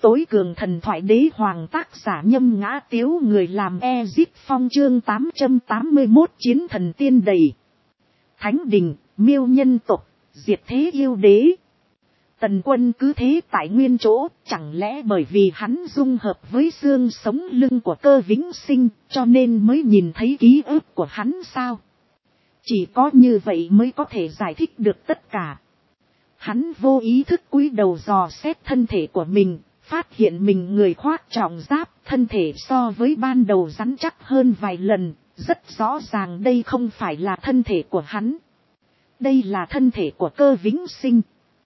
tối cường thần thoại đế hoàng tác giả Nhâm Ngã Tiếu, người làm Ezip Phong, chương 881 chiến thần tiên đầy. Thánh đình, miêu nhân tộc, diệt thế yêu đế. Tần Quân cứ thế tại nguyên chỗ, chẳng lẽ bởi vì hắn dung hợp với xương sống lưng của Cơ Vĩnh Sinh, cho nên mới nhìn thấy ký ức của hắn sao? Chỉ có như vậy mới có thể giải thích được tất cả. Hắn vô ý thức cúi đầu dò xét thân thể của mình, phát hiện mình người khoác trọng giáp, thân thể so với ban đầu rắn chắc hơn vài lần, rất rõ ràng đây không phải là thân thể của hắn. Đây là thân thể của Cơ Vĩnh Sinh.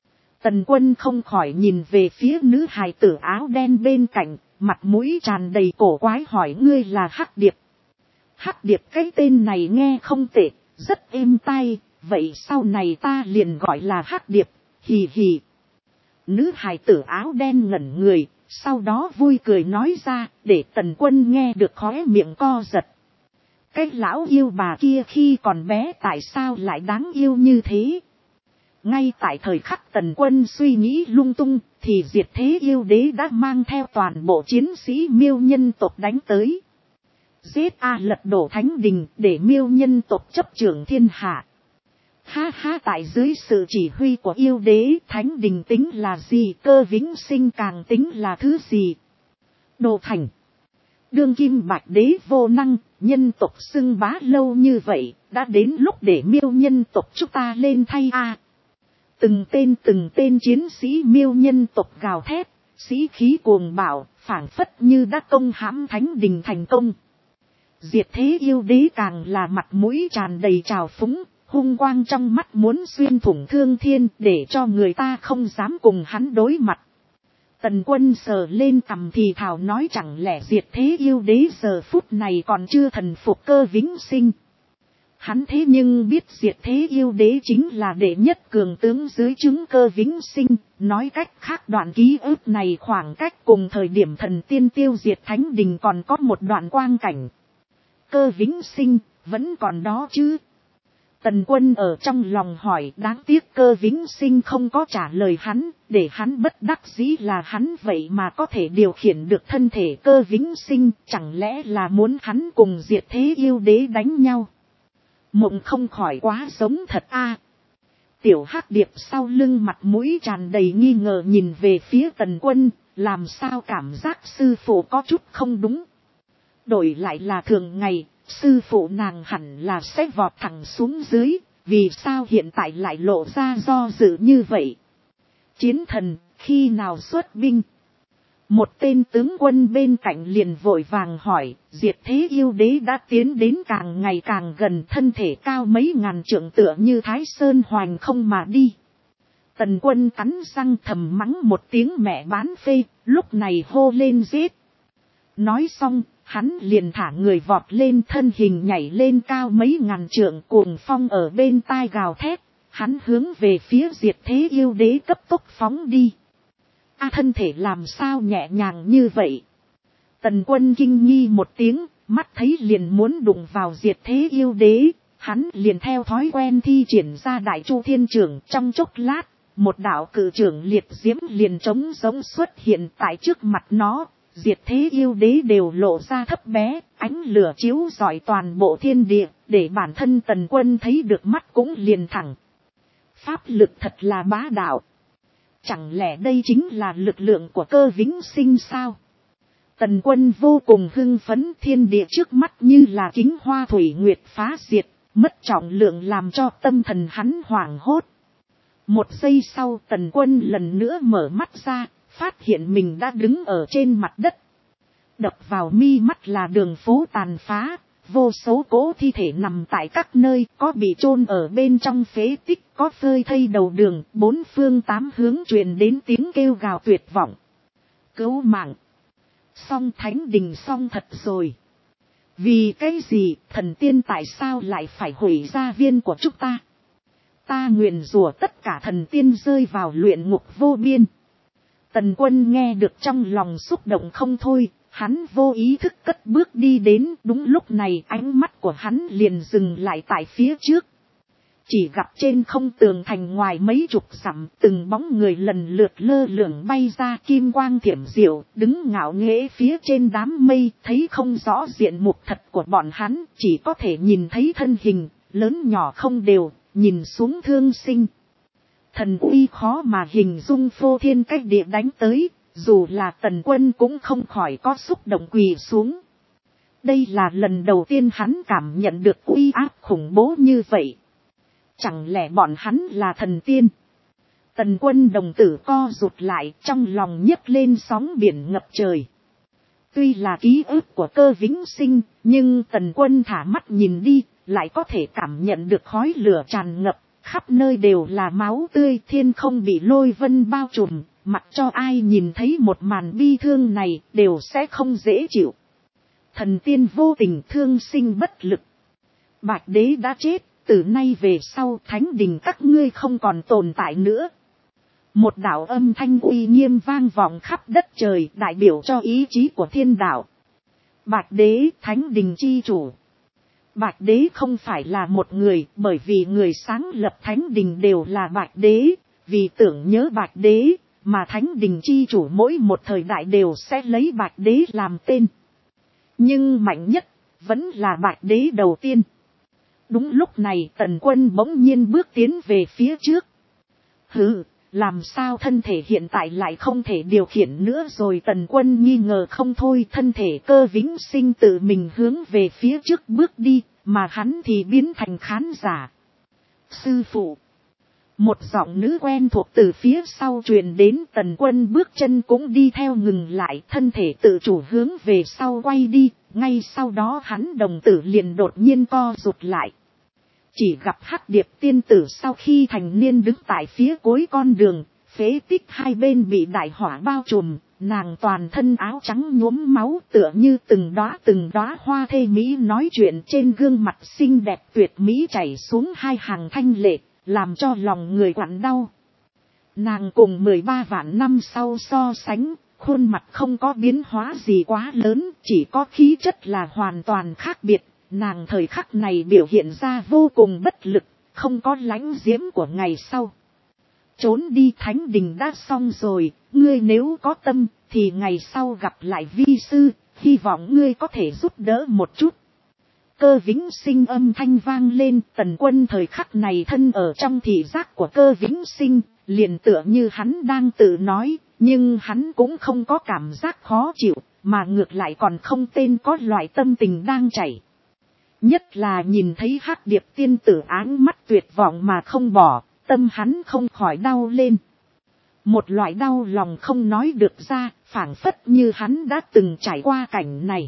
Tần Quân không khỏi nhìn về phía nữ hài tử áo đen bên cạnh, mặt mũi tràn đầy cổ quái hỏi: ngươi là Hắc Điệp? Hắc Điệp, cái tên này nghe không tệ, rất êm tai, vậy sau này ta liền gọi là Hắc Điệp, hì hì. Nữ hài tử áo đen ngẩn người, sau đó vui cười nói ra, để Tần Quân nghe được khóe miệng co giật. Cái lão yêu bà kia khi còn bé tại sao lại đáng yêu như thế? Ngay tại thời khắc Tần Quân suy nghĩ lung tung, thì diệt thế yêu đế đã mang theo toàn bộ chiến sĩ miêu nhân tộc đánh tới. Giết lật đổ thánh đình để miêu nhân tộc chấp trưởng thiên hạ. Ha ha, tại dưới sự chỉ huy của yêu đế, thánh đình tính là gì, Cơ Vĩnh Sinh càng tính là thứ gì? Đồ thành. Đương kim bạch đế vô năng, nhân tộc xưng bá lâu như vậy, đã đến lúc để miêu nhân tộc chúng ta lên thay a. Từng tên chiến sĩ miêu nhân tộc gào thét, sĩ khí cuồng bạo, phảng phất như đã công hãm thánh đình thành công. Diệt thế yêu đế càng là mặt mũi tràn đầy trào phúng, hung quang trong mắt muốn xuyên thủng thương thiên, để cho người ta không dám cùng hắn đối mặt. Tần Quân sờ lên cằm thì thào nói: chẳng lẽ diệt thế yêu đế giờ phút này còn chưa thần phục Cơ Vĩnh Sinh? Hắn thế nhưng biết diệt thế yêu đế chính là đệ nhất cường tướng dưới trướng Cơ Vĩnh Sinh, nói cách khác đoạn ký ức này khoảng cách cùng thời điểm thần tiên tiêu diệt thánh đình còn có một đoạn quang cảnh. Cơ Vĩnh Sinh vẫn còn đó chứ? Tần Quân ở trong lòng hỏi, đáng tiếc Cơ Vĩnh Sinh không có trả lời hắn, để hắn bất đắc dĩ là hắn vậy mà có thể điều khiển được thân thể Cơ Vĩnh Sinh, chẳng lẽ là muốn hắn cùng diệt thế yêu đế đánh nhau? Mộng không khỏi quá giống thật a. Tiểu Hắc Điệp sau lưng mặt mũi tràn đầy nghi ngờ nhìn về phía Tần Quân, làm sao cảm giác sư phụ có chút không đúng. Đổi lại là thường ngày, sư phụ nàng hẳn là sẽ vọt thẳng xuống dưới, vì sao hiện tại lại lộ ra do dự như vậy? Chiến thần, khi nào xuất binh? Một tên tướng quân bên cạnh liền vội vàng hỏi, diệt thế yêu đế đã tiến đến càng ngày càng gần, thân thể cao mấy ngàn trượng tựa như Thái Sơn hoành không mà đi. Tần Quân cắn răng thầm mắng một tiếng mẹ bán phê, lúc này hô lên giết. Nói xong, hắn liền thả người vọt lên, thân hình nhảy lên cao mấy ngàn trượng, cuồng phong ở bên tai gào thét, hắn hướng về phía diệt thế yêu đế cấp tốc phóng đi. Thân thể làm sao nhẹ nhàng như vậy? Tần Quân kinh nghi một tiếng, mắt thấy liền muốn đụng vào diệt thế yêu đế, hắn liền theo thói quen thi triển ra Đại Chu Thiên Trưởng, trong chốc lát, một đạo cự trưởng liệt diễm liền trống giống xuất hiện tại trước mặt nó. Diệt thế yêu đế đều lộ ra thấp bé, ánh lửa chiếu rọi toàn bộ thiên địa, để bản thân Tần Quân thấy được mắt cũng liền thẳng. Pháp lực thật là bá đạo. Chẳng lẽ đây chính là lực lượng của Cơ Vĩnh Sinh sao? Tần Quân vô cùng hưng phấn, thiên địa trước mắt như là kính hoa thủy nguyệt phá diệt, mất trọng lượng làm cho tâm thần hắn hoảng hốt. Một giây sau Tần Quân lần nữa mở mắt ra, phát hiện mình đã đứng ở trên mặt đất. Đập vào mi mắt là đường phố tàn phá, vô số cỗ thi thể nằm tại các nơi, có bị chôn ở bên trong phế tích, có phơi thây đầu đường, bốn phương tám hướng truyền đến tiếng kêu gào tuyệt vọng. Cứu mạng! Xong thánh đình xong thật rồi. Vì cái gì, thần tiên tại sao lại phải hủy gia viên của chúng ta? Ta nguyền rủa tất cả thần tiên rơi vào luyện ngục vô biên. Tần Quân nghe được trong lòng xúc động không thôi, hắn vô ý thức cất bước đi đến, đúng lúc này ánh mắt của hắn liền dừng lại tại phía trước. Chỉ gặp trên không tường thành ngoài mấy chục dặm, từng bóng người lần lượt lơ lửng bay ra, kim quang thiểm diệu, đứng ngạo nghễ phía trên đám mây, thấy không rõ diện mục thật của bọn hắn, chỉ có thể nhìn thấy thân hình, lớn nhỏ không đều, nhìn xuống thương sinh. Thần uy khó mà hình dung, phô thiên cách địa đánh tới, dù là Tần Quân cũng không khỏi có xúc động quỳ xuống. Đây là lần đầu tiên hắn cảm nhận được uy áp khủng bố như vậy. Chẳng lẽ bọn hắn là thần tiên? Tần Quân đồng tử co rụt lại, trong lòng nhấc lên sóng biển ngập trời. Tuy là ký ức của Cơ Vĩnh Sinh, nhưng Tần Quân thả mắt nhìn đi, lại có thể cảm nhận được khói lửa tràn ngập, khắp nơi đều là máu tươi, thiên không bị lôi vân bao trùm, mặc cho ai nhìn thấy một màn bi thương này đều sẽ không dễ chịu. Thần tiên vô tình, thương sinh bất lực. Bạch đế đã chết, từ nay về sau thánh đình các ngươi không còn tồn tại nữa. Một đạo âm thanh uy nghiêm vang vọng khắp đất trời, đại biểu cho ý chí của thiên đạo. Bạch đế, thánh đình chi chủ. Bạch đế không phải là một người, bởi vì người sáng lập thánh đình đều là bạch đế, vì tưởng nhớ bạch đế, mà thánh đình chi chủ mỗi một thời đại đều sẽ lấy bạch đế làm tên. Nhưng mạnh nhất, vẫn là bạch đế đầu tiên. Đúng lúc này Tần Quân bỗng nhiên bước tiến về phía trước. Hừ, làm sao thân thể hiện tại lại không thể điều khiển nữa rồi? Tần Quân nghi ngờ không thôi, thân thể Cơ Vĩnh Sinh tự mình hướng về phía trước bước đi, mà hắn thì biến thành khán giả. Sư phụ. Một giọng nữ quen thuộc từ phía sau truyền đến, Tần Quân bước chân cũng đi theo ngừng lại, thân thể tự chủ hướng về sau quay đi, ngay sau đó hắn đồng tử liền đột nhiên co rụt lại. Chỉ gặp Hắc Điệp tiên tử sau khi thành niên đứng tại phía cuối con đường, phế tích hai bên bị đại hỏa bao trùm, nàng toàn thân áo trắng nhuốm máu tựa như từng đóa hoa thê mỹ nói chuyện, trên gương mặt xinh đẹp tuyệt mỹ chảy xuống hai hàng thanh lệ, làm cho lòng người quặn đau. Nàng cùng 13 vạn năm sau so sánh, khuôn mặt không có biến hóa gì quá lớn, chỉ có khí chất là hoàn toàn khác biệt. Nàng thời khắc này biểu hiện ra vô cùng bất lực, không có lãnh diễm của ngày sau. Trốn đi, thánh đình đã xong rồi, ngươi nếu có tâm thì ngày sau gặp lại vi sư, hy vọng ngươi có thể giúp đỡ một chút. Cơ Vĩnh Sinh âm thanh vang lên, Tần Quân thời khắc này thân ở trong thị giác của Cơ Vĩnh Sinh, liền tựa như hắn đang tự nói, nhưng hắn cũng không có cảm giác khó chịu, mà ngược lại còn không tên có loại tâm tình đang chảy. Nhất là nhìn thấy Hắc Điệp tiên tử áng mắt tuyệt vọng mà không bỏ, tâm hắn không khỏi đau lên. Một loại đau lòng không nói được ra, phảng phất như hắn đã từng trải qua cảnh này.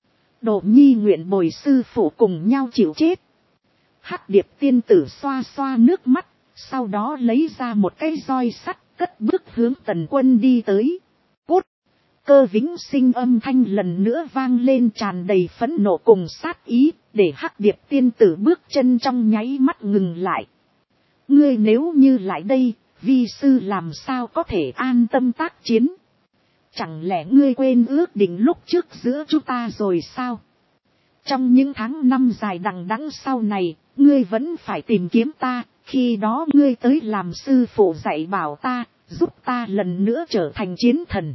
Đồ nhi nguyện bồi sư phụ cùng nhau chịu chết. Hắc Điệp tiên tử xoa xoa nước mắt, sau đó lấy ra một cái roi sắt, cất bước hướng Tần Quân đi tới. Cút! Cơ Vĩnh Sinh âm thanh lần nữa vang lên, tràn đầy phẫn nộ cùng sát ý, để Hắc Điệp tiên tử bước chân trong nháy mắt ngừng lại. Ngươi nếu như lại đây, vi sư làm sao có thể an tâm tác chiến? Chẳng lẽ ngươi quên ước định lúc trước giữa chúng ta rồi sao? Trong những tháng năm dài đằng đẵng sau này, ngươi vẫn phải tìm kiếm ta, khi đó ngươi tới làm sư phụ dạy bảo ta, giúp ta lần nữa trở thành chiến thần.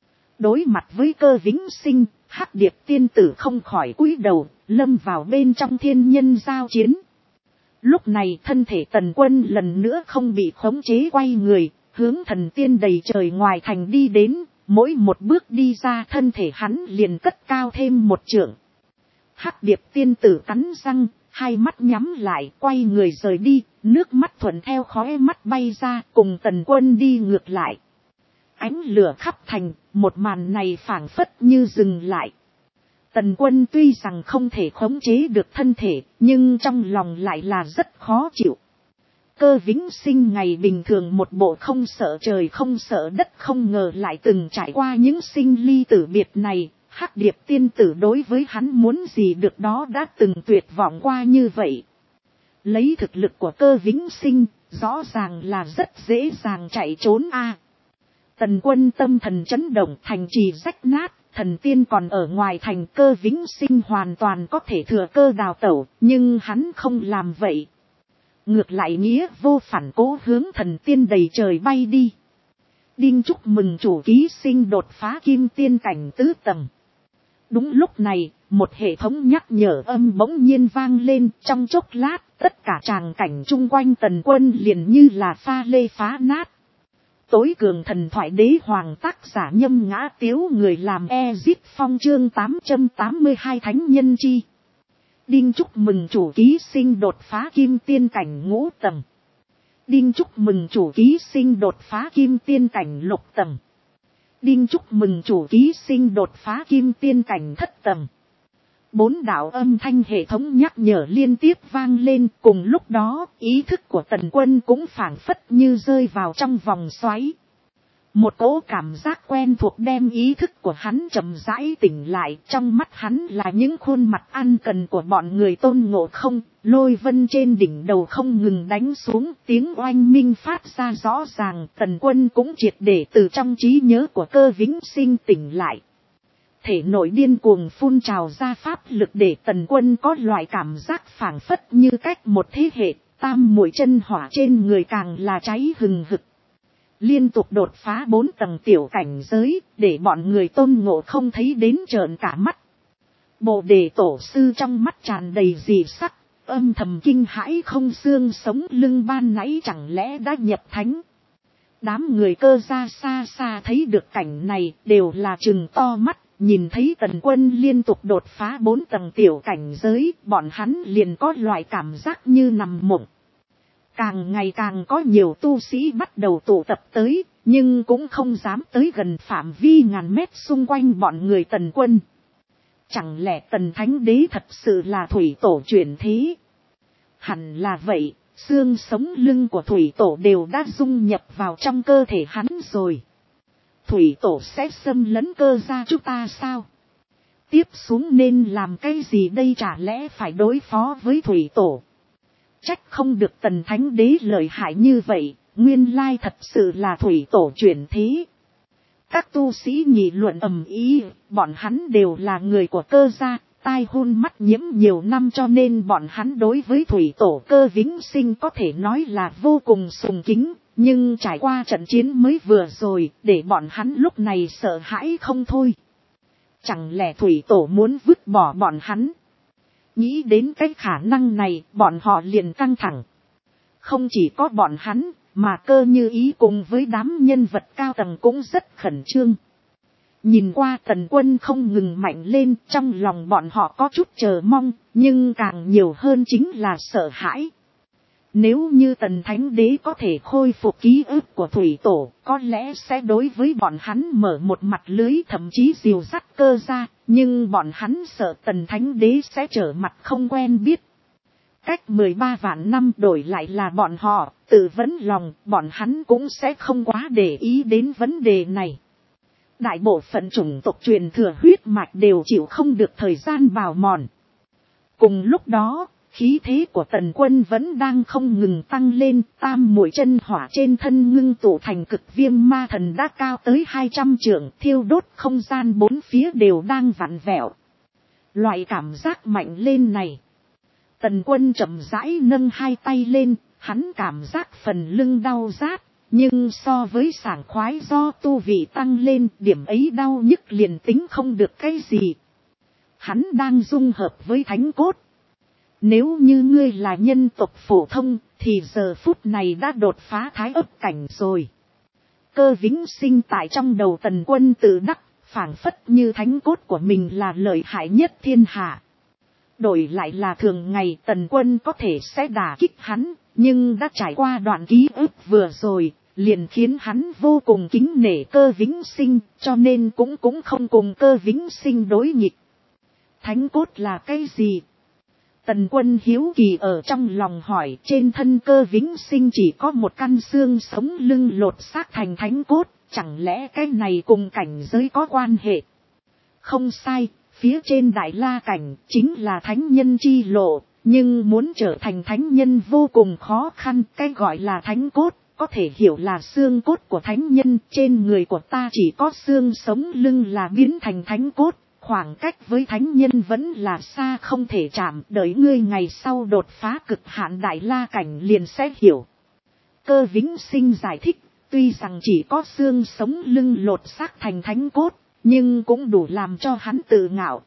Đối mặt với Cơ Vĩnh Sinh, Hắc Điệp tiên tử không khỏi cúi đầu, lâm vào bên trong thiên nhân giao chiến. Lúc này thân thể Tần Quân lần nữa không bị khống chế, quay người, hướng thần tiên đầy trời ngoài thành đi đến, mỗi một bước đi ra thân thể hắn liền cất cao thêm một trượng. Hắc Điệp tiên tử cắn răng, hai mắt nhắm lại, quay người rời đi, nước mắt thuận theo khóe mắt bay ra, cùng Tần Quân đi ngược lại. Ánh lửa khắp thành, một màn này phảng phất như dừng lại. Tần Quân tuy rằng không thể khống chế được thân thể, nhưng trong lòng lại là rất khó chịu. Cơ Vĩnh Sinh ngày bình thường một bộ không sợ trời không sợ đất, không ngờ lại từng trải qua những sinh ly tử biệt này. Hắc Điệp tiên tử đối với hắn muốn gì được đó đã từng tuyệt vọng qua như vậy. Lấy thực lực của Cơ Vĩnh Sinh, rõ ràng là rất dễ dàng chạy trốn a. Tần Quân tâm thần chấn động, thành trì rách nát, thần tiên còn ở ngoài thành, Cơ Vĩnh Sinh hoàn toàn có thể thừa cơ đào tẩu, nhưng hắn không làm vậy. ngược lại nghĩa vô phản cố hướng thần tiên đầy trời bay đi. Đinh chúc mừng chủ ký sinh đột phá kim tiên cảnh tứ tầng. Đúng lúc này, một hệ thống nhắc nhở âm bỗng nhiên vang lên, trong chốc lát, tất cả tràng cảnh chung quanh Tần Quân liền như là pha lê phá nát. Tối cường thần thoại đế hoàng tác giả Nhâm Ngã Tiếu, người làm Ezip Phong, chương 882 thánh nhân chi. Đinh chúc mừng chủ ký sinh đột phá kim tiên cảnh ngũ tầng. Đinh chúc mừng chủ ký sinh đột phá kim tiên cảnh lục tầng. Đinh chúc mừng chủ ký sinh đột phá kim tiên cảnh thất tầng. 4 đạo âm thanh hệ thống nhắc nhở liên tiếp vang lên, cùng lúc đó ý thức của Tần Quân cũng phảng phất như rơi vào trong vòng xoáy. Một cỗ cảm giác quen thuộc đem ý thức của hắn chậm rãi tỉnh lại, trong mắt hắn là những khuôn mặt ăn cần của bọn người Tôn Ngộ Không, lôi vân trên đỉnh đầu không ngừng đánh xuống, tiếng oanh minh phát ra rõ ràng. Tần Quân cũng triệt để từ trong trí nhớ của Cơ Vĩnh Sinh tỉnh lại. Thể nội điên cuồng phun trào ra pháp lực để Tần Quân có loại cảm giác phảng phất như cách một thế hệ, tam muội chân hỏa trên người càng là cháy hừng hực. Liên tục đột phá 4 tầng tiểu cảnh giới, để bọn người Tôn Ngộ Không thấy đến trợn cả mắt. Bồ Đề tổ sư trong mắt tràn đầy dị sắc, âm thầm kinh hãi không xương sống lưng, ban nãy chẳng lẽ đã nhập thánh. Đám người Cơ gia xa xa thấy được cảnh này đều là trừng to mắt, nhìn thấy Tần Quân liên tục đột phá 4 tầng tiểu cảnh giới, bọn hắn liền có loại cảm giác như nằm mộng. Càng ngày càng có nhiều tu sĩ bắt đầu tụ tập tới, nhưng cũng không dám tới gần phạm vi ngàn mét xung quanh bọn người Tần Quân. Chẳng lẽ Tần Thánh Đế thật sự là thủy tổ chuyển thế? Hẳn là vậy, xương sống lưng của thủy tổ đều đã dung nhập vào trong cơ thể hắn rồi. Thủy tổ sẽ xâm lấn Cơ gia chúng ta sao? Tiếp xuống nên làm cái gì đây, chả lẽ phải đối phó với thủy tổ? Trách không được Tần Thánh Đế lợi hại như vậy, nguyên lai thật sự là thủy tổ chuyển thế. Các tu sĩ nghị luận ầm ĩ, bọn hắn đều là người của Cơ gia, tai hôn mắt nhiễm nhiều năm, cho nên bọn hắn đối với thủy tổ Cơ Vĩnh Sinh có thể nói là vô cùng sùng kính, nhưng trải qua trận chiến mới vừa rồi, để bọn hắn lúc này sợ hãi không thôi. Chẳng lẽ thủy tổ muốn vứt bỏ bọn hắn? Nghĩ đến cái khả năng này, bọn họ liền căng thẳng. Không chỉ có bọn hắn, mà Cơ Như Ý cùng với đám nhân vật cao tầng cũng rất khẩn trương. Nhìn qua Tần Quân không ngừng mạnh lên, trong lòng bọn họ có chút chờ mong, nhưng càng nhiều hơn chính là sợ hãi. Nếu như Tần Thánh Đế có thể khôi phục ký ức của thủy tổ, có lẽ sẽ đối với bọn hắn mở một mặt lưới, thậm chí dìu dắt Cơ gia, nhưng bọn hắn sợ Tần Thánh Đế sẽ trở mặt không quen biết. Cách 13 vạn năm đổi lại là bọn họ, tự vấn lòng, bọn hắn cũng sẽ không quá để ý đến vấn đề này. Đại bộ phận chủng tộc truyền thừa huyết mạch đều chịu không được thời gian bào mòn. Cùng lúc đó, khí thế của Tần Quân vẫn đang không ngừng tăng lên, tam muội chân hỏa trên thân ngưng tụ thành cực viêm ma thần đã cao tới 200 trượng, thiêu đốt không gian bốn phía đều đang vặn vẹo. Loại cảm giác mạnh lên này. Tần Quân chậm rãi nâng hai tay lên, hắn cảm giác phần lưng đau rát, nhưng so với sảng khoái do tu vị tăng lên, điểm ấy đau nhức liền tính không được cái gì. Hắn đang dung hợp với thánh cốt. Nếu như ngươi là nhân tộc phổ thông, thì giờ phút này đã đột phá thái ấp cảnh rồi. Cơ Vĩnh Sinh tại trong đầu Tần Quân tự đắc, phảng phất như thánh cốt của mình là lợi hại nhất thiên hạ. Đổi lại là thường ngày Tần Quân có thể sẽ đả kích hắn, nhưng đã trải qua đoạn ký ức vừa rồi, liền khiến hắn vô cùng kính nể Cơ Vĩnh Sinh, cho nên cũng không cùng Cơ Vĩnh Sinh đối nghịch. Thánh cốt là cái gì? Tần Quân hiếu kỳ ở trong lòng hỏi. Trên thân Cơ Vĩnh Sinh chỉ có một căn xương sống lưng lột xác thành thánh cốt, chẳng lẽ cái này cùng cảnh giới có quan hệ? Không sai, phía trên Đại La cảnh chính là thánh nhân chi lộ, nhưng muốn trở thành thánh nhân vô cùng khó khăn. Cái gọi là thánh cốt, có thể hiểu là xương cốt của thánh nhân. Trên người của ta chỉ có xương sống lưng là biến thành thánh cốt, khoảng cách với thánh nhân vẫn là xa không thể chạm, đợi ngươi ngày sau đột phá cực hạn đại la cảnh liền sẽ hiểu. Cơ Vĩnh Sinh giải thích, tuy rằng chỉ có xương sống lưng lột xác thành thánh cốt, nhưng cũng đủ làm cho hắn tự ngạo.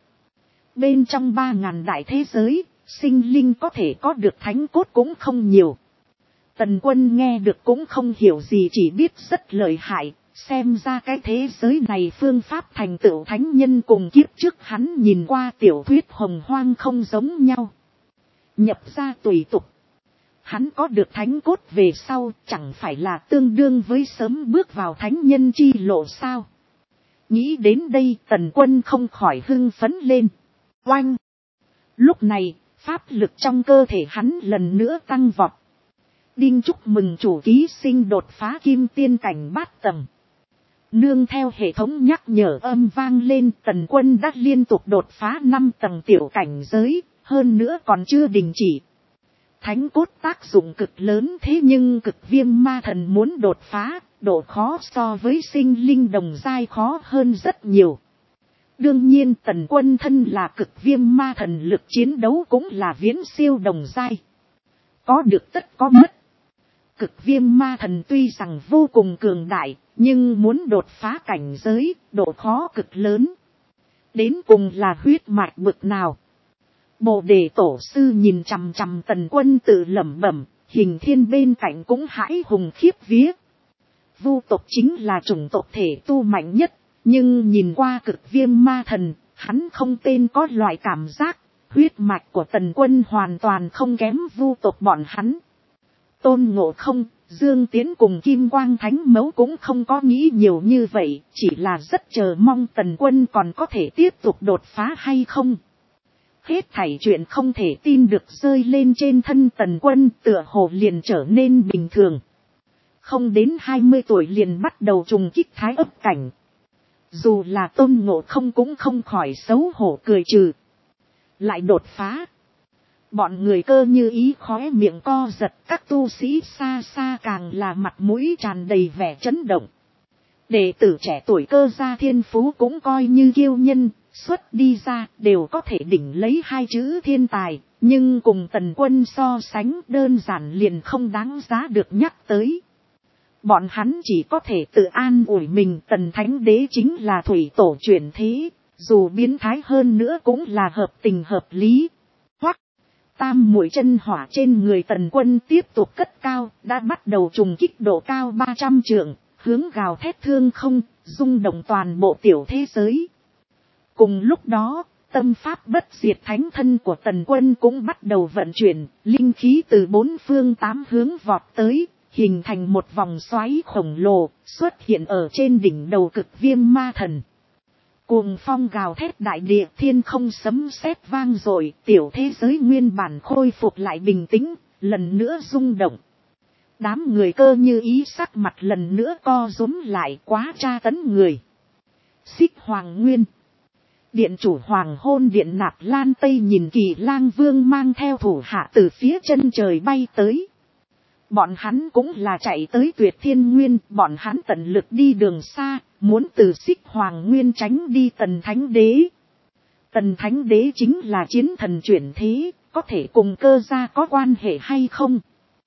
Bên trong 3.000 đại thế giới, sinh linh có thể có được thánh cốt cũng không nhiều. Tần Quân nghe được cũng không hiểu gì, chỉ biết rất lợi hại, xem ra cái thế giới này phương pháp thành tựu thánh nhân cùng kiếp trước hắn nhìn qua tiểu thuyết hồng hoang không giống nhau. Nhập ra tùy tục. Hắn có được thánh cốt về sau chẳng phải là tương đương với sớm bước vào thánh nhân chi lộ sao. Nghĩ đến đây Tần Quân không khỏi hưng phấn lên. Oanh! Lúc này, pháp lực trong cơ thể hắn lần nữa tăng vọt. Đinh chúc mừng chủ ký sinh đột phá kim tiên cảnh bát tầng. Nương theo hệ thống nhắc nhở âm vang lên, Tần Quân đã liên tục đột phá 5 tầng tiểu cảnh giới, hơn nữa còn chưa đình chỉ. Thánh cốt tác dụng cực lớn, thế nhưng Cực Viêm Ma Thần muốn đột phá, độ khó so với sinh linh đồng giai khó hơn rất nhiều. Đương nhiên Tần Quân thân là Cực Viêm Ma Thần, lực chiến đấu cũng là viễn siêu đồng giai. Có được tất có mất. Cực Viêm Ma Thần tuy rằng vô cùng cường đại, nhưng muốn đột phá cảnh giới, độ khó cực lớn. Đến cùng là huyết mạch bực nào? Bồ Đề Tổ sư nhìn chằm chằm Tần Quân tự lẩm bẩm, Hình Thiên bên cạnh cũng hãi hùng khiếp vía. Vu tộc chính là chủng tộc thể tu mạnh nhất, nhưng nhìn qua Cực Viêm Ma Thần, hắn không tên có loại cảm giác, huyết mạch của Tần Quân hoàn toàn không kém vu tộc bọn hắn. Tôn Ngộ Không, Dương Tiến cùng Kim Quang Thánh Mẫu cũng không có nghĩ nhiều như vậy, chỉ là rất chờ mong Tần Quân còn có thể tiếp tục đột phá hay không. Hết thảy chuyện không thể tin được rơi lên trên thân Tần Quân, tựa hồ liền trở nên bình thường. Không đến 20 tuổi liền bắt đầu trùng kích thái ấp cảnh. Dù là Tôn Ngộ Không cũng không khỏi xấu hổ cười trừ. Lại đột phá. Bọn người Cơ Như Ý khóe miệng co giật, các tu sĩ xa xa càng là mặt mũi tràn đầy vẻ chấn động. Đệ tử trẻ tuổi Cơ gia thiên phú cũng coi như kiêu nhân, xuất đi ra đều có thể đỉnh lấy 2 chữ thiên tài, nhưng cùng Tần Quân so sánh đơn giản liền không đáng giá được nhắc tới. Bọn hắn chỉ có thể tự an ủi mình, Tần Thánh Đế chính là thủy tổ chuyển thế, dù biến thái hơn nữa cũng là hợp tình hợp lý. Hoặc, tam mũi chân hỏa trên người Tần Quân tiếp tục cất cao, đã bắt đầu trùng kích độ cao 300 trượng, hướng gào thét thương không, rung động toàn bộ tiểu thế giới. Cùng lúc đó, tâm pháp bất diệt thánh thân của Tần Quân cũng bắt đầu vận chuyển, linh khí từ 4 phương 8 hướng vọt tới, hình thành một vòng xoáy khổng lồ, xuất hiện ở trên đỉnh đầu Cực Viêm Ma Thần. Cuồng phong gào thét đại địa, thiên không sấm sét vang dội, tiểu thế giới nguyên bản khôi phục lại bình tĩnh, lần nữa rung động. Đám người Cơ Như Ý sắc mặt lần nữa co rúm lại, quá tra tấn người. Xích Hoàng Nguyên. Điện chủ Hoàng Hôn Điện Nạp Lan Tây nhìn Kỳ Lang Vương mang theo thủ hạ từ phía chân trời bay tới. Bọn hắn cũng là chạy tới Tuyệt Thiên Nguyên, bọn hắn tận lực đi đường xa, muốn từ Xích Hoàng Nguyên tránh đi Tần Thánh Đế. Tần Thánh Đế chính là chiến thần chuyển thế, có thể cùng Cơ gia có quan hệ hay không?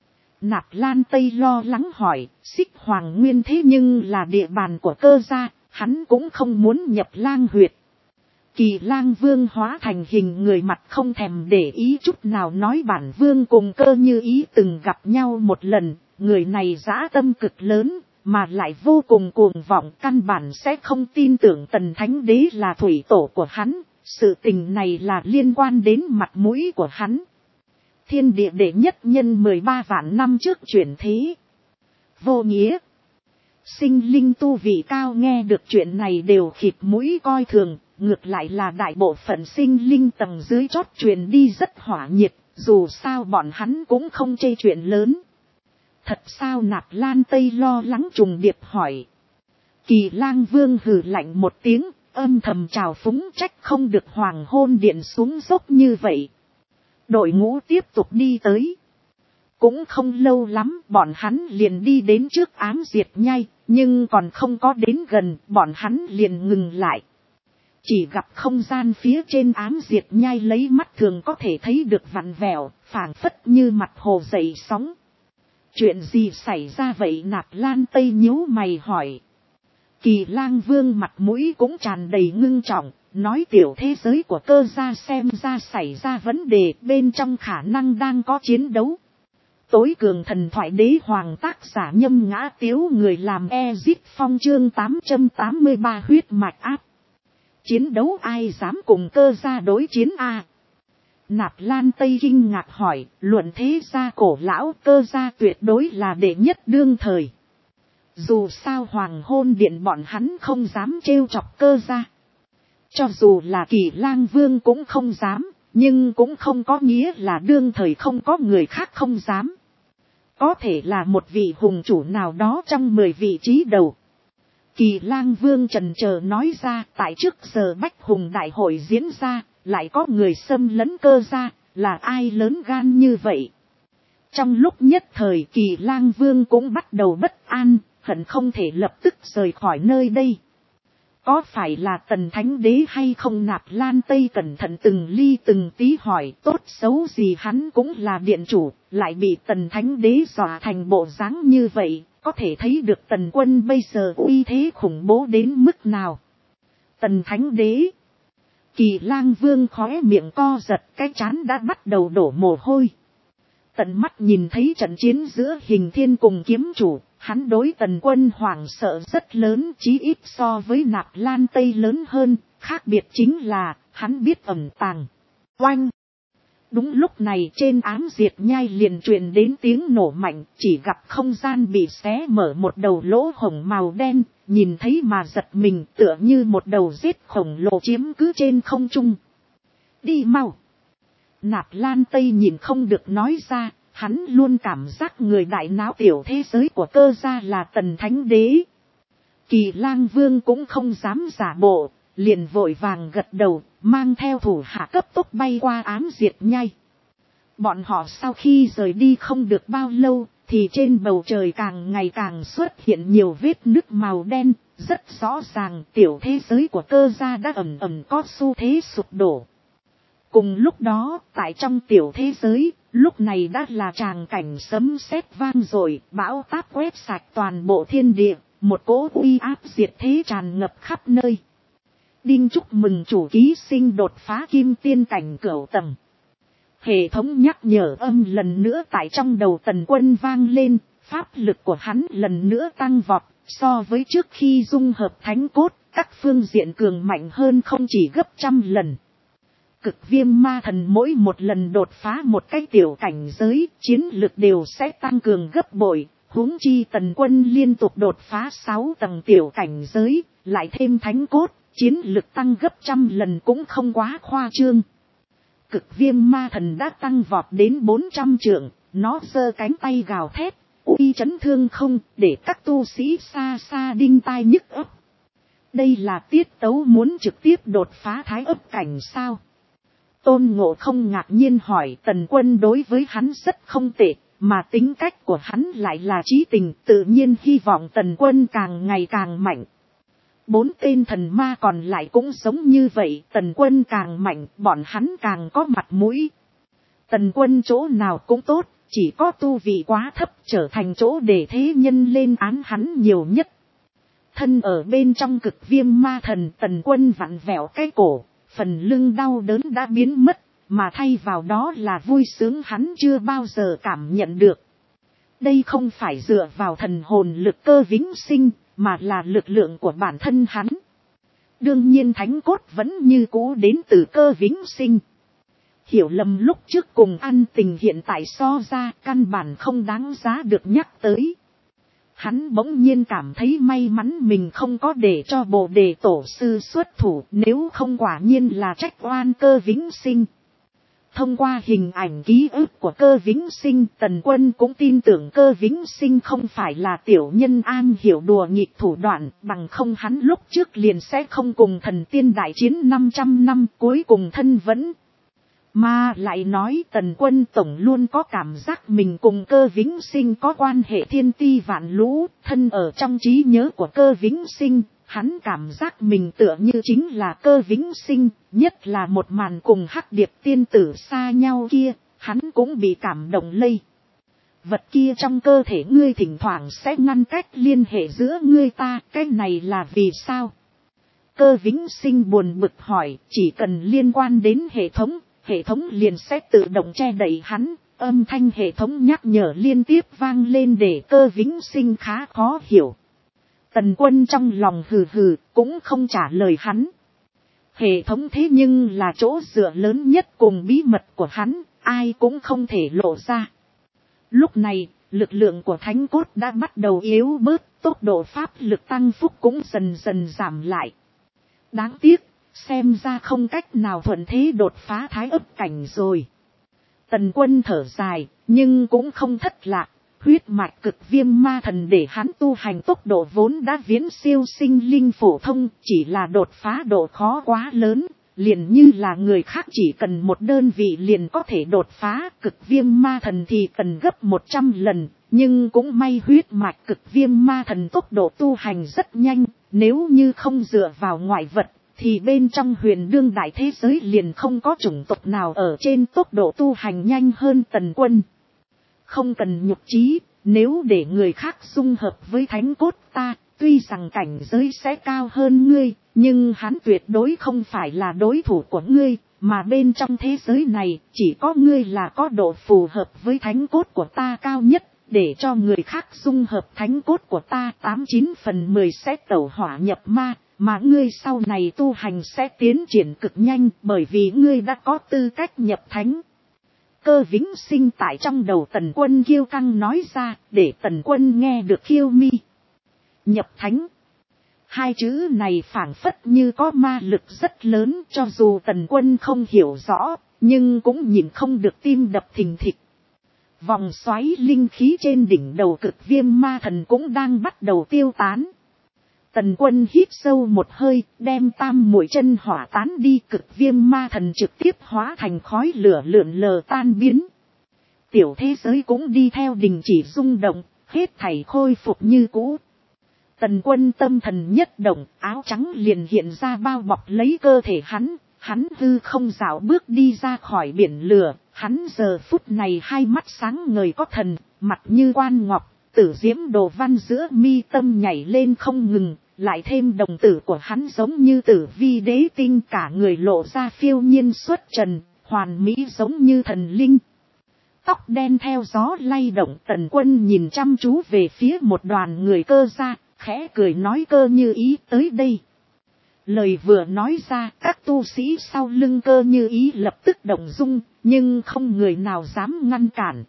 Nạp Lan Tây lo lắng hỏi, Xích Hoàng Nguyên thế nhưng là địa bàn của Cơ gia, hắn cũng không muốn nhập lang huyệt. Kỳ Lang Vương hóa thành hình người, mặt không thèm để ý chút nào, nói bản vương cùng Cơ Như Ý từng gặp nhau một lần, người này dã tâm cực lớn, mà lại vô cùng cuồng vọng, căn bản sẽ không tin tưởng Tần Thánh Đế là thủy tổ của hắn, sự tình này là liên quan đến mặt mũi của hắn. Thiên địa đệ nhất nhân 13 vạn năm trước chuyển thế. Vô nghĩa. Sinh linh tu vị cao nghe được chuyện này đều khịt mũi coi thường. Ngược lại là đại bộ phận sinh linh tầng dưới chót truyền đi rất hỏa nhiệt, dù sao bọn hắn cũng không chê chuyện lớn. Thật sao? Nạp Lan Tây lo lắng trùng điệp hỏi. Kỳ Lang Vương hừ lạnh một tiếng, âm thầm trào phúng, trách không được Hoàng Hôn Điện xuống dốc như vậy. Đội ngũ tiếp tục đi tới. Cũng không lâu lắm bọn hắn liền đi đến trước Ám Diệt Nhai, nhưng còn không có đến gần bọn hắn liền ngừng lại. chỉ gặp không gian phía trên ám diệt nhai lấy mắt thường có thể thấy được vặn vẹo, phảng phất như mặt hồ dậy sóng. Chuyện gì xảy ra vậy? Nạp Lan Tây nhíu mày hỏi. Kỳ Lang Vương mặt mũi cũng tràn đầy ngưng trọng, nói tiểu thế giới của cơ gia xem ra xảy ra vấn đề, bên trong khả năng đang có chiến đấu. Tối cường thần thoại đế hoàng tác giả Nhâm Ngã Tiếu, người làm Ezip Phong, chương 883 huyết mạch áp. Chiến đấu ai dám cùng cơ gia đối chiến a? Nạp Lan Tây kinh ngạc hỏi, luận thế gia cổ lão, cơ gia tuyệt đối là đệ nhất đương thời. Dù sao Hoàng Hôn Điện bọn hắn không dám trêu chọc cơ gia. Cho dù là Kỳ Lang Vương cũng không dám, nhưng cũng không có nghĩa là đương thời không có người khác không dám. Có thể là một vị hùng chủ nào đó trong 10 vị trí đầu. Kỳ Lang Vương trần chờ nói ra, tại trước giờ Bách Hùng Đại hội diễn ra, lại có người xâm lấn cơ gia, là ai lớn gan như vậy? Trong lúc nhất thời Kỳ Lang Vương cũng bắt đầu bất an, hận không thể lập tức rời khỏi nơi đây. Có phải là Tần Thánh Đế hay không? Nạp Lan Tây cẩn thận từng ly từng tí hỏi, tốt xấu gì hắn cũng là điện chủ, lại bị Tần Thánh Đế dọa thành bộ dáng như vậy, có thể thấy được Tần Quân bây giờ uy thế khủng bố đến mức nào. Tần Thánh Đế. Kỳ Lang Vương khóe miệng co giật, cái trán đã bắt đầu đổ mồ hôi. Tận mắt nhìn thấy trận chiến giữa Hình Thiên cùng kiếm chủ, hắn đối Tần Quân hoảng sợ rất lớn, chí ít so với Nạp Lan Tây lớn hơn, khác biệt chính là, hắn biết ẩn tàng. Oanh! Đúng lúc này trên ám diệt nhai liền truyền đến tiếng nổ mạnh, chỉ gặp không gian bị xé mở một đầu lỗ hổng màu đen, nhìn thấy mà giật mình, tựa như một đầu rết khổng lồ chiếm cứ trên không trung. Đi mau! Nạp Lan Tây nhìn không được nói ra, hắn luôn cảm giác người đại náo tiểu thế giới của cơ gia là Tần Thánh Đế. Kỳ Lang Vương cũng không dám giả bộ, liền vội vàng gật đầu, mang theo thủ hạ cấp tốc bay qua ám diệt nhai. Bọn họ sau khi rời đi không được bao lâu, thì trên bầu trời càng ngày càng xuất hiện nhiều vết nứt màu đen, rất rõ ràng tiểu thế giới của cơ gia đã ẩn ẩn có xu thế sụp đổ. Cùng lúc đó, tại trong tiểu thế giới, lúc này đã là tràng cảnh sấm sét vang dội, bão táp quét sạch toàn bộ thiên địa, một cỗ uy áp diệt thế tràn ngập khắp nơi. Đinh chúc mừng chủ ký sinh đột phá kim tiên cảnh cửu tầng. Hệ thống nhắc nhở âm lần nữa tại trong đầu Tần Quân vang lên, pháp lực của hắn lần nữa tăng vọt, so với trước khi dung hợp thánh cốt, các phương diện cường mạnh hơn không chỉ gấp 100 lần. Cực Viêm Ma Thần mỗi một lần đột phá một cái tiểu cảnh giới, chiến lực đều sẽ tăng cường gấp bội, huống chi Tần Quân liên tục đột phá 6 tầng tiểu cảnh giới, lại thêm thánh cốt, chiến lực tăng gấp 100 lần cũng không quá khoa trương. Cực Viêm Ma Thần đã tăng vọt đến 400 trượng, nó giơ cánh tay gào thét, uy chấn thương không, để các tu sĩ xa xa đinh tai nhức óc. Đây là tiết tấu muốn trực tiếp đột phá thái ấp cảnh sao? Tôn Ngộ Không ngạc nhiên hỏi. Tần Quân đối với hắn rất không tệ, mà tính cách của hắn lại là chí tình, tự nhiên hy vọng Tần Quân càng ngày càng mạnh. 4 tên thần ma còn lại cũng giống như vậy, Tần Quân càng mạnh, bọn hắn càng có mặt mũi. Tần Quân chỗ nào cũng tốt, chỉ có tu vị quá thấp trở thành chỗ để thế nhân lên án hắn nhiều nhất. Thân ở bên trong Cực Viêm Ma Thần, Tần Quân vặn vẹo cái cổ, phần lưng đau đớn đã biến mất, mà thay vào đó là vui sướng hắn chưa bao giờ cảm nhận được. Đây không phải dựa vào thần hồn lực cơ vĩnh sinh, mà là lực lượng của bản thân hắn. Đương nhiên thánh cốt vẫn như cũ đến từ cơ vĩnh sinh. Hiểu lầm lúc trước cùng ăn tình hiện tại so ra căn bản không đáng giá được nhắc tới. Hắn bỗng nhiên cảm thấy may mắn mình không có để cho Bồ Đề Tổ sư xuất thủ, nếu không quả nhiên là trách oan cơ vĩnh sinh. Thông qua hình ảnh ký ức của cơ vĩnh sinh, Tần Quân cũng tin tưởng cơ vĩnh sinh không phải là tiểu nhân an hiểu đùa nghịch thủ đoạn, bằng không hắn lúc trước liền sẽ không cùng thần tiên đại chiến 500 năm cuối cùng thân vẫn. Mà lại nói Tần Quân tổng luôn có cảm giác mình cùng cơ vĩnh sinh có quan hệ thiên ti vạn lũ, thân ở trong trí nhớ của cơ vĩnh sinh, hắn cảm giác mình tựa như chính là Cơ Vĩnh Sinh, nhất là một màn cùng Hắc Điệp tiên tử xa nhau kia, hắn cũng bị cảm động lây. Vật kia trong cơ thể ngươi thỉnh thoảng sẽ ngăn cách liên hệ giữa ngươi ta, cái này là vì sao? Cơ Vĩnh Sinh buồn bực hỏi, chỉ cần liên quan đến hệ thống liền sẽ tự động che đậy hắn, âm thanh hệ thống nhắc nhở liên tiếp vang lên để Cơ Vĩnh Sinh khá khó hiểu. Tần Quân trong lòng hừ hừ, cũng không trả lời hắn. Hệ thống thế nhưng là chỗ dựa lớn nhất cùng bí mật của hắn, ai cũng không thể lộ ra. Lúc này, lực lượng của thánh cốt đã bắt đầu yếu bớt, tốc độ pháp lực tăng phúc cũng dần dần giảm lại. Đáng tiếc, xem ra không cách nào thuận thế đột phá thái ấp cảnh rồi. Tần Quân thở dài, nhưng cũng không thất lạc. Huyết mạch cực viêm ma thần để hắn tu hành tốc độ vốn đã viễn siêu sinh linh phổ thông, chỉ là đột phá độ khó quá lớn, liền như là người khác chỉ cần một đơn vị liền có thể đột phá, cực viêm ma thần thì cần gấp 100 lần, nhưng cũng may huyết mạch cực viêm ma thần tốc độ tu hành rất nhanh, nếu như không dựa vào ngoại vật, thì bên trong huyền đương đại thế giới liền không có chủng tộc nào ở trên tốc độ tu hành nhanh hơn Tần Quân. Không cần nhục trí, nếu để người khác dung hợp với thánh cốt ta, tuy rằng cảnh giới sẽ cao hơn ngươi, nhưng hắn tuyệt đối không phải là đối thủ của ngươi, mà bên trong thế giới này, chỉ có ngươi là có độ phù hợp với thánh cốt của ta cao nhất, để cho người khác dung hợp thánh cốt của ta 89/10 sẽ tẩu hỏa nhập ma, mà ngươi sau này tu hành sẽ tiến triển cực nhanh bởi vì ngươi đã có tư cách nhập thánh. Cơ Vĩnh Sinh tại trong đầu Tần Quân kiêu căng nói ra, để Tần Quân nghe được khiêu mi. Nhập thánh. Hai chữ này phảng phất như có ma lực rất lớn, cho dù Tần Quân không hiểu rõ, nhưng cũng nhìn không được tim đập thình thịch. Vòng xoáy linh khí trên đỉnh đầu cực viêm ma thần cũng đang bắt đầu tiêu tán. Tần Quân hít sâu một hơi, đem tam muội chân hỏa tán đi, cực viêm ma thần trực tiếp hóa thành khói lửa lượn lờ tan biến. Tiểu thế giới cũng đi theo đình chỉ rung động, hết thảy khôi phục như cũ. Tần Quân tâm thần nhất động, áo trắng liền hiện ra bao bọc lấy cơ thể hắn hư không dạo bước đi ra khỏi biển lửa, hắn giờ phút này hai mắt sáng ngời có thần, mặt như quan ngọc, tử diễm đồ văn giữa mi tâm nhảy lên không ngừng, lại thêm đồng tử của hắn giống như tử vi đế tinh, cả người lộ ra phiêu nhiên xuất trần, hoàn mỹ giống như thần linh. Tóc đen theo gió lay động, Tần Quân nhìn chăm chú về phía một đoàn người Cơ gia, khẽ cười nói Cơ Như Ý tới đây. Lời vừa nói ra, các tu sĩ sau lưng Cơ Như Ý lập tức động dung, nhưng không người nào dám ngăn cản.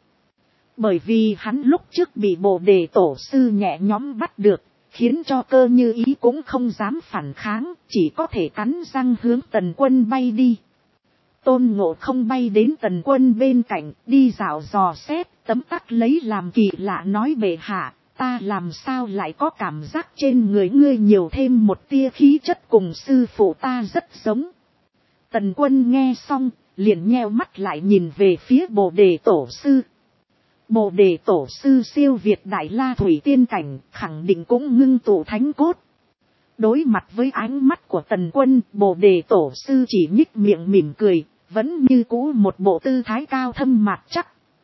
Bởi vì hắn lúc trước bị Bồ Đề tổ sư nhẹ nhõm bắt được, khiến cho Cơ Như Ý cũng không dám phản kháng, chỉ có thể cắn răng hướng Tần Quân bay đi. Tôn Ngộ Không bay đến Tần Quân bên cạnh, đi dạo dò xét, tấm tắc lấy làm kỳ lạ nói bệ hạ, ta làm sao lại có cảm giác trên người ngươi nhiều thêm một tia khí chất cùng sư phụ ta rất giống. Tần Quân nghe xong, liền nheo mắt lại nhìn về phía Bồ Đề tổ sư. Bồ Đề tổ sư siêu việt Đại La Thủy Tiên cảnh, khẳng định cũng ngưng tụ thánh cốt. Đối mặt với ánh mắt của Tần Quân, Bồ Đề tổ sư chỉ nhích miệng mỉm cười, vẫn như cũ một bộ tư thái cao thâm mạt chắc.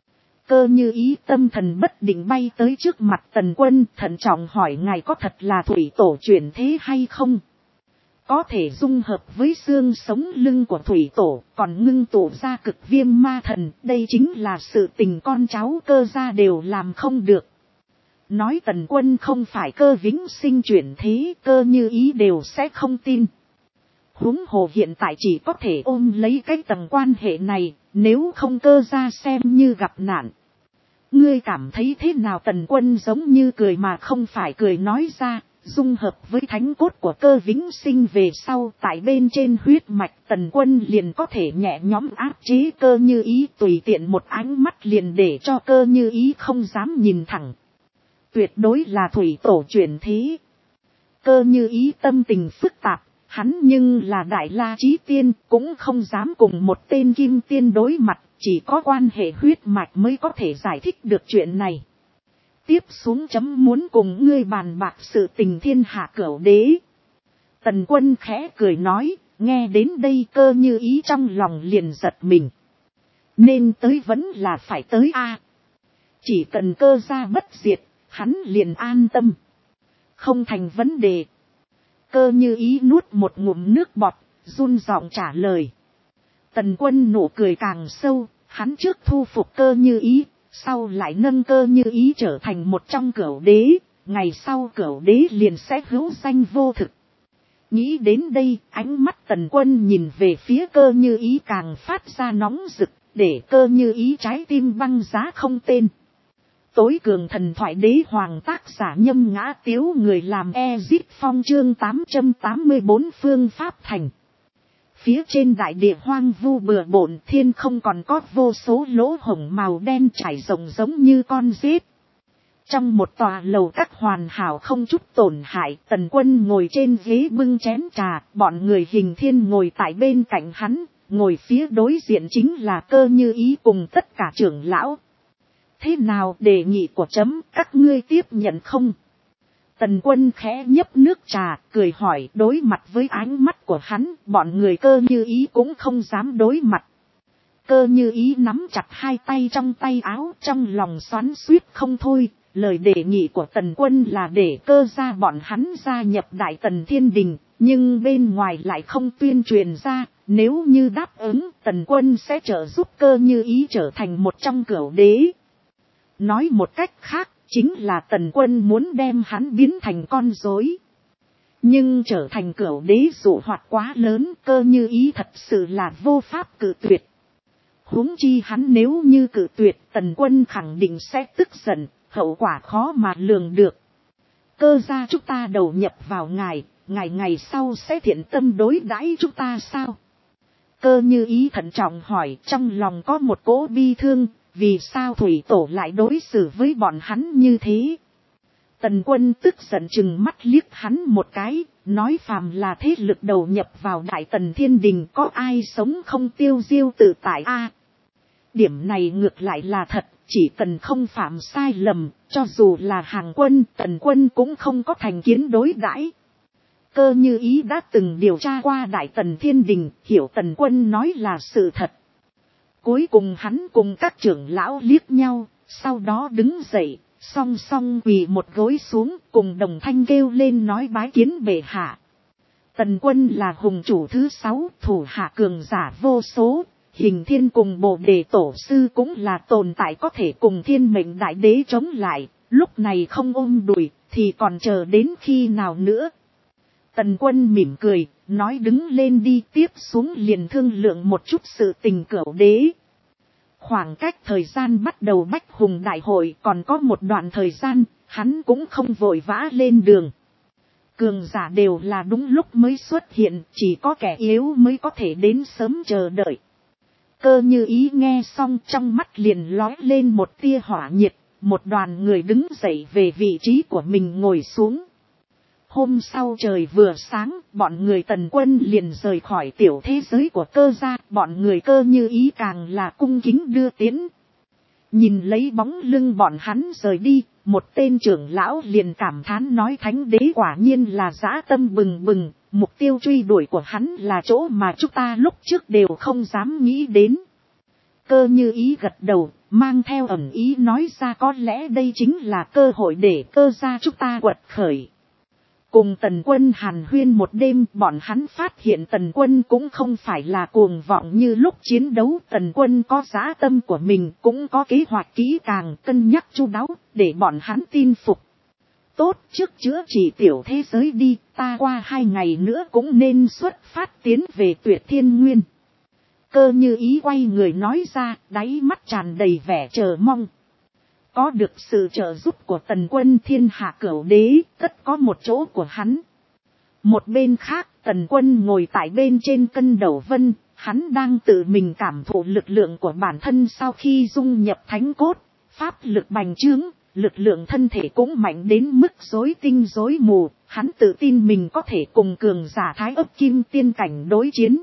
Cơ Như Ý tâm thần bất định bay tới trước mặt Tần Quân, thận trọng hỏi ngài có thật là thủy tổ chuyển thế hay không? Có thể dung hợp với xương sống lưng của thủy tổ, còn ngưng tụ ra cực viêm ma thần, đây chính là sự tình con cháu Cơ gia đều làm không được. Nói Tần Quân không phải Cơ Vĩnh Sinh chuyển thế, Cơ Như Ý đều sẽ không tin. Huống hồ hiện tại chỉ có thể ôm lấy cái tầng quan hệ này, nếu không Cơ gia xem như gặp nạn. Ngươi cảm thấy thế nào? Tần Quân giống như cười mà không phải cười nói ra, dung hợp với thánh cốt của Cơ Vĩnh Sinh về sau, tại bên trên huyết mạch Tần Quân liền có thể nhẹ nhõm áp chế Cơ Như Ý, tùy tiện một ánh mắt liền để cho Cơ Như Ý không dám nhìn thẳng. Tuyệt đối là thủy tổ chuyển thế. Cơ Như Ý tâm tình phức tạp, hắn nhưng là Đại La Chí Tiên, cũng không dám cùng một tên kim tiên đối mặt, chỉ có quan hệ huyết mạch mới có thể giải thích được chuyện này. Tiếp xuống chấm muốn cùng ngươi bàn bạc sự tình thiên hạ cửu đế. Tần Quân khẽ cười nói, nghe đến đây Cơ Như Ý trong lòng liền giật mình. Nên tới vẫn là phải tới a. Chỉ cần Cơ gia bất diệt, hắn liền an tâm. Không thành vấn đề. Cơ Như Ý nuốt một ngụm nước bọt, run giọng trả lời. Tần Quân nụ cười càng sâu, hắn trước thu phục Cơ Như Ý, sau lại nâng Cơ Như Ý trở thành một trong cửu đế, ngày sau cửu đế liền sẽ hữu danh vô thực. Nghĩ đến đây, ánh mắt Tần Quân nhìn về phía Cơ Như Ý càng phát ra nóng rực, để Cơ Như Ý trái tim băng giá không tên. Tối cường thần thoại đế hoàng tác giả Nhâm Ngã Tiếu, người làm Ezip Phong, chương 884 phương pháp thành. Phía trên đại địa hoang vu bừa bộn, thiên không còn có vô số lỗ hổng màu đen trải rộng giống như con rết. Trong một tòa lầu các hoàn hảo không chút tổn hại, Tần Quân ngồi trên ghế bưng chén trà, bọn người Hình Thiên ngồi tại bên cạnh hắn, ngồi phía đối diện chính là Cơ Như Ý cùng tất cả trưởng lão. Thế nào, đề nghị của chấm, các ngươi tiếp nhận không? Tần Quân khẽ nhấp nước trà, cười hỏi. Đối mặt với ánh mắt của hắn, bọn người Cơ Như Ý cũng không dám đối mặt. Cơ Như Ý nắm chặt hai tay trong tay áo, trong lòng xoắn xuýt không thôi. Lời đề nghị của Tần Quân là để Cơ gia bọn hắn gia nhập Đại Tần Thiên Đình, nhưng bên ngoài lại không tuyên truyền ra. Nếu như đáp ứng, Tần Quân sẽ trợ giúp Cơ Như Ý trở thành một trong cửu đế. Nói một cách khác, chính là Tần Quân muốn đem hắn biến thành con rối. Nhưng trở thành cửu đế dụ hoạt quá lớn, Cơ Như Ý thật sự là vô pháp cự tuyệt. Huống chi hắn nếu như cự tuyệt, Tần Quân khẳng định sẽ tức giận, hậu quả khó mà lường được. Cơ gia chúng ta đầu nhập vào ngài, ngày sau sẽ thiện tâm đối đãi chúng ta sao? Cơ Như Ý thận trọng hỏi, trong lòng có một cỗ bi thương. Vì sao Thủy Tổ lại đối xử với bọn hắn như thế? Tần Quân tức giận chừng mắt liếc hắn một cái, nói phàm là thế lực đầu nhập vào Đại Tần Thiên Đình có ai sống không tiêu diêu tự tại a? Điểm này ngược lại là thật, chỉ cần không phạm sai lầm, cho dù là hàng quân, Tần Quân cũng không có thành kiến đối đãi. Cơ Như Ý đã từng điều tra qua Đại Tần Thiên Đình, hiểu Tần Quân nói là sự thật. Cuối cùng hắn cùng các trưởng lão liếc nhau, sau đó đứng dậy, song song quỳ một gối xuống, cùng đồng thanh kêu lên nói bái kiến bệ hạ. Tần Quân là hùng chủ thứ 6, thủ hạ cường giả vô số, Hình Thiên cùng Bồ Đề Tổ sư cũng là tồn tại có thể cùng Thiên Mệnh Đại Đế chống lại, lúc này không ôm đùi, thì còn chờ đến khi nào nữa. Tần Quân mỉm cười, nói đứng lên đi, tiếp xuống liền thương lượng một chút sự tình cửu đế. Khoảng cách thời gian bắt đầu Bách Hùng Đại hội còn có một đoạn thời gian, hắn cũng không vội vã lên đường. Cường giả đều là đúng lúc mới xuất hiện, chỉ có kẻ yếu mới có thể đến sớm chờ đợi. Cơ Như Ý nghe xong trong mắt liền lóe lên một tia hỏa nhiệt, một đoàn người đứng dậy về vị trí của mình ngồi xuống. Hôm sau trời vừa sáng, bọn người Tần Quân liền rời khỏi tiểu thế giới của Cơ gia, bọn người Cơ Như Ý càng là cung kính đưa tiễn. Nhìn lấy bóng lưng bọn hắn rời đi, một tên trưởng lão liền cảm thán nói Thánh Đế quả nhiên là dã tâm bừng bừng, mục tiêu truy đuổi của hắn là chỗ mà chúng ta lúc trước đều không dám nghĩ đến. Cơ Như Ý gật đầu, mang theo ẩn ý nói ra có lẽ đây chính là cơ hội để Cơ gia chúng ta quật khởi. Cùng Tần Quân hàn huyên một đêm, bọn hắn phát hiện Tần Quân cũng không phải là cuồng vọng như lúc chiến đấu. Tần Quân có dã tâm của mình, cũng có kế hoạch kỹ càng, cân nhắc chu đáo, để bọn hắn tin phục. Tốt, trước chữa trị tiểu thế giới đi, ta qua 2 ngày nữa cũng nên xuất phát tiến về Tuyệt Thiên Nguyên. Cơ Như Ý quay người nói ra, đáy mắt tràn đầy vẻ chờ mong. Có được sự trợ giúp của Tần Quân, thiên hạ cửu đế, tất có một chỗ của hắn. Một bên khác, Tần Quân ngồi tại bên trên cân đầu vân, hắn đang tự mình cảm thụ lực lượng của bản thân sau khi dung nhập thánh cốt, pháp lực bành trướng, lực lượng thân thể cũng mạnh đến mức rối tinh rối mù, hắn tự tin mình có thể cùng cường giả Thái Ấp Kim Tiên cảnh đối chiến.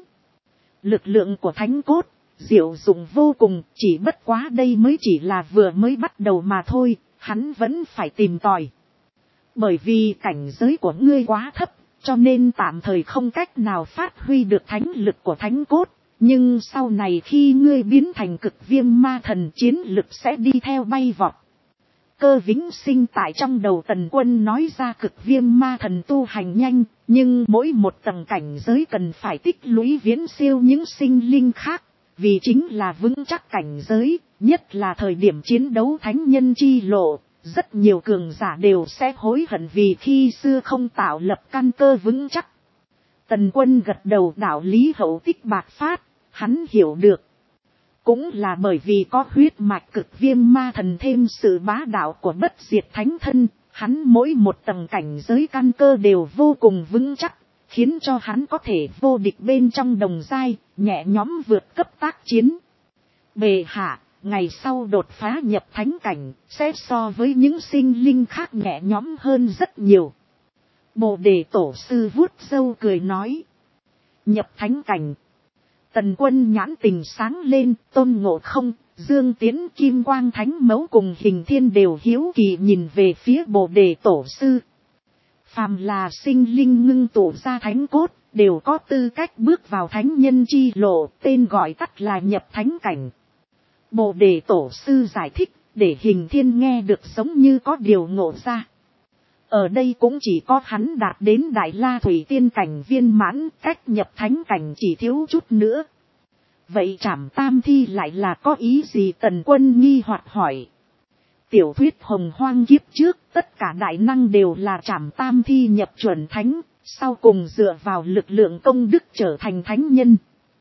Lực lượng của thánh cốt diệu dụng vô cùng, chỉ bất quá đây mới chỉ là vừa mới bắt đầu mà thôi, hắn vẫn phải tìm tòi. Bởi vì cảnh giới của ngươi quá thấp, cho nên tạm thời không cách nào phát huy được thánh lực của thánh cốt. Nhưng sau này khi ngươi biến thành cực viêm ma thần, chiến lực sẽ đi theo bay vọt. Cơ Vĩnh Sinh tại trong đầu Tần Quân nói ra cực viêm ma thần tu hành nhanh, nhưng mỗi một tầng cảnh giới cần phải tích lũy viễn siêu những sinh linh khác, vì chính là vững chắc cảnh giới, nhất là thời điểm chiến đấu thánh nhân chi lộ, rất nhiều cường giả đều sẽ hối hận vì khi xưa không tạo lập căn cơ vững chắc. Tần Quân gật đầu, đạo lý hậu tích bạc phát, hắn hiểu được. Cũng là bởi vì có huyết mạch cực viêm ma thần thêm sự bá đạo của bất diệt thánh thân, hắn mỗi một tầng cảnh giới căn cơ đều vô cùng vững chắc, khiến cho hắn có thể vô địch bên trong đồng giai, nhẹ nhõm vượt cấp tác chiến. Bệ hạ, ngày sau đột phá nhập thánh cảnh, sẽ so với những sinh linh khác nhẹ nhõm hơn rất nhiều. Bồ Đề Tổ sư vuốt râu cười nói. Nhập thánh cảnh. Tần Quân nhãn tình sáng lên, Tôn Ngộ Không, Dương Tiến, Kim Quang Thánh Mẫu cùng Hình Thiên đều hiếu kỳ nhìn về phía Bồ Đề Tổ sư. Phàm là sinh linh ngưng tụ ra thánh cốt, đều có tư cách bước vào thánh nhân chi lộ, tên gọi tắt là nhập thánh cảnh. Bồ Đề Tổ sư giải thích, để Hình Thiên nghe được giống như có điều ngộ ra. Ở đây cũng chỉ có hắn đạt đến Đại La Thủy Tiên cảnh viên mãn, cách nhập thánh cảnh chỉ thiếu chút nữa. Vậy Trảm Tam Thi lại là có ý gì? Tần Quân nghi hoặc hỏi. Tiểu thuyết Hồng Hoang kiếp trước, tất cả đại năng đều là Trảm Tam Thi nhập chuẩn thánh, sau cùng dựa vào lực lượng công đức trở thành thánh nhân.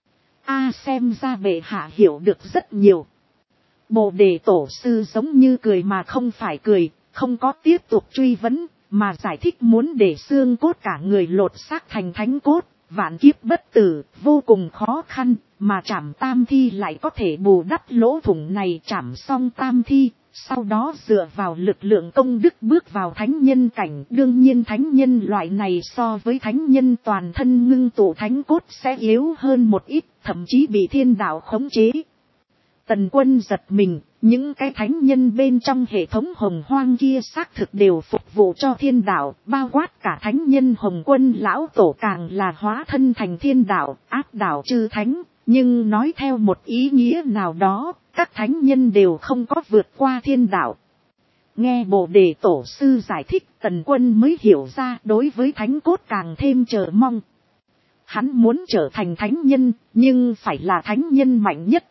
Xem ra bệ hạ hiểu được rất nhiều. Bồ Đề Tổ sư giống như cười mà không phải cười, không có tiếp tục truy vấn, mà giải thích muốn để xương cốt cả người lột xác thành thánh cốt, vạn kiếp bất tử, vô cùng khó khăn, mà Trảm Tam Thi lại có thể bù đắp lỗ thủng này. Trảm xong Tam Thi, sau đó dựa vào lực lượng công đức bước vào thánh nhân cảnh. Đương nhiên thánh nhân loại này so với thánh nhân toàn thân ngưng tụ thánh cốt sẽ yếu hơn một ít, thậm chí bị thiên đạo khống chế. Tần Quân giật mình, những cái thánh nhân bên trong hệ thống Hồng Hoang kia xác thực đều phục vụ cho thiên đạo, bao quát cả thánh nhân Hồng Quân lão tổ càng là hóa thân thành thiên đạo, áp đảo chư thánh, nhưng nói theo một ý nghĩa nào đó, các thánh nhân đều không có vượt qua thiên đạo. Nghe Bồ Đề Tổ sư giải thích, Tần Quân mới hiểu ra đối với thánh cốt càng thêm chờ mong. Hắn muốn trở thành thánh nhân, nhưng phải là thánh nhân mạnh nhất.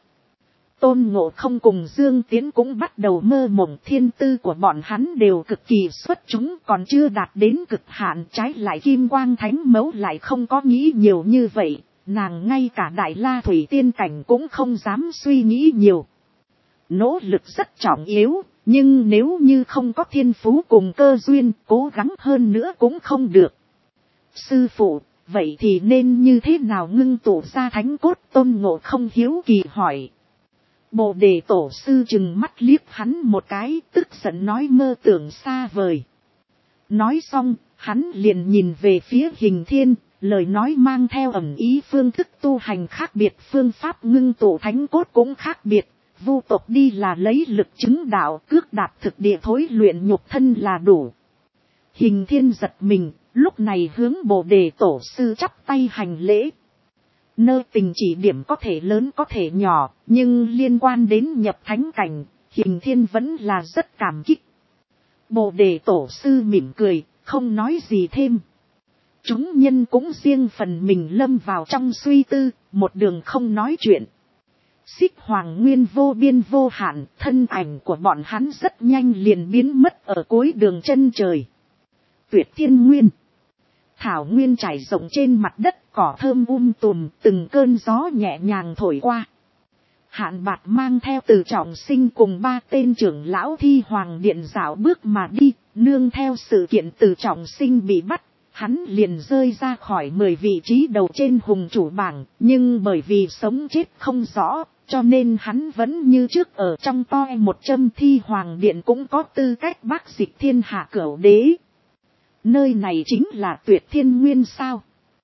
Tôn Ngộ Không cùng Dương Tiến cũng bắt đầu mơ mộng, thiên tư của bọn hắn đều cực kỳ xuất chúng, còn chưa đạt đến cực hạn. Trái lại Kim Quang Thánh Mẫu lại không có nghĩ nhiều như vậy, nàng ngay cả Đại La Thủy Tiên cảnh cũng không dám suy nghĩ nhiều. Nỗ lực rất trọng yếu, nhưng nếu như không có thiên phú cùng cơ duyên, cố gắng hơn nữa cũng không được. Sư phụ, vậy thì nên như thế nào ngưng tụ ra thánh cốt? Tôn Ngộ Không hiếu kỳ hỏi. Bồ Đề Tổ sư chừng mắt liếc hắn một cái, tức giận nói mơ tưởng xa vời. Nói xong, hắn liền nhìn về phía Hình Thiên, lời nói mang theo ẩn ý phương thức tu hành khác biệt, phương pháp ngưng tụ thánh cốt cũng khác biệt. Vu tộc đi là lấy lực chứng đạo, cước đạp thực địa thối luyện nhục thân là đủ. Hình Thiên giật mình, lúc này hướng Bồ Đề Tổ sư chắp tay hành lễ. Nơi tình chỉ điểm có thể lớn có thể nhỏ, nhưng liên quan đến nhập thánh cảnh, Hình Thiên vẫn là rất cảm kích. Bồ Đề Tổ sư mỉm cười, không nói gì thêm. Chúng nhân cũng riêng phần mình lâm vào trong suy tư, một đường không nói chuyện. Xích Hoàng Nguyên vô biên vô hạn, thân ảnh của bọn hắn rất nhanh liền biến mất ở cuối đường chân trời. Tuyệt Thiên Nguyên, thảo nguyên trải rộng trên mặt đất, cỏ thơm tùm, từng cơn gió nhẹ nhàng thổi qua. Hạn Bạt mang theo Từ Trọng Sinh cùng 3 tên trưởng lão Thi Hoàng Điện dạo bước mà đi, nương theo sự kiện Từ Trọng Sinh bị bắt, hắn liền rơi ra khỏi 10 vị trí đầu trên hùng chủ bảng, nhưng bởi vì sống chết không rõ, cho nên hắn vẫn như trước ở trong toi một châm. Thi Hoàng Điện cũng có tư cách bác dịch thiên hạ cửu đế. Nơi này chính là Tuyệt Thiên Nguyên sao?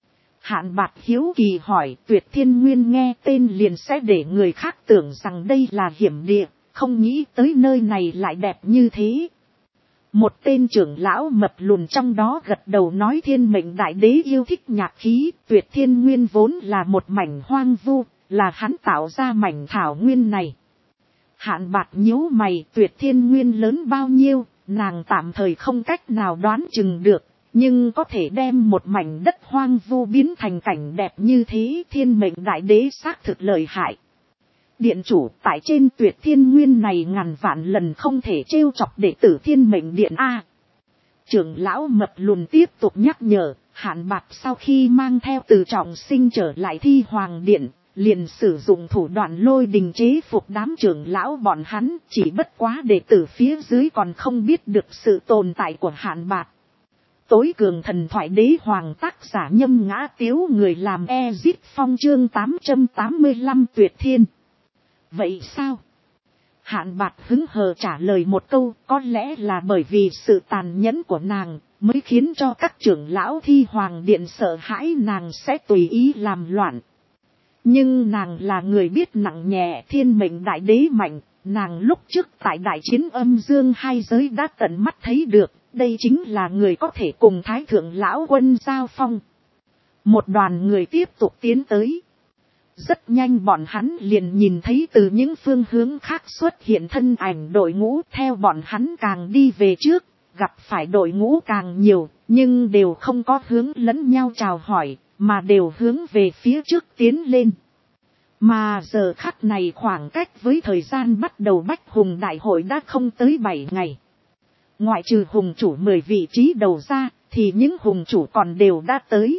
Hạn Bạt hiếu kỳ hỏi. Tuyệt Thiên Nguyên nghe tên liền sẽ để người khác tưởng rằng đây là hiểm địa, không nghĩ tới nơi này lại đẹp như thế. Một tên trưởng lão mập lùn trong đó gật đầu nói thiên mệnh đại đế yêu thích nhạc khí, Tuyệt Thiên Nguyên vốn là một mảnh hoang vu, là hắn tạo ra mảnh thảo nguyên này. Hạn Bạc nhíu mày, Tuyệt Thiên Nguyên lớn bao nhiêu, nàng tạm thời không cách nào đoán chừng được, nhưng có thể đem một mảnh đất hoang vu biến thành cảnh đẹp như thế, thiên mệnh đại đế xác thực lợi hại. Điện chủ, tại trên Tuyệt Thiên Nguyên này ngàn vạn lần không thể trêu chọc đệ tử thiên mệnh điện A. Trưởng lão mập lùn tiếp tục nhắc nhở, Hạn Bạc sau khi mang theo Từ Trọng Sinh trở lại Thi Hoàng Điện, liền sử dụng thủ đoạn lôi đình chế phục đám trưởng lão bọn hắn, chỉ bất quá đệ tử phía dưới còn không biết được sự tồn tại của Hạn Bạc. Tối cường thần thoại đế hoàng tác giả Nhâm Ngã Tiếu, người làm Ezip Phong, chương 885 Tuyệt Thiên. Vậy sao? Hạn Bạc hứng hờ trả lời một câu, có lẽ là bởi vì sự tàn nhẫn của nàng, mới khiến cho các trưởng lão Thi Hoàng Điện sợ hãi nàng sẽ tùy ý làm loạn. Nhưng nàng là người biết nặng nhẹ, thiên mệnh đại đế mạnh, nàng lúc trước tại đại chiến âm dương hai giới đã tận mắt thấy được, đây chính là người có thể cùng Thái Thượng Lão Quân giao phong. Một đoàn người tiếp tục tiến tới. Rất nhanh bọn hắn liền nhìn thấy từ những phương hướng khác xuất hiện thân ảnh đội ngũ, theo bọn hắn càng đi về trước, gặp phải đội ngũ càng nhiều, nhưng đều không có hướng lẫn nhau chào hỏi, mà đều hướng về phía trước tiến lên. Mà giờ khắc này khoảng cách với thời gian bắt đầu Bách Hùng Đại hội đã không tới 7 ngày. Ngoại trừ hùng chủ 10 vị trí đầu ra, thì những hùng chủ còn đều đã tới.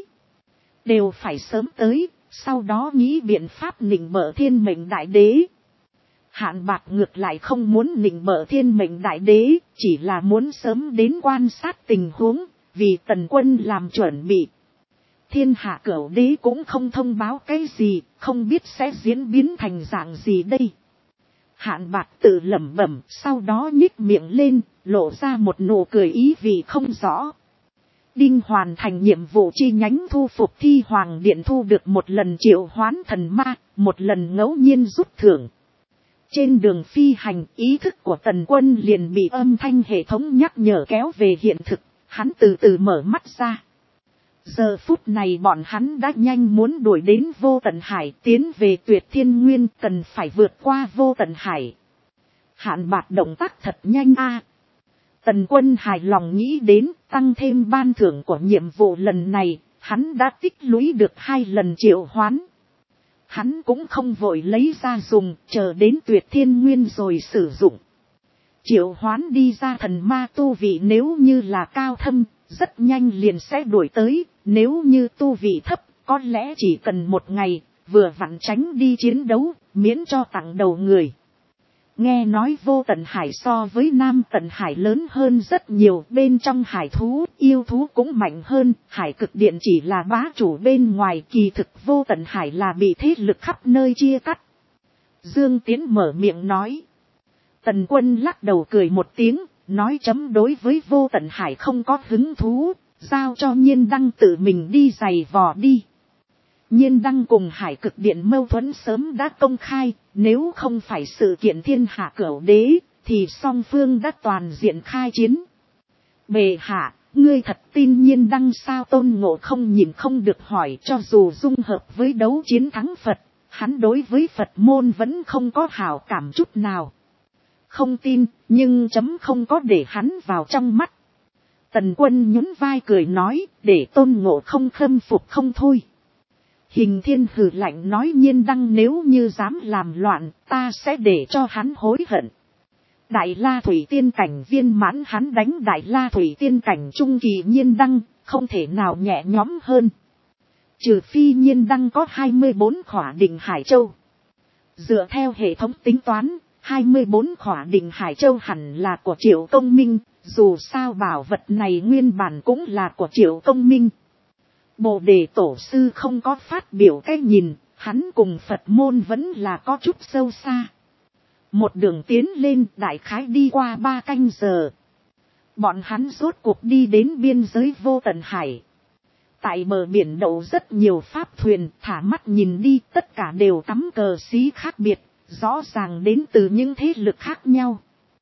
Đều phải sớm tới, sau đó nghĩ biện pháp nịnh bợ thiên mệnh đại đế. Hạn Bạc ngược lại không muốn nịnh bợ thiên mệnh đại đế, chỉ là muốn sớm đến quan sát tình huống, vì Tần Quân làm chuẩn bị. Thiên hạ cửu đế cũng không thông báo cái gì, không biết sẽ diễn biến thành dạng gì đây. Hạn Bạc tự lẩm bẩm, sau đó nhích miệng lên, lộ ra một nụ cười ý vị không rõ. Đinh hoàn thành nhiệm vụ chi nhánh thu phục Thi Hoàng Điện, thu được một lần triệu hoán thần ma, một lần ngẫu nhiên rút thưởng. Trên đường phi hành, ý thức của Tần Quân liền bị âm thanh hệ thống nhắc nhở kéo về hiện thực, hắn từ từ mở mắt ra. Giờ phút này bọn hắn đã nhanh muốn đuổi đến Vô Tận Hải, tiến về Tuyệt Thiên Nguyên, cần phải vượt qua Vô Tận Hải. Hạn Bạc động tác thật nhanh a. Tần Quân hài lòng nghĩ đến, tăng thêm ban thưởng của nhiệm vụ lần này, hắn đã tích lũy được 2 lần triệu hoán. Hắn cũng không vội lấy ra dùng, chờ đến Tuyệt Thiên Nguyên rồi sử dụng. Triệu hoán đi ra thần ma tu vị nếu như là cao thâm, rất nhanh liền sẽ đuổi tới, nếu như tu vị thấp, có lẽ chỉ cần 1 ngày, vừa vặn tránh đi chiến đấu, miễn cho tặng đầu người. Nghe nói Vô Tận Hải so với Nam Tận Hải lớn hơn rất nhiều, bên trong hải thú, yêu thú cũng mạnh hơn, Hải Cực Điện chỉ là bá chủ bên ngoài, kỳ thực Vô Tận Hải là bị thế lực khắp nơi chia cắt. Dương Tiến mở miệng nói. Tần Quân lắc đầu cười một tiếng, nói chấm đối với Vô Tận Hải không có hứng thú, giao cho Nhiên Đăng tự mình đi giày vò đi. Nhiên Đăng cùng Hải Cực Điện mâu thuẫn sớm đã công khai, nếu không phải sự kiện thiên hạ cửu đế, thì song phương đã toàn diện khai chiến. Bệ hạ, ngươi thật tin Nhiên Đăng sao? Tôn Ngộ không nhìn không được hỏi, cho dù dung hợp với đấu chiến thắng Phật, hắn đối với Phật môn vẫn không có hảo cảm chút nào. Không tin, nhưng chấm không có để hắn vào trong mắt. Tần Quân nhún vai cười nói, để Tôn Ngộ không khâm phục không thôi. Hình Thiên hừ lạnh nói, Nhiên Đăng nếu như dám làm loạn, ta sẽ để cho hắn hối hận. Đại La Thủy Tiên cảnh viên mãn hắn đánh Đại La Thủy Tiên cảnh trung kỳ Nhiên Đăng, không thể nào nhẹ nhõm hơn. Trừ phi Nhiên Đăng có 24 khỏa định Hải Châu. Dựa theo hệ thống tính toán, 24 khỏa định Hải Châu hẳn là của Triệu Công Minh, dù sao bảo vật này nguyên bản cũng là của Triệu Công Minh. Bồ Đề Tổ sư không có phát biểu cái nhìn, hắn cùng Phật môn vẫn là có chút sâu xa. Một đường tiến lên đại khái đi qua 3 canh giờ. Bọn hắn rốt cuộc đi đến biên giới Vô Tận Hải. Tại bờ biển đậu rất nhiều pháp thuyền, thả mắt nhìn đi tất cả đều cắm cờ xí khác biệt, rõ ràng đến từ những thế lực khác nhau.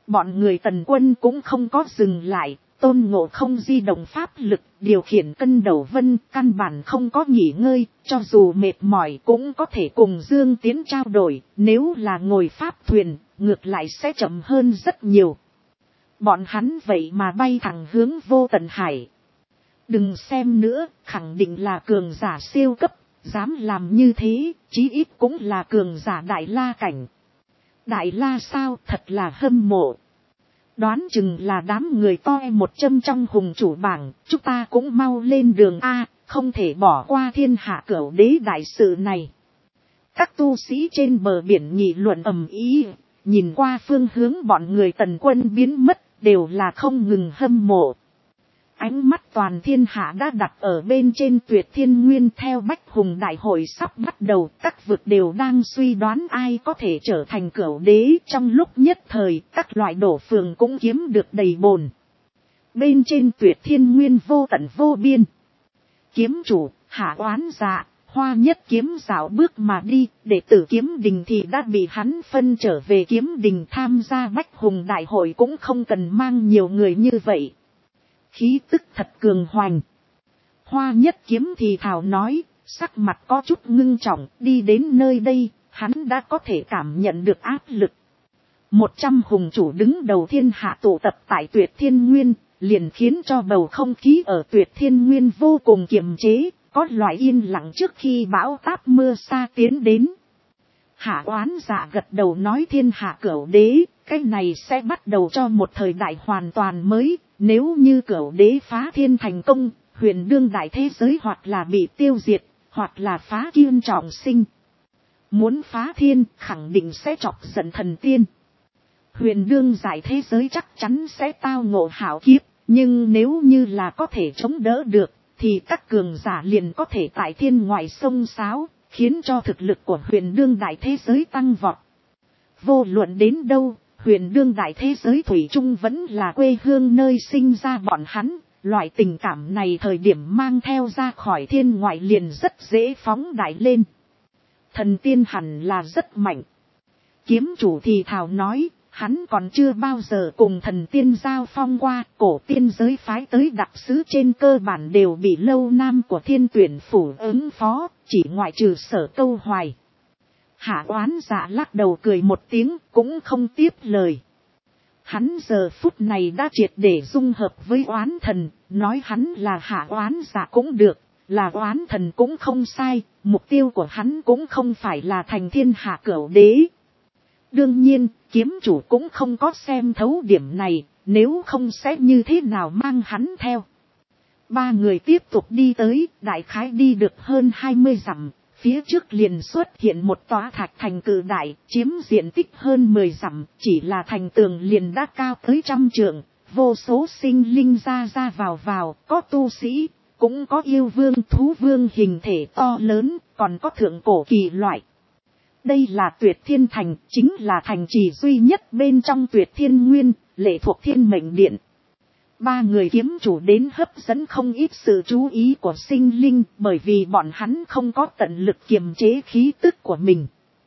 Bọn người Tần quân cũng không có dừng lại, Tôn Ngộ Không di động pháp lực, điều khiển cân đầu vân, căn bản không có nghỉ ngơi, cho dù mệt mỏi cũng có thể cùng Dương Tiến trao đổi, nếu là ngồi pháp thuyền, ngược lại sẽ chậm hơn rất nhiều. Bọn hắn vậy mà bay thẳng hướng vô tận hải. Đừng xem nữa, khẳng định là cường giả siêu cấp, dám làm như thế, chí ít cũng là cường giả đại la cảnh. Đại la sao, thật là hâm mộ. Đoán chừng là đám người toi một châm trong hùng chủ bảng, chúng ta cũng mau lên đường A, không thể bỏ qua thiên hạ cửu đế đại sự này. Các tu sĩ trên bờ biển nghị luận ầm ĩ, nhìn qua phương hướng bọn người Tần quân biến mất, đều là không ngừng hâm mộ. Ánh mắt toàn thiên hạ đã đặt ở bên trên Tuyệt Thiên Nguyên. Theo Bách Hùng đại hội sắp bắt đầu, các vực đều đang suy đoán ai có thể trở thành cửu đế. Trong lúc nhất thời, các loại đổ phường cũng kiếm được đầy bồn. Bên trên Tuyệt Thiên Nguyên vô tận vô biên. Kiếm chủ, Hạ Oán Dạ, Hoa Nhất Kiếm dạo bước mà đi, đệ tử Kiếm Đình thì đã bị hắn phân trở về Kiếm Đình tham gia Bách Hùng đại hội, cũng không cần mang nhiều người như vậy. Khí tức thật cường hoành. Hoa Nhất Kiếm thì thào nói, sắc mặt có chút ngưng trọng, đi đến nơi đây, hắn đã có thể cảm nhận được áp lực. 100 hùng chủ đứng đầu thiên hạ tụ tập tại Tuyệt Thiên Nguyên, liền khiến cho bầu không khí ở Tuyệt Thiên Nguyên vô cùng kiềm chế, có loại yên lặng trước khi bão táp mưa sa tiến đến. Hạ Oán Dạ gật đầu nói, thiên hạ cửu đế, cái này sẽ bắt đầu cho một thời đại hoàn toàn mới. Nếu như cửu đế phá thiên thành công, huyền đương đại thế giới hoặc là bị tiêu diệt, hoặc là phá kiên trọng sinh. Muốn phá thiên, khẳng định sẽ chọc giận thần tiên. Huyền đương đại thế giới chắc chắn sẽ tao ngộ hảo kiếp, nhưng nếu như là có thể chống đỡ được, thì các cường giả liền có thể tại thiên ngoại sông sáo, khiến cho thực lực của huyền đương đại thế giới tăng vọt. Vô luận đến đâu, huyền đương đại thế giới thủy chung vẫn là quê hương nơi sinh ra bọn hắn, loại tình cảm này thời điểm mang theo ra khỏi thiên ngoại liền rất dễ phóng đại lên. Thần tiên hẳn là rất mạnh. Kiếm chủ thì thào nói, hắn còn chưa bao giờ cùng thần tiên giao phong qua, cổ tiên giới phái tới đặc sứ trên cơ bản đều bị lâu nam của thiên tuyển phủ ứng phó, chỉ ngoại trừ Sở Câu Hoài. Hạ Oán Dạ lắc đầu cười một tiếng, cũng không tiếp lời. Hắn giờ phút này đã triệt để dung hợp với oán thần, nói hắn là Hạ Oán Dạ cũng được, là oán thần cũng không sai, mục tiêu của hắn cũng không phải là thành thiên hạ cửu đế. Đương nhiên, kiếm chủ cũng không có xem thấu điểm này, nếu không sẽ như thế nào mang hắn theo. Ba người tiếp tục đi tới, đại khái đi được hơn 20 dặm. Phía trước liền xuất hiện một tòa thạch thành cự đại, chiếm diện tích hơn 10 dặm, chỉ là thành tường liền đã cao tới 100 trượng, vô số sinh linh ra vào, có tu sĩ, cũng có yêu vương thú vương hình thể to lớn, còn có thượng cổ kỳ loại. Đây là Tuyệt Thiên Thành, chính là thành trì duy nhất bên trong Tuyệt Thiên Nguyên, lệ thuộc Thiên Mệnh Điện. Ba người kiếm chủ đến hấp dẫn không ít sự chú ý của sinh linh, bởi vì bọn hắn không có tận lực kiềm chế khí tức của mình.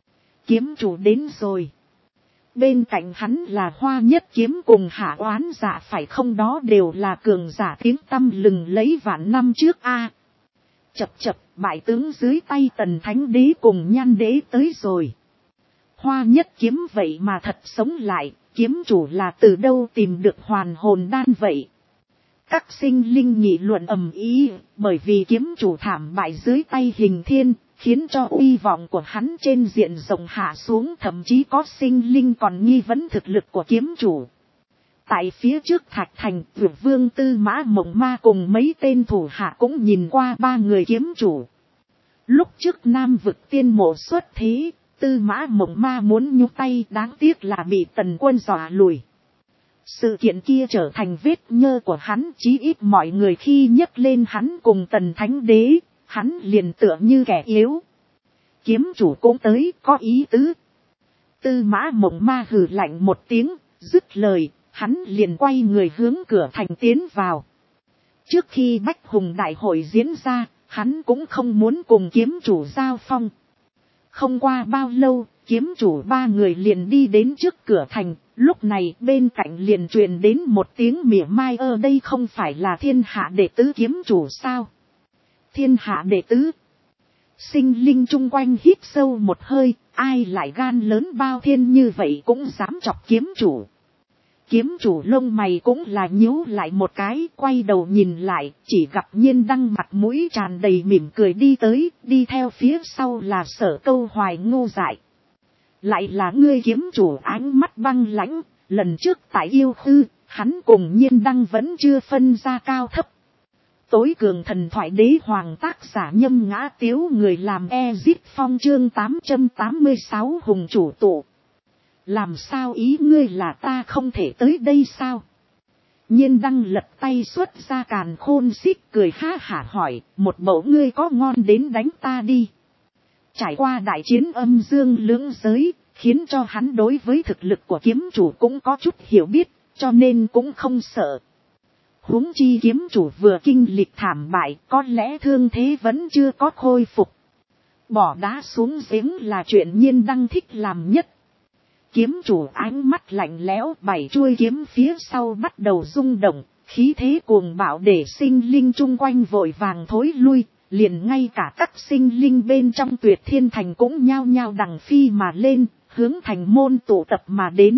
Kiếm chủ đến rồi. Bên cạnh hắn là Hoa Nhất Kiếm cùng Hạ Oán Dạ, phải không, đó đều là cường giả tiếng tăm lừng lấy vạn năm trước a. Chập bại tướng dưới tay Tần Thánh Đế cùng Nhan Đế tới rồi. Hoa Nhất Kiếm vậy mà thật sống lại, kiếm chủ là từ đâu tìm được hoàn hồn đan vậy? Các sinh linh nghị luận ầm ĩ, bởi vì kiếm chủ thảm bại dưới tay Hình Thiên, khiến cho uy vọng của hắn trên diện rộng hạ xuống, thậm chí có sinh linh còn nghi vấn thực lực của kiếm chủ. Tại phía trước Thạch Thành, Vương Tư Mã Mộng Ma cùng mấy tên thủ hạ cũng nhìn qua ba người kiếm chủ. Lúc trước Nam Vực Tiên Mộ xuất thế, Tư Mã Mộng Ma muốn nhúc tay, đáng tiếc là bị Tần Quân dọa lùi. Sự kiện kia trở thành vết nhơ của hắn, chí ít mọi người khi nhắc lên hắn cùng Tần Thánh Đế, hắn liền tựa như kẻ yếu. Kiếm chủ cũng tới, có ý tứ. Tư Mã Mộng Ma hừ lạnh một tiếng, dứt lời, hắn liền quay người hướng cửa thành tiến vào. Trước khi Bách Hùng đại hội diễn ra, hắn cũng không muốn cùng kiếm chủ giao phong. Không qua bao lâu, kiếm chủ ba người liền đi đến trước cửa thành, lúc này bên cạnh liền truyền đến một tiếng mỉa mai, đây không phải là thiên hạ đệ tứ kiếm chủ sao? Thiên hạ đệ tứ. Sinh linh chung quanh hít sâu một hơi, ai lại gan lớn bao thiên như vậy cũng dám chọc kiếm chủ. Kiếm chủ lông mày cũng là nhíu lại một cái, quay đầu nhìn lại, chỉ gặp Nhiên Đăng mặt mũi tràn đầy mỉm cười đi tới, đi theo phía sau là Sở Câu Hoài ngu dại. Lại là ngươi kiếm chủ, ánh mắt băng lãnh, lần trước tại Yêu Khư, hắn cùng Nhiên Đăng vẫn chưa phân ra cao thấp. Tối cường thần thoại đế hoàng, tác giả Nhâm Ngã Tiếu, người làm Ezip Phong, chương 886 hùng chủ tụ. Làm sao ý ngươi là ta không thể tới đây sao? Nhiên Đăng lật tay xuất ra càn khôn xích, cười ha hả hỏi, một mẫu ngươi có ngon đến đánh ta đi. Trải qua đại chiến âm dương lưỡng giới, khiến cho hắn đối với thực lực của kiếm chủ cũng có chút hiểu biết, cho nên cũng không sợ. Huống chi kiếm chủ vừa kinh lịch thảm bại, có lẽ thương thế vẫn chưa có khôi phục. Bỏ đá xuống giếng là chuyện Nhiên Đăng thích làm nhất. Kiếm chủ ánh mắt lạnh lẽo, 7 chuôi kiếm phía sau bắt đầu rung động, khí thế cuồng bạo để sinh linh chung quanh vội vàng thối lui, liền ngay cả các sinh linh bên trong Tuyệt Thiên Thành cũng nhao nhao đằng phi mà lên, hướng thành môn tụ tập mà đến.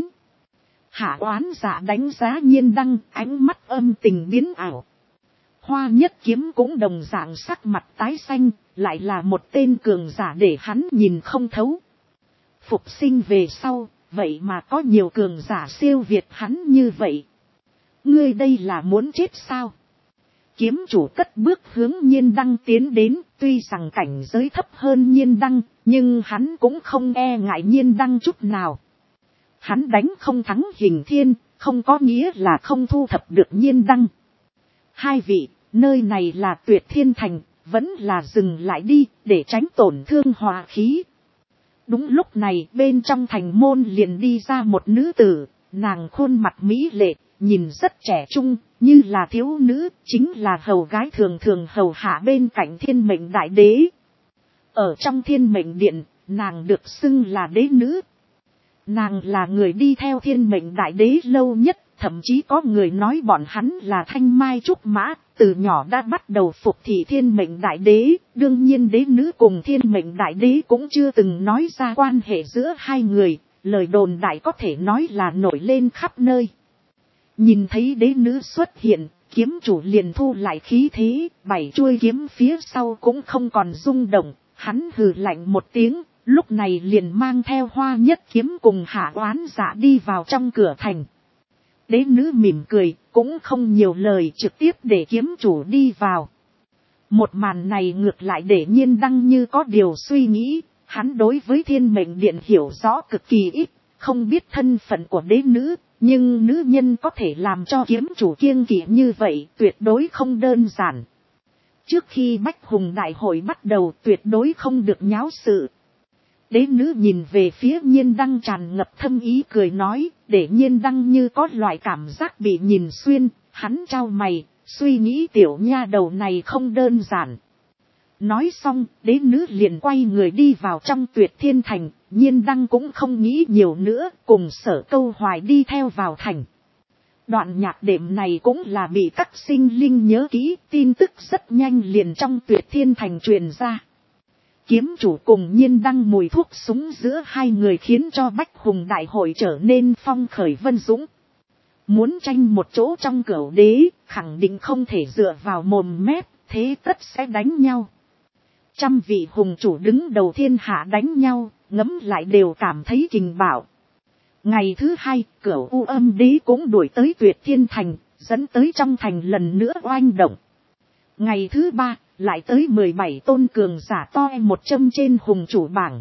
Hạ Oán Dạ đánh giá Nhiên Đăng, ánh mắt âm tình biến ảo. Hoa Nhất Kiếm cũng đồng dạng sắc mặt tái xanh, lại là một tên cường giả để hắn nhìn không thấu. Phục sinh về sau, vậy mà có nhiều cường giả siêu việt hắn như vậy. Ngươi đây là muốn chết sao? Kiếm chủ cất bước hướng Nhiên Đăng tiến đến, tuy rằng cảnh giới thấp hơn Nhiên Đăng, nhưng hắn cũng không e ngại Nhiên Đăng chút nào. Hắn đánh không thắng Hình Thiên, không có nghĩa là không thu thập được Nhiên Đăng. Hai vị, nơi này là Tuyệt Thiên Thành, vẫn là dừng lại đi, để tránh tổn thương hòa khí. Đúng lúc này, bên trong thành môn liền đi ra một nữ tử, nàng khuôn mặt mỹ lệ, nhìn rất trẻ trung, như là thiếu nữ, chính là hầu gái thường thường hầu hạ bên cạnh Thiên Mệnh Đại Đế. Ở trong Thiên Mệnh Điện, nàng được xưng là đế nữ. Nàng là người đi theo Thiên Mệnh Đại Đế lâu nhất, thậm chí có người nói bọn hắn là thanh mai trúc mã, từ nhỏ đã bắt đầu phục thị Thiên Mệnh Đại Đế. Đương nhiên đế nữ cùng Thiên Mệnh Đại Đế cũng chưa từng nói ra quan hệ giữa hai người, lời đồn đại có thể nói là nổi lên khắp nơi. Nhìn thấy đế nữ xuất hiện, kiếm chủ liền thu lại khí thế, 7 chuôi kiếm phía sau cũng không còn rung động, hắn hừ lạnh một tiếng, lúc này liền mang theo Hoa Nhất Kiếm cùng Hạ Oán Dạ đi vào trong cửa thành. Đế nữ mỉm cười, cũng không nhiều lời, trực tiếp để kiếm chủ đi vào. Một màn này ngược lại để Nhiên Đăng như có điều suy nghĩ, hắn đối với Thiên Mệnh Điện hiểu rõ cực kỳ ít, không biết thân phận của đế nữ, nhưng nữ nhân có thể làm cho kiếm chủ kiêng kỵ như vậy tuyệt đối không đơn giản. Trước khi Bách Hùng Đại hội bắt đầu tuyệt đối không được nháo sự. Đế nữ nhìn về phía Nhiên Đăng tràn ngập thâm ý cười nói, để Nhiên Đăng như có loại cảm giác bị nhìn xuyên, hắn trao mày, suy nghĩ tiểu nha đầu này không đơn giản. Nói xong, đế nữ liền quay người đi vào trong Tuyệt Thiên Thành, Nhiên Đăng cũng không nghĩ nhiều nữa, cùng Sở Câu Hoài đi theo vào thành. Đoạn nhạc đệm này cũng là bị các sinh linh nhớ kỹ, tin tức rất nhanh liền trong Tuyệt Thiên Thành truyền ra. Kiếm chủ cùng Nhiên Đăng mùi thuốc súng giữa hai người khiến cho Bách Hùng Đại hội trở nên phong khởi vân dũng. Muốn tranh một chỗ trong cửu đế, khẳng định không thể dựa vào mồm mép, thế tất sẽ đánh nhau. Trăm vị hùng chủ đứng đầu thiên hạ đánh nhau, ngấm lại đều cảm thấy kình bạo. Ngày thứ hai, cửu U Âm Đế cũng đuổi tới Tuyệt Thiên Thành, dẫn tới trong thành lần nữa oanh động. Ngày thứ ba, lại tới 17 tôn cường giả to một châm trên hùng chủ bảng.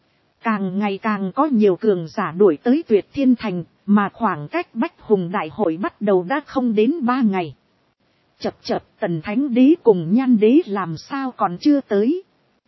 Càng ngày càng có nhiều cường giả đuổi tới Tuyệt Thiên Thành, mà khoảng cách Bách Hùng Đại hội bắt đầu đã không đến 3 ngày. Chập Tần Thánh Đế cùng Nhan Đế làm sao còn chưa tới.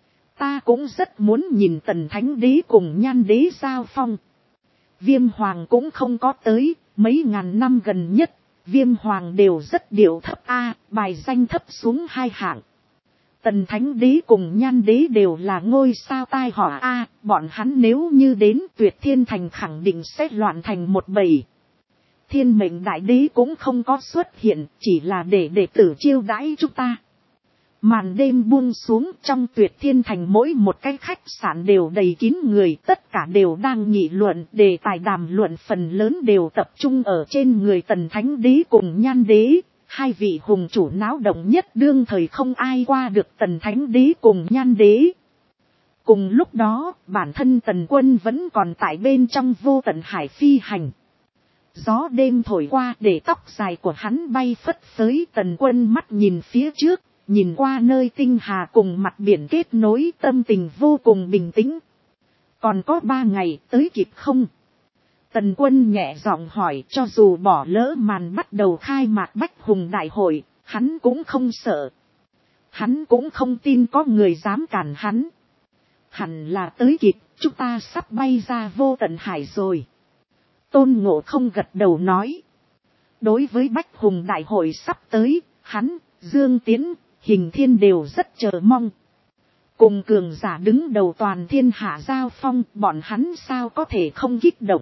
Ta cũng rất muốn nhìn Tần Thánh Đế cùng Nhan Đế giao phong. Viêm Hoàng cũng không có tới, mấy ngàn năm gần nhất, Viêm Hoàng đều rất điệu thấp bài danh thấp xuống 2 hạng. Tần Thánh Đế cùng Nhan Đế đều là ngôi sao tai họa a, bọn hắn nếu như đến Tuyệt Thiên Thành khẳng định sẽ loạn thành một bầy. Thiên Mệnh Đại Đế cũng không có xuất hiện, chỉ là để đệ tử chiêu đãi chúng ta. Màn đêm buông xuống, trong Tuyệt Thiên Thành mỗi một cái khách sạn đều đầy kín người, tất cả đều đang nghị luận, đề tài đàm luận phần lớn đều tập trung ở trên người Tần Thánh Đế cùng Nhan Đế. Hai vị hùng chủ náo động nhất đương thời không ai qua được Tần Thánh Đế cùng Nhan Đế. Cùng lúc đó, bản thân Tần Quân vẫn còn tại bên trong vô tận hải phi hành. Gió đêm thổi qua để tóc dài của hắn bay phất phới. Tần Quân mắt nhìn phía trước, nhìn qua nơi tinh hà cùng mặt biển kết nối, tâm tình vô cùng bình tĩnh. Còn có 3 ngày tới kịp không? Tần Quân nhẹ giọng hỏi, cho dù bỏ lỡ màn bắt đầu khai mạc Bách Hùng Đại hội, hắn cũng không sợ. Hắn cũng không tin có người dám cản hắn. Hẳn là tới kịp, chúng ta sắp bay ra vô tận hải rồi. Tôn Ngộ Không gật đầu nói. Đối với Bách Hùng Đại hội sắp tới, hắn, Dương Tiến, Hình Thiên đều rất chờ mong. Cùng cường giả đứng đầu toàn thiên hạ giao phong, bọn hắn sao có thể không kích động.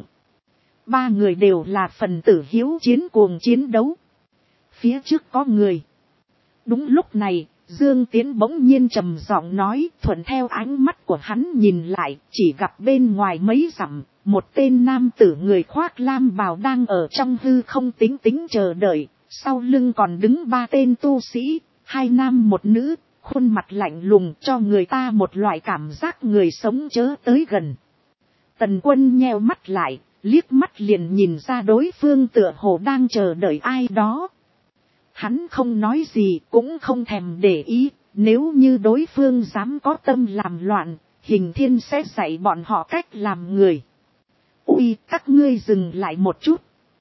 3 người đều là phần tử hiếu chiến cuồng chiến đấu. Phía trước có người. Đúng lúc này, Dương Tiến bỗng nhiên trầm giọng nói, thuận theo ánh mắt của hắn nhìn lại, chỉ gặp bên ngoài mấy dặm, một tên nam tử người khoác lam bào đang ở trong hư không tính tính chờ đợi, sau lưng còn đứng 3 tên tu sĩ, 2 nam 1 nữ, khuôn mặt lạnh lùng cho người ta một loại cảm giác người sống chớ tới gần. Tần Quân nheo mắt lại, liếc mắt liền nhìn ra đối phương tựa hồ đang chờ đợi ai đó. Hắn không nói gì cũng không thèm để ý, nếu như đối phương dám có tâm làm loạn, Hình Thiên sẽ dạy bọn họ cách làm người. Ui, các ngươi dừng lại một chút.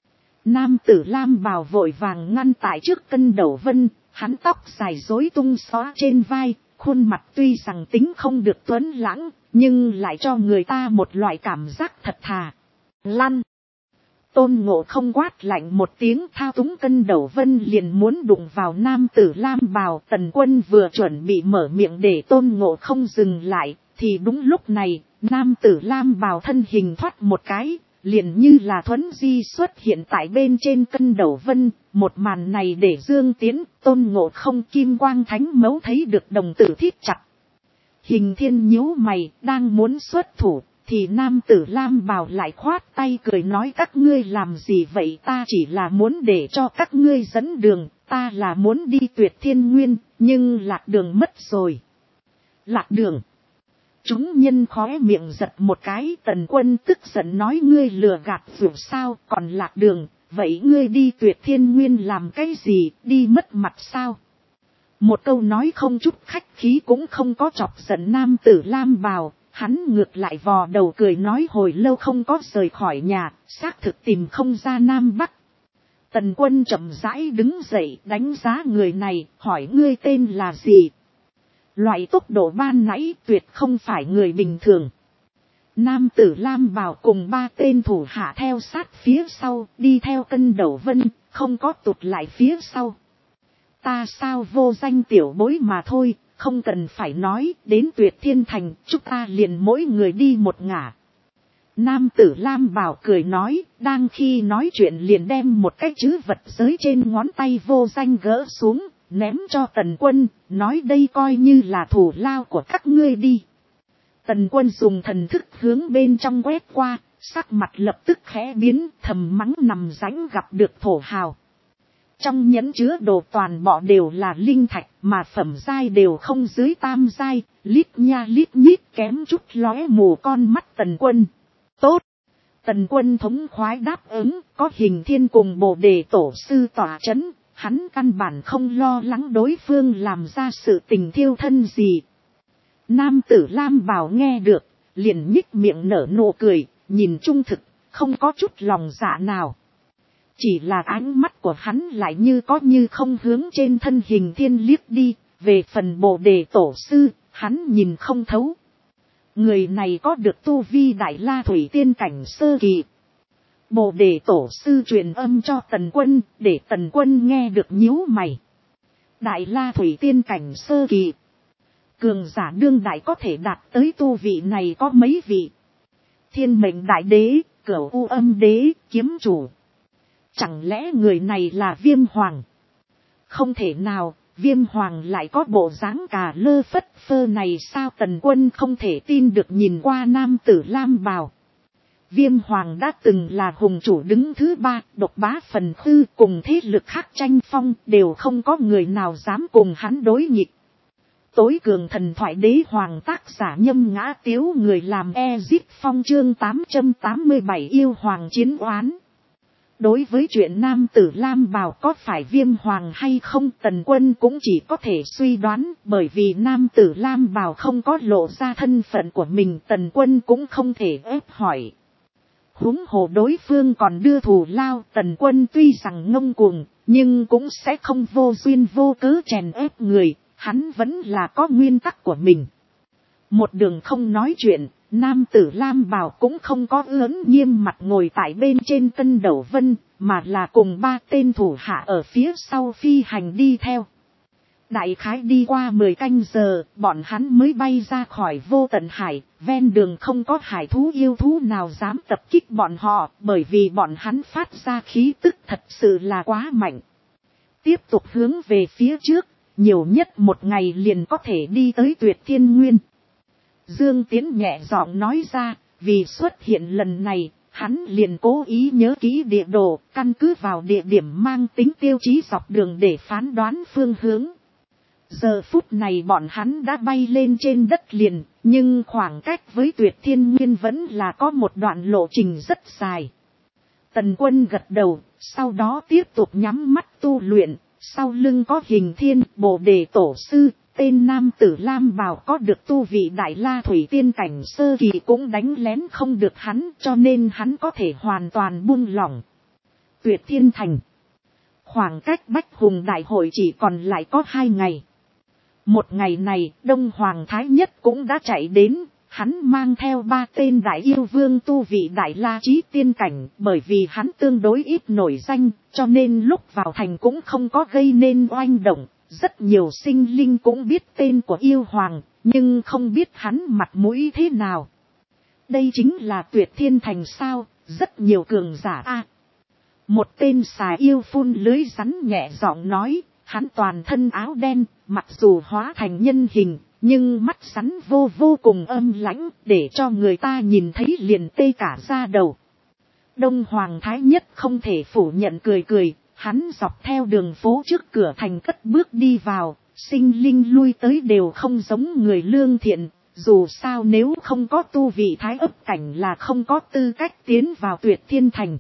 Nam tử lam bào vội vàng ngăn tại trước Cân Đầu Vân, hắn tóc dài rối tung xóa trên vai, khuôn mặt tuy rằng tính không được tuấn lãng, nhưng lại cho người ta một loại cảm giác thật thà. Lăn. Tôn Ngộ Không quát lạnh một tiếng, thao túng Cân Đầu Vân liền muốn đụng vào nam tử lam bào. Tần Quân vừa chuẩn bị mở miệng để Tôn Ngộ Không dừng lại, thì đúng lúc này, nam tử lam bào thân hình thoát một cái, liền như là thuấn di xuất hiện tại bên trên Cân Đầu Vân. Một màn này để Dương Tiến, Tôn Ngộ Không, Kim Quang Thánh Mẫu thấy được đồng tử thít chặt. Hình Thiên nhíu mày, đang muốn xuất thủ, thì nam tử lam bào lại khoát tay cười nói, các ngươi làm gì vậy, ta chỉ là muốn để cho các ngươi dẫn đường, ta là muốn đi Tuyệt Thiên Nguyên, nhưng lạc đường mất rồi. Lạc đường. Chúng nhân khóe miệng giật một cái. Tần Quân tức giận nói, ngươi lừa gạt vượt sao, còn lạc đường, vậy ngươi đi Tuyệt Thiên Nguyên làm cái gì, đi mất mặt sao? Một câu nói không chút khách khí cũng không có chọc giận nam tử lam bào. Hắn ngược lại vò đầu cười nói, hồi lâu không có rời khỏi nhà, xác thực tìm không ra Nam Bắc. Tần Quân chậm rãi đứng dậy đánh giá người này, hỏi, ngươi tên là gì? Loại tốc độ ban nãy tuyệt không phải người bình thường. Nam tử lam bào cùng 3 tên thủ hạ theo sát phía sau, đi theo Cân Đầu Vân, không có tụt lại phía sau. Ta sao vô danh tiểu bối mà thôi. Không cần phải nói, đến Tuyệt Thiên Thành, chúng ta liền mỗi người đi một ngả. Nam tử lam bào cười nói, đang khi nói chuyện liền đem một cái chữ vật giới trên ngón tay vô danh gỡ xuống, ném cho Tần Quân, nói đây coi như là thủ lao của các ngươi đi. Tần Quân dùng thần thức hướng bên trong quét qua, sắc mặt lập tức khẽ biến, thầm mắng nằm rãnh gặp được thổ hào. Trong nhẫn chứa đồ toàn bộ đều là linh thạch, mà phẩm giai đều không dưới tam giai, lít nha lít nhít kém chút lóe mù con mắt Tần Quân. Tốt! Tần Quân thống khoái đáp ứng, có Hình Thiên cùng Bồ Đề Tổ sư tỏa chấn, hắn căn bản không lo lắng đối phương làm ra sự tình thiêu thân gì. Nam tử lam bào nghe được, liền nhích miệng nở nụ cười, nhìn trung thực, không có chút lòng dạ nào. Chỉ là ánh mắt của hắn lại như có như không hướng trên thân Hình Thiên liếc đi, về phần Bồ Đề Tổ sư, hắn nhìn không thấu. Người này có được tu vi Đại La Thủy Tiên cảnh sơ kỳ. Bồ Đề Tổ sư truyền âm cho Tần Quân, để Tần Quân nghe được nhíu mày. Đại La Thủy Tiên cảnh sơ kỳ. cường giả đương đại có thể đạt tới tu vị này có mấy vị. Thiên mệnh đại đế, Cửu U âm đế, kiếm chủ. Chẳng lẽ người này là Viêm Hoàng? Không thể nào, Viêm Hoàng lại có bộ dáng cà lơ phất phơ này sao? Tần Quân không thể tin được nhìn qua nam tử lam bào. Viêm Hoàng đã từng là hùng chủ đứng thứ 3, độc bá phần khư, cùng thế lực khác tranh phong, đều không có người nào dám cùng hắn đối nghịch. Tối cường thần thoại đế hoàng tác giả Nhâm Ngã Tiếu, người làm Ezip Phong chương 887 yêu hoàng chiến oán. Đối với chuyện nam tử lam bào có phải Viêm Hoàng hay không, Tần Quân cũng chỉ có thể suy đoán, bởi vì nam tử lam bào không có lộ ra thân phận của mình, Tần Quân cũng không thể ép hỏi. Huống hồ đối phương còn đưa thù lao, Tần Quân tuy rằng ngông cuồng, nhưng cũng sẽ không vô duyên vô cớ chèn ép người, hắn vẫn là có nguyên tắc của mình. Một đường không nói chuyện, nam tử lam bào cũng không có ưỡn nghiêm mặt ngồi tại bên trên cân đầu vân, mà là cùng 3 tên thủ hạ ở phía sau phi hành đi theo. Đại khái đi qua 10 canh giờ, bọn hắn mới bay ra khỏi vô tận hải, ven đường không có hải thú yêu thú nào dám tập kích bọn họ, bởi vì bọn hắn phát ra khí tức thật sự là quá mạnh. Tiếp tục hướng về phía trước, nhiều nhất một ngày liền có thể đi tới Tuyệt Thiên Nguyên. Dương Tiến nhẹ giọng nói ra, vì xuất hiện lần này, hắn liền cố ý nhớ kỹ địa đồ, căn cứ vào địa điểm mang tính tiêu chí dọc đường để phán đoán phương hướng. Giờ phút này bọn hắn đã bay lên trên đất liền, nhưng khoảng cách với Tuyệt Thiên Nguyên vẫn là có một đoạn lộ trình rất dài. Tần Quân gật đầu, sau đó tiếp tục nhắm mắt tu luyện, sau lưng có Hình Thiên, Bồ Đề Tổ Sư, tên nam tử lam bào có được tu vị Đại La Thủy Tiên cảnh sơ kỳ cũng đánh lén không được hắn, cho nên hắn có thể hoàn toàn buông lỏng. Tuyệt Thiên Thành. Khoảng cách Bách Hùng Đại hội chỉ còn lại có 2 ngày. Một ngày này, Đông Hoàng Thái Nhất cũng đã chạy đến, hắn mang theo 3 tên đại yêu vương tu vị Đại La Chí Tiên cảnh, bởi vì hắn tương đối ít nổi danh, cho nên lúc vào thành cũng không có gây nên oanh động. Rất nhiều sinh linh cũng biết tên của yêu hoàng, nhưng không biết hắn mặt mũi thế nào. Đây chính là Tuyệt Thiên Thành sao? Rất nhiều cường giả a. Một tên xà yêu phun lưới rắn nhẹ giọng nói, hắn toàn thân áo đen, mặc dù hóa thành nhân hình, nhưng mắt rắn vô cùng âm lãnh, để cho người ta nhìn thấy liền tê cả da đầu. Đông Hoàng Thái Nhất không thể phủ nhận cười, hắn dọc theo đường phố trước cửa thành cất bước đi vào, sinh linh lui tới đều không giống người lương thiện, dù sao nếu không có tu vị thái ấp cảnh là không có tư cách tiến vào Tuyệt Thiên Thành.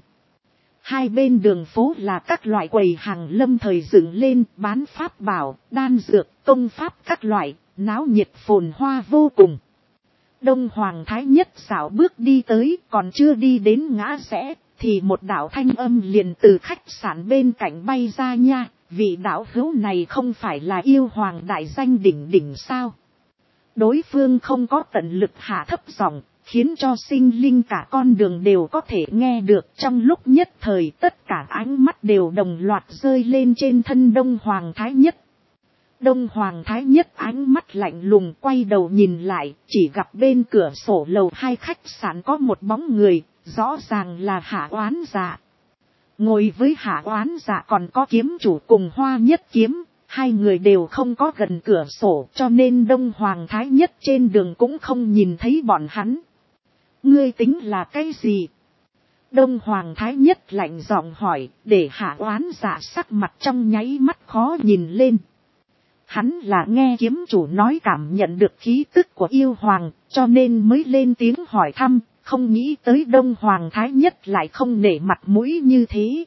Hai bên đường phố là các loại quầy hàng lâm thời dựng lên, bán pháp bảo, đan dược, công pháp các loại, náo nhiệt phồn hoa vô cùng. Đông Hoàng Thái Nhất xảo bước đi tới, còn chưa đi đến ngã rẽ, thì một đạo thanh âm liền từ khách sạn bên cạnh bay ra nha, vị đạo hữu này không phải là yêu hoàng đại danh đỉnh sao? Đối phương không có tận lực hạ thấp giọng, khiến cho sinh linh cả con đường đều có thể nghe được. Trong lúc nhất thời tất cả ánh mắt đều đồng loạt rơi lên trên thân Đông Hoàng Thái Nhất. Đông Hoàng Thái Nhất ánh mắt lạnh lùng quay đầu nhìn lại, chỉ gặp bên cửa sổ lầu 2 khách sạn có một bóng người, rõ ràng là Hạ Oán Dạ. Ngồi với Hạ Oán Dạ còn có kiếm chủ cùng Hoa Nhất Kiếm, hai người đều không có gần cửa sổ, cho nên Đông Hoàng Thái Nhất trên đường cũng không nhìn thấy bọn hắn. Ngươi tính là cái gì? Đông Hoàng Thái Nhất lạnh giọng hỏi, để Hạ Oán Dạ sắc mặt trong nháy mắt khó nhìn lên. Hắn là nghe kiếm chủ nói cảm nhận được khí tức của yêu hoàng, cho nên mới lên tiếng hỏi thăm, không nghĩ tới Đông Hoàng Thái Nhất lại không nể mặt mũi như thế.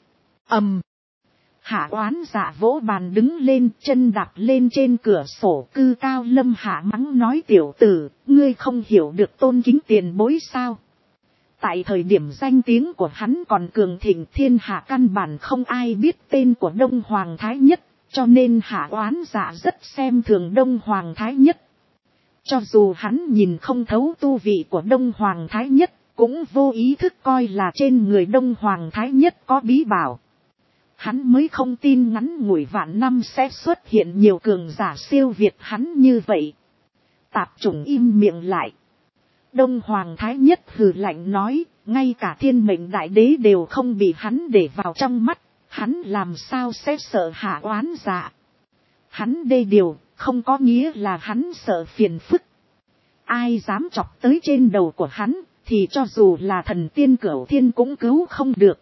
Hạ Oán Dạ vỗ bàn đứng lên, chân đạp lên trên cửa sổ, cư cao lâm hạ mắng nói, tiểu tử, ngươi không hiểu được tôn kính tiền bối sao? Tại thời điểm danh tiếng của hắn còn cường thịnh, thiên hạ căn bản không ai biết tên của Đông Hoàng Thái Nhất, cho nên Hạ Oán Dạ rất xem thường Đông Hoàng Thái Nhất. Cho dù hắn nhìn không thấu tu vị của Đông Hoàng Thái Nhất, cũng vô ý thức coi là trên người Đông Hoàng Thái Nhất có bí bảo. Hắn mới không tin ngắn ngủi vạn năm sẽ xuất hiện nhiều cường giả siêu việt hắn như vậy. Tạp chủng im miệng lại. Đông Hoàng Thái Nhất hừ lạnh nói, ngay cả thiên mệnh đại đế đều không bị hắn để vào trong mắt, hắn làm sao sẽ sợ Hạ Oán Dạ. Hắn đê điều, không có nghĩa là hắn sợ phiền phức. Ai dám chọc tới trên đầu của hắn, thì cho dù là thần tiên Cửu Thiên cũng cứu không được.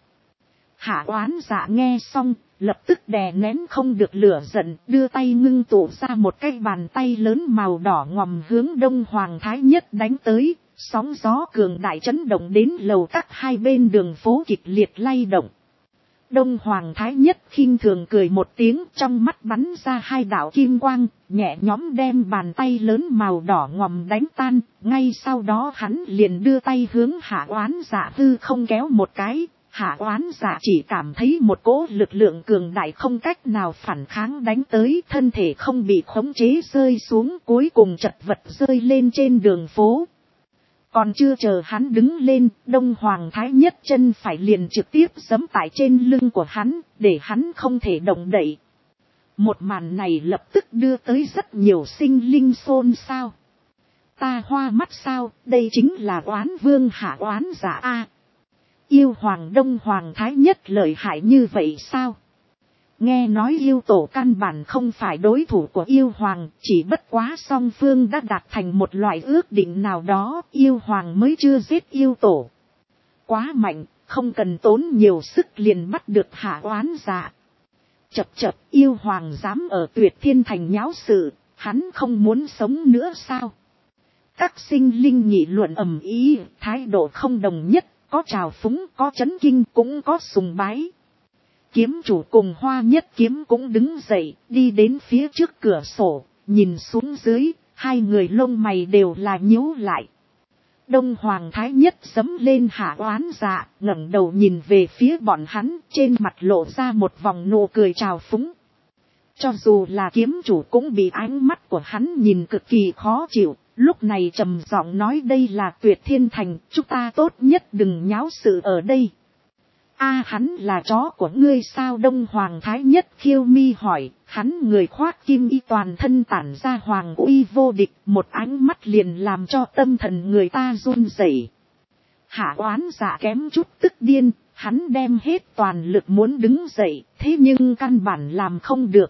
Hạ Oán Dạ nghe xong, lập tức đè nén không được lửa giận, đưa tay ngưng tụ ra một cái bàn tay lớn màu đỏ ngòm hướng Đông Hoàng Thái Nhất đánh tới, sóng gió cường đại chấn động đến lầu các hai bên đường phố kịch liệt lay động. Đông Hoàng Thái Nhất khinh thường cười một tiếng, trong mắt bắn ra hai đạo kim quang, nhẹ nhõm đem bàn tay lớn màu đỏ ngòm đánh tan, ngay sau đó hắn liền đưa tay hướng Hạ Oán Dạ hư không kéo một cái. Hạ Oán Dạ chỉ cảm thấy một cỗ lực lượng cường đại không cách nào phản kháng đánh tới, thân thể không bị khống chế rơi xuống, cuối cùng chật vật rơi lên trên đường phố. Còn chưa chờ hắn đứng lên, Đông Hoàng Thái Nhất chân phải liền trực tiếp giẫm tại trên lưng của hắn, để hắn không thể động đậy. Một màn này lập tức đưa tới rất nhiều sinh linh xôn xao. Ta hoa mắt sao, đây chính là Oán Vương Hạ Oán Dạ a. Yêu Hoàng Đông Hoàng Thái Nhất lợi hại như vậy sao? Nghe nói yêu tổ căn bản không phải đối thủ của yêu hoàng, chỉ bất quá song phương đã đạt thành một loại ước định nào đó, yêu hoàng mới chưa giết yêu tổ. Quá mạnh, không cần tốn nhiều sức liền bắt được Hạ Oán Dạ. Chập chập, yêu hoàng dám ở Tuyệt Thiên Thành nháo sự, hắn không muốn sống nữa sao? Các sinh linh nghị luận ầm ĩ, thái độ không đồng nhất, có trào phúng, có chấn kinh, cũng có sùng bái. Kiếm chủ cùng Hoa Nhất Kiếm cũng đứng dậy, đi đến phía trước cửa sổ, nhìn xuống dưới, hai người lông mày đều là nhíu lại. Đông Hoàng Thái Nhất giẫm lên Hạ Oán Dạ, ngẩng đầu nhìn về phía bọn hắn, trên mặt lộ ra một vòng nụ cười trào phúng. Cho dù là kiếm chủ cũng bị ánh mắt của hắn nhìn cực kỳ khó chịu, lúc này trầm giọng nói đây là Tuyệt Thiên Thành, chúng ta tốt nhất đừng nháo sự ở đây. A hắn là chó của ngươi sao? Đông Hoàng Thái Nhất khiêu mi hỏi, hắn người khoác kim y toàn thân tản ra hoàng uy vô địch, một ánh mắt liền làm cho tâm thần người ta run rẩy. Hạ Oán Dạ kém chút tức điên, hắn đem hết toàn lực muốn đứng dậy, thế nhưng căn bản làm không được.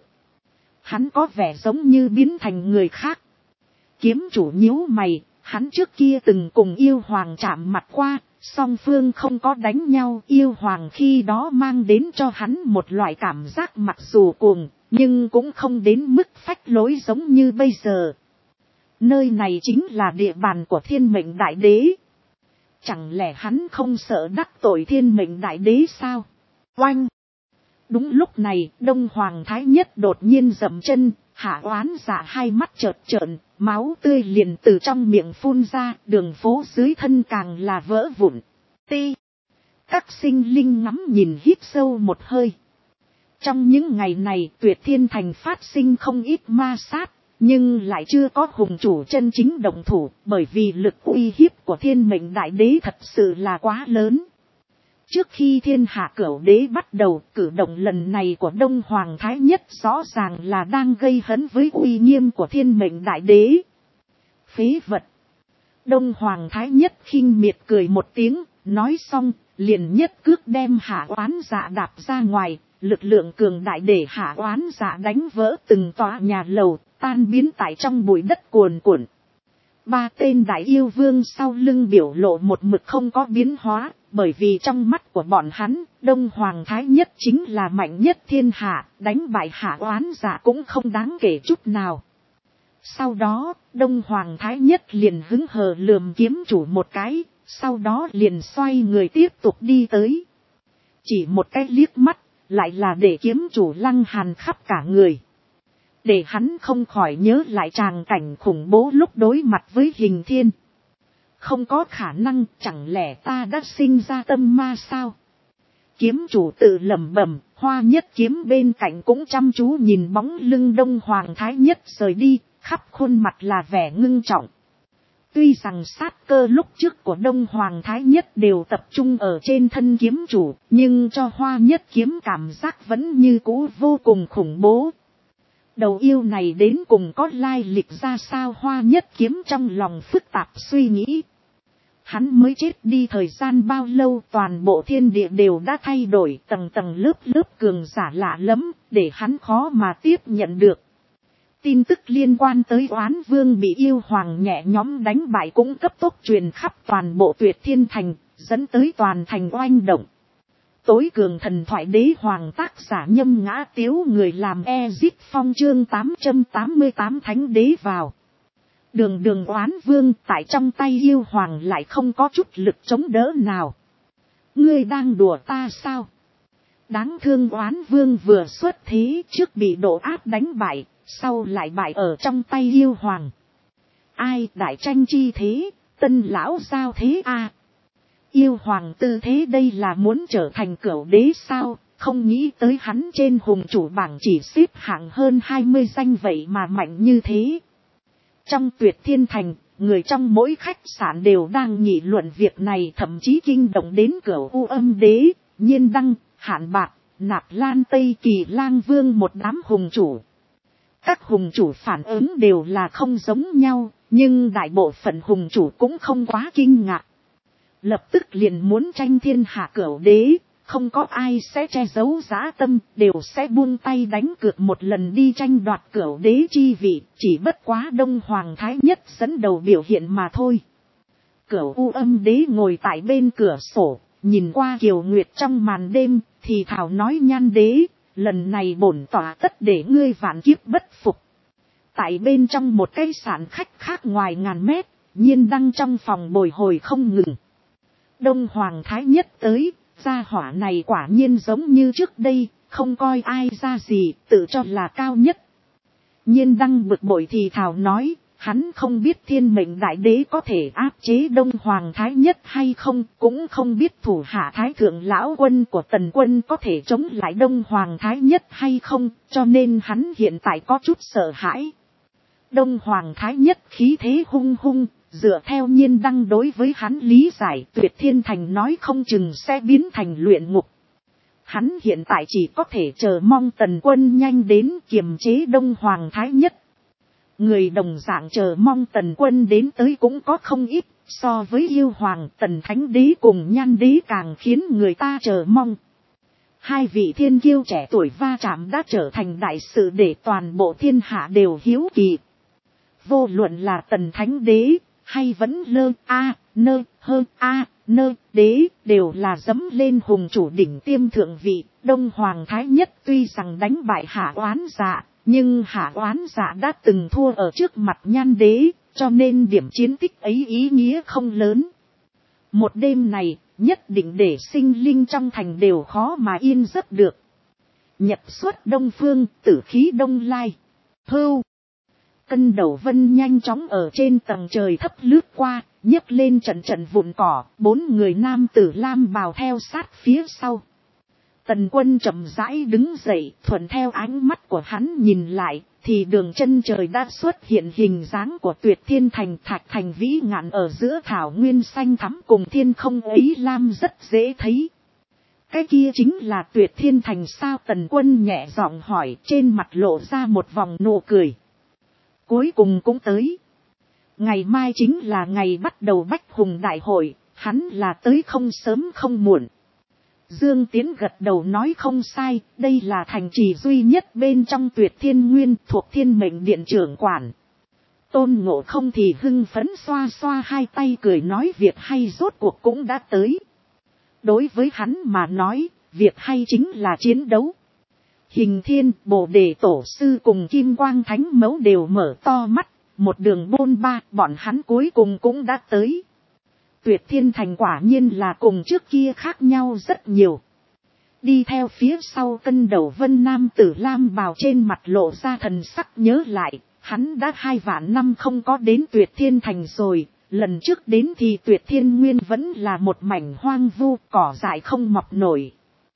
Hắn có vẻ giống như biến thành người khác. Kiếm chủ nhíu mày, hắn trước kia từng cùng yêu hoàng chạm mặt qua. Song phương không có đánh nhau, yêu hoàng khi đó mang đến cho hắn một loại cảm giác mặc dù cuồng, nhưng cũng không đến mức phách lối giống như bây giờ. Nơi này chính là địa bàn của thiên mệnh đại đế. Chẳng lẽ hắn không sợ đắc tội thiên mệnh đại đế sao? Oanh! Đúng lúc này, Đông Hoàng Thái Nhất đột nhiên dậm chân, Hạ Oán Dạ hai mắt chợt trợn, máu tươi liền từ trong miệng phun ra, đường phố dưới thân càng là vỡ vụn. Ti! Các sinh linh ngắm nhìn hít sâu một hơi. Trong những ngày này Tuyệt Thiên Thành phát sinh không ít ma sát, nhưng lại chưa có hùng chủ chân chính động thủ, bởi vì lực uy hiếp của thiên mệnh đại đế thật sự là quá lớn. Trước khi thiên hạ cửu đế bắt đầu, cử động lần này của Đông Hoàng Thái Nhất rõ ràng là đang gây hấn với uy nghiêm của thiên mệnh đại đế. Phế vật! Đông Hoàng Thái Nhất khinh miệt cười một tiếng, nói xong, liền nhất cước đem Hạ Oán Dạ đạp ra ngoài, lực lượng cường đại để Hạ Oán Dạ đánh vỡ từng tòa nhà lầu, tan biến tại trong bụi đất cuồn cuộn. Ba tên đại yêu vương sau lưng biểu lộ một mực không có biến hóa, bởi vì trong mắt của bọn hắn, Đông Hoàng Thái Nhất chính là mạnh nhất thiên hạ, đánh bại Hạ Oán Dạ cũng không đáng kể chút nào. Sau đó, Đông Hoàng Thái Nhất liền hứng hờ lườm kiếm chủ một cái, sau đó liền xoay người tiếp tục đi tới. Chỉ một cái liếc mắt, lại là để kiếm chủ lăng hàn khắp cả người. Để hắn không khỏi nhớ lại tràng cảnh khủng bố lúc đối mặt với Hình Thiên. Không có khả năng, chẳng lẽ ta đã sinh ra tâm ma sao? Kiếm chủ tự lẩm bẩm, Hoa Nhất Kiếm bên cạnh cũng chăm chú nhìn bóng lưng Đông Hoàng Thái Nhất rời đi, khắp khuôn mặt là vẻ ngưng trọng. Tuy rằng sát cơ lúc trước của Đông Hoàng Thái Nhất đều tập trung ở trên thân kiếm chủ, nhưng cho Hoa Nhất Kiếm cảm giác vẫn như cũ vô cùng khủng bố. Đầu yêu này đến cùng có lai lịch ra sao, Hoa Nhất Kiếm trong lòng phức tạp suy nghĩ. Hắn mới chết đi thời gian bao lâu, toàn bộ thiên địa đều đã thay đổi, tầng tầng lớp lớp cường giả lạ lắm, để hắn khó mà tiếp nhận được. Tin tức liên quan tới Oán Vương bị yêu hoàng nhẹ nhõm đánh bại cũng cấp tốc truyền khắp toàn bộ Tuyệt Thiên Thành, dẫn tới toàn thành oanh động. Tối cường thần thoại đế hoàng tác giả Nhâm Ngã Tiếu người làm Ezip Phong chương 888 thánh đế vào. Đường đường Oán Vương tại trong tay yêu hoàng lại không có chút lực chống đỡ nào. Ngươi đang đùa ta sao? Đáng thương Oán Vương vừa xuất thế, trước bị độ áp đánh bại, sau lại bại ở trong tay yêu hoàng. Ai đại tranh chi thế, tân lão sao thế a? Yêu hoàng tư thế đây là muốn trở thành cửu đế sao? Không nghĩ tới hắn trên hùng chủ bảng chỉ xếp hạng hơn 20 danh vậy mà mạnh như thế. Trong Tuyệt Thiên Thành, người trong mỗi khách sạn đều đang nghị luận việc này, thậm chí kinh động đến Cửu U Âm Đế, Nhiên Đăng, Hạn Bạc, Nạp Lan Tây Kỳ Lang Vương một đám hùng chủ. Các hùng chủ phản ứng đều là không giống nhau, nhưng đại bộ phận hùng chủ cũng không quá kinh ngạc. Lập tức liền muốn tranh thiên hạ cửu đế, không có ai sẽ che giấu dã tâm, đều sẽ buông tay đánh cược một lần đi tranh đoạt cửu đế chi vị, chỉ bất quá Đông Hoàng Thái Nhất dẫn đầu biểu hiện mà thôi. Cửu U Âm Đế ngồi tại bên cửa sổ, nhìn qua kiều nguyệt trong màn đêm, thì thảo nói: Nhan đế, lần này bổn tỏa tất để ngươi vạn kiếp bất phục. Tại bên trong một cái sạn khách khác ngoài ngàn mét, Nhiên Đăng trong phòng bồi hồi không ngừng. Đông Hoàng Thái Nhất tới, gia hỏa này quả nhiên giống như trước đây, không coi ai ra gì, tự cho là cao nhất. Nhiên Đăng bực bội thì thào nói, hắn không biết thiên mệnh đại đế có thể áp chế Đông Hoàng Thái Nhất hay không, cũng không biết thủ hạ thái thượng lão quân của Tần Quân có thể chống lại Đông Hoàng Thái Nhất hay không, cho nên hắn hiện tại có chút sợ hãi. Đông Hoàng Thái Nhất khí thế hung hung, dựa theo Nhiên Đăng đối với hắn lý giải, Tuyệt Thiên Thành nói không chừng sẽ biến thành luyện ngục. Hắn hiện tại chỉ có thể chờ mong Tần Quân nhanh đến kiềm chế Đông Hoàng Thái Nhất. Người đồng dạng chờ mong Tần Quân đến tới cũng có không ít, so với yêu hoàng Tần Thánh Đế cùng Nhan Đế càng khiến người ta chờ mong. Hai vị thiên kiêu trẻ tuổi va chạm đã trở thành đại sự để toàn bộ thiên hạ đều hiếu kỳ. Vô luận là Tần Thánh Đế, hay vẫn nơ đế, đều là dẫm lên hùng chủ đỉnh tiêm thượng vị. Đông Hoàng Thái Nhất tuy rằng đánh bại Hạ Oán Dạ, nhưng Hạ Oán Dạ đã từng thua ở trước mặt Nhan Đế, cho nên điểm chiến tích ấy ý nghĩa không lớn. Một đêm này, nhất định để sinh linh trong thành đều khó mà yên giấc được. Nhập xuất Đông Phương, tử khí Đông Lai. Hưu. Cân Đầu Vân nhanh chóng ở trên tầng trời thấp lướt qua, nhấc lên trận trận vụn cỏ, 4 người nam tử lam bào theo sát phía sau. Tần Quân chậm rãi đứng dậy, thuận theo ánh mắt của hắn nhìn lại, thì đường chân trời đã xuất hiện hình dáng của Tuyệt Thiên Thành, thạch thành vĩ ngạn ở giữa thảo nguyên xanh thắm cùng thiên không ấy lam rất dễ thấy. Cái kia chính là Tuyệt Thiên Thành sao? Tần Quân nhẹ giọng hỏi, trên mặt lộ ra một vòng nụ cười. Cuối cùng cũng tới. Ngày mai chính là ngày bắt đầu Bách Hùng Đại hội, hắn là tới không sớm không muộn. Dương Tiến gật đầu nói không sai, đây là thành trì duy nhất bên trong Tuyệt Thiên Nguyên thuộc Thiên Mệnh Điện trưởng quản. Tôn Ngộ Không thì hưng phấn xoa xoa hai tay cười nói việc hay rốt cuộc cũng đã tới. Đối với hắn mà nói, việc hay chính là chiến đấu. Hình Thiên, Bồ Đề Tổ Sư cùng Kim Quang Thánh Mẫu đều mở to mắt, một đường bôn ba, bọn hắn cuối cùng cũng đã tới. Tuyệt Thiên Thành quả nhiên là cùng trước kia khác nhau rất nhiều. Đi theo phía sau Cân Đầu Vân nam tử lam bào trên mặt lộ ra thần sắc nhớ lại, hắn đã 2 vạn năm không có đến Tuyệt Thiên Thành rồi, lần trước đến thì Tuyệt Thiên Nguyên vẫn là một mảnh hoang vu, cỏ dại không mọc nổi.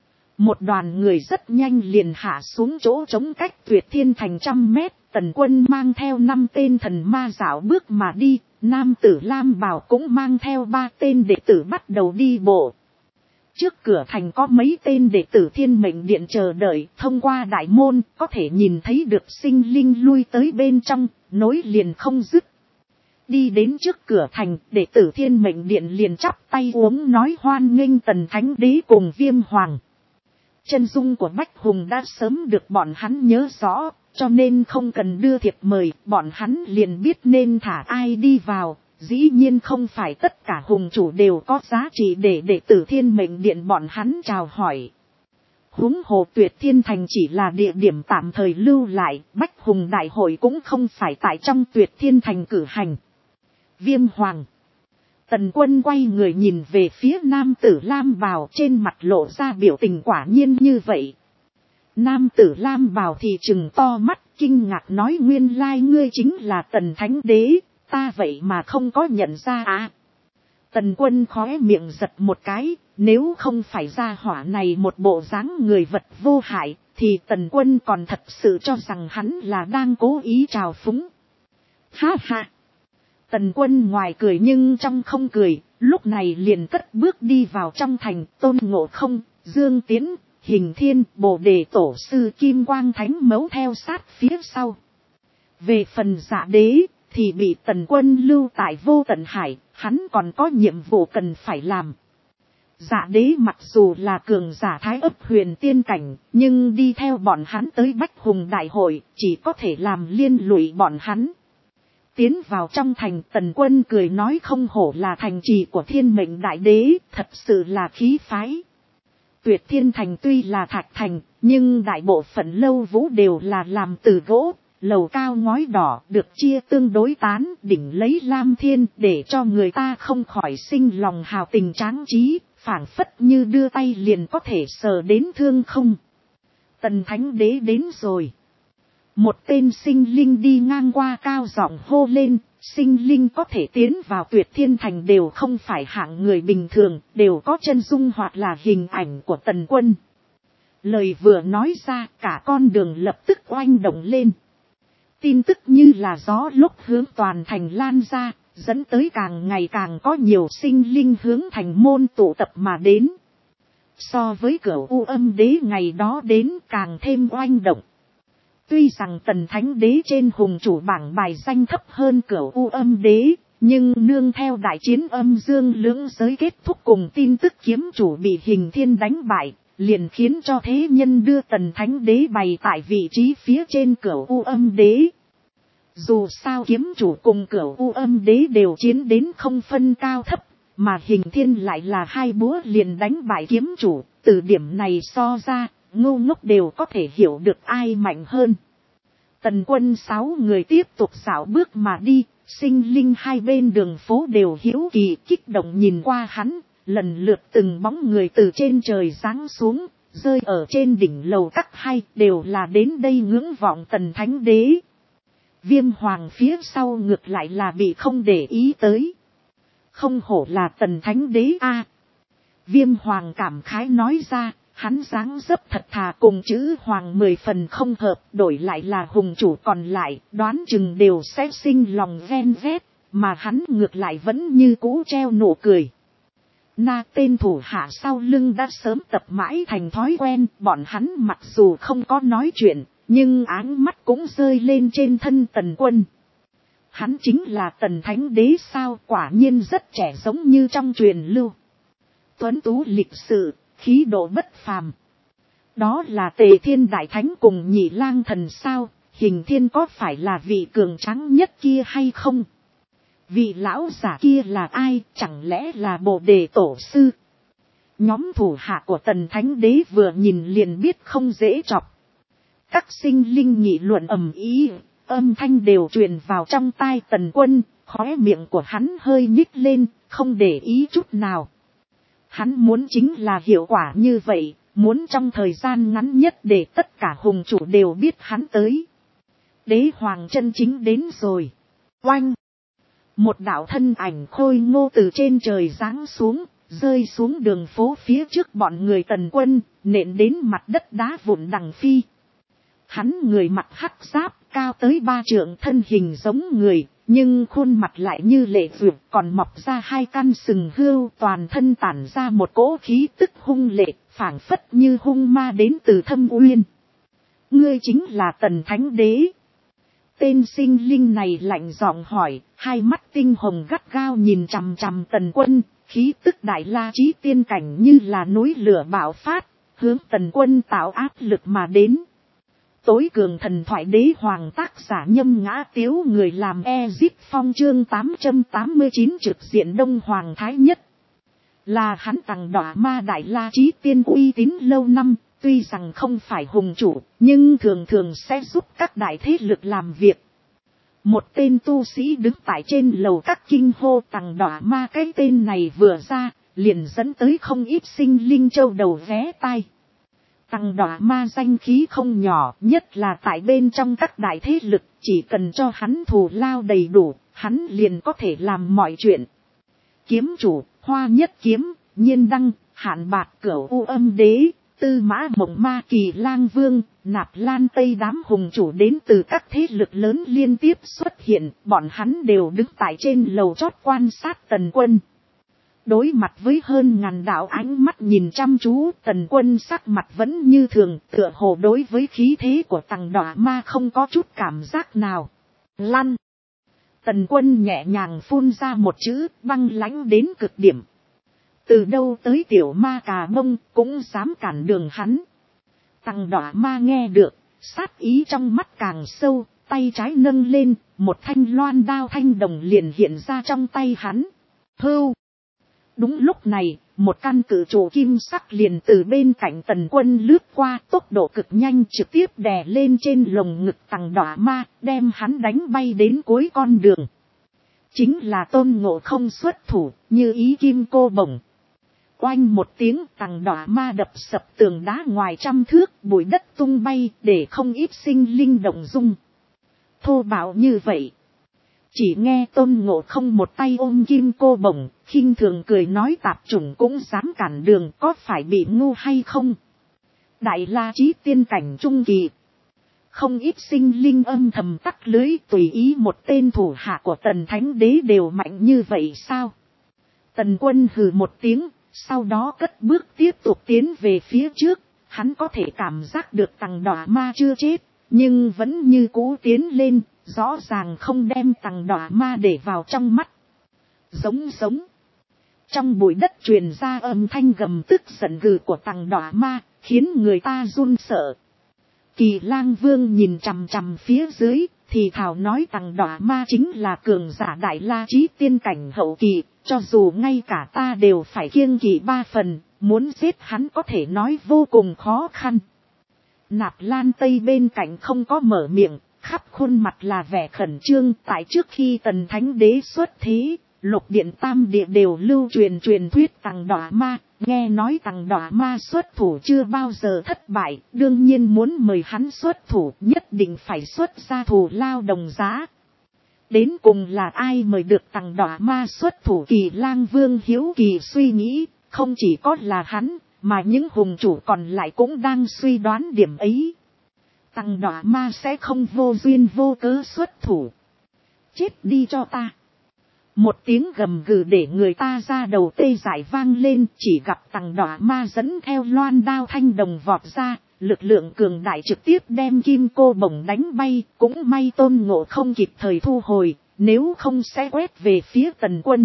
Một đoàn người rất nhanh liền hạ xuống chỗ trống cách Tuyệt Thiên Thành 100 mét, Tần Quân mang theo 5 tên thần ma dạo bước mà đi, nam tử lam bào cũng mang theo 3 tên đệ tử bắt đầu đi bộ. Trước cửa thành có mấy tên đệ tử Thiên Mệnh Điện chờ đợi, thông qua đại môn có thể nhìn thấy được sinh linh lui tới bên trong, nối liền không dứt. Đi đến trước cửa thành, đệ tử Thiên Mệnh Điện liền chắp tay uống nói hoan nghênh Tần Thánh Đế cùng Viêm Hoàng. Chân dung của Bách Hùng đã sớm được bọn hắn nhớ rõ, cho nên không cần đưa thiệp mời, bọn hắn liền biết nên thả ai đi vào. Dĩ nhiên không phải tất cả hùng chủ đều có giá trị để đệ tử Thiên Mệnh Điện bọn hắn chào hỏi. Huống hồ Tuyệt Thiên Thành chỉ là địa điểm tạm thời lưu lại, Bách Hùng Đại hội cũng không phải tại trong Tuyệt Thiên Thành cử hành. Viêm Hoàng. Tần Quân quay người nhìn về phía nam tử lam bào, trên mặt lộ ra biểu tình quả nhiên như vậy. Nam tử lam bào thì trừng to mắt kinh ngạc nói nguyên lai ngươi chính là Tần Thánh Đế, ta vậy mà không có nhận ra à. Tần Quân khóe miệng giật một cái, nếu không phải ra hỏa này một bộ dáng người vật vô hại, thì Tần Quân còn thật sự cho rằng hắn là đang cố ý trào phúng. Ha ha! Tần Quân ngoài cười nhưng trong không cười, lúc này liền cất bước đi vào trong thành. Tôn Ngộ Không, Dương Tiến, Hình Thiên, Bồ Đề Tổ sư Kim Quang Thánh Mẫu theo sát phía sau. Về phần Dạ Đế thì bị Tần Quân lưu tại Vô Tận Hải, hắn còn có nhiệm vụ cần phải làm. Dạ Đế mặc dù là cường giả thái ấp huyền tiên cảnh, nhưng đi theo bọn hắn tới Bách Hùng Đại hội, chỉ có thể làm liên lụy bọn hắn. Tiến vào trong thành, Tần Quân cười nói không hổ là thành trì của Thiên Mệnh Đại Đế, thật sự là khí phái. Tuyệt Thiên Thành tuy là thạch thành, nhưng đại bộ phận lâu vũ đều là làm từ gỗ, lầu cao ngói đỏ được chia tương đối tán, đỉnh lấy lam thiên để cho người ta không khỏi sinh lòng hào tình tráng trí, phảng phất như đưa tay liền có thể sờ đến thương không. Tần Thánh Đế đến rồi. Một tên sinh linh đi ngang qua cao giọng hô lên, sinh linh có thể tiến vào Tuyệt Thiên Thành đều không phải hạng người bình thường, đều có chân dung hoặc là hình ảnh của Tần Quân. Lời vừa nói ra, cả con đường lập tức oanh động lên. Tin tức như là gió lúc hướng toàn thành lan ra, dẫn tới càng ngày càng có nhiều sinh linh hướng thành môn tụ tập mà đến. So với Cửu U Âm Đế ngày đó đến càng thêm oanh động. Tuy rằng Tần Thánh Đế trên hùng chủ bảng bài danh thấp hơn Cửu U Âm Đế, nhưng nương theo đại chiến âm dương lưỡng giới kết thúc cùng tin tức kiếm chủ bị Hình Thiên đánh bại, liền khiến cho thế nhân đưa Tần Thánh Đế bày tại vị trí phía trên Cửu U Âm Đế. Dù sao kiếm chủ cùng Cửu U Âm Đế đều chiến đến không phân cao thấp, mà Hình Thiên lại là hai búa liền đánh bại kiếm chủ, từ điểm này so ra, ngu ngốc đều có thể hiểu được ai mạnh hơn. Tần Quân 6 người tiếp tục dạo bước mà đi, sinh linh hai bên đường phố đều hiếu kỳ kích động nhìn qua hắn, lần lượt từng bóng người từ trên trời giáng xuống, rơi ở trên đỉnh lầu các hai, đều là đến đây ngưỡng vọng Tần Thánh Đế. Viêm Hoàng phía sau ngược lại là bị không để ý tới. Không hổ là Tần Thánh Đế a. Viêm Hoàng cảm khái nói ra, hắn dáng dấp thật thà cùng chữ Hoàng 10 phần không hợp, đổi lại là hùng chủ còn lại, đoán chừng đều sẽ sinh lòng ghen ghét, mà hắn ngược lại vẫn như cũ treo nụ cười. Na tên thủ hạ sau lưng đã sớm tập mãi thành thói quen, bọn hắn mặc dù không có nói chuyện, nhưng áng mắt cũng rơi lên trên thân Tần Quân. Hắn chính là Tần Thánh Đế sao, quả nhiên rất trẻ giống như trong truyền lưu. Tuấn tú lịch sự, khí độ bất phàm. Đó là Tề Thiên Đại Thánh cùng Nhị Lang Thần sao, Hình Thiên có phải là vị cường tráng nhất kia hay không? Vị lão giả kia là ai, chẳng lẽ là Bồ Đề Tổ sư? Nhóm thủ hạ của Tần Thánh Đế vừa nhìn liền biết không dễ chọc. Các sinh linh nghị luận ầm ĩ, âm thanh đều truyền vào trong tai Tần Quân, khóe miệng của hắn hơi nhích lên, không để ý chút nào. Hắn muốn chính là hiệu quả như vậy, muốn trong thời gian ngắn nhất để tất cả hùng chủ đều biết hắn tới. Đế Hoàng chân chính đến rồi. Oanh! Một đạo thân ảnh khôi ngô từ trên trời giáng xuống, rơi xuống đường phố phía trước bọn người Tần Quân, nện đến mặt đất đá vụn đằng phi. Hắn người mặc hắc giáp, cao tới 3 trượng, thân hình giống người, nhưng khuôn mặt lại như lệ vượt, còn mọc ra hai căn sừng hươu, toàn thân tản ra một cỗ khí tức hung lệ, phảng phất như hung ma đến từ thâm uyên. Ngươi chính là Tần Thánh Đế. Tên sinh linh này lạnh giọng hỏi, hai mắt tinh hồng gắt gao nhìn chằm chằm Tần Quân, khí tức đại la chí tiên cảnh như là núi lửa bạo phát, hướng Tần Quân tạo áp lực mà đến. Tối cường thần thoại đế hoàng tác giả Nhâm Ngã Tiếu, người làm Ezip Phong chương 889 trực diện Đông Hoàng Thái Nhất. Là hắn Tằng Đọa Ma đại la chí tiên uy tín lâu năm, tuy rằng không phải hùng chủ, nhưng thường thường sẽ giúp các đại thế lực làm việc. Một tên tu sĩ đứng tại trên lầu các kinh hô Tằng Đọa Ma, cái tên này vừa ra, liền dẫn tới không ít sinh linh châu đầu ghé tai. Tằng Đọa Ma danh khí không nhỏ, nhất là tại bên trong các đại thế lực, chỉ cần cho hắn thù lao đầy đủ, hắn liền có thể làm mọi chuyện. Kiếm chủ, Hoa Nhất Kiếm, Nhiên Đăng, Hạn Bạc, Cửu U Âm Đế, Tư Mã Mộng Ma, Kỳ Lang Vương, Nạp Lan Tây đám hùng chủ đến từ các thế lực lớn liên tiếp xuất hiện, bọn hắn đều đứng tại trên lầu chót quan sát Tần Quân. Đối mặt với hơn ngàn đạo ánh mắt nhìn chăm chú, Tần Quân sắc mặt vẫn như thường, tựa hồ đối với khí thế của Tằng Đọa Ma không có chút cảm giác nào. Lăn! Tần Quân nhẹ nhàng phun ra một chữ, băng lãnh đến cực điểm. Từ đâu tới tiểu ma cà bông, cũng dám cản đường hắn. Tằng Đọa Ma nghe được, sát ý trong mắt càng sâu, tay trái nâng lên, một thanh loan đao thanh đồng liền hiện ra trong tay hắn. Hưu! Đúng lúc này, một căn cự trụ kim sắc liền từ bên cạnh Tần Quân lướt qua, tốc độ cực nhanh trực tiếp đè lên trên lồng ngực Tằng Đọa Ma, đem hắn đánh bay đến cuối con đường. Chính là Tôn Ngộ Không xuất thủ, như ý kim cô bổng. Oanh một tiếng, Tằng Đọa Ma đập sập tường đá ngoài trăm thước, bụi đất tung bay, để không ít sinh linh động dung. Thô bạo như vậy. Chỉ nghe Tôn Ngộ Không một tay ôm kim cô bổng, khinh thường cười nói tạp chủng cũng dám cản đường, có phải bị ngu hay không? Đại la chí tiên cảnh trung kỳ. Không ít sinh linh âm thầm tắc lưới, tùy ý một tên thủ hạ của Tần Thánh Đế đều mạnh như vậy sao? Tần Quân hừ một tiếng, sau đó cất bước tiếp tục tiến về phía trước. Hắn có thể cảm giác được Tằng Đọa Ma chưa chết, nhưng vẫn như cũ tiến lên, rõ ràng không đem Tằng Đọa Ma để vào trong mắt. Giống. Trong bụi đất truyền ra âm thanh gầm tức giận gừ của Tằng Đọa Ma, khiến người ta run sợ. Kỳ Lang Vương nhìn chằm chằm phía dưới, thì thảo nói Tằng Đọa Ma chính là cường giả đại la chí tiên cảnh hậu kỳ, cho dù ngay cả ta đều phải kiêng kỵ 3 phần, muốn giết hắn có thể nói vô cùng khó khăn. Nạp Lan Tây bên cạnh không có mở miệng, khắp khuôn mặt là vẻ khẩn trương. Tại trước khi Tần Thánh Đế xuất thế, Lục Điện Tam Địa đều lưu truyền thuyết Tằng Đọa Ma, nghe nói Tằng Đọa Ma xuất thủ chưa bao giờ thất bại, đương nhiên muốn mời hắn xuất thủ nhất định phải xuất ra thù lao đồng giá. Đến cùng là ai mời được Tằng Đọa Ma xuất thủ? Kỳ Lang Vương hiếu kỳ suy nghĩ, không chỉ có là hắn, mà những hùng chủ còn lại cũng đang suy đoán điểm ấy. Tằng Đọa Ma sẽ không vô duyên vô cớ xuất thủ. Chết đi cho ta. Một tiếng gầm gừ để người ta ra đầu tê dại vang lên, chỉ gặp Tằng Đọa Ma dẫn theo loan đao thanh đồng vọt ra, lực lượng cường đại trực tiếp đem kim cô bổng đánh bay, cũng may Tôn Ngộ Không kịp thời thu hồi, nếu không sẽ quét về phía Tần Quân.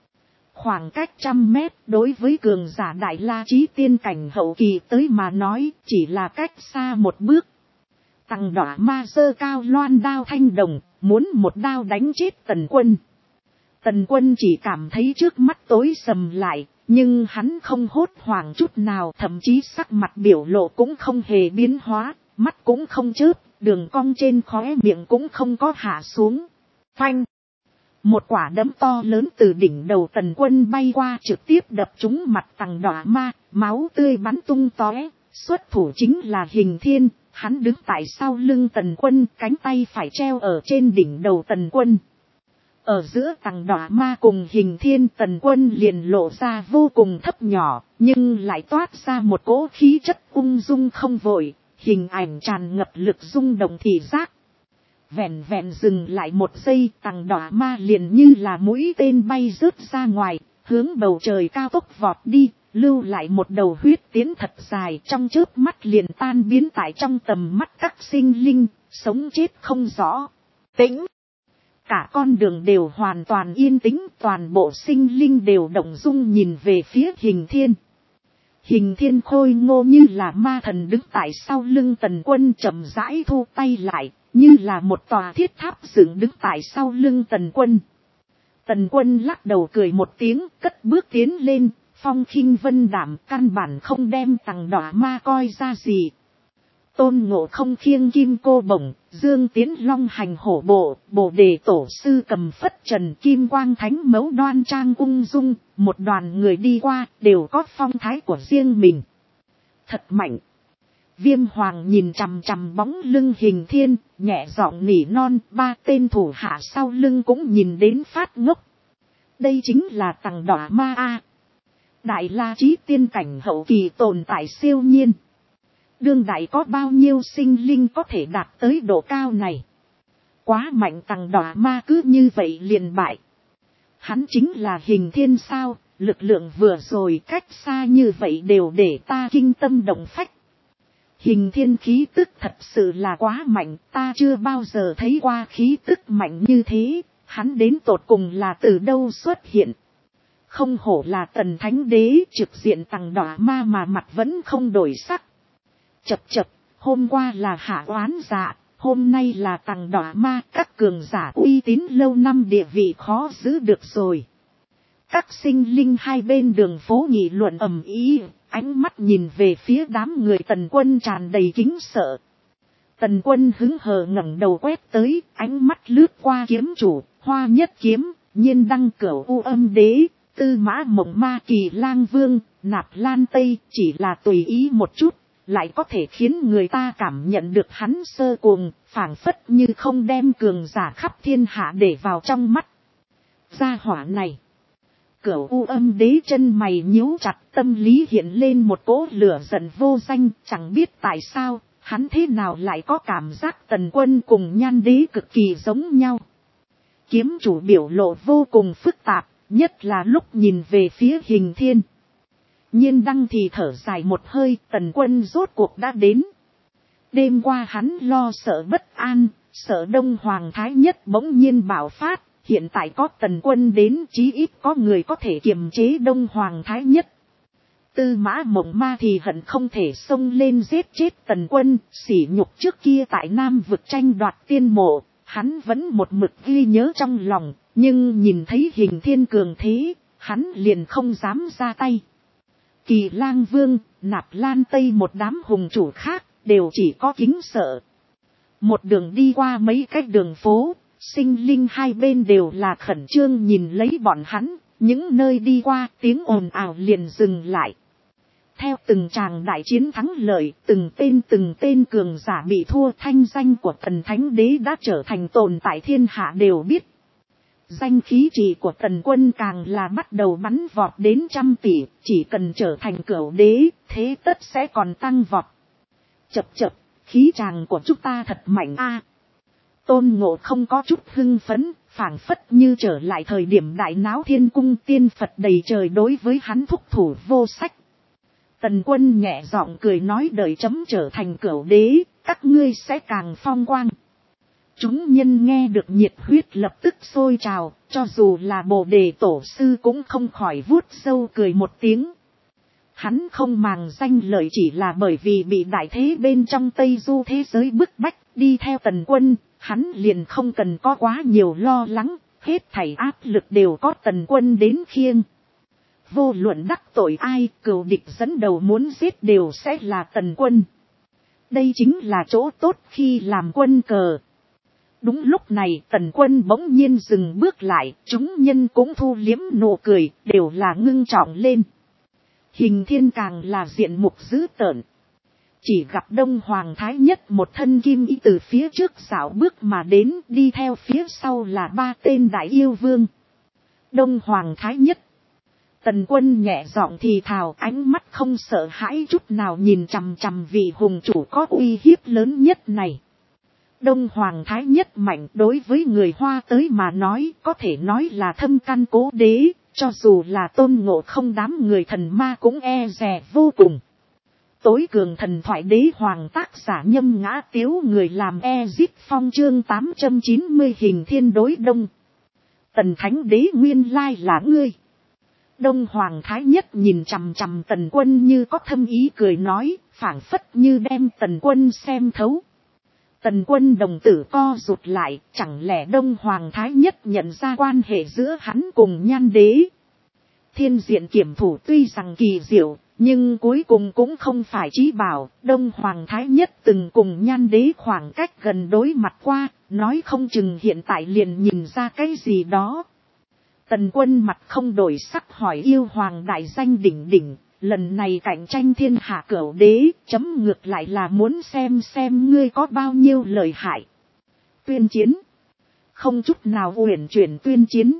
Khoảng cách 100 mét đối với cường giả đại la chí tiên cảnh hậu kỳ tới mà nói chỉ là cách xa một bước. Tằng Đọa Ma giơ cao loan đao thanh đồng, muốn một đao đánh chết Tần Quân. Tần Quân chỉ cảm thấy trước mắt tối sầm lại, nhưng hắn không hốt hoảng chút nào, thậm chí sắc mặt biểu lộ cũng không hề biến hóa, mắt cũng không chớp, đường cong trên khóe miệng cũng không có hạ xuống. Phanh! Một quả đấm to lớn từ đỉnh đầu Tần Quân bay qua trực tiếp đập trúng mặt Tằng Đọa Ma, máu tươi bắn tung tóe, xuất thủ chính là Hình Thiên, hắn đứng tại sau lưng Tần Quân, cánh tay phải treo ở trên đỉnh đầu Tần Quân. Ở giữa Tằng Đọa Ma cùng Hình Thiên, Tần Quân liền lộ ra vô cùng thấp nhỏ, nhưng lại toát ra một cỗ khí chất ung dung không vội, hình ảnh tràn ngập lực rung động thị giác. Vẹn vẹn dừng lại một giây, tằng đỏ ma liền như là mũi tên bay rớt ra ngoài, hướng bầu trời cao tốc vọt đi, lưu lại một đầu huyết tiến thật dài, trong chớp mắt liền tan biến tại trong tầm mắt các sinh linh, sống chết không rõ. Tĩnh. Cả con đường đều hoàn toàn yên tĩnh, toàn bộ sinh linh đều động dung nhìn về phía Hình Thiên. Hình Thiên khôi ngô như là ma thần đứng tại sau lưng Tần Quân, chậm rãi thu tay lại, như là một tòa thiết tháp dựng đứng tại sau lưng Tần Quân. Tần Quân lắc đầu cười một tiếng, cất bước tiến lên, phong khinh vân đảm, căn bản không đem tằng đỏ ma coi ra gì. Tôn Ngộ Không khiêng kim cô bổng, Dương Tiến long hành hổ bộ, Bồ Đề tổ sư cầm phất trần, kim quang thánh mẫu đoan trang ung dung, một đoàn người đi qua, đều có phong thái của riêng mình. Thật mạnh. Viêm Hoàng nhìn chằm chằm bóng lưng Hình Thiên, nhẹ giọng nỉ non, ba tên thủ hạ sau lưng cũng nhìn đến phát ngốc. Đây chính là tằng đỏ ma a. Đại La Chí tiên cảnh hậu kỳ tồn tại siêu nhiên. Đương đại có bao nhiêu sinh linh có thể đạt tới độ cao này. Quá mạnh, tằng đỏ ma cứ như vậy liền bại. Hắn chính là Hình Thiên sao, lực lượng vừa rồi cách xa như vậy đều để ta kinh tâm động phách. Hình Thiên khí tức thật sự là quá mạnh, ta chưa bao giờ thấy qua khí tức mạnh như thế, hắn đến tột cùng là từ đâu xuất hiện. Không hổ là Tần Thánh Đế, trực diện tằng đỏ ma mà mặt vẫn không đổi sắc. Chập chập, hôm qua là Hạ Oán Dạ, hôm nay là tằng đỏ ma, các cường giả uy tín lâu năm địa vị khó giữ được rồi. Các sinh linh hai bên đường phố nghị luận ầm ĩ, ánh mắt nhìn về phía đám người Tần Quân tràn đầy kính sợ. Tần Quân hứng hờ ngẩng đầu quét tới, ánh mắt lướt qua kiếm chủ, Hoa Nhất Kiếm, Nhiên Đăng Cửu U Âm Đế, Tư Mã Mộng Ma, Kỳ Lang Vương, Nạp Lan Tây, chỉ là tùy ý một chút, lại có thể khiến người ta cảm nhận được hắn sơ cuồng, phảng phất như không đem cường giả khắp thiên hạ để vào trong mắt. Gia hỏa này. Cửu U Âm Đế chân mày nhíu chặt, tâm lý hiện lên một cỗ lửa giận vô danh, chẳng biết tại sao, hắn thế nào lại có cảm giác Tần Quân cùng Nhan Đế cực kỳ giống nhau. Kiếm chủ biểu lộ vô cùng phức tạp, nhất là lúc nhìn về phía Hình Thiên. Nhiên Đăng thì thở dài một hơi, Tần Quân rốt cuộc đã đến. Đêm qua hắn lo sợ bất an, sợ Đông Hoàng Thái Nhất bỗng nhiên bạo phát, hiện tại có Tần Quân đến, chí ít có người có thể kiềm chế Đông Hoàng Thái Nhất. Tư Mã Mộng Ma thì hận không thể xông lên giết chết Tần Quân, sỉ nhục trước kia tại Nam vực tranh đoạt tiên mộ, hắn vẫn một mực ghi nhớ trong lòng, nhưng nhìn thấy Hình Thiên cường thế, hắn liền không dám ra tay. Kỳ Lang Vương, Nạp Lan Tây một đám hùng chủ khác, đều chỉ có kính sợ. Một đường đi qua mấy cái đường phố, sinh linh hai bên đều là khẩn trương nhìn lấy bọn hắn, những nơi đi qua tiếng ồn ào liền dừng lại. Theo từng tràng đại chiến thắng lợi, từng tên cường giả bị thua, thanh danh của Tần Thánh Đế đã trở thành tồn tại thiên hạ đều biết. Danh khí trị của Tần Quân càng là bắt đầu bắn vọt đến 100 tỷ, chỉ cần trở thành cửu đế, thế tất sẽ còn tăng vọt. Chập chập, khí tràng của chúng ta thật mạnh a. Tôn Ngộ không có chút hưng phấn, phảng phất như trở lại thời điểm đại náo thiên cung, tiên Phật đầy trời đối với hắn thúc thủ vô sách. Tần Quân nhẹ giọng cười nói, đợi chấm trở thành cửu đế, các ngươi sẽ càng phong quang. Chúng nhân nghe được nhiệt huyết lập tức sôi trào, cho dù là Bồ Đề tổ sư cũng không khỏi vuốt râu cười một tiếng. Hắn không màng danh lợi chỉ là bởi vì bị đại thế bên trong Tây Du thế giới bức bách, đi theo Tần Quân, hắn liền không cần có quá nhiều lo lắng, hết thảy áp lực đều có Tần Quân đến khiêng. Vô luận đắc tội ai, cừu địch dẫn đầu muốn giết đều sẽ là Tần Quân. Đây chính là chỗ tốt khi làm quân cờ. Đúng lúc này Tần Quân bỗng nhiên dừng bước lại, chúng nhân cũng thu liếm nụ cười, đều là ngưng trọng lên. Hình Thiên càng là diện mục dữ tợn. Chỉ gặp Đông Hoàng Thái Nhất một thân kim y từ phía trước xảo bước mà đến, đi theo phía sau là 3 tên đại yêu vương. Đông Hoàng Thái Nhất. Tần Quân nhẹ giọng thì thào, ánh mắt không sợ hãi chút nào nhìn chằm chằm vị hùng chủ có uy hiếp lớn nhất này. Đông Hoàng Thái Nhất mạnh đối với người Hoa tới mà nói có thể nói là thâm căn cố đế, cho dù là Tôn Ngộ Không đám người thần ma cũng e dè vô cùng. Tối cường thần thoại đế hoàng tác giả Nhâm Ngã Tiếu người làm Ezip Phong chương 890 hình thiên đối đông. Tần Thánh Đế nguyên lai là ngươi. Đông Hoàng Thái Nhất nhìn chằm chằm Tần Quân như có thâm ý cười nói, phảng phất như đem Tần Quân xem thấu. Tần Quân đồng tử co rụt lại, chẳng lẽ Đông Hoàng Thái Nhất nhận ra quan hệ giữa hắn cùng Nhan Đế. Thiên diện kiểm thủ tuy rằng kỳ diệu, nhưng cuối cùng cũng không phải chí bảo. Đông Hoàng Thái Nhất từng cùng Nhan Đế khoảng cách gần đối mặt qua, nói không chừng hiện tại liền nhìn ra cái gì đó. Tần Quân mặt không đổi sắc hỏi yêu hoàng đại danh đỉnh đỉnh, lần này cạnh tranh thiên hạ cửu đế, chấm ngược lại là muốn xem ngươi có bao nhiêu lợi hại. Tuyên chiến. Không chút nào uyển chuyển tuyên chiến.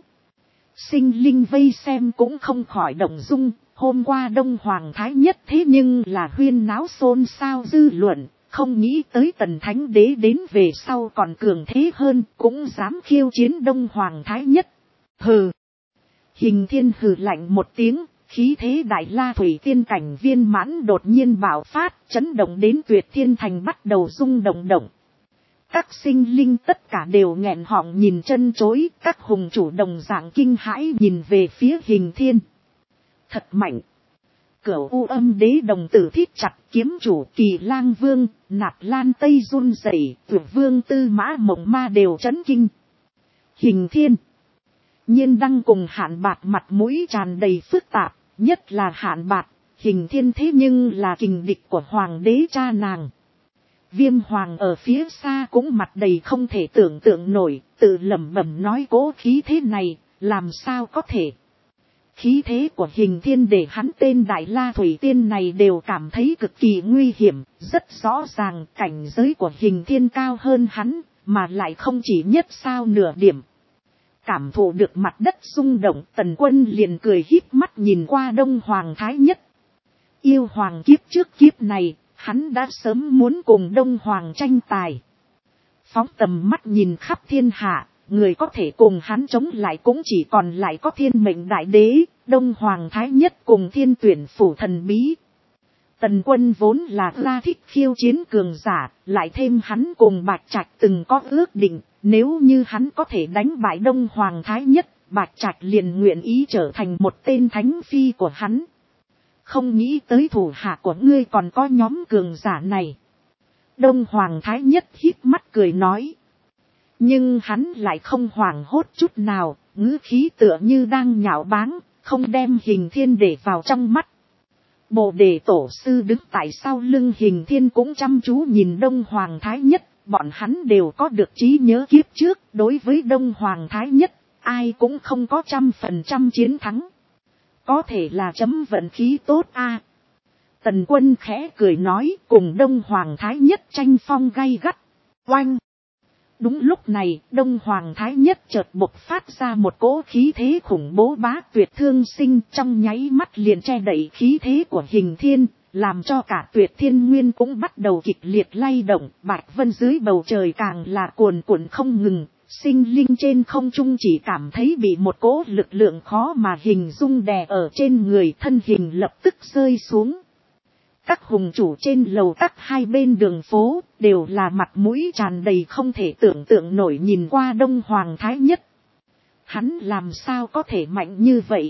Sinh linh vây xem cũng không khỏi động dung, hôm qua Đông Hoàng Thái Nhất thế nhưng là huyên náo xôn xao dư luận, không nghĩ tới Tần Thánh Đế đến về sau còn cường thế hơn, cũng dám khiêu chiến Đông Hoàng Thái Nhất. Hừ. Hình thiên hừ lạnh một tiếng, khí thế đại la thủy tiên cảnh viên mãn đột nhiên bạo phát, chấn động đến Tuyệt Thiên Thành bắt đầu rung động động. Các sinh linh tất cả đều nghẹn họng nhìn chân chối, các hùng chủ đồng dạng kinh hãi nhìn về phía hình thiên. Thật mạnh. Cửu U Âm Đế đồng tử thít chặt, kiếm chủ Kỳ Lang Vương, Nạp Lan Tây run rẩy, Tuyệt Vương Tư Mã Mộng Ma đều chấn kinh. Hình thiên. Nhiên Đăng cùng Hạn Bạt mặt mũi tràn đầy phức tạp, nhất là Hạn Bạt, hình thiên thế nhưng là kình địch của Hoàng đế cha nàng. Viêm Hoàng ở phía xa cũng mặt đầy không thể tưởng tượng nổi, tự lẩm bẩm nói cố khí thế này, làm sao có thể. Khí thế của hình thiên để hắn tên Đại La Thủy Tiên này đều cảm thấy cực kỳ nguy hiểm, rất rõ ràng cảnh giới của hình thiên cao hơn hắn, mà lại không chỉ nhất sao nửa điểm. Cảm thụ được mặt đất rung động, Tần Quân liền cười híp mắt nhìn qua Đông Hoàng Thái Nhất. Yêu hoàng kiếp trước kiếp này, hắn đã sớm muốn cùng Đông Hoàng tranh tài. Phóng tầm mắt nhìn khắp thiên hạ, người có thể cùng hắn chống lại cũng chỉ còn lại có Thiên Mệnh Đại Đế, Đông Hoàng Thái Nhất cùng Thiên Tuyển Phủ thần bí. Tần Quân vốn là ra thích khiêu chiến cường giả, lại thêm hắn cùng Bạch Trạch từng có ước định, nếu như hắn có thể đánh bại Đông Hoàng Thái Nhất, Bạch Trạch liền nguyện ý trở thành một tên thánh phi của hắn. Không nghĩ tới thủ hạ của ngươi còn có nhóm cường giả này. Đông Hoàng Thái Nhất híp mắt cười nói. Nhưng hắn lại không hoảng hốt chút nào, ngữ khí tựa như đang nhạo báng, không đem hình thiên để vào trong mắt. Bồ Đề Tổ Sư đứng tại sau lưng hình thiên cũng chăm chú nhìn Đông Hoàng Thái Nhất, bọn hắn đều có được trí nhớ kiếp trước, đối với Đông Hoàng Thái Nhất, ai cũng không có 100% chiến thắng. Có thể là chấm vận khí tốt a. Tần Quân khẽ cười nói cùng Đông Hoàng Thái Nhất tranh phong gay gắt. Oanh! Đúng lúc này, Đông Hoàng Thái Nhất chợt bộc phát ra một cỗ khí thế khủng bố bá tuyệt thương sinh, trong nháy mắt liền che đậy khí thế của hình thiên, làm cho cả Tuyệt Thiên Nguyên cũng bắt đầu kịch liệt lay động, bạch vân dưới bầu trời càng là cuồn cuộn không ngừng, sinh linh trên không trung chỉ cảm thấy bị một cỗ lực lượng khó mà hình dung đè ở trên người, thân hình lập tức rơi xuống. Các hùng chủ trên lầu các hai bên đường phố đều là mặt mũi tràn đầy không thể tưởng tượng nổi nhìn qua Đông Hoàng Thái Nhất. Hắn làm sao có thể mạnh như vậy?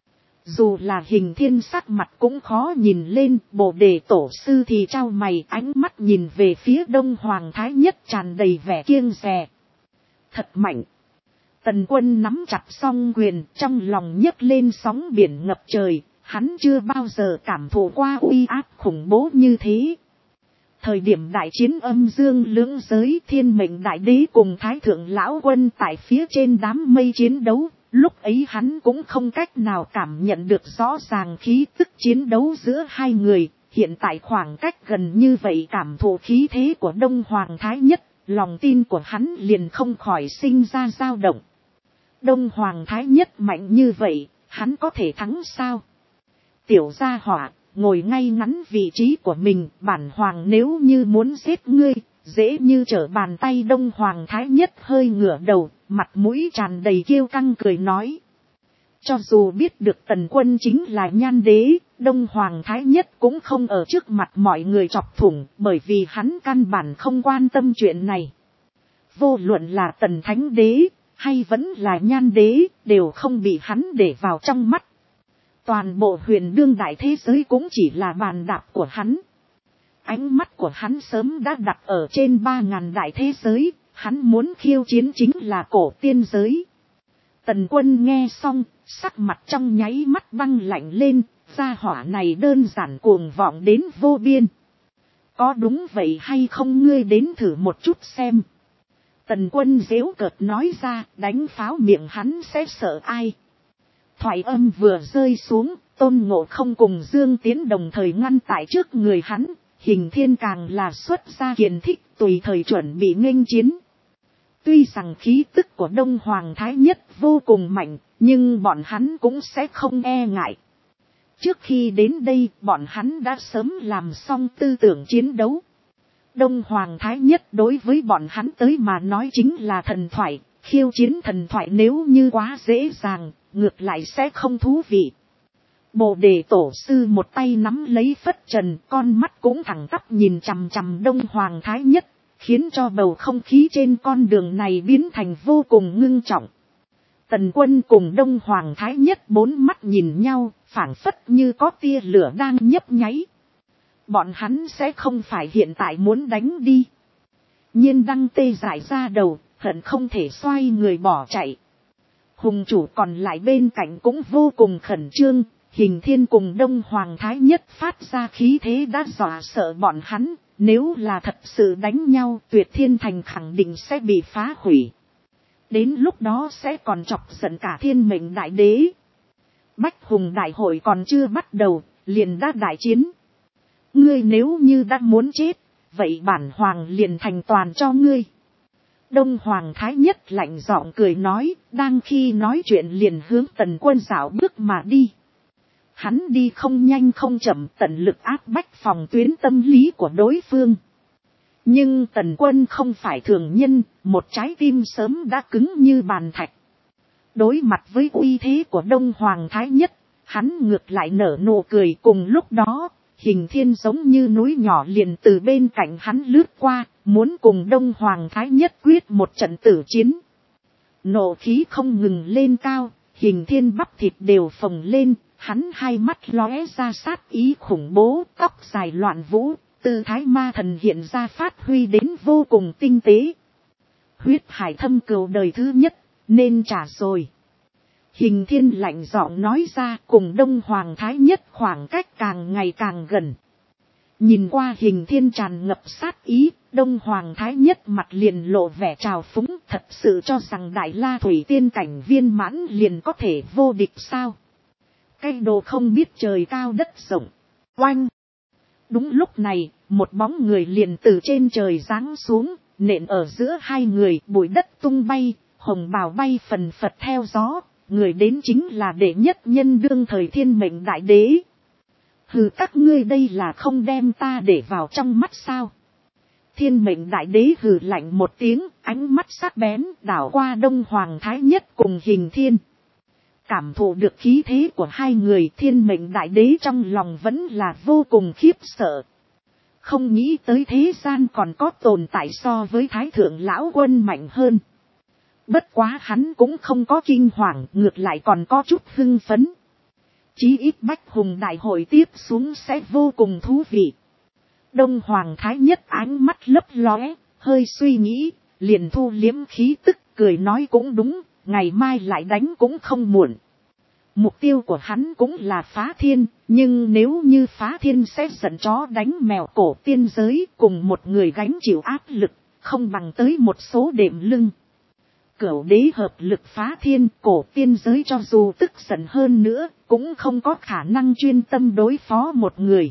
Dù là hình thiên sắc mặt cũng khó nhìn lên, Bồ Đề Tổ Sư thì trao mày, ánh mắt nhìn về phía Đông Hoàng Thái Nhất tràn đầy vẻ kiêng dè. Thật mạnh. Tần Quân nắm chặt song quyền, trong lòng nhấc lên sóng biển ngập trời. Hắn chưa bao giờ cảm thụ qua uy áp khủng bố như thế. Thời điểm đại chiến âm dương lưỡng giới, Thiên Mệnh Đại Đế cùng Thái Thượng Lão Quân tại phía trên đám mây chiến đấu, lúc ấy hắn cũng không cách nào cảm nhận được rõ ràng khí tức chiến đấu giữa hai người. Hiện tại khoảng cách gần như vậy cảm thụ khí thế của Đông Hoàng Thái Nhất, lòng tin của hắn liền không khỏi sinh ra dao động. Đông Hoàng Thái Nhất mạnh như vậy, hắn có thể thắng sao? Tiểu gia hỏa, ngồi ngay ngắn vị trí của mình, bản hoàng nếu như muốn giết ngươi, dễ như trở bàn tay. Đông Hoàng Thái Nhất hơi ngửa đầu, mặt mũi tràn đầy kiêu căng cười nói. Cho dù biết được Tần Quân chính là Nhan Đế, Đông Hoàng Thái Nhất cũng không ở trước mặt mọi người chọc thủng, bởi vì hắn căn bản không quan tâm chuyện này. Vô luận là Tần Thánh Đế, hay vẫn là Nhan Đế, đều không bị hắn để vào trong mắt. Toàn bộ huyền đương đại thế giới cũng chỉ là bàn đạp của hắn. Ánh mắt của hắn sớm đã đặt ở trên 3.000 đại thế giới, hắn muốn khiêu chiến chính là cổ tiên giới. Tần Quân nghe xong, sắc mặt trong nháy mắt băng lạnh lên, gia hỏa này đơn giản cuồng vọng đến vô biên. Có đúng vậy hay không, ngươi đến thử một chút xem. Tần Quân giễu cợt nói ra, đánh pháo miệng hắn sẽ sợ ai. Thoại âm vừa rơi xuống, Tôn Ngộ Không cùng Dương Tiến đồng thời ngăn tại trước người hắn, Hình Thiên càng là xuất ra kiền thích tùy thời chuẩn bị nghênh chiến. Tuy rằng khí tức của Đông Hoàng Thái Nhất vô cùng mạnh, nhưng bọn hắn cũng sẽ không e ngại. Trước khi đến đây, bọn hắn đã sớm làm xong tư tưởng chiến đấu. Đông Hoàng Thái Nhất đối với bọn hắn tới mà nói chính là thần thoại, khiêu chiến thần thoại nếu như quá dễ dàng, ngược lại sẽ không thú vị. Bồ Đề Tổ sư một tay nắm lấy phất trần, con mắt cũng thẳng tắp nhìn chằm chằm Đông Hoàng Thái Nhất, khiến cho bầu không khí trên con đường này biến thành vô cùng ngưng trọng. Tần Quân cùng Đông Hoàng Thái Nhất bốn mắt nhìn nhau, phảng phất như có tia lửa đang nhấp nháy. Bọn hắn sẽ không phải hiện tại muốn đánh đi. Nhiên Đăng tê dại ra đầu, hận không thể xoay người bỏ chạy. Hùng chủ còn lại bên cạnh cũng vô cùng khẩn trương, Hình Thiên cùng Đông Hoàng Thái Nhất phát ra khí thế đã dọa sợ bọn hắn, nếu là thật sự đánh nhau Tuyệt Thiên Thành khẳng định sẽ bị phá hủy. Đến lúc đó sẽ còn chọc giận cả Thiên Mệnh Đại Đế. Bách Hùng Đại Hội còn chưa bắt đầu, liền đã đại chiến. Ngươi nếu như đã muốn chết, vậy bản hoàng liền thành toàn cho ngươi. Đông Hoàng Thái Nhất lạnh giọng cười nói, đang khi nói chuyện liền hướng Tần Quân dạo bước mà đi. Hắn đi không nhanh không chậm, tận lực áp bách phòng tuyến tâm lý của đối phương. Nhưng Tần Quân không phải thường nhân, một trái tim sớm đã cứng như bàn thạch. Đối mặt với uy thế của Đông Hoàng Thái Nhất, hắn ngược lại nở nụ cười. Cùng lúc đó, Hình Thiên giống như núi nhỏ liền từ bên cạnh hắn lướt qua, muốn cùng Đông Hoàng Thái Nhất quyết một trận tử chiến. Nộ khí không ngừng lên cao, Hình Thiên bắp thịt đều phồng lên, hắn hai mắt lóe ra sát ý khủng bố, tóc dài loạn vũ, tư thái ma thần hiện ra phát huy đến vô cùng tinh tế. Huyết hải thâm cừu đời thứ nhất, nên trả rồi. Hình Thiên lạnh giọng nói ra, cùng Đông Hoàng Thái Nhất khoảng cách càng ngày càng gần. Nhìn qua Hình Thiên tràn ngập sát ý, Đông Hoàng Thái Nhất mặt liền lộ vẻ trào phúng, thật sự cho rằng Đại La Thủy Tiên cảnh viên mãn liền có thể vô địch sao? Cái đồ không biết trời cao đất rộng. Oanh! Đúng lúc này, một bóng người liền từ trên trời giáng xuống, nện ở giữa hai người, bụi đất tung bay, hồng bào bay phần phật theo gió. Người đến chính là đệ nhất nhân đương thời Thiên Mệnh Đại Đế. Hừ, các ngươi đây là không đem ta để vào trong mắt sao? Thiên Mệnh Đại Đế hừ lạnh một tiếng, ánh mắt sắc bén đảo qua Đông Hoàng Thái Nhất cùng Hình Thiên. Cảm thụ được khí thế của hai người, Thiên Mệnh Đại Đế trong lòng vẫn là vô cùng khiếp sợ. Không nghĩ tới thế gian còn có tồn tại so với Thái Thượng Lão Quân mạnh hơn. Bất quá hắn cũng không có kinh hoàng, ngược lại còn có chút hưng phấn. Chí ít Bách Hùng Đại Hội tiếp xuống sẽ vô cùng thú vị. Đông Hoàng Thái Nhất ánh mắt lấp lóe, hơi suy nghĩ, liền thu liếm khí tức, cười nói cũng đúng, ngày mai lại đánh cũng không muộn. Mục tiêu của hắn cũng là phá thiên, nhưng nếu như phá thiên sẽ giận chó đánh mèo cổ tiên giới, cùng một người gánh chịu áp lực, không bằng tới một số đệm lưng. Cửu đế hợp lực phá thiên, cổ tiên giới cho dù tức giận hơn nữa, cũng không có khả năng chuyên tâm đối phó một người.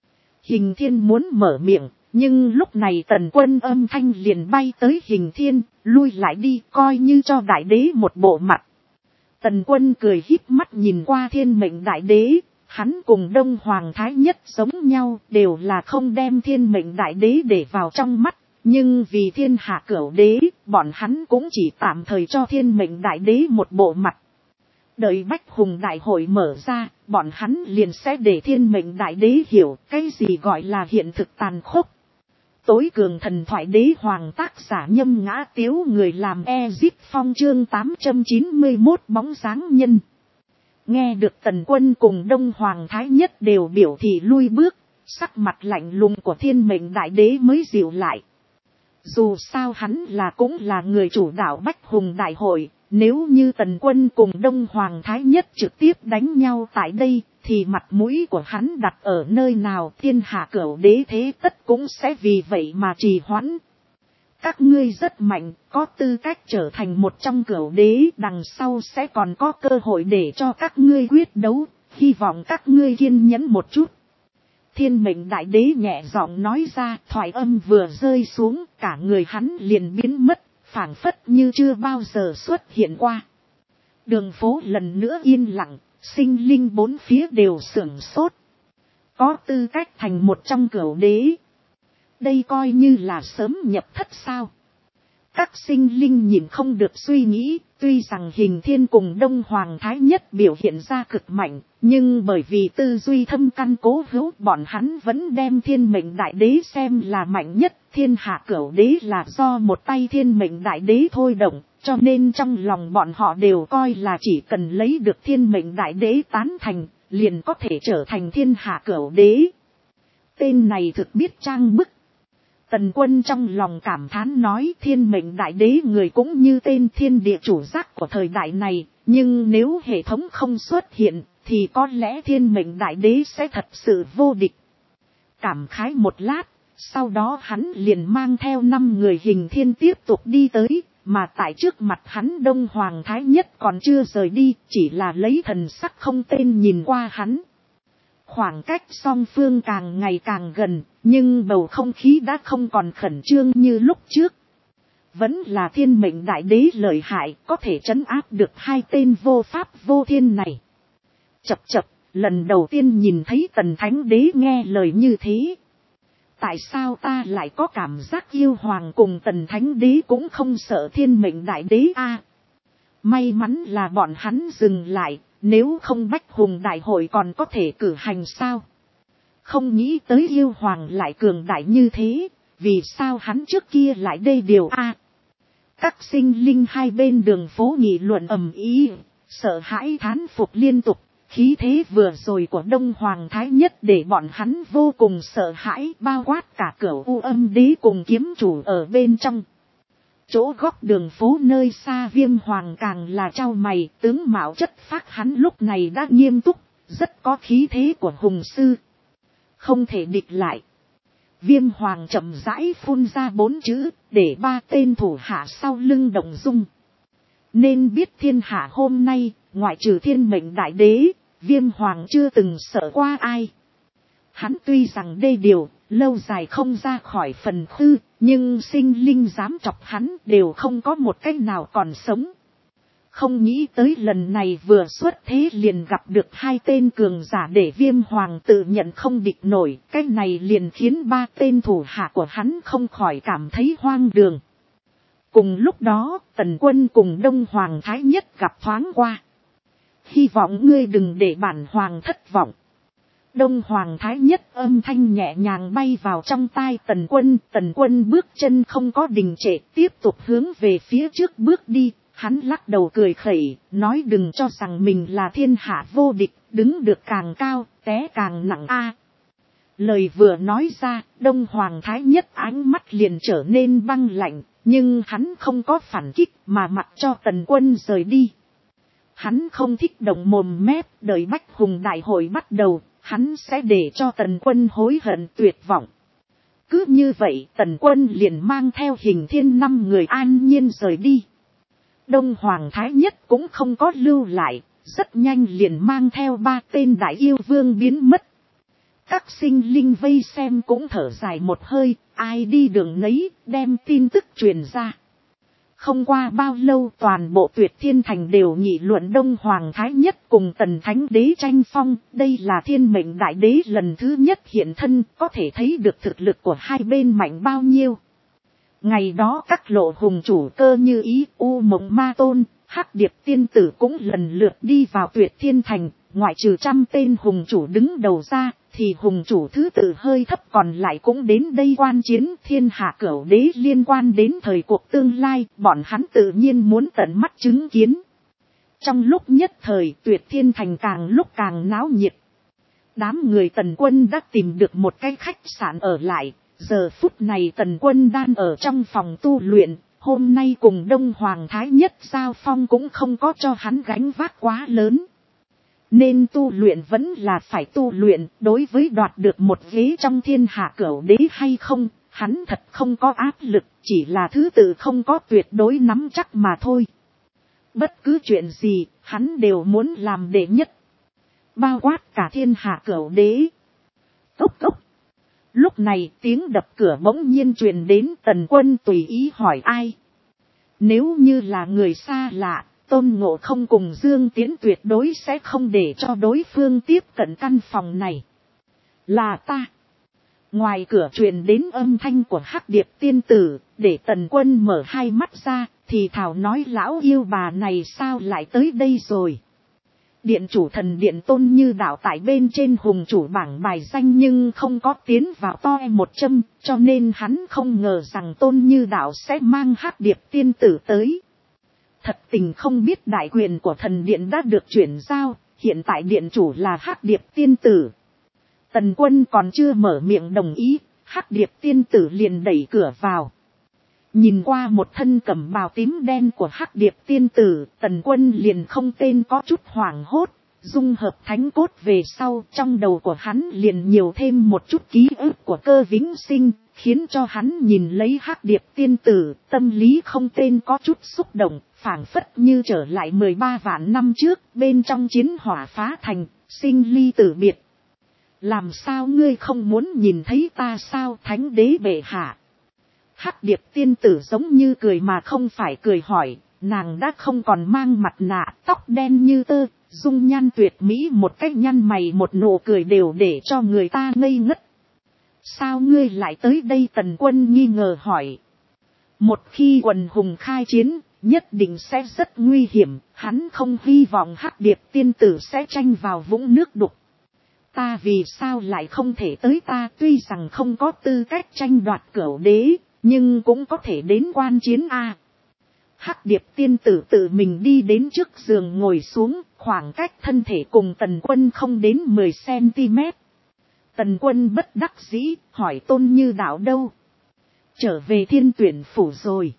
Hình Thiên muốn mở miệng, nhưng lúc này Tần Quân âm thanh liền bay tới Hình Thiên, lui lại đi, coi như cho Đại Đế một bộ mặt. Tần Quân cười híp mắt nhìn qua Thiên Mệnh Đại Đế, hắn cùng Đông Hoàng Thái Nhất giống nhau, đều là không đem Thiên Mệnh Đại Đế để vào trong mắt, Nhưng vì thiên hạ cửu đế, bọn hắn cũng chỉ tạm thời cho thiên mệnh đại đế một bộ mặt. Đợi Bách Hùng đại hội mở ra, bọn hắn liền sẽ để thiên mệnh đại đế hiểu cái gì gọi là hiện thực tàn khốc. Tối cường thần thoại đế hoàng tác giả Nhâm Ngã Tiếu, người làm Ezip Phong, chương 891 bóng dáng nhân. Nghe được Tần Quân cùng Đông Hoàng Thái Nhất đều biểu thị lui bước, sắc mặt lạnh lùng của thiên mệnh đại đế mới dịu lại. Dù sao hắn cũng là người chủ đạo Bách Hùng đại hội, nếu như Tần Quân cùng Đông Hoàng Thái Nhất trực tiếp đánh nhau tại đây, thì mặt mũi của hắn đặt ở nơi nào, thiên hạ cửu đế thế tất cũng sẽ vì vậy mà trì hoãn. Các ngươi rất mạnh, có tư cách trở thành một trong cửu đế, đằng sau sẽ còn có cơ hội để cho các ngươi quyết đấu, hy vọng các ngươi kiên nhẫn một chút. Thiên mệnh đại đế nhẹ giọng nói ra, thoại âm vừa rơi xuống, cả người hắn liền biến mất, phảng phất như chưa bao giờ xuất hiện qua. Đường phố lần nữa yên lặng, sinh linh bốn phía đều sửng sốt. Có tư cách thành một trong cửu đế. Đây coi như là sớm nhập thất sao. Các sinh linh nhìn không được suy nghĩ, tuy rằng Hình Thiên cùng Đông Hoàng Thái Nhất biểu hiện ra cực mạnh, nhưng bởi vì tư duy thâm căn cố hữu, bọn hắn vẫn đem thiên mệnh đại đế xem là mạnh nhất. Thiên hạ cửu đế là do một tay thiên mệnh đại đế thôi động, cho nên trong lòng bọn họ đều coi là chỉ cần lấy được thiên mệnh đại đế tán thành, liền có thể trở thành thiên hạ cửu đế. Tên này thực biết trang bức. Tần Quân trong lòng cảm thán nói, thiên mệnh đại đế người cũng như tên thiên địa chủ giác của thời đại này, nhưng nếu hệ thống không xuất hiện, thì có lẽ thiên mệnh đại đế sẽ thật sự vô địch. Cảm khái một lát, sau đó hắn liền mang theo 5 người Hình Thiên tiếp tục đi tới, mà tại trước mặt hắn Đông Hoàng Thái Nhất còn chưa rời đi, chỉ là lấy thần sắc không tên nhìn qua hắn. Khoảng cách song phương càng ngày càng gần, nhưng bầu không khí đã không còn khẩn trương như lúc trước. Vẫn là thiên mệnh đại đế lợi hại, có thể trấn áp được 2 tên vô pháp vô thiên này. Chập chập, lần đầu tiên nhìn thấy Tần Thánh Đế nghe lời như thế. Tại sao ta lại có cảm giác yêu hoàng cùng Tần Thánh Đế cũng không sợ thiên mệnh đại đế a? May mắn là bọn hắn dừng lại. Nếu không Bách Hùng đại hội còn có thể cử hành sao? Không nghĩ tới yêu hoàng lại cường đại như thế, vì sao hắn trước kia lại đê điều a? Các sinh linh hai bên đường phố nghị luận ầm ĩ, sợ hãi thán phục liên tục, khí thế vừa rồi của Đông Hoàng Thái Nhất để bọn hắn vô cùng sợ hãi, bao quát cả Cửu U Âm Đế cùng kiếm chủ ở bên trong. Chỗ góc đường phố nơi xa Viêm Hoàng càng là trao mày, tướng mạo chất phác hắn lúc này đã nghiêm túc, rất có khí thế của hùng sư. Không thể địch lại. Viêm Hoàng chậm rãi phun ra 4 chữ, để 3 tên thủ hạ sau lưng động dung. Nên biết thiên hạ hôm nay, ngoại trừ thiên mệnh đại đế, Viêm Hoàng chưa từng sợ qua ai. Hắn tuy rằng đê điều, lâu dài không ra khỏi phần hư, nhưng sinh linh dám chọc hắn đều không có một cách nào còn sống. Không nghĩ tới lần này vừa xuất thế liền gặp được 2 tên cường giả để Viêm Hoàng tự nhận không địch nổi. Cái này liền khiến 3 tên thủ hạ của hắn không khỏi cảm thấy hoang đường. Cùng lúc đó, Tần Quân cùng Đông Hoàng Thái Nhất gặp thoáng qua. Hy vọng ngươi đừng để bản Hoàng thất vọng. Đông Hoàng Thái Nhất âm thanh nhẹ nhàng bay vào trong tai Tần Quân bước chân không có đình trệ, tiếp tục hướng về phía trước bước đi. Hắn lắc đầu cười khẩy, nói đừng cho rằng mình là thiên hạ vô địch, đứng được càng cao, té càng nặng a. Lời vừa nói ra, Đông Hoàng Thái Nhất ánh mắt liền trở nên băng lạnh, nhưng hắn không có phản kích mà mặc cho Tần Quân rời đi. Hắn không thích động mồm mép, đợi Bách Hùng đại hội bắt đầu, hắn sẽ để cho Tần Quân hối hận tuyệt vọng. Cứ như vậy Tần Quân liền mang theo Hình Thiên 5 người an nhiên rời đi. Đông Hoàng Thái Nhất cũng không có lưu lại, rất nhanh liền mang theo 3 tên đại yêu vương biến mất. Các sinh linh vây xem cũng thở dài một hơi, ai đi đường nấy, đem tin tức truyền ra. Không qua bao lâu toàn bộ Tuyệt Thiên Thành đều nghị luận Đông Hoàng Thái Nhất cùng Tần Thánh Đế tranh phong, đây là thiên mệnh đại đế lần thứ nhất hiện thân, có thể thấy được thực lực của hai bên mạnh bao nhiêu. Ngày đó các lộ hùng chủ cơ như ý U Mộng Ma Tôn, Hắc Điệp tiên tử cũng lần lượt đi vào Tuyệt Thiên Thành, ngoại trừ 100 tên hùng chủ đứng đầu ra, thì hùng chủ thứ tự hơi thấp còn lại cũng đến đây quan chiến. Thiên hạ cửu đế liên quan đến thời cuộc tương lai, bọn hắn tự nhiên muốn tận mắt chứng kiến. Trong lúc nhất thời Tuyệt Thiên Thành càng lúc càng náo nhiệt. Đám người Tần Quân đã tìm được một cái khách sạn ở lại. Giờ phút này Tần Quân đang ở trong phòng tu luyện. Hôm nay cùng Đông Hoàng Thái Nhất giao phong cũng không có cho hắn gánh vác quá lớn. Nên tu luyện vẫn là phải tu luyện. Đối với đoạt được một ghế trong thiên hạ cửu đế hay không, hắn thật không có áp lực. Chỉ là thứ tự không có tuyệt đối nắm chắc mà thôi. Bất cứ chuyện gì, hắn đều muốn làm đệ nhất. Bao quát cả thiên hạ cửu đế. Cốc cốc. Lúc này tiếng đập cửa bỗng nhiên truyền đến. Tần Quân tùy ý hỏi ai. Nếu như là người xa lạ, Tôn Ngộ Không cùng Dương Tiễn tuyệt đối sẽ không để cho đối phương tiếp cận căn phòng này. Là ta. Ngoài cửa truyền đến âm thanh của Hắc Điệp tiên tử, để Tần Quân mở hai mắt ra, thì thảo nói lão yêu bà này sao lại tới đây rồi. Điện chủ thần điện Tôn Như Đạo tại bên trên hùng chủ bảng bài danh nhưng không có tiến vào toe 100, cho nên hắn không ngờ rằng Tôn Như Đạo sẽ mang Hắc Điệp tiên tử tới. Thật tình không biết đại quyền của thần điện đã được chuyển giao, hiện tại điện chủ là Hắc Điệp tiên tử. Tần Quân còn chưa mở miệng đồng ý, Hắc Điệp tiên tử liền đẩy cửa vào. Nhìn qua một thân cẩm bào tím đen của Hắc Điệp tiên tử, Tần Quân liền không tên có chút hoảng hốt, dung hợp thánh cốt về sau, trong đầu của hắn liền nhiều thêm một chút ký ức của Cơ Vĩnh Sinh, khiến cho hắn nhìn lấy Hắc Điệp tiên tử, tâm lý không tên có chút xúc động, phảng phất như trở lại 13 vạn năm trước, bên trong chiến hỏa phá thành, sinh ly tử biệt. Làm sao ngươi không muốn nhìn thấy ta sao, thánh đế bệ hạ? Hắc Điệp tiên tử giống như cười mà không phải cười hỏi, nàng đã không còn mang mặt nạ, tóc đen như tơ, dung nhan tuyệt mỹ, một cách nhăn mày một nụ cười đều để cho người ta ngây ngất. Sao ngươi lại tới đây? Tần Quân nghi ngờ hỏi. Một khi quần hùng khai chiến, nhất định sẽ rất nguy hiểm, hắn không hy vọng Hắc Điệp tiên tử sẽ tranh vào vũng nước đục. Ta vì sao lại không thể tới? Ta tuy rằng không có tư cách tranh đoạt cửu đế, nhưng cũng có thể đến quan chiến a. Hắc Điệp tiên tử tự mình đi đến trước giường ngồi xuống, khoảng cách thân thể cùng Tần Quân không đến 10 cm. Tần Quân bất đắc dĩ, hỏi Tôn Như Đạo đâu? Trở về Thiên Tuyển phủ rồi.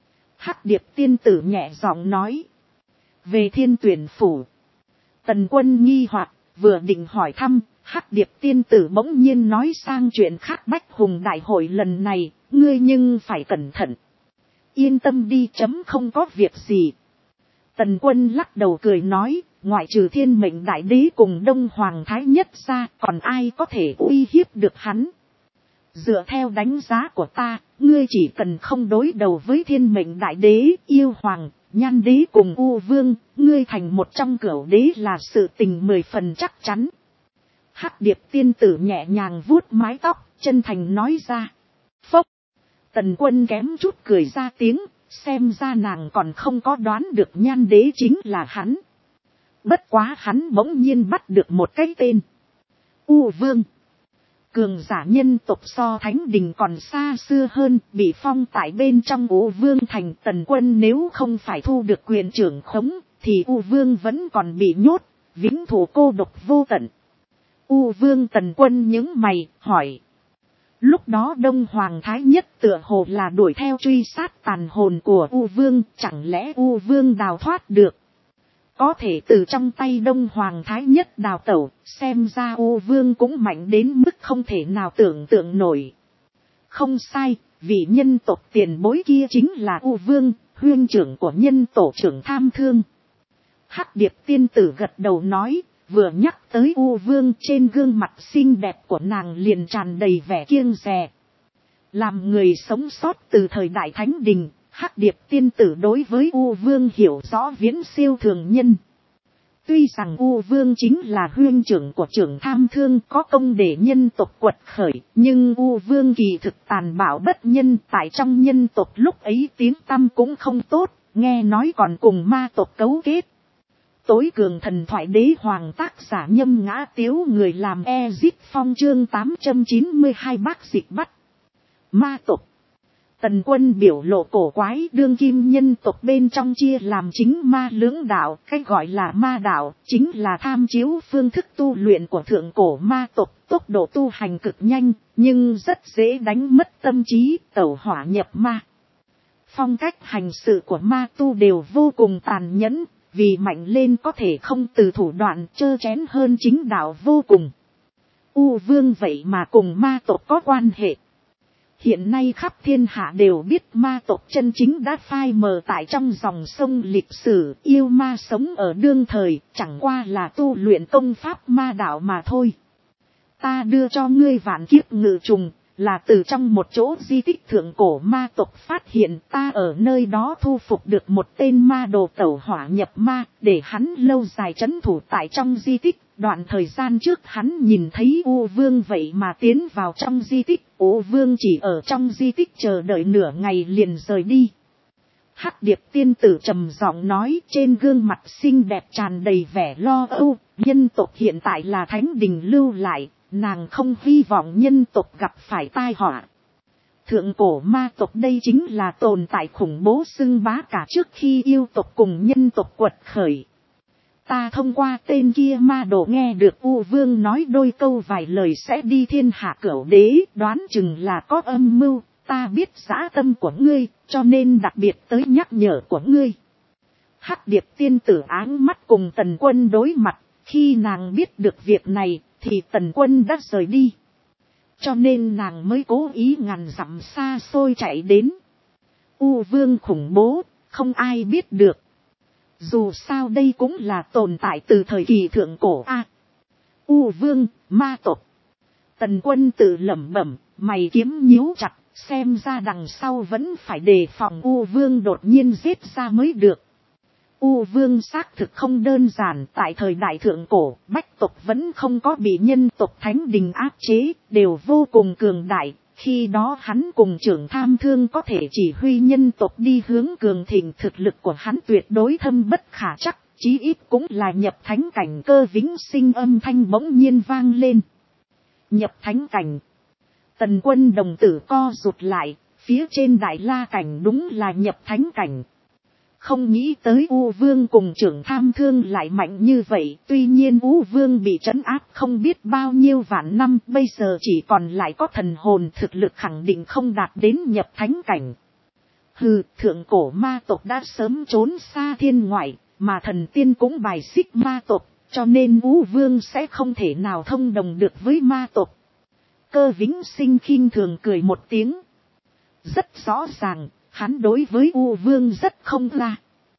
Hắc Điệp tiên tử nhẹ giọng nói. Về Thiên Tuyển phủ. Tần Quân nghi hoặc, vừa định hỏi thăm, Hắc Điệp tiên tử bỗng nhiên nói sang chuyện khác. Bách Hùng đại hội lần này, ngươi nhưng phải cẩn thận. Yên tâm đi, chấm không có việc gì. Tần Quân lắc đầu cười nói, ngoại trừ Thiên Mệnh Đại Đế cùng Đông Hoàng Thái Nhất ra, còn ai có thể uy hiếp được hắn? Dựa theo đánh giá của ta, ngươi chỉ cần không đối đầu với Thiên Mệnh Đại Đế, Yêu Hoàng, Nhan Đế cùng U Vương, ngươi thành một trong cửu đế là sự tình 10 phần chắc chắn. Hắc Điệp tiên tử nhẹ nhàng vuốt mái tóc, chân thành nói ra. Phốc! Tần Quân kém chút cười ra tiếng, xem ra nàng còn không có đoán được Nhan Đế chính là hắn. Bất quá hắn bỗng nhiên bắt được một cái tên. U Vương. Cường giả nhân tộc so Thánh Đình còn xa xưa hơn, bị phong tại bên trong U Vương thành. Tần Quân nếu không phải thu được quyền trưởng khống, thì U Vương vẫn còn bị nhốt, vĩnh thủ cô độc vô tận. U Vương? Tần Quân nhướng mày, hỏi. Lúc đó Đông Hoàng Thái Nhất tựa hồ là đuổi theo truy sát tàn hồn của U Vương, chẳng lẽ U Vương đào thoát được? Có thể từ trong tay Đông Hoàng Thái Nhất đào tẩu, xem ra U Vương cũng mạnh đến mức không thể nào tưởng tượng nổi. Không sai, vị nhân tộc tiền bối kia chính là U Vương, huynh trưởng của nhân tổ trưởng Tham Thương. Hắc Điệp tiên tử gật đầu nói, vừa nhắc tới U Vương, trên gương mặt xinh đẹp của nàng liền tràn đầy vẻ kiêng dè. Làm người sống sót từ thời đại Thánh Đình, Hắc Điệp tiên tử đối với U Vương hiểu rõ viễn siêu thường nhân. Tuy rằng U Vương chính là huynh trưởng của trưởng tham thương có công để nhân tộc quật khởi, nhưng U Vương kỳ thực tàn bạo bất nhân, tại trong nhân tộc lúc ấy tiếng tăm cũng không tốt, nghe nói còn cùng ma tộc cấu kết. Tối cường thần thoại đế hoàng tác giả Nhâm Ngã Tiếu, người làm Ezip Phong chương 892 bác dịch bắt. Ma tộc. Tần Quân biểu lộ cổ quái, đương kim nhân tộc bên trong chia làm chính ma lưỡng đạo, cách gọi là ma đạo, chính là tham chiếu phương thức tu luyện của thượng cổ ma tộc, tốc độ tu hành cực nhanh, nhưng rất dễ đánh mất tâm trí, tẩu hỏa nhập ma. Phong cách hành sự của ma tu đều vô cùng tàn nhẫn, vì mạnh lên có thể không từ thủ đoạn trơ chén hơn chính đạo vô cùng. U Vương vậy mà cùng ma tộc có quan hệ. Hiện nay khắp thiên hạ đều biết ma tộc chân chính đã phai mờ tại trong dòng sông lịch sử, yêu ma sống ở đương thời, chẳng qua là tu luyện công pháp ma đạo mà thôi. Ta đưa cho ngươi vạn kiếp ngự trùng, là từ trong một chỗ di tích thượng cổ ma tộc phát hiện, ta ở nơi đó thu phục được một tên ma đồ tẩu hỏa nhập ma, để hắn lâu dài trấn thủ tại trong di tích. Đoạn thời gian trước hắn nhìn thấy U Vương vậy mà tiến vào trong di tích, U Vương chỉ ở trong di tích chờ đợi nửa ngày liền rời đi. Hắc Điệp tiên tử trầm giọng nói, trên gương mặt xinh đẹp tràn đầy vẻ lo âu, nhân tộc hiện tại là thánh đình lưu lại, nàng không hy vọng nhân tộc gặp phải tai họa. Thượng cổ ma tộc đây chính là tồn tại khủng bố xưng bá cả trước khi yêu tộc cùng nhân tộc quật khởi. Ta thông qua tên kia ma đồ nghe được U Vương nói đôi câu vài lời sẽ đi thiên hạ cửu đế, đoán chừng là có âm mưu, ta biết dã tâm của ngươi, cho nên đặc biệt tới nhắc nhở của ngươi. Hắc Điệp tiên tử áng mắt cùng Tần Quân đối mặt, khi nàng biết được việc này, thì Tần Quân đã rời đi. Cho nên nàng mới cố ý ngàn dặm xa xôi chạy đến. U Vương khủng bố, không ai biết được. Dù sao đây cũng là tồn tại từ thời kỳ thượng cổ a. U Vương, ma tộc. Tần Quân tự lẩm bẩm, mày kiếm nhíu chặt, xem ra đằng sau vẫn phải đề phòng U Vương đột nhiên giết ra mới được. U Vương xác thực không đơn giản, tại thời đại thượng cổ, bách tộc vẫn không có bị nhân tộc thánh đình áp chế, đều vô cùng cường đại. Khi đó hắn cùng trưởng tham thương có thể chỉ huy nhân tộc đi hướng cường thịnh, thực lực của hắn tuyệt đối thâm bất khả trắc, chí ít cũng là nhập thánh cảnh. Cơ Vĩnh Sinh âm thanh bỗng nhiên vang lên. Nhập thánh cảnh. Tần Quân đồng tử co rụt lại, phía trên đại la cảnh đúng là nhập thánh cảnh. Không nghĩ tới U Vương cùng trưởng tham thương lại mạnh như vậy, tuy nhiên U Vương bị trấn áp không biết bao nhiêu vạn năm, bây giờ chỉ còn lại có thần hồn, thực lực khẳng định không đạt đến nhập thánh cảnh. Hừ, thượng cổ ma tộc đã sớm trốn xa thiên ngoại, mà thần tiên cũng bài xích ma tộc, cho nên U Vương sẽ không thể nào thông đồng được với ma tộc. Cơ Vĩnh Sinh khinh thường cười một tiếng. Rất rõ ràng, hắn đối với U Vương rất không la.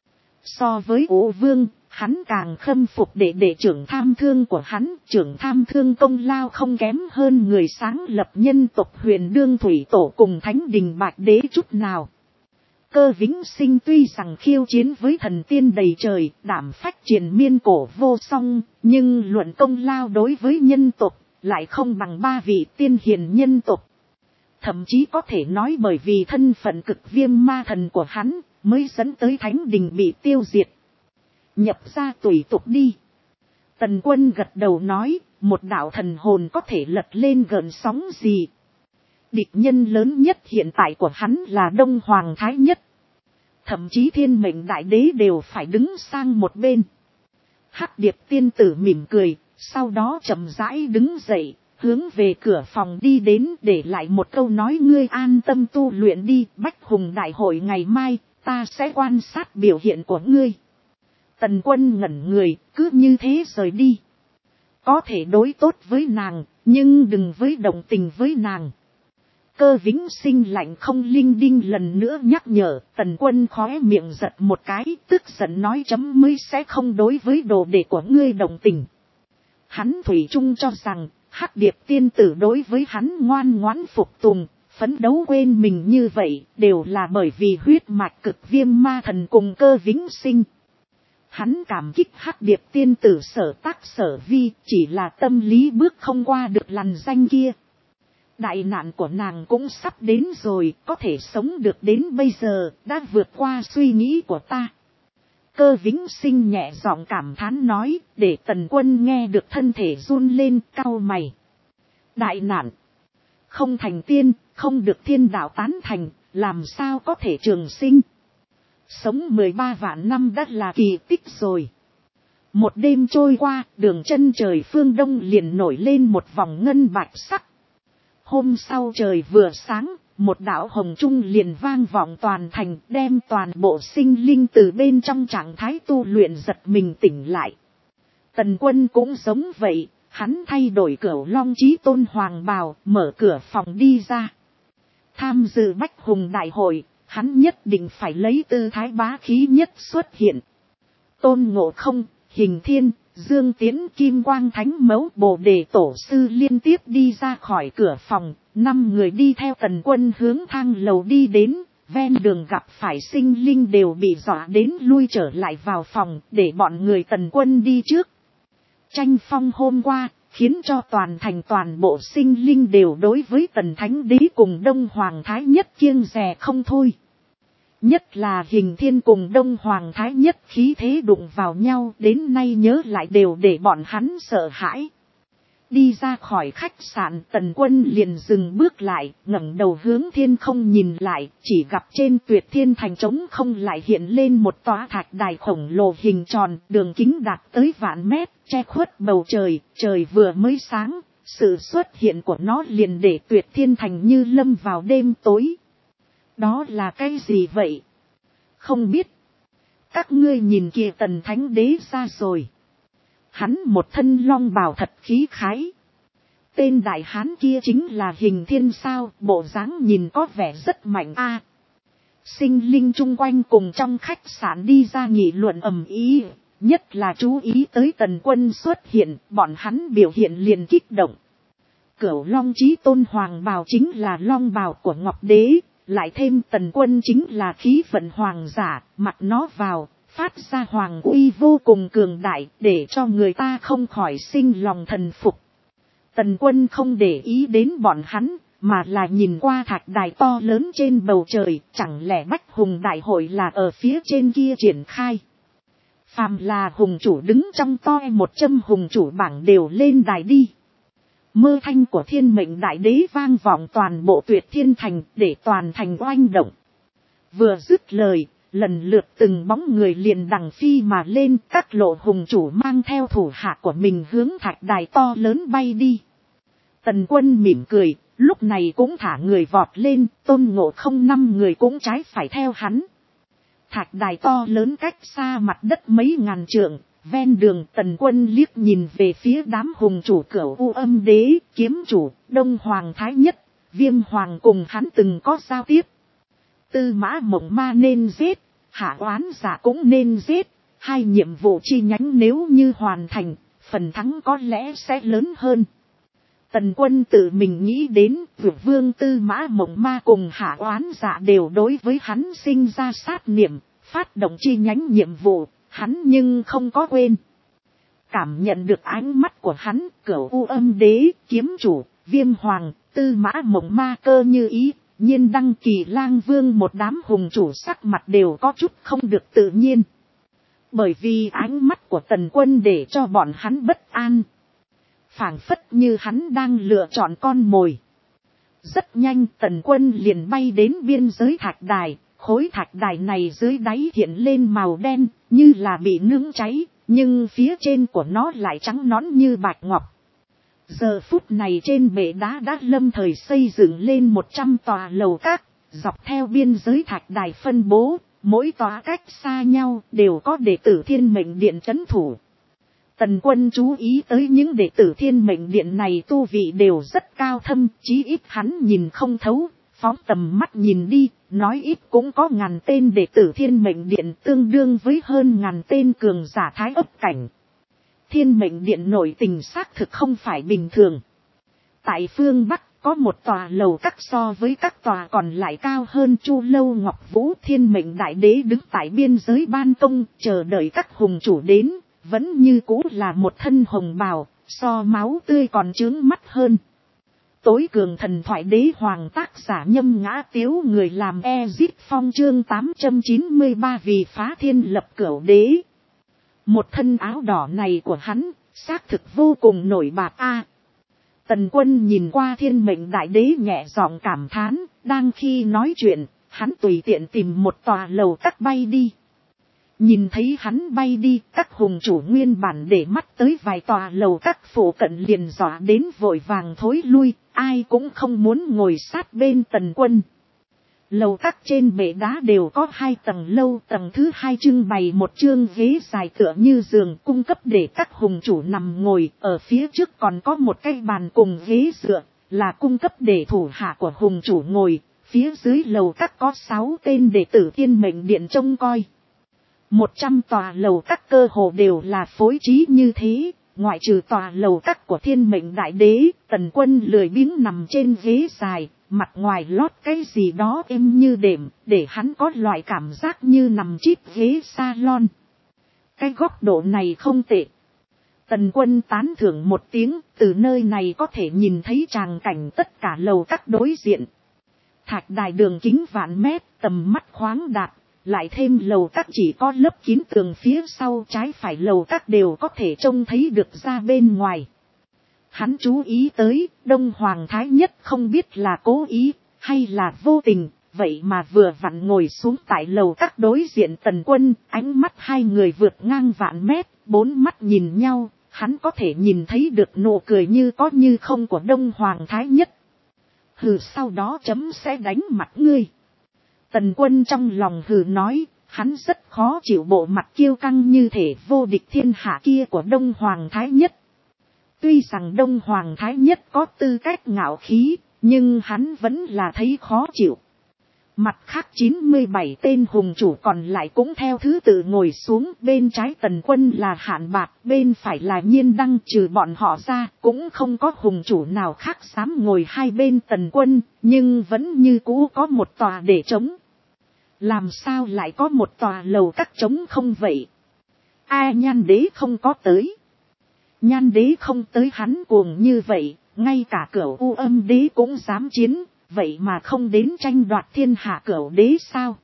So với U Vương, hắn càng khâm phục để trưởng tham thương của hắn. Trưởng tham thương công lao không kém hơn người sáng lập nhân tộc Huyền Đương Thủy Tổ cùng Thánh Đình Bạch Đế chút nào. Cơ Vĩnh Sinh tuy rằng khiêu chiến với thần tiên đầy trời, đảm phách triền miên cổ vô song, nhưng luận công lao đối với nhân tộc lại không bằng ba vị tiên hiền nhân tộc. Thậm chí có thể nói bởi vì thân phận cực viêm ma thần của hắn, mới dẫn tới thánh đình bị tiêu diệt. Nhập ra tùy tục đi. Tần Quân gật đầu nói, một đạo thần hồn có thể lật lên gợn sóng gì. Địch nhân lớn nhất hiện tại của hắn là Đông Hoàng Thái Nhất. Thậm chí thiên mệnh đại đế đều phải đứng sang một bên. Hắc Điệp tiên tử mỉm cười, sau đó chậm rãi đứng dậy. Hướng về cửa phòng đi đến, để lại một câu nói, ngươi an tâm tu luyện đi, Bách Hùng đại hội ngày mai, ta sẽ quan sát biểu hiện của ngươi. Tần Quân ngẩn người, cứ như thế rời đi. Có thể đối tốt với nàng, nhưng đừng với động tình với nàng. Cơ Vĩnh Sinh lạnh không linh đinh lần nữa nhắc nhở, Tần Quân khóe miệng giật một cái, tức giận nói chấm mới sẽ không đối với đồ đệ của ngươi động tình. Hắn thủy chung cho rằng, Hắc Điệp tiên tử đối với hắn ngoan ngoãn phục tùng, phấn đấu quên mình như vậy, đều là bởi vì huyết mạch cực viêm ma thần cùng Cơ Vĩnh Sinh. Hắn cảm kích Hắc Điệp tiên tử Sở Tác Sở Vi, chỉ là tâm lý bước không qua được lằn danh kia. Đại nạn của nàng cũng sắp đến rồi, có thể sống được đến bây giờ, đã vượt qua suy nghĩ của ta. Cơ Vĩnh Sinh nhẹ giọng cảm thán nói, để Tần Quân nghe được thân thể run lên, cau mày. Đại nạn, không thành tiên, không được thiên đạo tán thành, làm sao có thể trường sinh. Sống 13 vạn năm đã là kỳ tích rồi. Một đêm trôi qua, đường chân trời phương đông liền nổi lên một vòng ngân bạch sắc. Hôm sau trời vừa sáng, một đạo hồng trung liền vang vọng toàn thành, đem toàn bộ sinh linh từ bên trong trạng thái tu luyện giật mình tỉnh lại. Tần Quân cũng giống vậy, hắn thay đổi Cửu Long Chí Tôn hoàng bào, mở cửa phòng đi ra. Tham dự Bách Hùng đại hội, hắn nhất định phải lấy tư thái bá khí nhất xuất hiện. Tôn Ngộ Không, Hình Thiên, Dương Tiến, Kim Quang Thánh Mẫu, Bồ Đề Tổ Sư liên tiếp đi ra khỏi cửa phòng, 5 người đi theo Tần Quân hướng thang lầu đi đến, ven đường gặp phải sinh linh đều bị dọa đến lui trở lại vào phòng, để bọn người Tần Quân đi trước. Tranh phong hôm qua, khiến cho toàn thành toàn bộ sinh linh đều đối với Tần Thánh Đế cùng Đông Hoàng Thái Nhất kiêng dè không thôi. Nhất là Hình Thiên cùng Đông Hoàng Thái Nhất khí thế đụng vào nhau, đến nay nhớ lại đều để bọn hắn sợ hãi. Đi ra khỏi khách sạn, Tần Quân liền dừng bước lại, ngẩng đầu hướng thiên không nhìn lại, chỉ gặp trên Tuyệt Thiên Thành trống không lại hiện lên một tòa thạch đài khổng lồ hình tròn, đường kính đạt tới vạn mét, che khuất bầu trời, trời vừa mới sáng, sự xuất hiện của nó liền để Tuyệt Thiên Thành như lâm vào đêm tối. Đó là cái gì vậy? Không biết. Các ngươi nhìn kìa, Tần Thánh Đế ra rồi. Hắn một thân long bào thật khí khái. Tên đại hán kia chính là Hình Thiên sao, bộ dáng nhìn có vẻ rất mạnh a. Sinh linh chung quanh cùng trong khách sạn đi ra nghị luận ầm ĩ, nhất là chú ý tới Tần Quân xuất hiện, bọn hắn biểu hiện liền kích động. Cửu Long Chí Tôn hoàng bào chính là long bào của Ngọc Đế, lại thêm Tần Quân chính là khí vận hoàng giả, mặc nó vào, phát ra hoàng uy vô cùng cường đại, để cho người ta không khỏi sinh lòng thần phục. Tần Quân không để ý đến bọn hắn, mà là nhìn qua thạch đài to lớn trên bầu trời, chẳng lẽ Bách Hùng đại hội là ở phía trên kia triển khai. Phàm là hùng chủ đứng trong toi 100 hùng chủ bảng đều lên đài đi. Mơ thanh của Thiên Mệnh Đại Đế vang vọng toàn bộ Tuyệt Thiên Thành, để toàn thành oanh động. Vừa dứt lời, lần lượt từng bóng người liền đằng phi mà lên, các lộ hùng chủ mang theo thủ hạ của mình hướng thạch đài to lớn bay đi. Tần Quân mỉm cười, lúc này cũng thả người vọt lên, Tôn Ngộ Không 5 người cũng trái phải theo hắn. Thạch đài to lớn cách xa mặt đất mấy ngàn trượng, ven đường Tần Quân liếc nhìn về phía đám hùng chủ Cửu U Âm Đế, Kiếm Chủ, Đông Hoàng Thái Nhất, Viêm Hoàng cùng hắn từng có giao tiếp. Tư Mã Mộng Ma nên giết, Hạ Oán Giả cũng nên giết, hai nhiệm vụ chi nhánh nếu như hoàn thành, phần thắng có lẽ sẽ lớn hơn. Tần Quân tự mình nghĩ đến, Vượt Vương Tư Mã Mộng Ma cùng Hạ Oán Giả đều đối với hắn sinh ra sát niệm, phát động chi nhánh nhiệm vụ, hắn nhưng không có quên. Cảm nhận được ánh mắt của hắn, Cửu U Âm Đế, Kiếm Chủ, Viêm Hoàng, Tư Mã Mộng Ma cơ như ý, Nhiên Đăng, Kỳ Lang Vương một đám hùng chủ sắc mặt đều có chút không được tự nhiên. Bởi vì ánh mắt của Tần Quân để cho bọn hắn bất an. Phảng phất như hắn đang lựa chọn con mồi. Rất nhanh Tần Quân liền bay đến biên giới thạch đài, khối thạch đài này dưới đáy hiện lên màu đen, như là bị nướng cháy, nhưng phía trên của nó lại trắng nõn như bạch ngọc. Giờ phút này trên bệ đá đã lâm thời xây dựng lên 100 tòa lầu các, dọc theo biên giới thạch đài phân bố, mỗi tòa cách xa nhau đều có đệ tử Thiên Mệnh Điện trấn thủ. Tần Quân chú ý tới những đệ tử Thiên Mệnh Điện này tu vị đều rất cao thâm, chí ít hắn nhìn không thấu, phóng tầm mắt nhìn đi, nói ít cũng có 1000 tên đệ tử Thiên Mệnh Điện, tương đương với hơn 1000 tên cường giả thái ấp cảnh. Thiên Mệnh Điện nội tình xác thực không phải bình thường. Tại phương Bắc, có một tòa lầu các so với các tòa còn lại cao hơn Chu Lâu Ngọc Vũ. Thiên mệnh đại đế đứng tại biên giới ban công chờ đợi các hùng chủ đến, vẫn như cũ là một thân hồng bào, so máu tươi còn chướng mắt hơn. Tối cường thần thoại đế hoàng tác giả Nhâm Ngã Tiếu, người làm Ezip Phong. Chương 893 vì phá thiên lập cửu đế. Một thân áo đỏ này của hắn, xác thực vô cùng nổi bật a. Tần Quân nhìn qua thiên mệnh đại đế nhẹ giọng cảm thán, đang khi nói chuyện, hắn tùy tiện tìm một tòa lầu các bay đi. Nhìn thấy hắn bay đi, các hùng chủ nguyên bản để mắt tới vài tòa lầu các phủ cận liền dọa đến vội vàng thối lui, ai cũng không muốn ngồi sát bên Tần Quân. Lầu các trên bệ đá đều có 2 tầng lâu, tầng thứ 2 trưng bày một chương ghế dài tựa như giường cung cấp để các hùng chủ nằm ngồi, ở phía trước còn có một cái bàn cùng ghế dựa, là cung cấp để thủ hạ của hùng chủ ngồi, phía dưới lầu các có 6 tên đệ tử thiên mệnh điện trông coi. 100 tòa lầu các cơ hồ đều là phối trí như thế, ngoại trừ tòa lầu các của thiên mệnh đại đế. Tần Quân lười biếng nằm trên ghế dài, mặt ngoài lót cái gì đó êm như đệm, để hắn có loại cảm giác như nằm chít ghế salon. Cái góc độ này không tệ. Tần Quân tán thưởng một tiếng, từ nơi này có thể nhìn thấy tràng cảnh tất cả lầu các đối diện. Thạch đài đường kính vạn mét, tầm mắt khoáng đạt. Lại thêm lầu các chỉ có lớp kín tường, phía sau trái phải lầu các đều có thể trông thấy được ra bên ngoài. Hắn chú ý tới, Đông Hoàng Thái Nhất không biết là cố ý, hay là vô tình, vậy mà vừa vặn ngồi xuống tại lầu các đối diện Tần Quân, ánh mắt hai người vượt ngang vạn mét, 4 mắt nhìn nhau, hắn có thể nhìn thấy được nụ cười như có như không của Đông Hoàng Thái Nhất. Hừ, sau đó chấm sẽ đánh mặt ngươi. Tần Quân trong lòng hừ nói, hắn rất khó chịu bộ mặt kiêu căng như thể vô địch thiên hạ kia của Đông Hoàng Thái Nhất. Tuy rằng Đông Hoàng Thái Nhất có tư cách ngạo khí, nhưng hắn vẫn là thấy khó chịu. Mặt khác 97 tên hùng chủ còn lại cũng theo thứ tự ngồi xuống, bên trái Tần Quân là Hạn Bạc, bên phải là Nhiên Đăng, trừ bọn họ ra, cũng không có hùng chủ nào khác dám ngồi hai bên Tần Quân, nhưng vẫn như cũ có một tòa để trống. Làm sao lại có một tòa lầu các trống không vậy? Nhan đế không có tới. Nhan đế không tới hắn cuồng như vậy, ngay cả Cửu U Âm đế cũng dám chiến, vậy mà không đến tranh đoạt thiên hạ Cửu đế sao?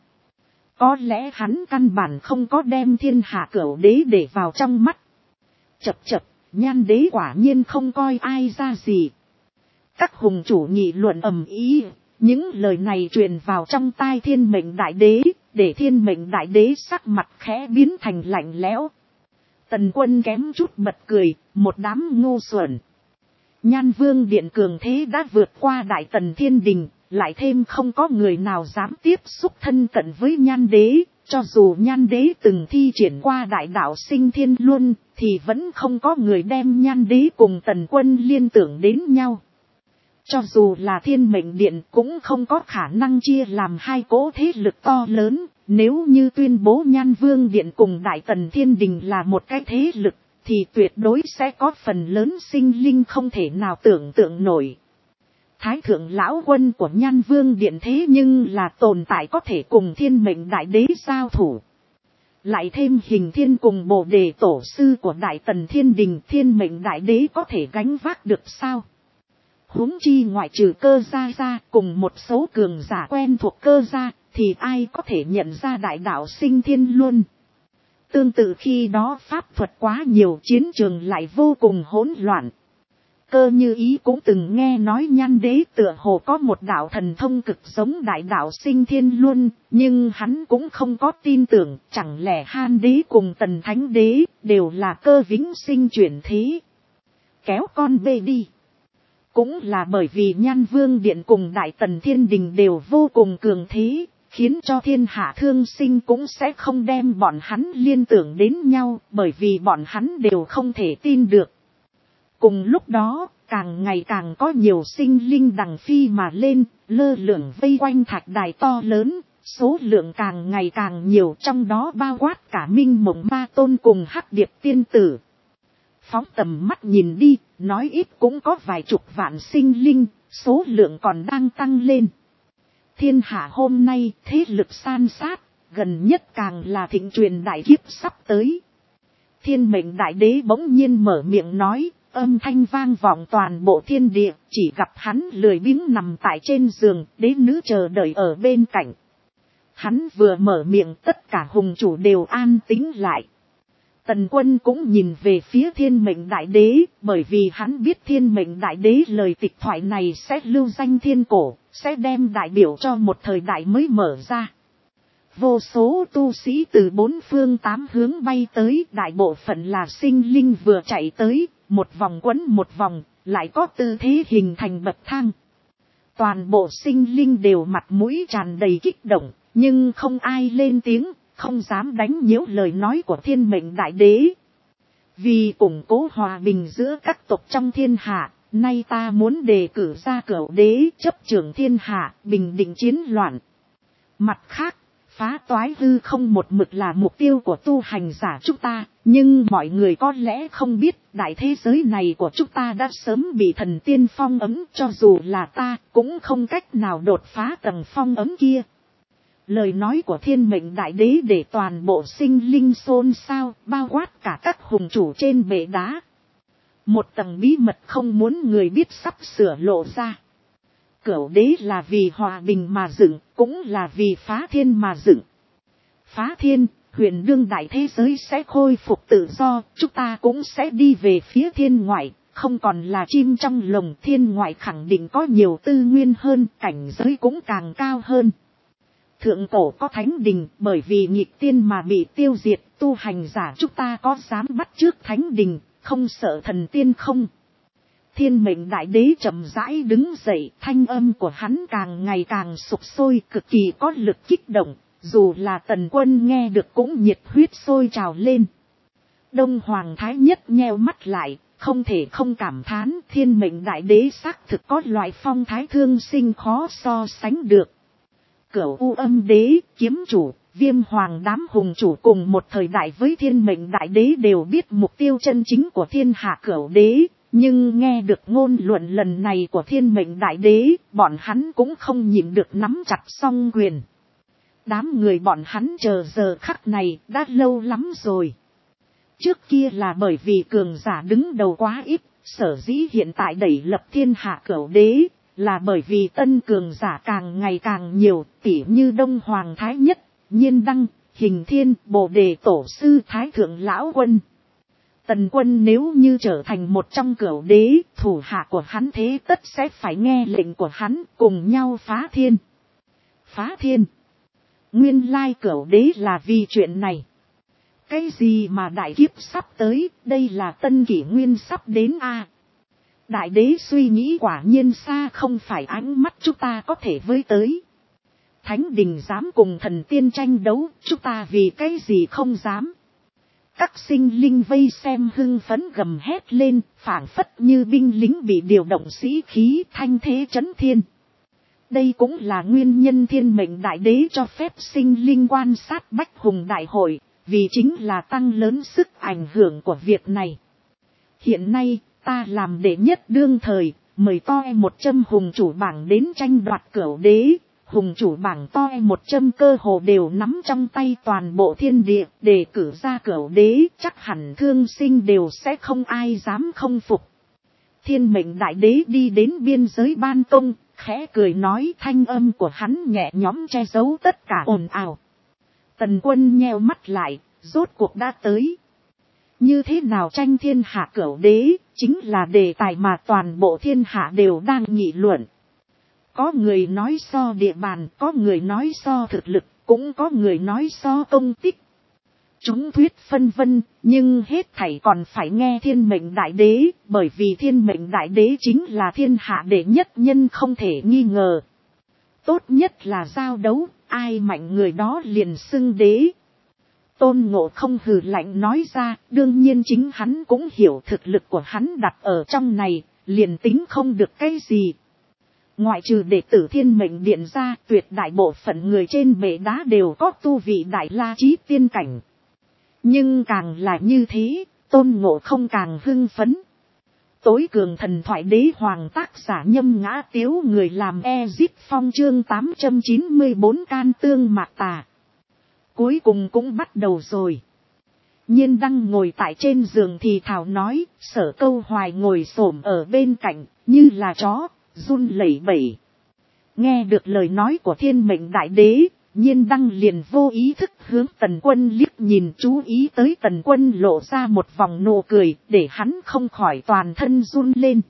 Có lẽ hắn căn bản không có đem thiên hạ Cửu đế để vào trong mắt. Chậc chậc, Nhan đế quả nhiên không coi ai ra gì. Các hùng chủ nghị luận ầm ĩ. Những lời này truyền vào trong tai thiên mệnh đại đế, để thiên mệnh đại đế sắc mặt khẽ biến thành lạnh lẽo. Tần Quân kém chút bật cười, một đám ngu xuẩn. Nhan Vương điện cường thế đã vượt qua Đại Tần Thiên Đình, lại thêm không có người nào dám tiếp xúc thân cận với Nhan đế, cho dù Nhan đế từng thi triển qua đại đạo sinh thiên luân, thì vẫn không có người đem Nhan đế cùng Tần Quân liên tưởng đến nhau. Cho dù là thiên mệnh điện cũng không có khả năng chia làm hai cỗ thế lực to lớn, nếu như tuyên bố Nhan Vương điện cùng Đại Tần Thiên Đình là một cái thế lực, thì tuyệt đối sẽ có phần lớn sinh linh không thể nào tưởng tượng nổi. Thái thượng lão quân của Nhan Vương điện thế nhưng là tồn tại có thể cùng thiên mệnh đại đế giao thủ. Lại thêm Hình Thiên cùng Bồ Đề tổ sư của Đại Tần Thiên Đình, thiên mệnh đại đế có thể gánh vác được sao? Huống chi ngoại trừ Cơ gia ra cùng một số cường giả quen thuộc Cơ gia, thì ai có thể nhận ra đại đạo sinh thiên luân. Tương tự khi đó pháp thuật quá nhiều, chiến trường lại vô cùng hỗn loạn. Cơ Như Ý cũng từng nghe nói Nhan đế tựa hồ có một đạo thần thông cực giống đại đạo sinh thiên luân, nhưng hắn cũng không có tin tưởng, chẳng lẽ Han đế cùng Tần Thánh đế đều là cơ vĩnh sinh chuyển thế. Kéo con bê đi. Cũng là bởi vì Nhan Vương điện cùng Đại Tần Thiên Đình đều vô cùng cường thế, khiến cho thiên hạ thương sinh cũng sẽ không đem bọn hắn liên tưởng đến nhau, bởi vì bọn hắn đều không thể tin được. Cùng lúc đó, càng ngày càng có nhiều sinh linh đằng phi mà lên, lơ lửng vây quanh thạch đài to lớn, số lượng càng ngày càng nhiều, trong đó bao quát cả Minh Mộng Ma Tôn cùng Hắc Điệp tiên tử. Phóng tầm mắt nhìn đi, nói ít cũng có vài chục vạn sinh linh, số lượng còn đang tăng lên. Thiên hạ hôm nay thế lực san sát, gần nhất càng là thịnh truyền đại kiếp sắp tới. Thiên mệnh đại đế bỗng nhiên mở miệng nói, âm thanh vang vọng toàn bộ thiên địa, chỉ gặp hắn lười biếng nằm tại trên giường, đế nữ chờ đợi ở bên cạnh. Hắn vừa mở miệng tất cả hùng chủ đều an tĩnh lại. Tần Quân cũng nhìn về phía thiên mệnh đại đế, bởi vì hắn biết thiên mệnh đại đế lời tịch thoại này sẽ lưu danh thiên cổ, sẽ đem đại biểu cho một thời đại mới mở ra. Vô số tu sĩ từ bốn phương tám hướng bay tới, đại bộ phận là sinh linh vừa chạy tới, một vòng quấn một vòng, lại có tư thế hình thành bậc thang. Toàn bộ sinh linh đều mặt mũi tràn đầy kích động, nhưng không ai lên tiếng, không dám đánh nhiễu lời nói của thiên mệnh đại đế. Vì củng cố hòa bình giữa các tộc trong thiên hạ, nay ta muốn đề cử ra Cửu đế chấp trưởng thiên hạ, bình định chiến loạn. Mặt khác, phá toái hư không một mực là mục tiêu của tu hành giả chúng ta, nhưng mọi người có lẽ không biết đại thế giới này của chúng ta đã sớm bị thần tiên phong ấm, cho dù là ta cũng không cách nào đột phá tầng phong ấm kia. Lời nói của thiên mệnh đại đế để toàn bộ sinh linh xôn xao, bao quát cả các hùng chủ trên bệ đá. Một tầng bí mật không muốn người biết sắp sửa lộ ra. Cửu đế là vì hòa bình mà dựng, cũng là vì phá thiên mà dựng. Phá thiên, huyền đương đại thế giới sẽ khôi phục tự do, chúng ta cũng sẽ đi về phía thiên ngoại, không còn là chim trong lồng. Thiên ngoại khẳng định có nhiều tư nguyên hơn, cảnh giới cũng càng cao hơn. Thượng cổ có thánh đình, bởi vì nghịch tiên mà bị tiêu diệt, tu hành giả chúng ta có dám bắt trước thánh đình, không sợ thần tiên không? Thiên mệnh đại đế chậm rãi đứng dậy, thanh âm của hắn càng ngày càng sục sôi, cực kỳ có lực kích động, dù là Tần Quân nghe được cũng nhiệt huyết sôi trào lên. Đông Hoàng Thái Nhất nheo mắt lại, không thể không cảm thán thiên mệnh đại đế xác thực có loại phong thái thương sinh khó so sánh được. Cửu U Âm đế, kiếm chủ, Viêm Hoàng đám hùng chủ cùng một thời đại với thiên mệnh đại đế đều biết mục tiêu chân chính của thiên hạ Cửu đế, nhưng nghe được ngôn luận lần này của thiên mệnh đại đế, bọn hắn cũng không nhịn được nắm chặt song quyền. Đám người bọn hắn chờ giờ khắc này đã lâu lắm rồi. Trước kia là bởi vì cường giả đứng đầu quá ít, sở dĩ hiện tại đẩy lập thiên hạ Cửu đế, là bởi vì tân cường giả càng ngày càng nhiều, tỉ như Đông Hoàng Thái Nhất, Nhiên Đăng, Hình Thiên, Bồ Đề Tổ Sư Thái Thượng Lão Quân. Tần Quân nếu như trở thành một trong Cửu đế, thủ hạ của hắn thế tất sẽ phải nghe lệnh của hắn, cùng nhau phá thiên. Phá thiên. Nguyên lai Cửu đế là vì chuyện này. Cái gì mà đại kiếp sắp tới, đây là tân kỷ nguyên sắp đến a. Đại đế suy nghĩ quả nhiên xa không phải ánh mắt chúng ta có thể với tới. Thánh đình dám cùng thần tiên tranh đấu, chúng ta vì cái gì không dám. Các sinh linh vây xem hưng phấn gầm hét lên, phảng phất như binh lính bị điều động sĩ khí, thanh thế chấn thiên. Đây cũng là nguyên nhân thiên mệnh đại đế cho phép sinh linh quan sát Bách Hùng đại hội, vì chính là tăng lớn sức ảnh hưởng của việc này. Hiện nay, ta làm đệ nhất đương thời, mời toi 100 hùng chủ bảng đến tranh đoạt Cửu đế. Hùng chủ bảng toi 100 cơ hồ đều nắm trong tay toàn bộ thiên địa, để cử ra Cửu đế, chắc hẳn thương sinh đều sẽ không ai dám không phục. Thiên mệnh đại đế đi đến biên giới ban công, khẽ cười nói, thanh âm của hắn nhẹ nhõm che giấu tất cả ồn ào. Tần Quân nheo mắt lại, rốt cuộc đã tới. Như thế nào tranh thiên hạ Cửu đế, chính là đề tài mà toàn bộ thiên hạ đều đang nghị luận. Có người nói so địa bàn, có người nói so thực lực, cũng có người nói so công tích. Chúng thuyết phân vân, nhưng hết thảy còn phải nghe thiên mệnh đại đế, bởi vì thiên mệnh đại đế chính là thiên hạ đệ nhất nhân không thể nghi ngờ. Tốt nhất là giao đấu, ai mạnh người đó liền xưng đế. Tôn Ngộ Không hừ lạnh nói ra, đương nhiên chính hắn cũng hiểu thực lực của hắn đặt ở trong này, liền tính không được cái gì. Ngoại trừ đệ tử thiên mệnh điện ra, tuyệt đại bộ phận người trên bệ đá đều có tu vị đại la chí tiên cảnh. Nhưng càng là như thế, Tôn Ngộ Không càng hưng phấn. Tối cường thần thoại đế hoàng tác giả Nhâm Ngã Tiếu, người làm Ezip Phong, chương 894 can tương mạc tà. Cuối cùng cũng bắt đầu rồi. Nhiên Đăng ngồi tại trên giường thì thào nói, Sở Câu Hoài ngồi xổm ở bên cạnh, như là chó, run lẩy bẩy. Nghe được lời nói của thiên mệnh đại đế, Nhiên Đăng liền vô ý thức hướng Tần Quân liếc nhìn, chú ý tới Tần Quân lộ ra một vòng nụ cười, để hắn không khỏi toàn thân run lên.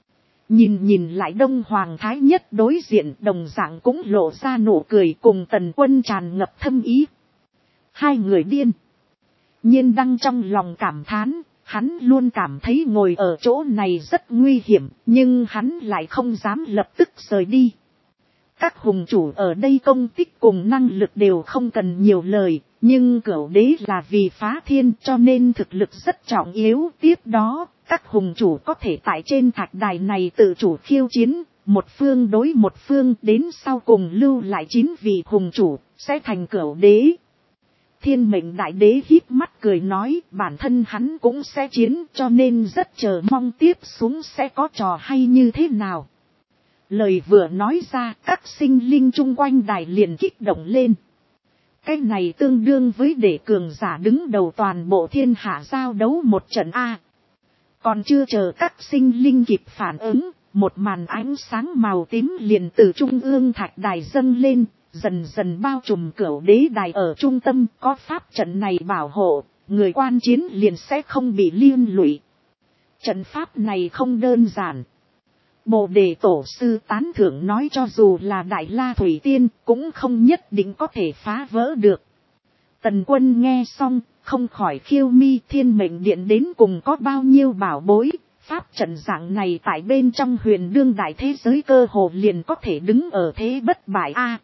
Nhìn lại Đông Hoàng Thái Nhất đối diện, đồng dạng cũng lộ ra nụ cười, cùng Tần Quân tràn ngập thâm ý. Hai người điên. Nhiên Đăng trong lòng cảm thán, hắn luôn cảm thấy ngồi ở chỗ này rất nguy hiểm, nhưng hắn lại không dám lập tức rời đi. Các hùng chủ ở đây công tích cùng năng lực đều không cần nhiều lời, nhưng Cửu Đế là vì phá thiên cho nên thực lực rất trọng yếu. Tiếp đó, các hùng chủ có thể tại trên thạch đài này tự chủ khiêu chiến, một phương đối một phương, đến sau cùng lưu lại 9 vị hùng chủ, sẽ thành Cửu Đế. Thiên mệnh đại đế híp mắt cười nói, bản thân hắn cũng sẽ chiến, cho nên rất chờ mong tiếp xuống sẽ có trò hay như thế nào. Lời vừa nói ra, các sinh linh chung quanh đài liền kích động lên. Cái này tương đương với để cường giả đứng đầu toàn bộ thiên hạ giao đấu một trận A. Còn chưa chờ các sinh linh kịp phản ứng, một màn ánh sáng màu tím liền từ trung ương thạch đài dâng lên, dần dần bao trùm Cửu Đế đài ở trung tâm. Có pháp trận này bảo hộ, người quan chiến liền sẽ không bị liên lụy. Trận pháp này không đơn giản. Bồ Đề Tổ sư tán thưởng nói, cho dù là Đại La Thủy Tiên cũng không nhất định có thể phá vỡ được. Tần Quân nghe xong, không khỏi khiêu mi, thiên mệnh điện đến cùng có bao nhiêu bảo bối. Pháp trận dạng này tại bên trong huyền đương đại thế giới cơ hồ liền có thể đứng ở thế bất bại a.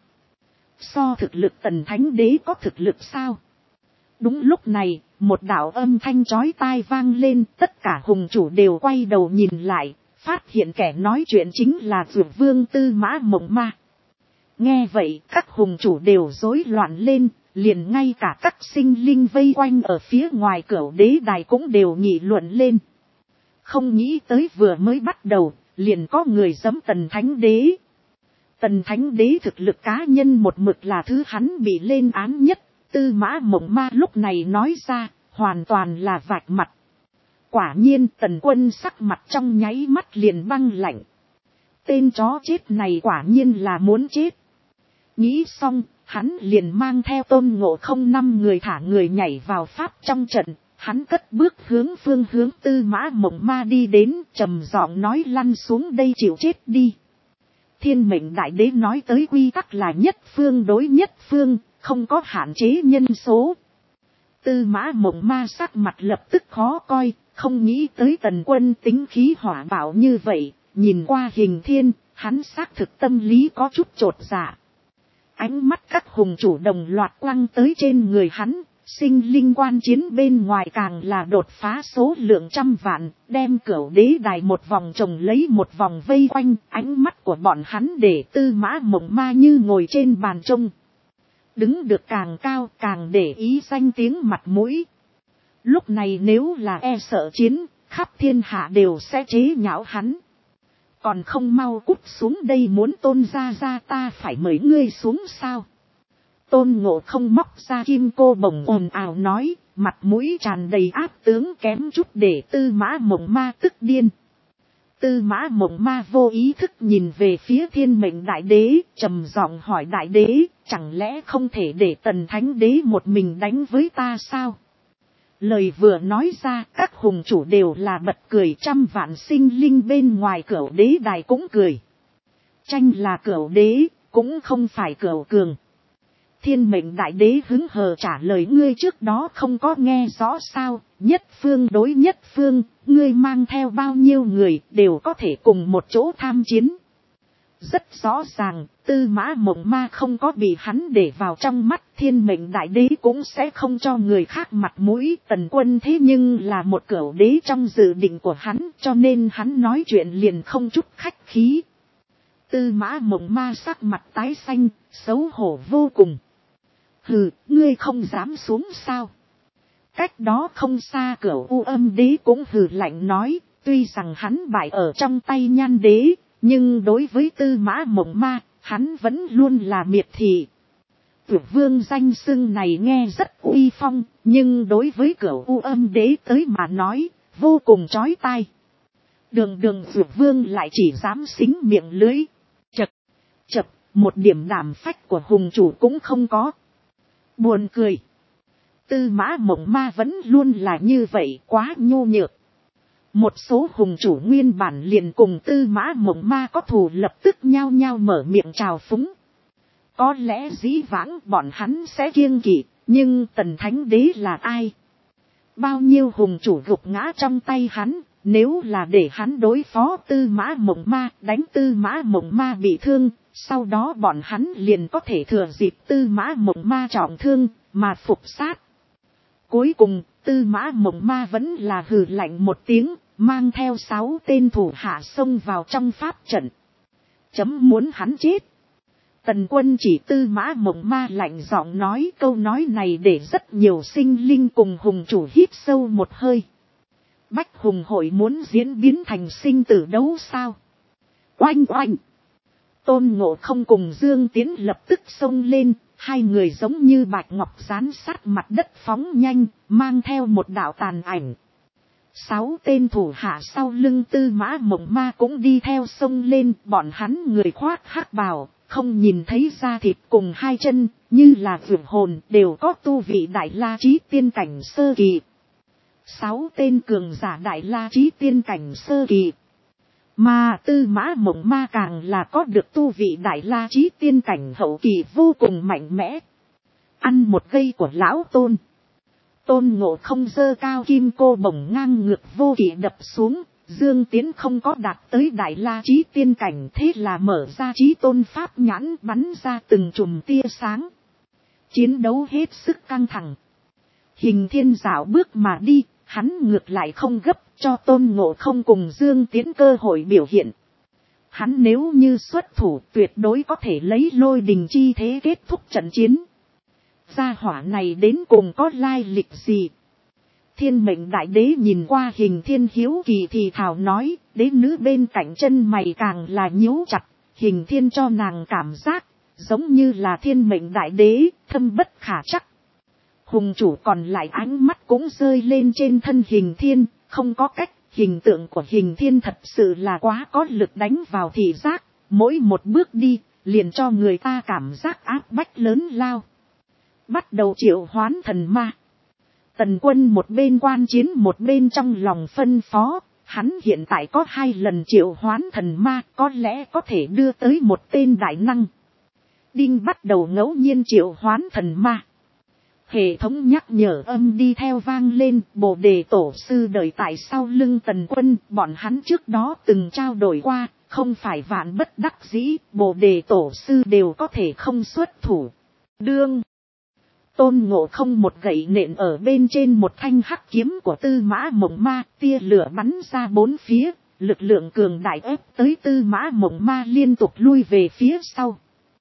So thực lực Tần Thánh Đế có thực lực sao? Đúng lúc này, một đạo âm thanh chói tai vang lên, tất cả hùng chủ đều quay đầu nhìn lại, phát hiện kẻ nói chuyện chính là Dược Vương Tư Mã Mộng Ma. Nghe vậy, các hùng chủ đều rối loạn lên, liền ngay cả các sinh linh vây quanh ở phía ngoài Cửu Đế đài cũng đều nghị luận lên. Không nghĩ tới vừa mới bắt đầu, liền có người giẫm Tần Thánh Đế. Tần Thánh Đế thực lực cá nhân một mực là thứ hắn bị lên án nhất, Tư Mã Mộng Ma lúc này nói ra, hoàn toàn là vạch mặt. Quả nhiên Tần Quân sắc mặt trong nháy mắt liền băng lạnh. Tên chó chết này quả nhiên là muốn chết. Nghĩ xong, hắn liền mang theo Tôn Ngộ Không 5 người thả người nhảy vào pháp trong trận. Hắn cất bước hướng Tư Mã Mộng Ma đi đến, trầm giọng nói, lăn xuống đây chịu chết đi. Thiên mệnh đại đế nói tới quy tắc là nhất phương đối nhất phương, không có hạn chế nhân số. Tư Mã Mộng Ma sắc mặt lập tức khó coi, không nghĩ tới Tần Quân tính khí hỏa bạo như vậy, nhìn qua hình thiên, hắn xác thực tâm lý có chút chột dạ. Ánh mắt các hùng chủ đồng loạt quăng tới trên người hắn, sinh linh quan chiến bên ngoài càng là đột phá số lượng 100 vạn, đem Cửu Đế đài một vòng trồng lấy một vòng vây quanh. Ánh mắt của bọn hắn để Tư Mã Mộng Ma như ngồi trên bàn trông. Đứng được càng cao càng để ý danh tiếng mặt mũi. Lúc này nếu là e sợ chiến, khắp thiên hạ đều sẽ chế nhạo hắn. Còn không mau cút xuống đây, muốn Tôn ra ta phải mời ngươi xuống sao? Tôn Ngộ Không móc ra kim cô bổng ồn ào nói, mặt mũi tràn đầy áp tướng, kém chút để Tư Mã Mộng Ma tức điên. Tư Mã Mộng Ma vô ý thức nhìn về phía thiên mệnh đại đế, trầm giọng hỏi, đại đế, chẳng lẽ không thể để Tần Thánh Đế một mình đánh với ta sao? Lời vừa nói ra, các hùng chủ đều là bật cười, 100 vạn sinh linh bên ngoài Cửu Đế đài cũng cười. Tranh là Cửu Đế, cũng không phải Cửu Cường. Thiên mệnh đại đế hứng hờ trả lời, ngươi trước đó không có nghe rõ sao, nhất phương đối nhất phương, ngươi mang theo bao nhiêu người đều có thể cùng một chỗ tham chiến. Rất rõ ràng, Tư Mã Mộng Ma không có bị hắn để vào trong mắt, thiên mệnh đại đế cũng sẽ không cho người khác mặt mũi. Tần Quân thế nhưng là một Cửu Đế trong dự định của hắn, cho nên hắn nói chuyện liền không chút khách khí. Tư Mã Mộng Ma sắc mặt tái xanh, xấu hổ vô cùng. Hừ, ngươi không dám xuống sao? Cách đó không xa Cửu U Âm Đế cũng hừ lạnh nói, Tuy rằng hắn bại ở trong tay Nhan Đế, nhưng đối với Tư Mã Mộng Ma, hắn vẫn luôn là miệt thị. Tuyệt vương danh xưng này nghe rất uy phong, nhưng đối với Cửu U Âm Đế tới mà nói, vô cùng chói tai. Đường đường tuyệt vương lại chỉ dám xính miệng lưới. Chập, một điểm đảm phách của hùng chủ cũng không có. Buồn cười. Tư Mã Mộng Ma vẫn luôn là như vậy, quá nhu nhược. Một số hùng chủ nguyên bản liền cùng Tư Mã Mộng Ma có thù, lập tức nhao nhao mở miệng chào phúng. Có lẽ dĩ vãng bọn hắn sẽ kiêng kỵ, nhưng Tần Thánh Đế là ai? Bao nhiêu hùng chủ gục ngã trong tay hắn, nếu là để hắn đối phó Tư Mã Mộng Ma, đánh Tư Mã Mộng Ma bị thương, sau đó bọn hắn liền có thể thừa dịp Tư Mã Mộng Ma trọng thương, mà phục sát. Cuối cùng, Tư Mã Mộng Ma vẫn là hừ lạnh một tiếng, mang theo 6 tên thủ hạ xông vào trong pháp trận. Chấm muốn hắn chết. Tần Quân chỉ Tư Mã Mộng Ma lạnh giọng nói, câu nói này để rất nhiều sinh linh cùng hùng chủ hít sâu một hơi. Bách hùng hội muốn diễn biến thành sinh tử đấu sao? Oanh oanh! Tôn Ngộ Không cùng Dương Tiến lập tức xông lên, hai người giống như bạch ngọc dán sát mặt đất phóng nhanh, mang theo một đạo tàn ảnh. 6 tên thủ hạ sau lưng Tư Mã Mộng Ma cũng đi theo xông lên, bọn hắn người khoác hắc bào, không nhìn thấy da thịt cùng hai chân, như là vượt hồn, đều có tu vị Đại La Chí Tiên cảnh sơ kỳ. 6 tên cường giả Đại La Chí Tiên cảnh sơ kỳ. Mà Tư Mã Mộng Ma càng là có được tu vị Đại La Chí Tiên cảnh hậu kỳ vô cùng mạnh mẽ. Ăn một cây của lão Tôn. Tôn Ngộ Không giơ cao kim cô bổng ngang ngược vô kỵ đập xuống. Dương Tiến không có đạt tới Đại La Chí Tiên cảnh, thế là mở ra Chí Tôn pháp nhãn bắn ra từng chùm tia sáng. Chiến đấu hết sức căng thẳng. Hình Thiên dạo bước mà đi, hắn ngược lại không gấp, cho Tôn Ngộ Không cùng Dương Tiến cơ hội biểu hiện. Hắn nếu như xuất thủ tuyệt đối có thể lấy lôi đình chi thế kết thúc trận chiến. Gia hỏa này đến cùng có lai lịch gì? Thiên Mệnh Đại Đế nhìn qua Hình Thiên hiếu kỳ thì thào nói, đế nữ bên cạnh chân mày càng là nhíu chặt. Hình Thiên cho nàng cảm giác giống như là Thiên Mệnh Đại Đế, thâm bất khả trắc. Hùng chủ còn lại ánh mắt cũng rơi lên trên thân Hình Thiên, không có cách, hình tượng của Hình Thiên thật sự là quá có lực đánh vào thị giác, mỗi một bước đi, liền cho người ta cảm giác áp bách lớn lao. Bắt đầu triệu hoán thần ma. Tần Quân một bên quan chiến một bên trong lòng phân phó, hắn hiện tại có 2 lần triệu hoán thần ma, có lẽ có thể đưa tới một tên đại năng. Đinh bắt đầu ngẫu nhiên triệu hoán thần ma. Hệ thống nhắc nhở âm đi theo vang lên, Bồ Đề Tổ Sư đợi tại sau lưng Tần Quân, bọn hắn trước đó từng trao đổi qua, không phải vạn bất đắc dĩ, Bồ Đề Tổ Sư đều có thể không xuất thủ. Đương Tôn Ngộ Không một gậy nện ở bên trên một thanh hắc kiếm của Tư Mã Mộng Ma, tia lửa bắn ra 4 phía, lực lượng cường đại ép tới Tư Mã Mộng Ma liên tục lui về phía sau.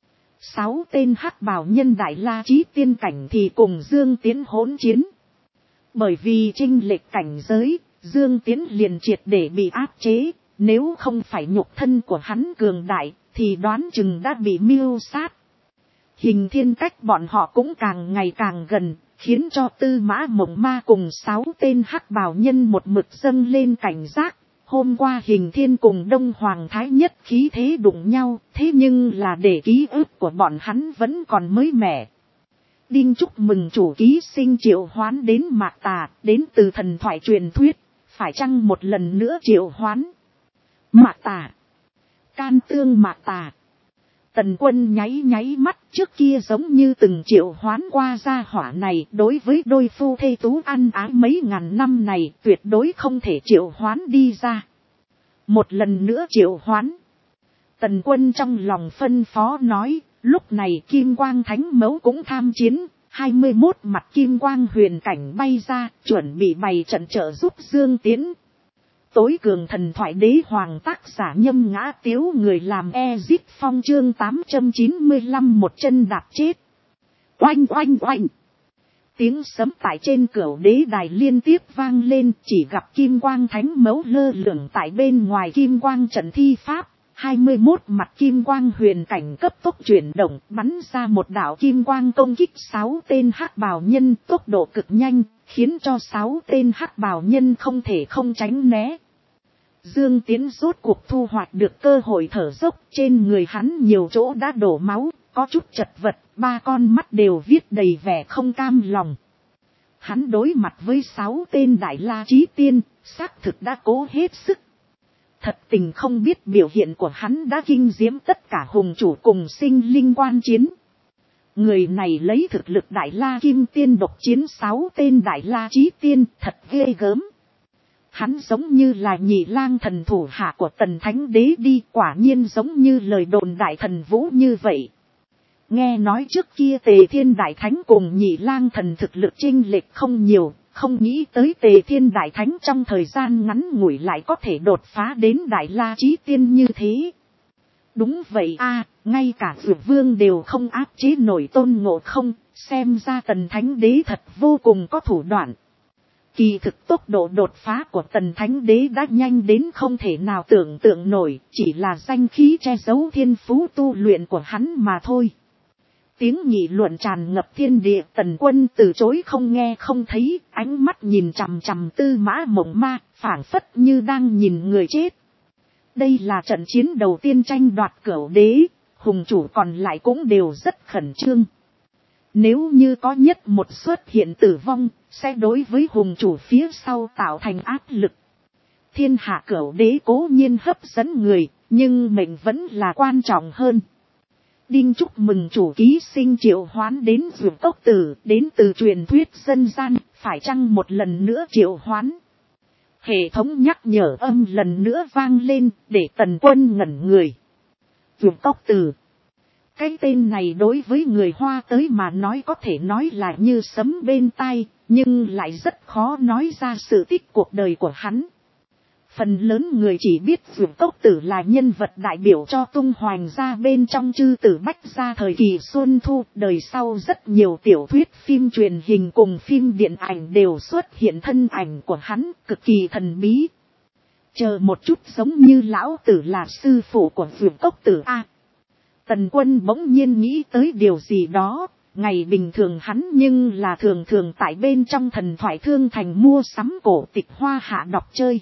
6 tên hắc bào nhân Đại La Chí Tiên cảnh thì cùng Dương Tiến hỗn chiến. Bởi vì chênh lệch cảnh giới, Dương Tiến liền triệt để bị áp chế, nếu không phải nhục thân của hắn cường đại, thì đoán chừng đã bị mưu sát. Hình Thiên cách bọn họ cũng càng ngày càng gần, khiến cho Tư Mã Mộng Ma cùng 6 tên hắc bào nhân một mực dâng lên cảnh giác. Hôm qua Hình Thiên cùng Đông Hoàng Thái Nhất khí thế đụng nhau, thế nhưng là để ký ức của bọn hắn vẫn còn mới mẻ. Đinh chúc mừng chủ ký sinh triệu hoán đến Mạc Tà, đến từ thần thoại truyền thuyết, phải chăng một lần nữa triệu hoán? Mạc Tà, can tương Mạc Tà. Tần Quân nháy nháy mắt, trước kia giống như từng triệu hoán qua gia hỏa này, đối với đôi phu thê tú ăn ái mấy ngàn năm này tuyệt đối không thể triệu hoán đi ra. Một lần nữa triệu hoán. Tần Quân trong lòng phân phó nói, lúc này Kim Quang Thánh Mẫu cũng tham chiến, 21 mặt Kim Quang huyền cảnh bay ra, chuẩn bị bày trận trợ giúp Dương Tiến. Tối cường thần thoại đế hoàng tác giả Nhâm Ngã Tiếu người làm Ezip Phong chương 895 một chân đạp chết. Oanh oanh oanh. tiếng sấm tại trên cửu đế đài liên tiếp vang lên, chỉ gặp kim quang thánh mẫu lơ lửng tại bên ngoài kim quang trận thi pháp. 21 mặt kim quang huyền cảnh cấp tốc chuyển động, bắn ra một đạo kim quang công kích 6 tên hắc bào nhân, tốc độ cực nhanh, khiến cho 6 tên hắc bào nhân không thể không tránh né. Dương Tiến rốt cuộc thu hoạch được cơ hội thở dốc, trên người hắn nhiều chỗ đã đổ máu, có chút chật vật, 3 con mắt đều viết đầy vẻ không cam lòng. Hắn đối mặt với 6 tên đại la chí tiên, xác thực đã cố hết sức. Thật tình không biết biểu hiện của hắn đã kinh diễm tất cả hùng chủ cùng sinh linh quan chiến. Người này lấy thực lực đại la kim tiên độc chiến 6 tên đại la chí tiên, thật ghê gớm. Hắn giống như là nhị lang thần thủ hạ của Tần Thánh Đế đi, quả nhiên giống như lời đồn đại thần vũ như vậy. Nghe nói trước kia Tề Thiên Đại Thánh cùng nhị lang thần thực lực chênh lệch không nhiều, không nghĩ tới Tề Thiên Đại Thánh trong thời gian ngắn ngủi lại có thể đột phá đến đại la chí tiên như thế. Đúng vậy a, ngay cả Dược Vương đều không áp chế nổi Tôn Ngộ Không, xem ra Tần Thánh Đế thật vô cùng có thủ đoạn. Kỳ thực tốc độ đột phá của Tần Thánh Đế đã nhanh đến không thể nào tưởng tượng nổi, chỉ là danh khí che giấu thiên phú tu luyện của hắn mà thôi. Tiếng nghị luận tràn ngập thiên địa, Tần Quân từ chối không nghe không thấy, ánh mắt nhìn chằm chằm Tư Mã Mộng Ma, phảng phất như đang nhìn người chết. Đây là trận chiến đầu tiên tranh đoạt cửu đế, hùng chủ còn lại cũng đều rất khẩn trương. Nếu như có nhất một xuất hiện tử vong, sẽ đối với hùng chủ phía sau tạo thành áp lực. Thiên hạ cửu đế cố nhiên hấp dẫn người, nhưng mệnh vẫn là quan trọng hơn. Đinh chúc mừng chủ ký sinh triệu hoán đến Dược Cốc Tử, đến từ truyền thuyết dân gian, phải chăng một lần nữa triệu hoán. Hệ thống nhắc nhở âm lần nữa vang lên, để Tần Quân ngẩn người. Dược Cốc Tử. Cái tên này đối với người Hoa tới mà nói có thể nói là như sấm bên tai, nhưng lại rất khó nói ra sự tích cuộc đời của hắn. Phần lớn người chỉ biết Dược Cốc Tử là nhân vật đại biểu cho tung hoành gia bên trong chư tử bách gia thời kỳ xuân thu. Đời sau rất nhiều tiểu thuyết phim truyền hình cùng phim điện ảnh đều xuất hiện thân ảnh của hắn, cực kỳ thần bí. Chờ một chút, giống như lão tử là sư phụ của Dược Cốc Tử a. Tần Quân bỗng nhiên nghĩ tới điều gì đó, ngày bình thường hắn nhưng là thường thường tại bên trong thần thoại thương thành mua sắm cổ tịch hoa hạ đọc chơi.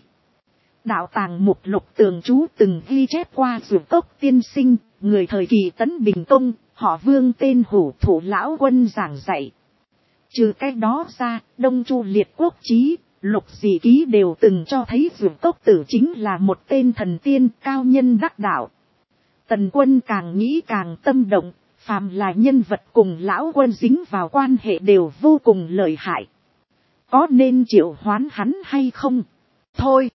Đạo tàng mục lục tường chú từng ghi chép qua Dược Cốc tiên sinh, người thời kỳ Tấn Bình Công, họ Vương tên Hủ Thụ lão quân giảng dạy. Trừ cái đó ra, Đông Chu Liệt Quốc Chí, Lục Dị Ký đều từng cho thấy Dược Cốc Tử chính là một tên thần tiên cao nhân đắc đạo. Tần Quân càng nghĩ càng tâm động, phàm là nhân vật cùng lão quân dính vào quan hệ đều vô cùng lợi hại. Có nên triệu hoán hắn hay không? Thôi,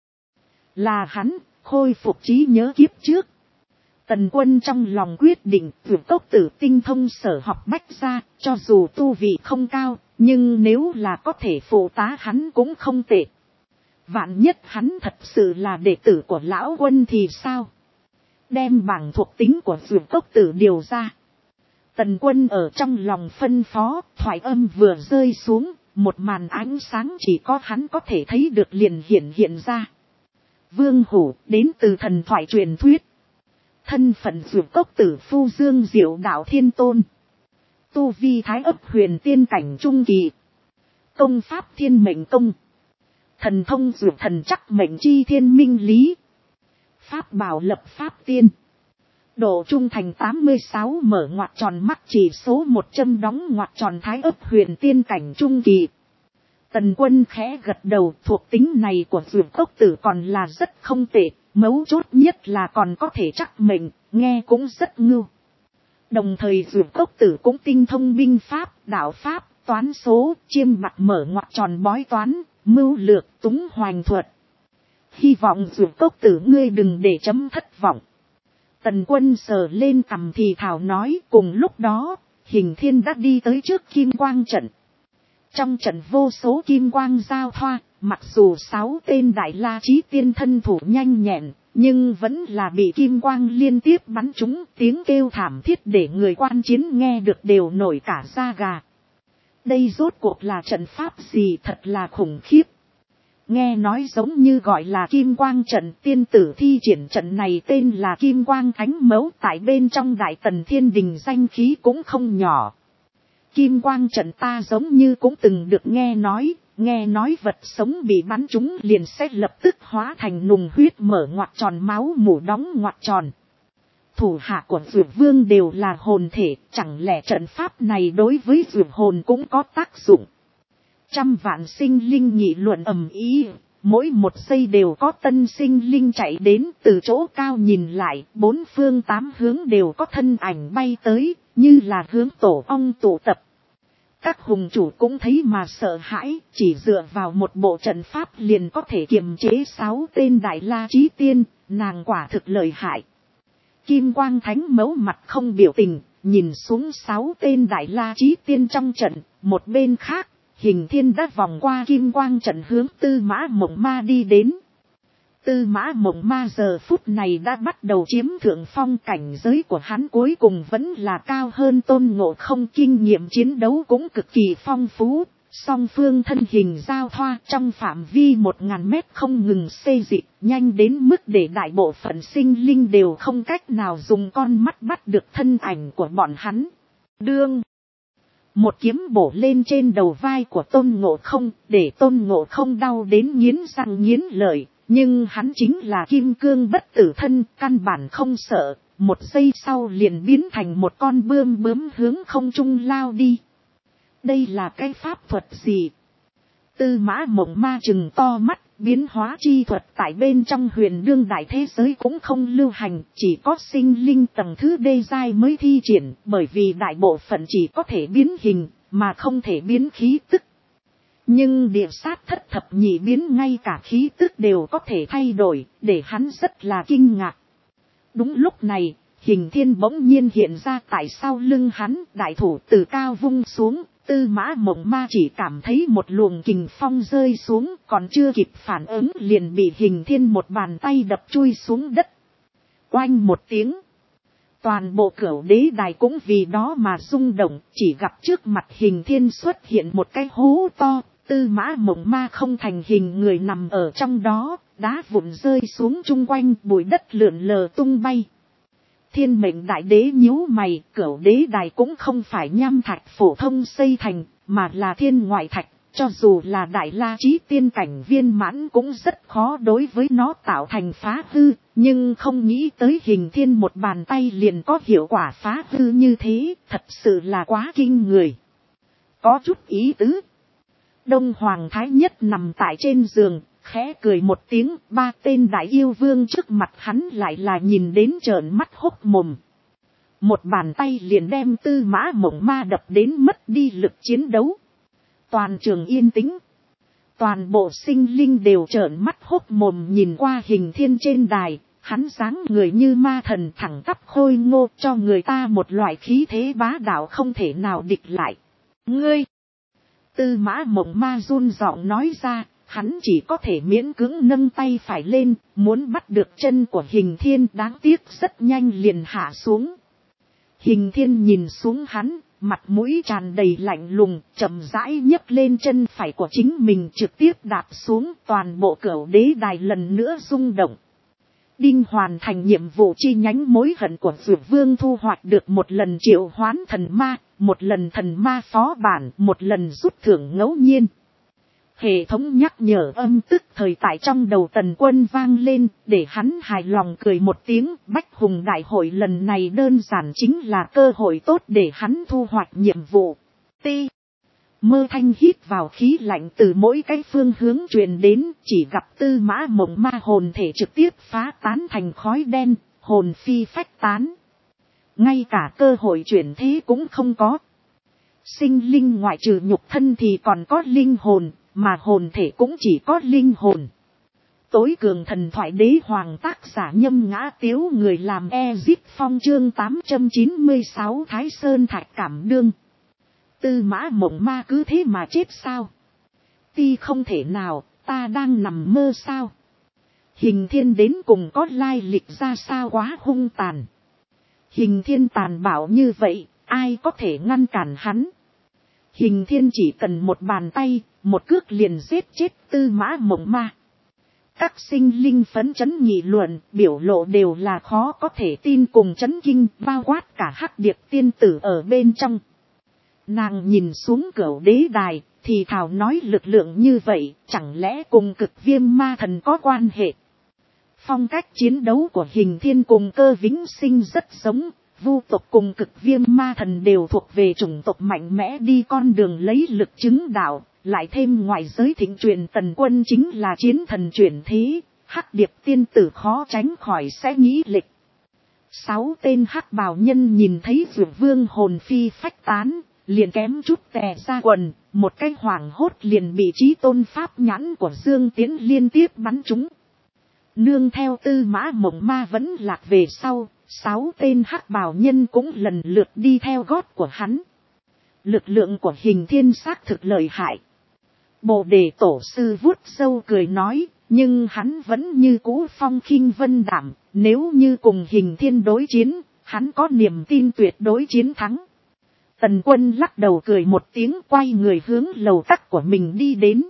là hắn, khôi phục trí nhớ kiếp trước. Tần Quân trong lòng quyết định, Dược Cốc Tử tinh thông sở học bách gia, cho dù tu vị không cao, nhưng nếu là có thể phụ tá hắn cũng không tệ. Vạn nhất hắn thật sự là đệ tử của lão quân thì sao? Đem bảng thuộc tính của Dược Cốc Tử điều ra. Tần Quân ở trong lòng phân phó, thoại âm vừa rơi xuống, một màn ánh sáng chỉ có hắn có thể thấy được liền hiện ra. Vương Hủ đến từ thần thoại truyền thuyết. Thân phận Dược Cốc Tử phu dương diệu đạo thiên tôn. Tu vi thái ấp huyền tiên cảnh trung kỳ. Công pháp thiên mệnh công. Thần thông dược thần chắc mệnh chi thiên minh lý. Pháp bảo lập pháp tiên. Độ trung thành 86 mở ngoặc tròn mắc chỉ số 100 đóng ngoặc tròn thái ấp huyền tiên cảnh trung kỳ. Tần Quân khẽ gật đầu, thuộc tính này của Dược Cốc Tử còn là rất không tệ, mấu chốt nhất là còn có thể chắc mệnh, nghe cũng rất ngưu. Đồng thời Dược Cốc Tử cũng tinh thông binh pháp, đạo pháp, toán số, chiêm mặt mở ngoặc tròn bói toán, mưu lược, túng hoành thuật. Hy vọng Dược Cốc Tử ngươi đừng để chấm thất vọng. Tần Quân sờ lên cằm thì thào nói, cùng lúc đó, Hình Thiên đã đi tới trước Kim Quang trận. Trong trận vô số kim quang giao thoa, mặc dù 6 tên đại la chí tiên thân thủ nhanh nhẹn, nhưng vẫn là bị kim quang liên tiếp bắn trúng, tiếng kêu thảm thiết để người quan chiến nghe được đều nổi cả da gà. Đây rốt cuộc là trận pháp gì, thật là khủng khiếp. Nghe nói giống như gọi là Kim Quang trận, tiên tử thi triển trận này tên là Kim Quang Thánh Mẫu, tại bên trong Đại Tần Thiên Đình danh khí cũng không nhỏ. Kim Quang trận ta giống như cũng từng được nghe nói vật sống bị bắn trúng liền sẽ lập tức hóa thành nùng huyết mở ngoặc tròn, máu mủ đóng ngoặc tròn. Thủ hạ của Dược Vương đều là hồn thể, chẳng lẽ trận pháp này đối với Dược hồn cũng có tác dụng. Trăm vạn sinh linh nghị luận ầm ĩ, mỗi một giây đều có tân sinh linh chạy đến, từ chỗ cao nhìn lại, bốn phương tám hướng đều có thân ảnh bay tới, như là hướng tổ ong tụ tập. Các hùng chủ cũng thấy mà sợ hãi, chỉ dựa vào một bộ trận pháp liền có thể kiềm chế 6 tên Đại La Chí Tiên, nàng quả thực lợi hại. Kim Quang Thánh Mẫu mặt không biểu tình, nhìn xuống 6 tên Đại La Chí Tiên trong trận, một bên khác, Hình Thiên đã vòng qua Kim Quang trận hướng Tư Mã Mộng Ma đi đến. Tư Mã Mộng Ma giờ phút này đã bắt đầu chiếm thượng phong, cảnh giới của hắn cuối cùng vẫn là cao hơn Tôn Ngộ Không, kinh nghiệm chiến đấu cũng cực kỳ phong phú, song phương thân hình giao thoa trong phạm vi 1000 mét không ngừng xê dịch, nhanh đến mức để đại bộ phận sinh linh đều không cách nào dùng con mắt bắt được thân ảnh của bọn hắn. Đương một kiếm bổ lên trên đầu vai của Tôn Ngộ Không, để Tôn Ngộ Không đau đến nghiến răng nghiến lợi. Nhưng hắn chính là kim cương bất tử thân, căn bản không sợ, một giây sau liền biến thành một con bươm bướm hướng không trung lao đi. Đây là cái pháp thuật gì? Tư Mã Mộng Ma trừng to mắt, biến hóa chi thuật tại bên trong huyền đương đại thế giới cũng không lưu hành, chỉ có sinh linh tầng thứ đê giai mới thi triển, bởi vì đại bộ phận chỉ có thể biến hình, mà không thể biến khí tức. Nhưng địa sát thất thập nhị biến ngay cả khí tức đều có thể thay đổi, để hắn rất là kinh ngạc. Đúng lúc này, Hình Thiên bỗng nhiên hiện ra tại sau lưng hắn, đại thủ từ cao vung xuống, Tư Mã Mộng Ma chỉ cảm thấy một luồng kình phong rơi xuống, còn chưa kịp phản ứng liền bị Hình Thiên một bàn tay đập chui xuống đất. Oanh một tiếng. Toàn bộ Cửu Đế đài cũng vì đó mà rung động, chỉ gặp trước mặt Hình Thiên xuất hiện một cái hố to. Tư Mã Mộng Ma không thành hình người nằm ở trong đó, đá vụn rơi xuống chung quanh, bụi đất lượn lờ tung bay. Thiên Mệnh Đại Đế nhíu mày, Cửu Đế đài cũng không phải nham thạch phổ thông xây thành, mà là thiên ngoại thạch, cho dù là Đại La Chí Tiên cảnh viên mãn cũng rất khó đối với nó tạo thành phá hư, nhưng không nghĩ tới Hình Thiên một bàn tay liền có hiệu quả phá hư như thế, thật sự là quá kinh người. Có chút ý tứ. Đông Hoàng Thái Nhất nằm tại trên giường, khẽ cười một tiếng, 3 tên đại yêu vương trước mặt hắn lại là nhìn đến trợn mắt hốc mồm. Một bàn tay liền đem Tư Mã Mộng Ma đập đến mất đi lực chiến đấu. Toàn trường yên tĩnh. Toàn bộ sinh linh đều trợn mắt hốc mồm nhìn qua Hình Thiên trên đài, hắn dáng người như ma thần thẳng tắp khôi ngô, cho người ta một loại khí thế bá đạo không thể nào địch lại. Ngươi! Tư Mã Mộng Ma run giọng nói ra, hắn chỉ có thể miễn cưỡng nâng tay phải lên, muốn bắt được chân của Hình Thiên, đáng tiếc rất nhanh liền hạ xuống. Hình Thiên nhìn xuống hắn, mặt mũi tràn đầy lạnh lùng, chậm rãi nhấc lên chân phải của chính mình trực tiếp đạp xuống, toàn bộ Cửu Đế đài lần nữa rung động. Đinh hoàn thành nhiệm vụ chi nhánh mối hận của Dược Vương, thu hoạch được một lần triệu hoán thần ma, một lần thần ma phó bản, một lần rút thưởng ngẫu nhiên. Hệ thống nhắc nhở âm tức thời tại trong đầu Tần Quân vang lên, để hắn hài lòng cười một tiếng. Bách Hùng đại hội lần này đơn giản chính là cơ hội tốt để hắn thu hoạch nhiệm vụ. Mơ Thanh hít vào khí lạnh từ mỗi cái phương hướng truyền đến, chỉ gặp Tư Mã Mộng Ma hồn thể trực tiếp phá tán thành khói đen, hồn phi phách tán. Ngay cả cơ hội chuyển thế cũng không có. Sinh linh ngoại trừ nhục thân thì còn có linh hồn, mà hồn thể cũng chỉ có linh hồn. Tối cường thần thoại đế hoàng, tác giả Nhâm Ngã Tiếu, người làm Ezip Phong, chương 896 Thái Sơn Thạch Cảm Đương. Tư Mã Mộng Ma cứ thế mà chết sao? Ti không thể nào, ta đang nằm mơ sao? Hình Thiên đến cùng có lai lịch ra sao, quá hung tàn. Hình Thiên tàn bạo như vậy, ai có thể ngăn cản hắn? Hình Thiên chỉ cần một bàn tay, một cước liền giết chết Tư Mã Mộng Ma. Các sinh linh phấn chấn nghị luận, biểu lộ đều là khó có thể tin cùng chấn kinh, bao quát cả Hắc Điệp tiên tử ở bên trong. Nàng nhìn xuống Cửu Đế đài, thì thào nói lực lượng như vậy, chẳng lẽ cùng Cực Viêm Ma Thần có quan hệ. Phong cách chiến đấu của Hình Thiên cùng Cơ Vĩnh Sinh rất giống, Vu tộc cùng Cực Viêm Ma Thần đều thuộc về chủng tộc mạnh mẽ đi con đường lấy lực chứng đạo, lại thêm ngoại giới thịnh truyền Tần Quân chính là chiến thần chuyển thế, Hắc Điệp tiên tử khó tránh khỏi sẽ nghĩ lịch. 6 tên hắc bào nhân nhìn thấy Dược Vương hồn phi phách tán, liền kém chút tè ra quần, một cái hoảng hốt liền bị Chí Tôn pháp nhãn của Dương Tiễn liên tiếp bắn trúng. Nương theo Tư Mã Mộng Ma vẫn lạc về sau, 6 tên hắc bào nhân cũng lần lượt đi theo gót của hắn. Lực lượng của Hình Thiên xác thực lợi hại. Bồ Đề tổ sư vuốt râu cười nói, nhưng hắn vẫn như cũ phong khinh vân đảm, nếu như cùng Hình Thiên đối chiến, hắn có niềm tin tuyệt đối chiến thắng. Tần Quân lắc đầu cười một tiếng, quay người hướng lầu các của mình đi đến.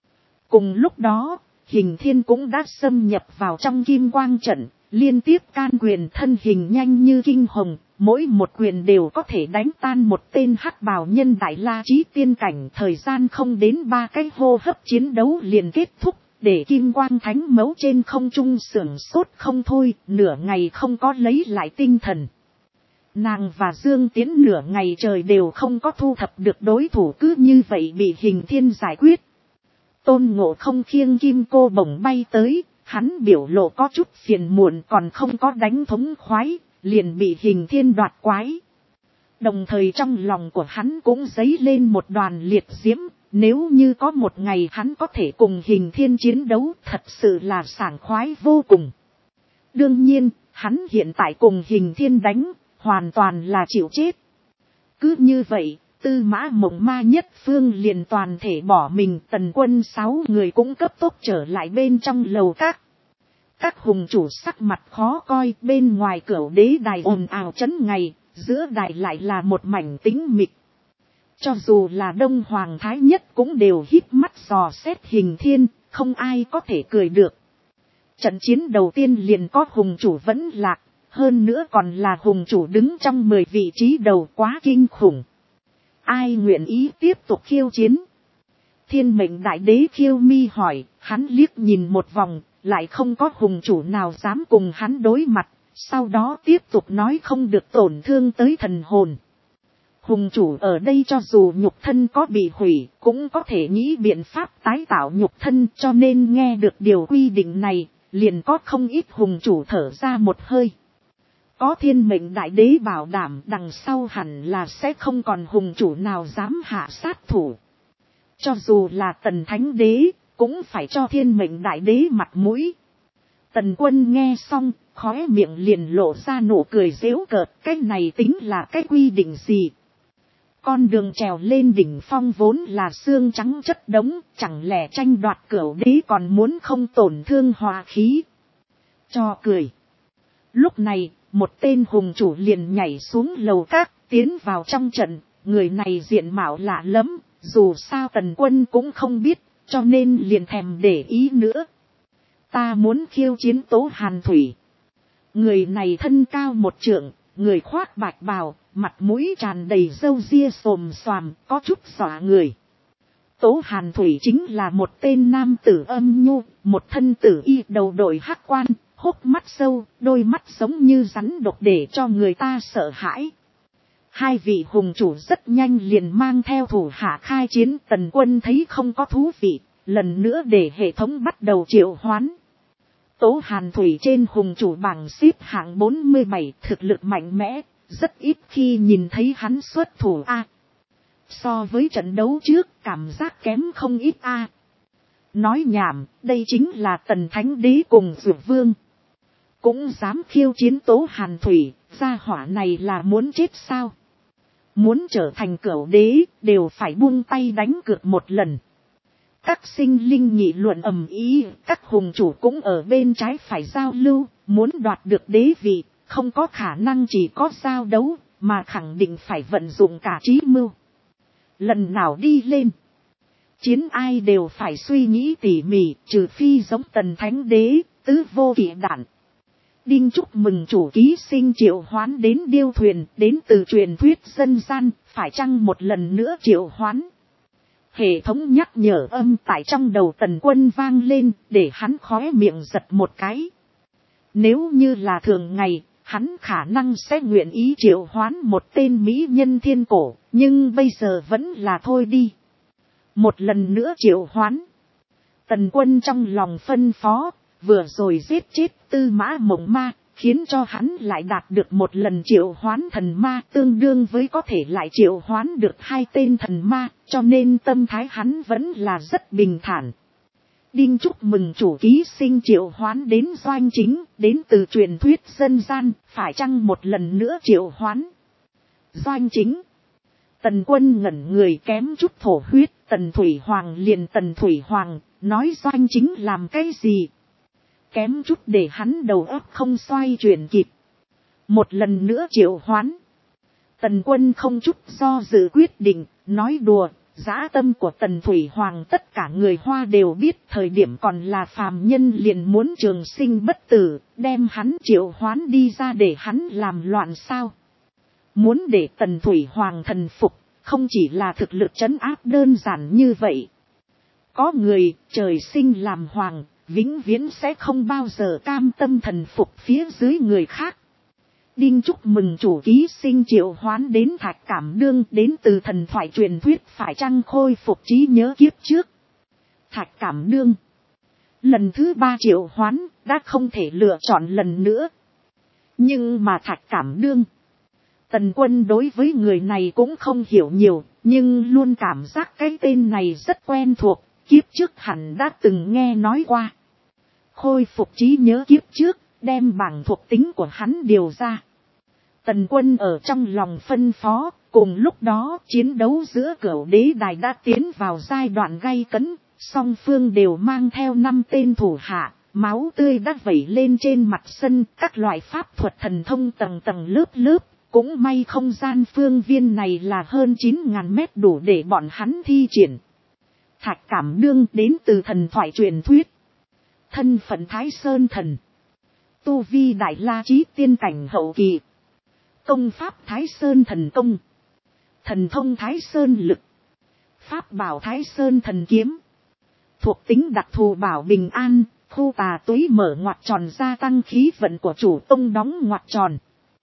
Cùng lúc đó, Hình Thiên cũng đã xâm nhập vào trong kim quang trận, liên tiếp can quyền, thân hình nhanh như kinh hồng, mỗi một quyền đều có thể đánh tan một tên hắc bào nhân đại la chí tiên cảnh. Thời gian không đến 3 cái hô hấp chiến đấu liền kết thúc, để kim quang thánh mẫu trên không trung sưởng sốt không thôi, nửa ngày không có lấy lại tinh thần. Nàng và Dương Tiễn nửa ngày trời đều không có thu thập được đối thủ, cứ như vậy bị Hình Thiên giải quyết. Tôn Ngộ Không khiêng kim cô bổng bay tới, hắn biểu lộ có chút phiền muộn, còn không có đánh thống khoái, liền bị Hình Thiên đoạt quái. Đồng thời trong lòng của hắn cũng dấy lên một đoàn liệt diễm, nếu như có một ngày hắn có thể cùng Hình Thiên chiến đấu, thật sự là sảng khoái vô cùng. Đương nhiên, hắn hiện tại cùng Hình Thiên đánh, hoàn toàn là chịu chết. Cứ như vậy, Tư Mã Mộng Ma nhất phương liền toàn thể bỏ mình, Tần Quân 6 người cũng cấp tốc trở lại bên trong lầu các. Các hùng chủ sắc mặt khó coi, bên ngoài Cửu Đế đài ồn ào chấn ngày, giữa đài lại là một mảnh tĩnh mịch. Cho dù là Đông Hoàng Thái Nhất cũng đều híp mắt dò xét Hình Thiên, không ai có thể cười được. Trận chiến đầu tiên liền có hùng chủ vẫn lạc, hơn nữa còn là hùng chủ đứng trong 10 vị trí đầu, quá kinh khủng. Ai nguyện ý tiếp tục khiêu chiến? Thiên Mệnh Đại Đế Khiêu Mi hỏi, hắn liếc nhìn một vòng, lại không có hùng chủ nào dám cùng hắn đối mặt, sau đó tiếp tục nói không được tổn thương tới thần hồn. Hùng chủ ở đây cho dù nhục thân có bị hủy, cũng có thể nghĩ biện pháp tái tạo nhục thân, cho nên nghe được điều quy định này, liền có không ít hùng chủ thở ra một hơi. Có Thiên Mệnh Đại Đế bảo đảm, đằng sau hẳn là sẽ không còn hùng chủ nào dám hạ sát thủ. Cho dù là Tần Thánh Đế, cũng phải cho Thiên Mệnh Đại Đế mặt mũi. Tần Quân nghe xong, khóe miệng liền lộ ra nụ cười giễu cợt, cái này tính là cái quy định gì? Con đường trèo lên đỉnh phong vốn là xương trắng chất đống, chẳng lẽ tranh đoạt Cửu Đế còn muốn không tổn thương hòa khí? Cho cười. Lúc này, một tên hùng chủ liền nhảy xuống lầu các, tiến vào trong trận, người này diện mạo lạ lẫm, dù sao Tần Quân cũng không biết, cho nên liền thèm để ý nữa. Ta muốn khiêu chiến Tố Hàn Thủy. Người này thân cao 1 trượng, người khoác bạch bào, mặt mũi tràn đầy râu ria xồm xoàm, có chút dọa người. Tố Hàn Thủy chính là một tên nam tử âm nhu, một thân tử y, đầu đội hắc quan, hốc mắt sâu, đôi mắt giống như rắn độc để cho người ta sợ hãi. Hai vị hùng chủ rất nhanh liền mang theo thủ hạ khai chiến. Tần Quân thấy không có thú vị, lần nữa để hệ thống bắt đầu triệu hoán. Tố Hàn Thủy trên hùng chủ bảng xếp hạng 47, thực lực mạnh mẽ, rất ít khi nhìn thấy hắn xuất thủ a. So với trận đấu trước, cảm giác kém không ít a. Nói nhảm, đây chính là Tần Thánh Đế cùng Dược Vương. Cũng dám khiêu chiến Tố Hàn Thủy, gia hỏa này là muốn chết sao? Muốn trở thành Cửu Đế, đều phải buông tay đánh cược một lần. Các sinh linh nghị luận ầm ĩ, các hùng chủ cũng ở bên trái phải giao lưu, muốn đoạt được đế vị, không có khả năng chỉ có giao đấu, mà khẳng định phải vận dụng cả trí mưu. lần nào đi lên, chiến ai đều phải suy nghĩ tỉ mỉ, trừ phi giống Tần Thánh Đế, tứ vô kỵ đạn. Đinh chúc mừng chủ ký sinh triệu hoán đến điêu thuyền, đến từ truyền thuyết dân gian, phải chăng một lần nữa triệu hoán. Hệ thống nhắc nhở âm tại trong đầu Tần Quân vang lên, để hắn khóe miệng giật một cái. Nếu như là thường ngày, hắn khả năng sẽ nguyện ý triệu hoán một tên mỹ nhân thiên cổ, nhưng bây giờ vẫn là thôi đi. Một lần nữa triệu hoán. Tần Quân trong lòng phân phó, vừa rồi giết chết Tư Mã Mộng Ma, khiến cho hắn lại đạt được một lần triệu hoán thần ma, tương đương với có thể lại triệu hoán được 2 tên thần ma, cho nên tâm thái hắn vẫn là rất bình thản. Đinh chúc mừng chủ ký sinh triệu hoán đến Doanh Chính, đến từ truyền thuyết dân gian, phải chăng một lần nữa triệu hoán. Doanh Chính. Tần Quân ngẩn người kém chút thổ huyết, Tần Thủy Hoàng liền Tần Thủy Hoàng, nói Doanh Chính làm cái gì. Kém chút để hắn đầu óc không xoay chuyển kịp. Một lần nữa triệu hoán. Tần Quân không chút do dự quyết định, nói đùa, dã tâm của Tần Thủy Hoàng tất cả người Hoa đều biết, thời điểm còn là phàm nhân liền muốn trường sinh bất tử, đem hắn triệu hoán đi ra để hắn làm loạn sao. Muốn để Tần Thủy Hoàng thần phục, không chỉ là thực lực trấn áp đơn giản như vậy. Có người trời sinh làm hoàng, vĩnh viễn sẽ không bao giờ cam tâm thần phục phía dưới người khác. Đinh chúc mừng chủ ký sinh triệu hoán đến Thạch Cảm Đương, đến từ thần thoại truyền thuyết, phải chăng khôi phục trí nhớ kiếp trước. Thạch Cảm Đương. Lần thứ 3 triệu hoán, đã không thể lựa chọn lần nữa. Nhưng mà Thạch Cảm Đương. Tần Quân đối với người này cũng không hiểu nhiều, nhưng luôn cảm giác cái tên này rất quen thuộc, kiếp trước hẳn đã từng nghe nói qua. Khôi phục trí nhớ kiếp trước, đem bảng thuộc tính của hắn điều ra. Tần Quân ở trong lòng phân phó, cùng lúc đó chiến đấu giữa Cửu Đế Đài đã tiến vào giai đoạn gay cấn, song phương đều mang theo 5 tên thủ hạ, máu tươi đã vẩy lên trên mặt sân, các loại pháp thuật thần thông tầng tầng lớp lớp, cũng may không gian phương viên này là hơn 9.000 mét đủ để bọn hắn thi triển. Thạch Cảm Đương đến từ thần thoại truyền thuyết. Thân phận Thái Sơn Thần. Tu vi Đại La Chí tiên cảnh hậu kỳ. Công pháp Thái Sơn Thần Công. Thần thông Thái Sơn Lực. Pháp bảo Thái Sơn Thần Kiếm. Thuộc tính đặc thù bảo bình an, khu tà túy mở ngoặc tròn gia tăng khí vận của chủ tông đóng ngoặc tròn.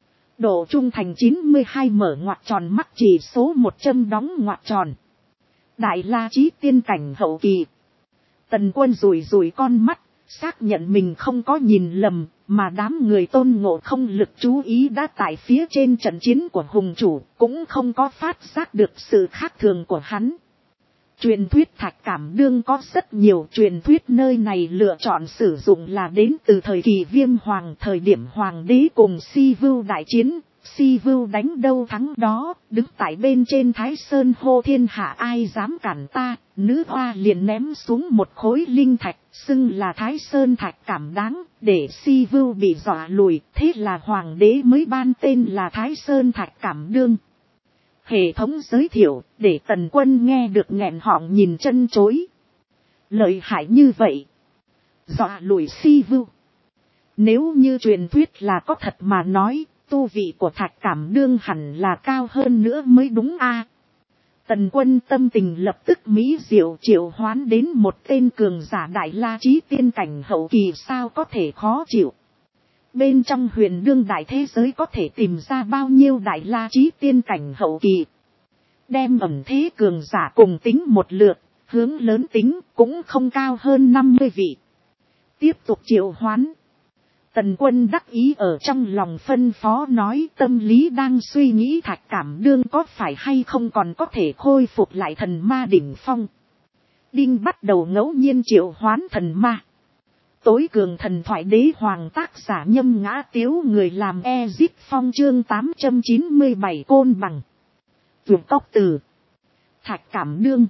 Độ trung thành 92 mở ngoặc tròn mắc chỉ số 100 đóng ngoặc tròn. Đại La Chí tiên cảnh hậu kỳ. Tần Quân rủi rủi con mắt, xác nhận mình không có nhìn lầm, mà đám người Tôn Ngộ không lực chú ý đã tại phía trên trận chiến của hùng chủ, cũng không có phát giác được sự khác thường của hắn. Truyền thuyết Thạch Cảm Đương có rất nhiều, truyền thuyết nơi này lựa chọn sử dụng là đến từ thời kỳ Viêm Hoàng, thời điểm Hoàng đế cùng Si Vưu đại chiến. Si Vưu đánh đâu thắng đó, đứng tại bên trên Thái Sơn hô thiên hạ ai dám cản ta, nữ hoa liền ném xuống một khối linh thạch, xưng là Thái Sơn Thạch Cảm đáng, để Si Vưu bị dọa lùi, thế là Hoàng đế mới ban tên là Thái Sơn Thạch Cảm Đương. Hệ thống giới thiệu, để Tần Quân nghe được nghẹn họng nhìn chân chối. Lợi hại như vậy. Dọa lùi Si Vưu. Nếu như truyền thuyết là có thật mà nói, tu vị của Thạch Cảm Đương hẳn là cao hơn nữa mới đúng a. Tần Quân tâm tình lập tức mỹ diệu, triệu hoán đến một tên cường giả Đại La Chí tiên cảnh hậu kỳ, sao có thể khó chịu. Bên trong huyền đương đại thế giới có thể tìm ra bao nhiêu Đại La Chí tiên cảnh hậu kỳ. Đem ẩm thế cường giả cùng tính một lượt, hướng lớn tính cũng không cao hơn 50 vị. Tiếp tục triệu hoán. Tần Quân đắc ý ở trong lòng phân phó nói, tâm lý đang suy nghĩ Thạch Cảm Đương có phải hay không còn có thể khôi phục lại thần ma đỉnh phong. Đinh bắt đầu ngẫu nhiên triệu hoán thần ma. Tối cường thần thoại đế hoàng, tác giả Nhâm Ngã Tiếu, người làm Ezip Phong, chương 897 Côn Bằng. Vượt Cốc Từ. Thạch Cảm Đương.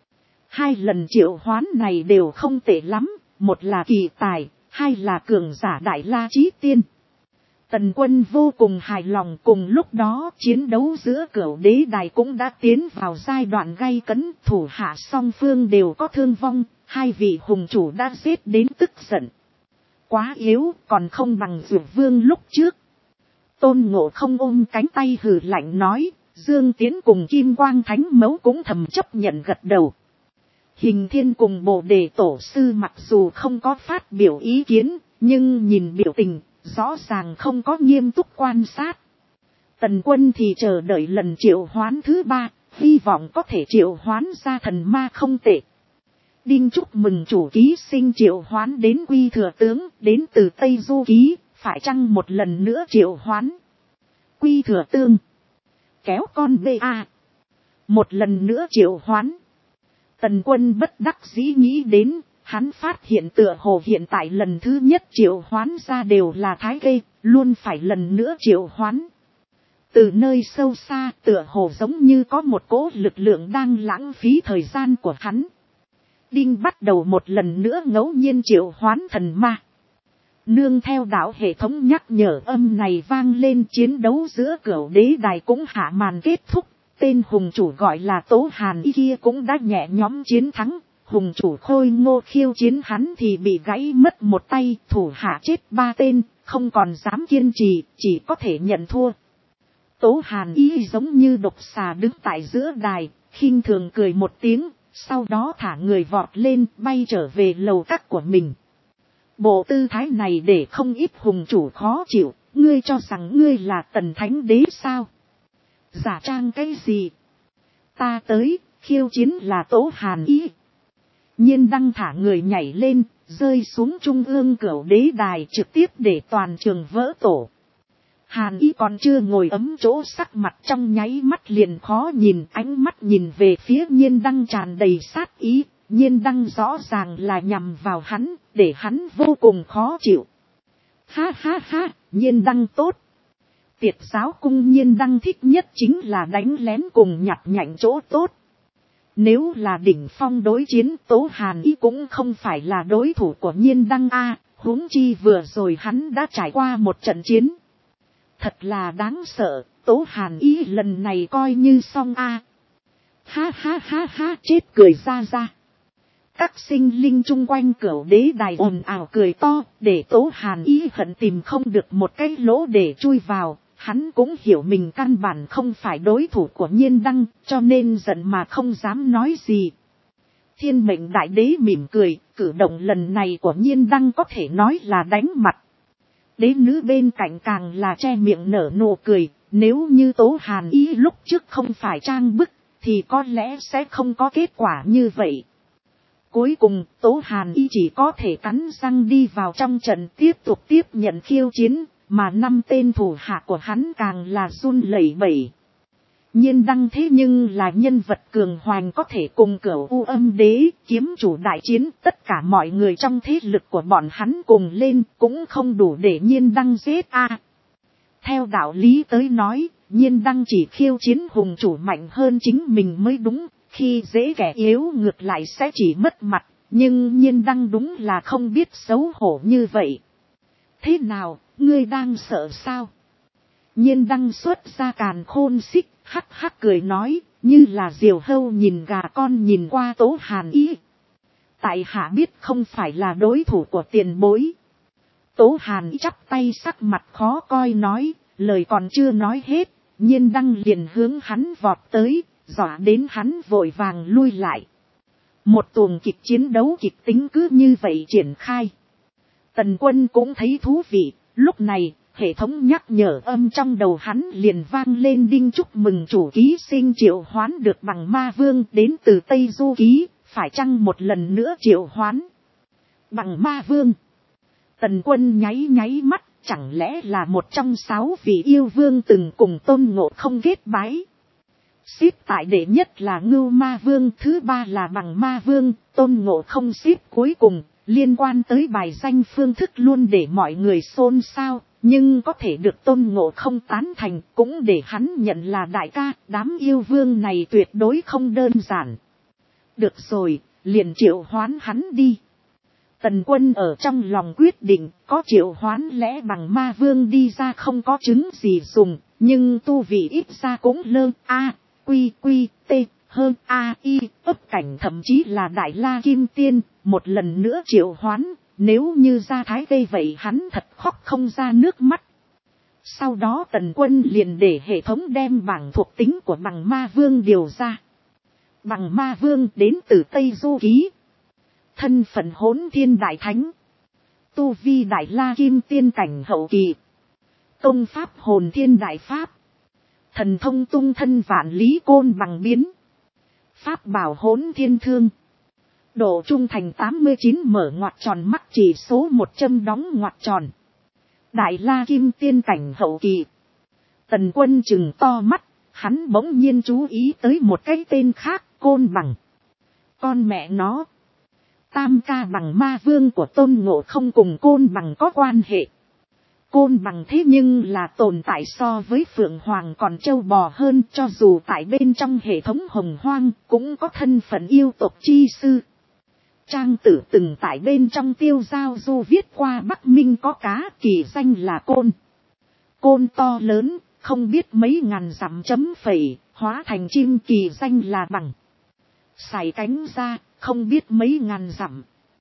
2 lần triệu hoán này đều không tệ lắm, một là kỳ tài, 2 là cường giả Đại La Chí tiên. Tần Quân vô cùng hài lòng, cùng lúc đó chiến đấu giữa Cửu Đế Đài cũng đã tiến vào giai đoạn gay cấn, thủ hạ song phương đều có thương vong, hai vị hùng chủ đã giết đến tức giận. Quá yếu, còn không bằng Dược Vương lúc trước. Tôn Ngộ Không ôm cánh tay hừ lạnh nói, Dương Tiến cùng Kim Quang Thánh Mẫu cũng thầm chấp nhận gật đầu. Hình Thiên cùng Bồ Đề Tổ Sư mặc dù không có phát biểu ý kiến, nhưng nhìn biểu tình, rõ ràng không có nghiêm túc quan sát. Tần Quân thì chờ đợi lần triệu hoán thứ 3, hy vọng có thể triệu hoán ra thần ma không tệ. Đinh chúc mừng chủ ký sinh triệu hoán đến Quy Thừa Tướng, đến từ Tây Du Ký, phải chăng một lần nữa triệu hoán? Quy Thừa Tướng kéo con BA. Một lần nữa triệu hoán. Tần Quân bất đắc dĩ nghĩ đến, hắn phát hiện tựa hồ hiện tại lần thứ nhất triệu hoán ra đều là Thái Kê, luôn phải lần nữa triệu hoán. Từ nơi sâu xa tựa hồ giống như có một cỗ lực lượng đang lãng phí thời gian của hắn. Đinh bắt đầu một lần nữa ngẫu nhiên triệu hoán thần ma. Nương theo đạo hệ thống nhắc nhở âm này vang lên, chiến đấu giữa Cửu Đế Đài cũng hạ màn kết thúc. Tên hùng chủ gọi là Tố Hàn Y kia cũng đã nhẹ nhõm chiến thắng. Hùng chủ Khôi Ngô khiêu chiến hắn thì bị gãy mất một tay, thủ hạ chết 3 tên, không còn dám kiên trì, chỉ có thể nhận thua. Tố Hàn Y giống như độc xà đứng tại giữa đài, khinh thường cười một tiếng, sau đó thả người vọt lên, bay trở về lầu các của mình. Bộ tư thái này để không ít hùng chủ khó chịu, ngươi cho rằng ngươi là Tần Thánh Đế sao? Giả trang cái gì? Ta tới, khiêu chiến là Tố Hàn Y. Nhiên Đăng thả người nhảy lên, rơi xuống trung ương Cửu Đế Đài, trực tiếp để toàn trường vỡ tổ. Hàn Y còn chưa ngồi ấm chỗ, sắc mặt trong nháy mắt liền khó nhìn, ánh mắt nhìn về phía Nhiên Đăng tràn đầy sát ý. Nhiên Đăng rõ ràng là nhằm vào hắn, để hắn vô cùng khó chịu. Ha ha ha, Nhiên Đăng tốt. Tiệt giáo cung Nhiên Đăng thích nhất chính là đánh lén cùng nhặt nhạnh chỗ tốt. Nếu là đỉnh phong đối chiến, Tố Hàn Y cũng không phải là đối thủ của Nhiên Đăng a, huống chi vừa rồi hắn đã trải qua một trận chiến. Thật là đáng sợ, Tố Hàn Y lần này coi như xong a. Ha ha ha ha, chết cười ra ra. Các sinh linh chung quanh Cửu Đế Đài ồn ào cười to, để Tố Hàn Y hận tìm không được một cái lỗ để chui vào. Hắn cũng hiểu mình căn bản không phải đối thủ của Nhiên Đăng, cho nên giận mà không dám nói gì. Thiên Mệnh Đại Đế mỉm cười, cử động lần này của Nhiên Đăng có thể nói là đánh mặt. Đế nữ bên cạnh càng là che miệng nở nụ cười, nếu như Tố Hàn Y lúc trước không phải trang bức, thì có lẽ sẽ không có kết quả như vậy. Cuối cùng, Tố Hàn Y chỉ có thể cắn răng đi vào trong trận tiếp tục tiếp nhận khiêu chiến, mà 5 tên thủ hạ của hắn càng là run lẩy bẩy. Nhiên Đăng thế nhưng là nhân vật cường hoành, có thể cùng Cửu U Âm Đế, kiếm chủ đại chiến, tất cả mọi người trong thế lực của bọn hắn cùng lên cũng không đủ để Nhiên Đăng giết a. Theo đạo lý tới nói, Nhiên Đăng chỉ khiêu chiến hùng chủ mạnh hơn chính mình mới đúng, khi dễ kẻ yếu ngược lại sẽ chỉ mất mặt, nhưng Nhiên Đăng đúng là không biết xấu hổ như vậy. Thế nào, ngươi đang sợ sao? Nhiên Đăng xuất ra càn khôn xích, hắc hắc cười nói, như là diều hâu nhìn gà con nhìn qua Tố Hàn Y. Tại hạ biết không phải là đối thủ của tiền bối. Tố Hàn Y chắp tay sắc mặt khó coi nói, lời còn chưa nói hết, Nhiên Đăng liền hướng hắn vọt tới, dọa đến hắn vội vàng lui lại. Một tuồng kịch chiến đấu kịch tính cứ như vậy triển khai. Tần Quân cũng thấy thú vị, lúc này, hệ thống nhắc nhở âm trong đầu hắn liền vang lên, đinh chúc mừng chủ ký sinh triệu hoán được bằng ma vương đến từ Tây Du Ký, phải chăng một lần nữa triệu hoán bằng ma vương. Tần Quân nháy nháy mắt, chẳng lẽ là một trong 6 vị yêu vương từng cùng Tôn Ngộ Không kết bái. Xếp tại đệ nhất là Ngưu Ma Vương, thứ 3 là Bằng Ma Vương, Tôn Ngộ Không xếp cuối cùng. Liên quan tới bài danh phương thức luôn để mọi người xôn xao, nhưng có thể được Tôn Ngộ Không tán thành cũng để hắn nhận là đại ca, đám yêu vương này tuyệt đối không đơn giản. Được rồi, liền triệu hoán hắn đi. Tần Quân ở trong lòng quyết định có triệu hoán lẽ bằng ma vương đi ra không có chứng gì dùng, nhưng tu vị ít ra cũng lơ a quy quy t hơn a i ấp cảnh thậm chí là đại la kim tiên, một lần nữa triệu hoán, nếu như ra thái vây vậy hắn thật khóc không ra nước mắt. Sau đó Tần Quân liền để hệ thống đem bảng thuộc tính của bằng ma vương điều ra. Bằng ma vương đến từ Tây Du Ký. Thân phận Hỗn Thiên Đại Thánh. Tu vi Đại La Kim Tiên cảnh hậu kỳ. Công pháp Hồn Thiên Đại Pháp. Thần thông tung thân vạn lý côn bằng biến. Pháp bảo Hỗn Thiên Thương. Độ trung thành 89 mở ngoặc tròn mắc chỉ số 100 đóng ngoặc tròn. Đại La Kim Tiên cảnh hậu kỳ. Tần Quân trừng to mắt, hắn bỗng nhiên chú ý tới một cái tên khác, Côn Bằng. Con mẹ nó. Tam ca bằng ma vương của Tôn Ngộ Không cùng Côn Bằng có quan hệ. Côn Bằng thế nhưng là tồn tại so với Phượng Hoàng còn trâu bò hơn, cho dù tại bên trong hệ thống Hồng Hoang cũng có thân phận yêu tộc chi sư. Trang Tử từng tại bên trong Tiêu Giao Du viết qua Bắc Minh có cá, kỳ danh là Côn. Côn to lớn, không biết mấy ngàn dặm chấm phẩy, hóa thành chim, kỳ danh là Bằng. Sải cánh ra, không biết mấy ngàn dặm.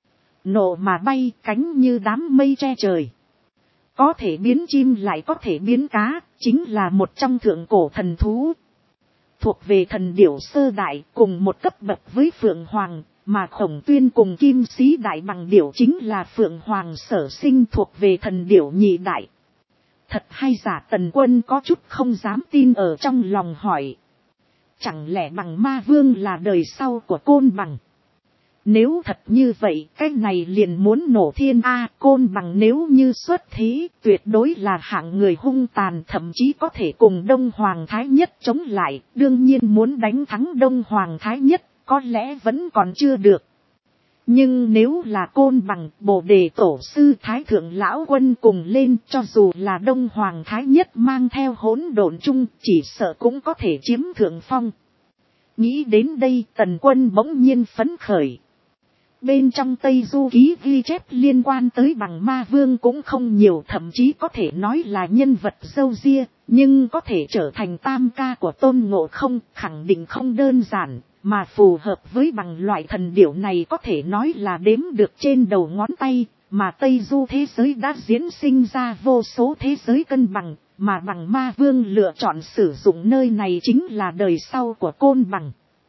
Nổ mà bay, cánh như đám mây che trời. Có thể biến chim lại có thể biến cá, chính là một trong thượng cổ thần thú. Thuộc về thần điểu sơ đại, cùng một cấp bậc với Phượng Hoàng, mà Khổng Tuyên cùng Kim Sĩ Đại Bằng điểu chính là Phượng Hoàng sở sinh, thuộc về thần điểu nhị đại. Thật hay giả? Tần Quân có chút không dám tin ở trong lòng hỏi. Chẳng lẽ Bằng ma vương là đời sau của Côn Bằng? Nếu thật như vậy, cái này liền muốn nổ thiên a. Côn Bằng nếu như xuất thế, tuyệt đối là hạng người hung tàn, thậm chí có thể cùng Đông Hoàng Thái Nhất chống lại. Đương nhiên muốn đánh thắng Đông Hoàng Thái Nhất, có lẽ vẫn còn chưa được. Nhưng nếu là Côn Bằng, Bồ Đề Tổ sư Thái Thượng Lão Quân cùng lên, cho dù là Đông Hoàng Thái Nhất mang theo hỗn độn chung, chỉ sợ cũng có thể chiếm thượng phong. Nghĩ đến đây, Tần Quân bỗng nhiên phấn khởi. Bên trong Tây Du Ký ghi chép liên quan tới Bằng ma vương cũng không nhiều, thậm chí có thể nói là nhân vật râu ria, nhưng có thể trở thành tam ca của Tôn Ngộ Không, khẳng định không đơn giản, mà phù hợp với Bằng loại thần điểu này có thể nói là đếm được trên đầu ngón tay, mà Tây Du thế giới đã diễn sinh ra vô số thế giới cân bằng, mà Bằng ma vương lựa chọn sử dụng nơi này chính là đời sau của Côn Bằng.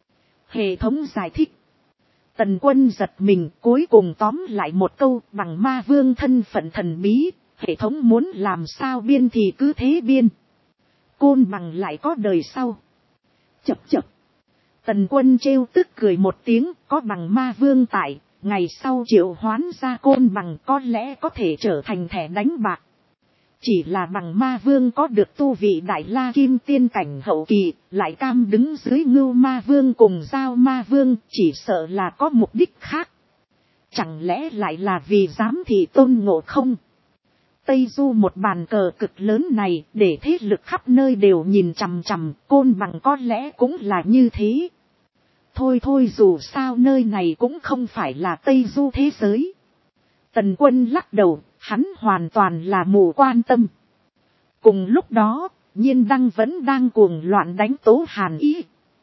Hệ thống giải thích. Tần Quân giật mình, cuối cùng tóm lại một câu, Bằng ma vương thân phận thần bí, hệ thống muốn làm sao biên thì cứ thế biên. Côn Bằng lại có đời sau. Chập chập. Tần Quân trêu tức cười một tiếng, có Bằng ma vương tại, ngày sau triệu hoán ra Côn Bằng có lẽ có thể trở thành thẻ đánh bạc. Chỉ là Bằng ma vương có được tu vị Đại La Kim Tiên cảnh hậu kỳ, lại cam đứng dưới Ngưu ma vương cùng Giao ma vương, chỉ sợ là có mục đích khác. Chẳng lẽ lại là vì giám thị Tôn Ngộ Không? Tây Du một bàn cờ cực lớn này, để thế lực khắp nơi đều nhìn chằm chằm, Côn Bằng có lẽ cũng là như thế. Thôi thôi, dù sao nơi này cũng không phải là Tây Du thế giới. Tần Quân lắc đầu, hắn hoàn toàn là mù quan tâm. Cùng lúc đó, Nhiên Đăng vẫn đang cuồng loạn đánh Tố Hàn Y.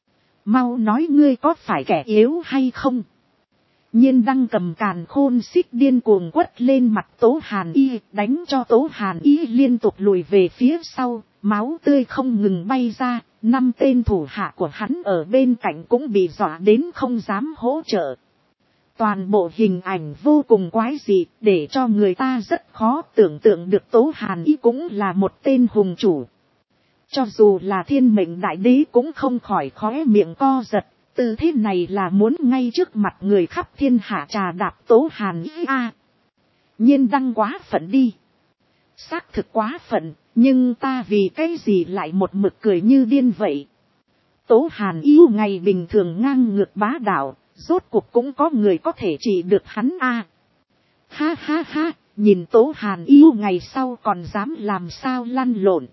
Mau nói ngươi có phải kẻ yếu hay không? Nhiên Đăng cầm càn khôn xích điên cuồng quất lên mặt Tố Hàn Y, đánh cho Tố Hàn Y liên tục lùi về phía sau, máu tươi không ngừng bay ra, 5 tên thủ hạ của hắn ở bên cạnh cũng bị dọa đến không dám hỗ trợ. Toàn bộ hình ảnh vô cùng quái dị, để cho người ta rất khó tưởng tượng được Tố Hàn Y cũng là một tên hùng chủ. Cho dù là Thiên Mệnh Đại Đế cũng không khỏi khóe miệng co giật, tư thế này là muốn ngay trước mặt người khắp thiên hạ trà đạp Tố Hàn Y a. Nhiên Đăng quá phận đi. Xác thực quá phận, nhưng ta vì cái gì lại một mực cười như điên vậy? Tố Hàn Y ngày bình thường ngang ngược bá đạo, rốt cuộc cũng có người có thể trị được hắn a. Ha ha ha, nhìn Tố Hàn Y ngày sau còn dám làm sao lăn lộn.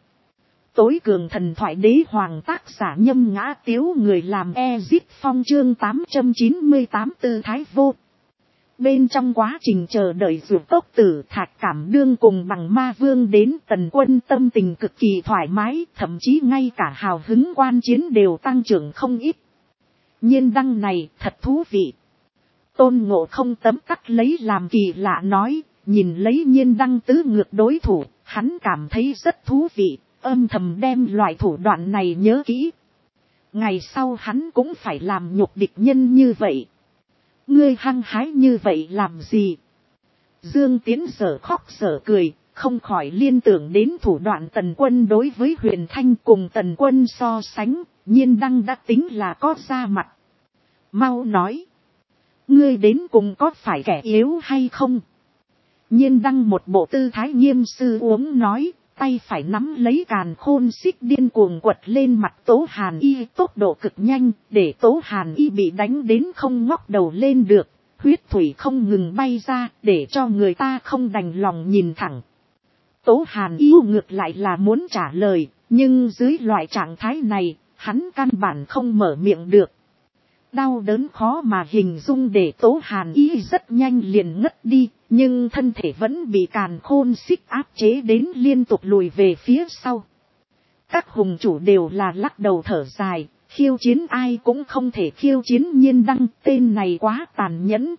Tối cường thần thoại đế hoàng tác giả Nhâm Ngã Tiếu, người làm Ezit Phong chương 898 tư thái vô. Bên trong quá trình chờ đợi Dược Cốc Tử Thạch Cảm Đương cùng Bằng Ma Vương đến, Tần Quân tâm tình cực kỳ thoải mái, thậm chí ngay cả hào hứng quan chiến đều tăng trưởng không ít. Nhiên đăng này thật thú vị. Tôn Ngộ Không tấm tắc lấy làm kỳ lạ nói, nhìn lấy Nhiên đăng tứ ngược đối thủ, hắn cảm thấy rất thú vị, âm thầm đem loại thủ đoạn này nhớ kỹ. Ngày sau hắn cũng phải làm nhục địch nhân như vậy. Ngươi hăng hái như vậy làm gì? Dương Tiến sở khóc sở cười, không khỏi liên tưởng đến thủ đoạn Tần Quân đối với Huyền Thanh, cùng Tần Quân so sánh, Nhiên đăng đã tính là có ra mặt. Mau nói, ngươi đến cùng có phải kẻ yếu hay không? Nhiên đăng một bộ tư thái nghiêm sư uống nói, tay phải nắm lấy càn khôn xích điên cuồng quật lên mặt Tố Hàn Y, tốc độ cực nhanh, để Tố Hàn Y bị đánh đến không ngóc đầu lên được, huyết thủy không ngừng bay ra, để cho người ta không đành lòng nhìn thẳng. Tố Hàn Y ngược lại là muốn trả lời, nhưng dưới loại trạng thái này, hắn căn bản không mở miệng được. Đau đớn khó mà hình dung, để Tố Hàn Y rất nhanh liền ngất đi, nhưng thân thể vẫn bị càn khôn xích áp chế đến liên tục lùi về phía sau. Các hùng chủ đều là lắc đầu thở dài, khiêu chiến ai cũng không thể khiêu chiến Nhiên đăng, tên này quá tàn nhẫn.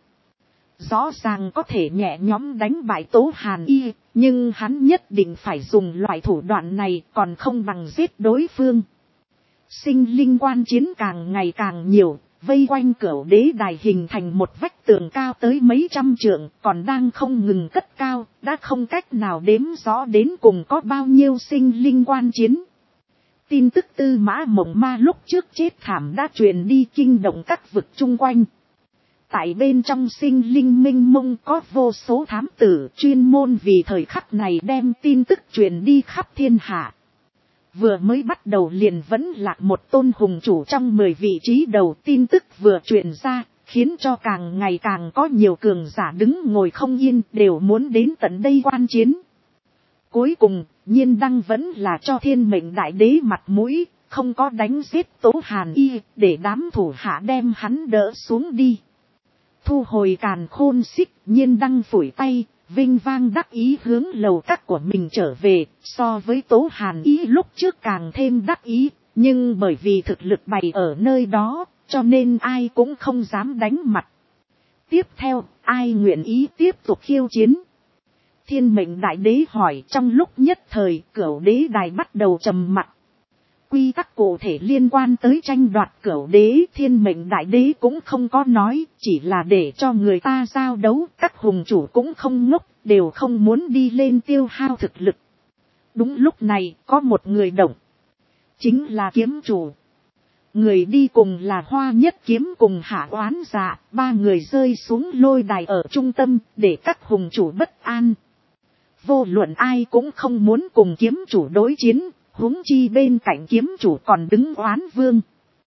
Rõ ràng có thể nhẹ nhõm đánh bại Tố Hàn Y, nhưng hắn nhất định phải dùng loại thủ đoạn này, còn không bằng giết đối phương. Sinh linh quan chiến càng ngày càng nhiều, vây quanh Cửu Đế đài hình thành một vách tường cao tới mấy trăm trượng, còn đang không ngừng cất cao, đã không cách nào đếm rõ đến cùng có bao nhiêu sinh linh quan chiến. Tin tức Tư Mã Mộng Ma lúc trước chết thảm đã truyền đi, kinh động các vực chung quanh. Tại bên trong sinh linh minh mông có vô số thám tử chuyên môn vì thời khắc này đem tin tức truyền đi khắp thiên hạ. Vừa mới bắt đầu liền vẫn lạc một tôn hùng chủ trong 10 vị trí đầu, tin tức vừa truyền ra, khiến cho càng ngày càng có nhiều cường giả đứng ngồi không yên, đều muốn đến tận đây quan chiến. Cuối cùng, Nhiên đăng vẫn là cho Thiên Mệnh Đại Đế mặt mũi, không có đánh giết Tố Hàn Y, để đám thủ hạ đem hắn đỡ xuống đi. Thu hồi càn khôn xích, Nhiên đăng phủi tay, vinh vang đắc ý hướng lầu các của mình trở về, so với Tố Hàn Y lúc trước càng thêm đắc ý, nhưng bởi vì thực lực bày ở nơi đó, cho nên ai cũng không dám đánh mặt. Tiếp theo, ai nguyện ý tiếp tục khiêu chiến? Thiên Mệnh Đại Đế hỏi. Trong lúc nhất thời, Cửu Đế đài bắt đầu trầm mặc. Quy tắc cụ thể liên quan tới tranh đoạt Cửu Đế, Thiên Mệnh Đại Đế cũng không có nói, chỉ là để cho người ta giao đấu. Các hùng chủ cũng không ngốc, đều không muốn đi lên tiêu hao thực lực. Đúng lúc này, có một người động, chính là kiếm chủ. Người đi cùng là Hoa Nhất Kiếm cùng Hạ Oán Dạ, ba người rơi xuống lôi đài ở trung tâm, để các hùng chủ bất an. Vô luận ai cũng không muốn cùng kiếm chủ đối chiến, huống chi bên cạnh kiếm chủ còn đứng Oán Vương.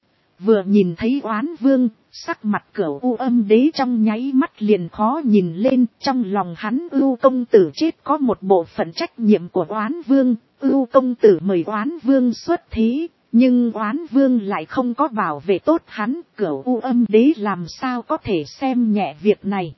Vừa nhìn thấy Oán Vương, sắc mặt Cửu U Âm Đế trong nháy mắt liền khó nhìn lên, trong lòng hắn Ưu công tử chết có một bộ phận trách nhiệm của Oán Vương. Ưu công tử mời Oán Vương xuất thế, nhưng Oán Vương lại không có bảo vệ tốt hắn, Cửu U Âm Đế làm sao có thể xem nhẹ việc này.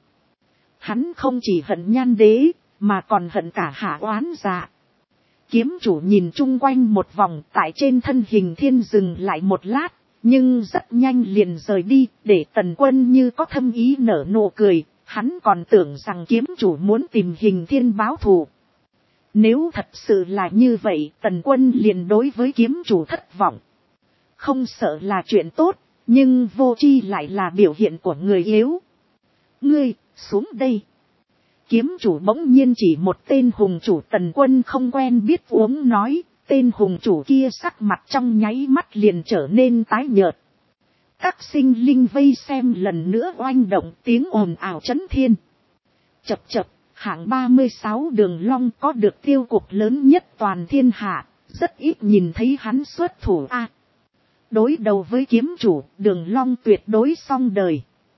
Hắn không chỉ hận Nhan Đế, mà còn hận cả Hạ Oán Dạ. Kiếm chủ nhìn chung quanh một vòng, tại trên thân Hình Thiên dừng lại một lát, nhưng rất nhanh liền rời đi, để Tần Quân như có thâm ý nở nụ cười, hắn còn tưởng rằng kiếm chủ muốn tìm Hình Thiên báo thù. Nếu thật sự là như vậy, Tần Quân liền đối với kiếm chủ thất vọng. Không sợ là chuyện tốt, nhưng vô tri lại là biểu hiện của người yếu. Ngươi, xuống đây. Kiếm chủ bỗng nhiên chỉ một tên hùng chủ. Tần Quân không quen biết uống nói, tên hùng chủ kia sắc mặt trong nháy mắt liền trở nên tái nhợt. Các sinh linh vây xem lần nữa oanh động, tiếng ồn ào chấn thiên. Chập chập, hạng 36 Đường Long có được tiêu cục lớn nhất toàn thiên hạ, rất ít nhìn thấy hắn xuất thủ a. Đối đầu với kiếm chủ, Đường Long tuyệt đối xong đời.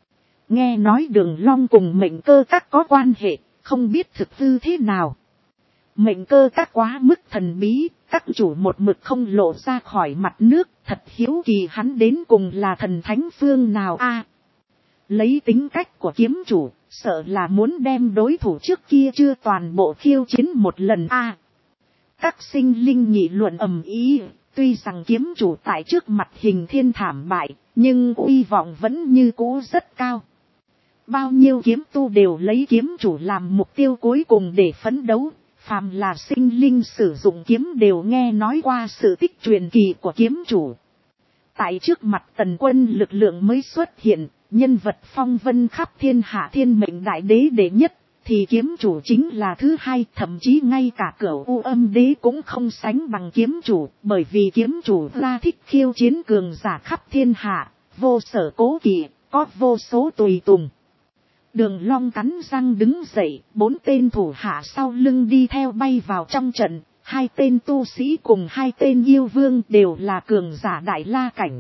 Nghe nói Đường Long cùng Mệnh Cơ Các có quan hệ, không biết thực hư thế nào. Mệnh Cơ Các quá mức thần bí, các chủ một mực không lộ ra khỏi mặt nước, thật hiếu kỳ hắn đến cùng là thần thánh phương nào a. Lấy tính cách của kiếm chủ, sợ là muốn đem đối thủ trước kia chưa toàn bộ khiêu chiến một lần a. Các sinh linh nghị luận ầm ĩ, tuy rằng kiếm chủ tại trước mặt Hình Thiên thảm bại, nhưng uy vọng vẫn như cũ rất cao. Bao nhiêu kiếm tu đều lấy kiếm chủ làm mục tiêu cuối cùng để phấn đấu, phàm là sinh linh sử dụng kiếm đều nghe nói qua sự tích truyền kỳ của kiếm chủ. Tại trước mặt Tần Quân lực lượng mới xuất hiện, nhân vật phong vân khắp thiên hạ thiên mệnh đại đế đệ nhất, thì kiếm chủ chính là thứ hai, thậm chí ngay cả Cửu U Âm đế cũng không sánh bằng kiếm chủ, bởi vì kiếm chủ ra thích khiêu chiến cường giả khắp thiên hạ, vô sở cố kỵ, có vô số tùy tùng. Đường Long cắn răng đứng dậy, 4 tên thủ hạ sau lưng đi theo bay vào trong trận, 2 tên tu sĩ cùng 2 tên yêu vương đều là cường giả đại la cảnh.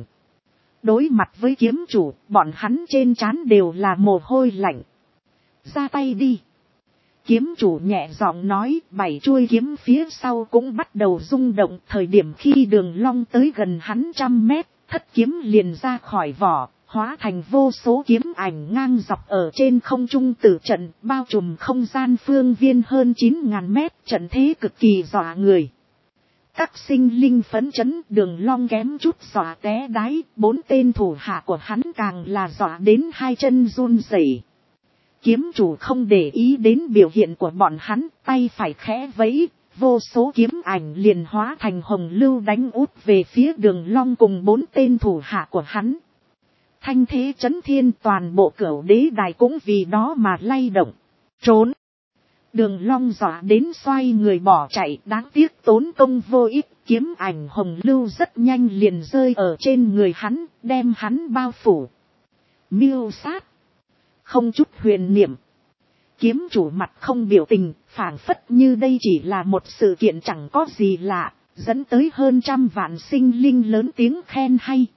Đối mặt với kiếm chủ, bọn hắn trên trán đều là mồ hôi lạnh. Ra tay đi. Kiếm chủ nhẹ giọng nói, 7 chuôi kiếm phía sau cũng bắt đầu rung động. Thời điểm khi Đường Long tới gần hắn 100 mét, thất kiếm liền ra khỏi vỏ, hóa thành vô số kiếm ảnh ngang dọc ở trên không trung tử trận, bao trùm không gian phương viên hơn 9.000 mét, trận thế cực kỳ dọa người. Các sinh linh phấn chấn, Đường Long kém chút dọa té đáy, 4 tên thủ hạ của hắn càng là dọa đến 2 chân run rẩy. Kiếm chủ không để ý đến biểu hiện của bọn hắn, tay phải khẽ vẫy, vô số kiếm ảnh liền hóa thành hồng lưu đánh út về phía Đường Long cùng 4 tên thủ hạ của hắn. Thanh thế chấn thiên, toàn bộ Cửu Đế đài cũng vì đó mà lay động. Trốn! Đường Long dọa đến xoay người bỏ chạy, đáng tiếc tốn công vô ích, kiếm ảnh hồng lưu rất nhanh liền rơi ở trên người hắn, đem hắn bao phủ. Miêu sát! Không chút huyền niệm. Kiếm chủ mặt không biểu tình, phảng phất như đây chỉ là một sự kiện chẳng có gì lạ, dẫn tới hơn 100 vạn sinh linh lớn tiếng khen hay.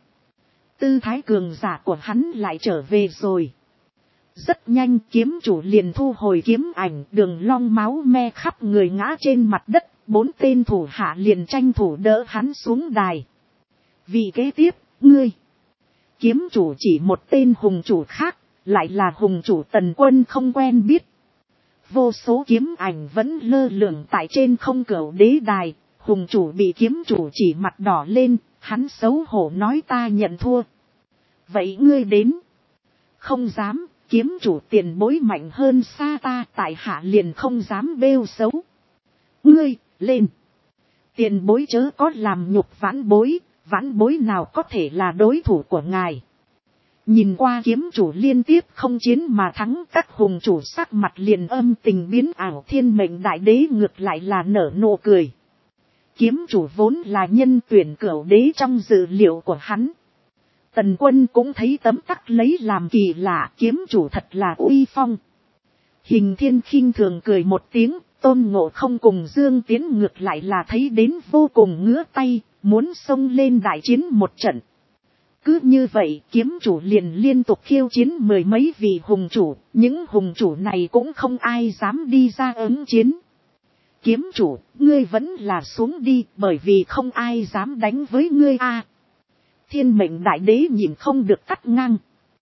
Tư thái cường giả của hắn lại trở về rồi. Rất nhanh kiếm chủ liền thu hồi kiếm ảnh, Đường Long máu me khắp người ngã trên mặt đất, 4 tên thủ hạ liền tranh thủ đỡ hắn xuống đài. Vì kế tiếp, ngươi. Kiếm chủ chỉ một tên hùng chủ khác, lại là hùng chủ Tần Quân không quen biết. Vô số kiếm ảnh vẫn lơ lửng tại trên không Cửu Đế đài, hùng chủ bị kiếm chủ chỉ mặt đỏ lên, hắn xấu hổ nói ta nhận thua. Vậy ngươi đến. Không dám, kiếm chủ tiền bối mạnh hơn xa ta, tại hạ liền không dám bêu xấu. Ngươi, lên. Tiền bối chớ có làm nhục vãn bối nào có thể là đối thủ của ngài. Nhìn qua kiếm chủ liên tiếp không chiến mà thắng, các hùng chủ sắc mặt liền âm tình biến ảo, thiên mệnh đại đế ngược lại là nở nụ cười. Kiếm chủ vốn là nhân tuyển Cửu Đế trong dự liệu của hắn. Tần Quân cũng thấy tấm tắc lấy làm kỳ lạ, kiếm chủ thật là uy phong. Hình Thiên khinh thường cười một tiếng, Tôn Ngộ Không cùng Dương Tiến ngược lại là thấy đến vô cùng ngứa tay, muốn xông lên đại chiến một trận. Cứ như vậy kiếm chủ liền liên tục khiêu chiến 10 mấy vị hùng chủ, những hùng chủ này cũng không ai dám đi ra ứng chiến. Kiếm chủ, ngươi vẫn là xuống đi, bởi vì không ai dám đánh với ngươi a. Thiên mệnh đại đế nhìn không được cắt ngang.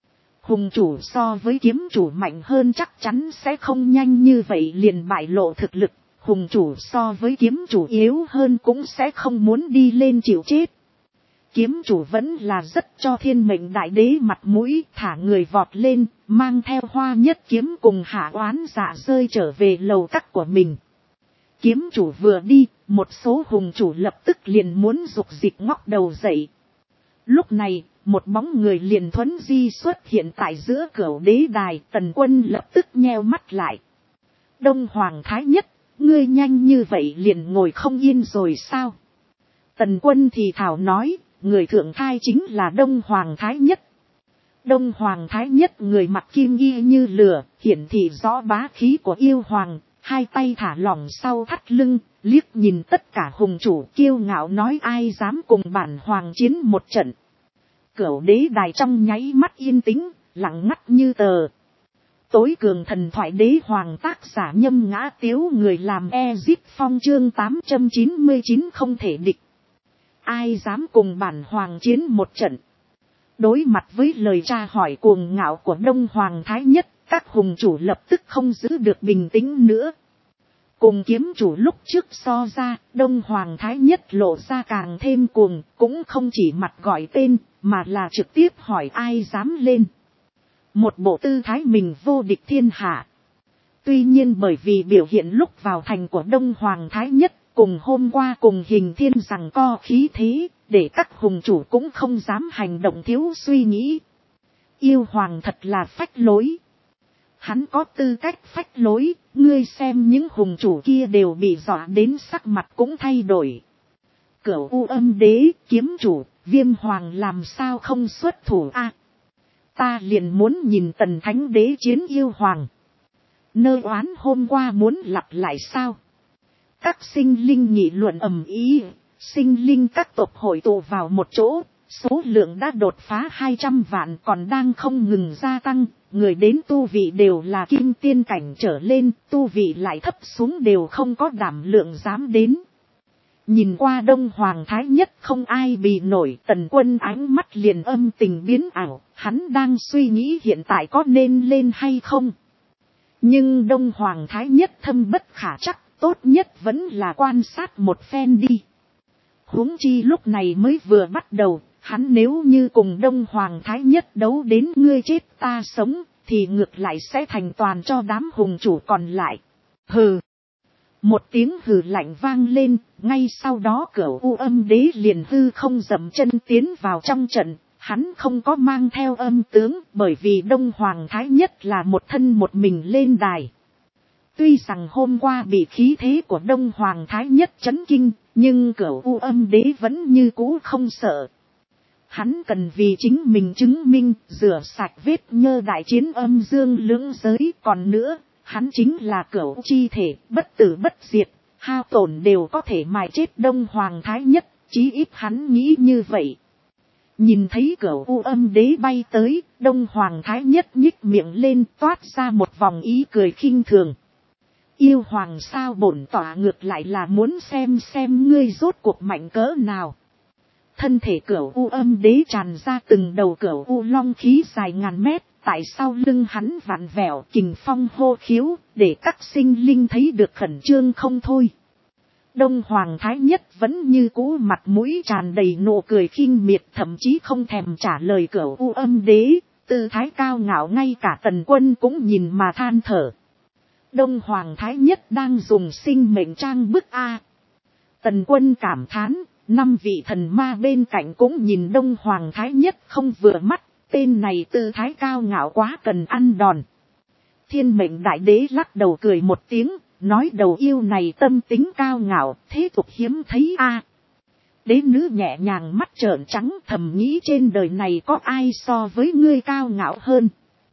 Hùng chủ so với kiếm chủ mạnh hơn chắc chắn sẽ không nhanh như vậy liền bại lộ thực lực. Hùng chủ so với kiếm chủ yếu hơn cũng sẽ không muốn đi lên chịu chết. Kiếm chủ vẫn là rất cho thiên mệnh đại đế mặt mũi, thả người vọt lên, mang theo Hoa Nhất kiếm cùng Hạ Oán Dạ rơi trở về lầu các của mình. Kiếm chủ vừa đi, một số hùng chủ lập tức liền muốn dục dịch ngóc đầu dậy. Lúc này, một bóng người liền thuấn di xuất hiện tại giữa Cửu Đế đài, Tần Quân lập tức nheo mắt lại. Đông Hoàng Thái Nhất, ngươi nhanh như vậy liền ngồi không yên rồi sao? Tần Quân thì thảo nói, người thượng thai chính là Đông Hoàng Thái Nhất. Đông Hoàng Thái Nhất người mặc kim y như lửa, hiển thị rõ bá khí của yêu hoàng, hai tay thả lỏng sau thắt lưng, liếc nhìn tất cả hùng chủ kiêu ngạo nói ai dám cùng bản hoàng chiến một trận. Cửu Đế đài trong nháy mắt yên tĩnh, lặng ngắt như tờ. Tối cường thần thoại đế hoàng tác giả Nhâm Ngã Tiếu, người làm Ezip Phong chương 899 không thể địch. Ai dám cùng bản hoàng chiến một trận. Đối mặt với lời tra hỏi cuồng ngạo của Đông Hoàng Thái Nhất, các hùng chủ lập tức không giữ được bình tĩnh nữa. Cùng kiếm chủ lúc trước so ra, Đông Hoàng Thái Nhất lộ ra càng thêm cuồng, cũng không chỉ mặt gọi tên, mà là trực tiếp hỏi ai dám lên. Một bộ tư thái mình vô địch thiên hạ. Tuy nhiên bởi vì biểu hiện lúc vào thành của Đông Hoàng Thái Nhất, cùng hôm qua cùng Hình Thiên giằng co khí thế, để các hùng chủ cũng không dám hành động thiếu suy nghĩ. Yêu Hoàng thật là phách lối. Hắn có tư cách phách lối, ngươi xem những hùng chủ kia đều bị dọa đến sắc mặt cũng thay đổi. Cửu U Âm Đế, kiếm chủ, Viêm Hoàng làm sao không xuất thủ a? Ta liền muốn nhìn Tần Thánh Đế chiến Yêu Hoàng. Nơ oán hôm qua muốn lặp lại sao? Các sinh linh nghị luận ầm ĩ, sinh linh các tộc hội tụ vào một chỗ, số lượng đã đột phá 200 vạn còn đang không ngừng gia tăng, người đến tu vị đều là kim tiên cảnh trở lên, tu vị lại thấp xuống đều không có đảm lượng dám đến. Nhìn qua Đông Hoàng Thái Nhất không ai bị nổi, Tần Quân ánh mắt liền âm tình biến ảo, hắn đang suy nghĩ hiện tại có nên lên hay không. Nhưng Đông Hoàng Thái Nhất thâm bất khả chắc, tốt nhất vẫn là quan sát một phen đi. Huống chi lúc này mới vừa bắt đầu, hắn nếu như cùng Đông Hoàng Thái Nhất đấu đến ngươi chết ta sống, thì ngược lại sẽ thành toàn cho đám hùng chủ còn lại. Hừ. Một tiếng hừ lạnh vang lên, ngay sau đó Cửu U Âm Đế liền hư không dậm chân tiến vào trong trận. Hắn không có mang theo âm tướng bởi vì Đông Hoàng Thái Nhất là một thân một mình lên đài. Tuy rằng hôm qua bị khí thế của Đông Hoàng Thái Nhất chấn kinh, nhưng Cửu U Âm Đế vẫn như cũ không sợ. Hắn cần vì chính mình chứng minh, rửa sạch vết nhơ đại chiến âm dương lưỡng giới. Còn nữa, hắn chính là Cửu chi thể, bất tử bất diệt, hao tổn đều có thể mài chết Đông Hoàng Thái Nhất, chí ít hắn nghĩ như vậy. Nhìn thấy Cửu U Âm Đế bay tới, Đông Hoàng Thái Nhất nhích miệng lên toát ra một vòng ý cười khinh thường. Yêu Hoàng sao bổn tỏa ngược lại là muốn xem ngươi rốt cuộc mạnh cỡ nào. Thân thể Cửu U Âm Đế tràn ra từng đầu Cửu U long khí dài ngàn mét, tại sau lưng hắn vặn vẹo kình phong hô khiếu, để các sinh linh thấy được khẩn trương không thôi. Đông Hoàng Thái Nhất vẫn như cũ mặt mũi tràn đầy nụ cười khinh miệt, thậm chí không thèm trả lời Cửu U Âm Đế, tư thái cao ngạo ngay cả Tần Quân cũng nhìn mà than thở. Đông Hoàng Thái Nhất đang dùng sinh mệnh trang bức a. Tần Quân cảm thán, 5 vị thần ma bên cạnh cũng nhìn Đông Hoàng Thái Nhất không vừa mắt, tên này tư thái cao ngạo quá cần ăn đòn. Thiên Mệnh Đại Đế lắc đầu cười một tiếng, nói đầu yêu này tâm tính cao ngạo, thế tục hiếm thấy a. Đế nữ nhẹ nhàng mắt trợn trắng thầm nghĩ trên đời này có ai so với ngươi cao ngạo hơn.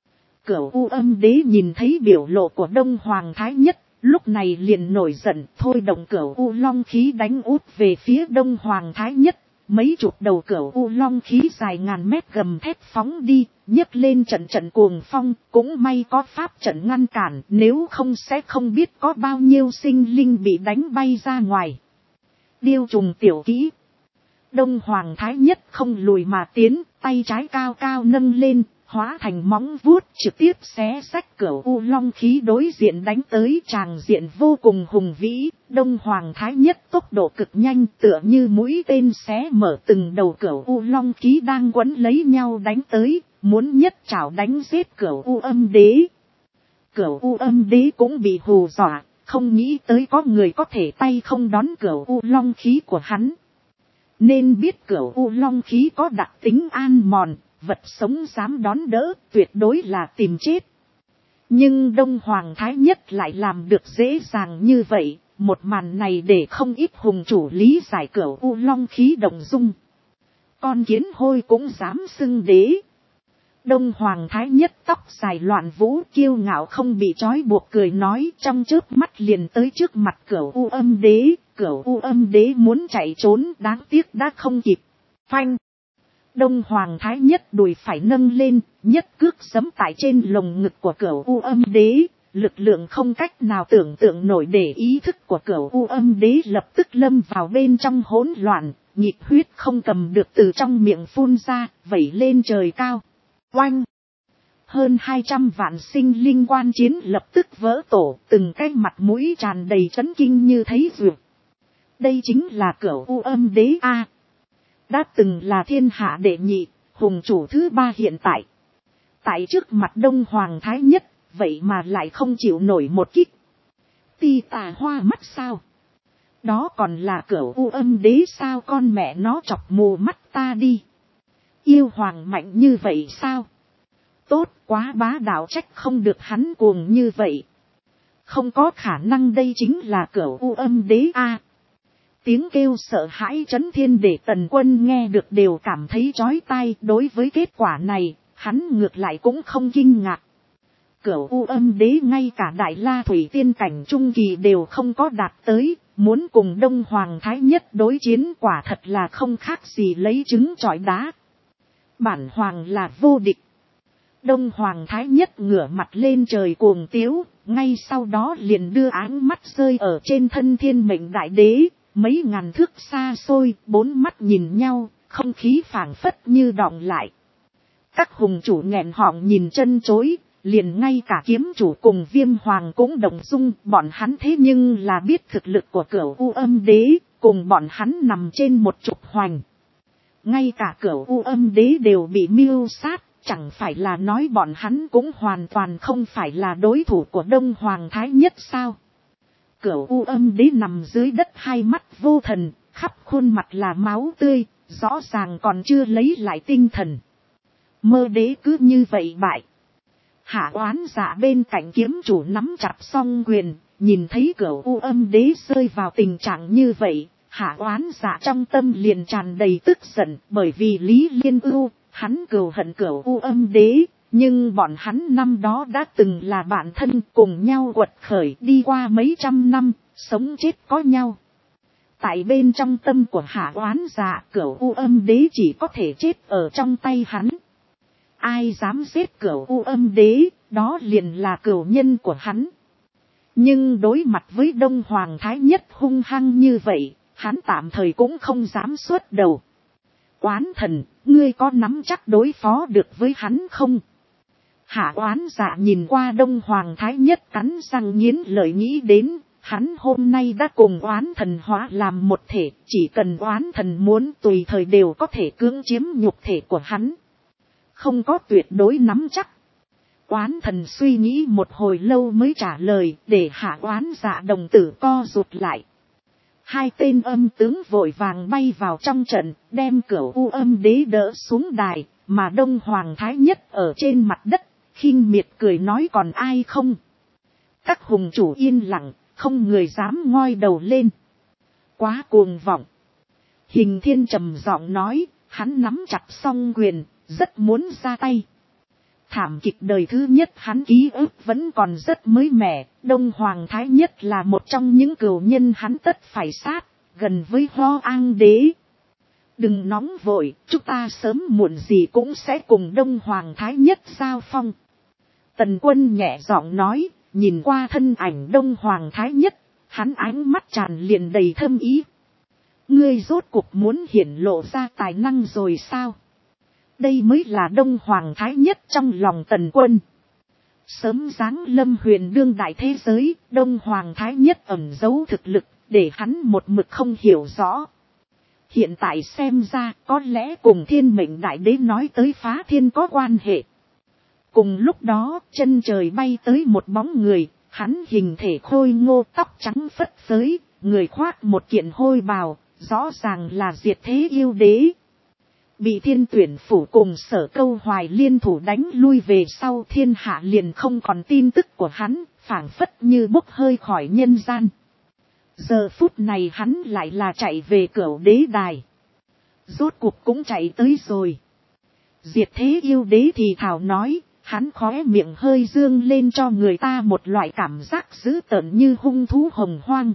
Cửu U Âm Đế nhìn thấy biểu lộ của Đông Hoàng Thái Nhất, lúc này liền nổi giận, thôi động Cửu U long khí đánh út về phía Đông Hoàng Thái Nhất. Mấy chục đầu Cửu U long khí dài ngàn mét gầm thép phóng đi, nhấc lên trận cuồng phong, cũng may có pháp trận ngăn cản, nếu không sẽ không biết có bao nhiêu sinh linh bị đánh bay ra ngoài. Điêu trùng tiểu kỹ. Đông Hoàng Thái Nhất không lùi mà tiến, tay trái cao cao nâng lên, hóa thành móng vuốt trực tiếp xé xách Cửu U long khí đối diện đánh tới, tràng diện vô cùng hùng vĩ. Đông Hoàng Thái Nhất tốc độ cực nhanh, tựa như mũi tên xé mở từng đầu Cửu U long khí đang quấn lấy nhau đánh tới, muốn nhất trảo đánh giết Cửu U Âm Đế. Cửu U Âm Đế cũng bị hù dọa, không nghĩ tới có người có thể tay không đón Cửu U long khí của hắn. Nên biết Cửu U long khí có đặc tính an mòn, vật sống dám đón đỡ tuyệt đối là tìm chết. Nhưng Đông Hoàng Thái Nhất lại làm được dễ dàng như vậy, một màn này để không ít hùng chủ lý giải Cửu U long khí động dung. Con kiến hôi cũng dám xưng đế. Đông Hoàng Thái Nhất tóc dài loạn vũ kiêu ngạo không bị trói buộc cười nói, trong chớp mắt liền tới trước mặt Cửu U Âm Đế. Cửu U Âm Đế muốn chạy trốn, đáng tiếc đã không kịp. Phanh. Đông Hoàng Thái Nhất đùi phải nâng lên, nhất cước giẫm tại trên lồng ngực của Cửu U Âm Đế, lực lượng không cách nào tưởng tượng nổi để ý thức của Cửu U Âm Đế lập tức lâm vào bên trong hỗn loạn, nhịp huyết không cầm được từ trong miệng phun ra, vẩy lên trời cao. Oanh! Hơn 200 vạn sinh linh quan chiến lập tức vỡ tổ, từng cái mặt mũi tràn đầy chấn kinh như thấy vượt. Đây chính là Cửu U Âm Đế A. Đã từng là thiên hạ đệ nhị, hùng chủ thứ ba hiện tại. Tại trước mặt Đông Hoàng Thái Nhất, vậy mà lại không chịu nổi một kích. Ti tà hoa mắt sao? Đó còn là Cửu U Âm Đế sao? Con mẹ nó chọc mù mắt ta đi. Yêu hoàng mạnh như vậy sao? Tốt quá, bá đạo, trách không được hắn cuồng như vậy. Không có khả năng, đây chính là Cửu U Âm Đế A. Tiếng kêu sợ hãi chấn thiên để Tần Quân nghe được đều cảm thấy chói tai. Đối với kết quả này, hắn ngược lại cũng không kinh ngạc. Cửu U Âm Đế ngay cả Đại La Thủy Tiên cảnh trung kỳ đều không có đạt tới, muốn cùng Đông Hoàng Thái Nhất đối chiến quả thật là không khác gì lấy trứng chọi đá. Bản hoàng là vô địch. Đông Hoàng Thái Nhất ngửa mặt lên trời cuồng tiếu, ngay sau đó liền đưa áng mắt rơi ở trên thân Thiên Mệnh Đại Đế, mấy ngàn thước xa xôi, bốn mắt nhìn nhau, không khí phảng phất như đọng lại. Các hùng chủ nghẹn họng nhìn chân chối, liền ngay cả kiếm chủ cùng Viêm Hoàng cũng động dung, bọn hắn thế nhưng là biết thực lực của Cửu U Âm Đế, cùng bọn hắn nằm trên một trục hoành. Ngay cả Cửu U Âm Đế đều bị mưu sát, chẳng phải là nói bọn hắn cũng hoàn toàn không phải là đối thủ của Đông Hoàng Thái Nhất sao? Cửu U Âm Đế nằm dưới đất, hai mắt vô thần, khắp khuôn mặt là máu tươi, rõ ràng còn chưa lấy lại tinh thần. Mơ đế cứ như vậy bại. Hạ Oán Dạ bên cạnh kiếm chủ nắm chặt song quyền, nhìn thấy Cửu U Âm Đế rơi vào tình trạng như vậy, Hạ Oán Dạ trong tâm liền tràn đầy tức giận, bởi vì Lý Liên Ưu, hắn cừu hận Cửu U Âm Đế, nhưng bọn hắn năm đó đã từng là bạn thân, cùng nhau quật khởi, đi qua mấy trăm năm, sống chết có nhau. Tại bên trong tâm của Hạ Oán Dạ, Cửu U Âm Đế chỉ có thể chết ở trong tay hắn. Ai dám giết Cửu U Âm Đế, đó liền là cửu nhân của hắn. Nhưng đối mặt với Đông Hoàng Thái Nhất hung hăng như vậy, hắn tạm thời cũng không dám xuất đầu. Oán thần, ngươi có nắm chắc đối phó được với hắn không? Hạ Oán Dạ nhìn qua Đông Hoàng Thái Nhất, cắn răng nghiến lợi, nghĩ đến, hắn hôm nay đã cùng oán thần hóa làm một thể, chỉ cần oán thần muốn tùy thời đều có thể cưỡng chiếm nhục thể của hắn. Không có tuyệt đối nắm chắc. Oán thần suy nghĩ một hồi lâu mới trả lời, để Hạ Oán Dạ đồng tử co rụt lại. Hai tên âm tướng vội vàng bay vào trong trận, đem Cửu U Âm Đế đỡ xuống đài, mà Đông Hoàng Thái Nhất ở trên mặt đất, khinh miệt cười nói còn ai không. Các hùng chủ yên lặng, không người dám ngoi đầu lên. Quá cuồng vọng. Hình Thiên trầm giọng nói, hắn nắm chặt song quyền, rất muốn ra tay. Thảm kịch đời thứ nhất hắn ký ức vẫn còn rất mới mẻ, Đông Hoàng Thái Nhất là một trong những cừu nhân hắn tất phải sát, gần với Ho An Đế. Đừng nóng vội, chúng ta sớm muộn gì cũng sẽ cùng Đông Hoàng Thái Nhất giao phong. Tần Quân nhẹ giọng nói, nhìn qua thân ảnh Đông Hoàng Thái Nhất, hắn ánh mắt tràn liền đầy thâm ý. Ngươi rốt cuộc muốn hiển lộ ra tài năng rồi sao? Đây mới là Đông Hoàng Thái Nhất trong lòng Tần Quân. Sớm giáng lâm huyền đương đại thế giới, Đông Hoàng Thái Nhất ẩn giấu thực lực, để hắn một mực không hiểu rõ. Hiện tại xem ra có lẽ cùng Thiên Mệnh Đại Đế nói tới phá thiên có quan hệ. Cùng lúc đó, chân trời bay tới một bóng người, hắn hình thể khôi ngô, tóc trắng phất phới, người khoác một kiện hôi bào, rõ ràng là Diệt Thế Yêu Đế. Bị Thiên Tuyển Phủ cùng Sở Câu Hoài liên thủ đánh lui về sau, thiên hạ liền không còn tin tức của hắn, phảng phất như bốc hơi khỏi nhân gian. Giờ phút này hắn lại là chạy về Cửu Đế đài. Rốt cuộc cũng chạy tới rồi. Diệt Thế Yêu Đế thì thào nói, hắn khóe miệng hơi dương lên cho người ta một loại cảm giác dữ tợn như hung thú hồng hoang.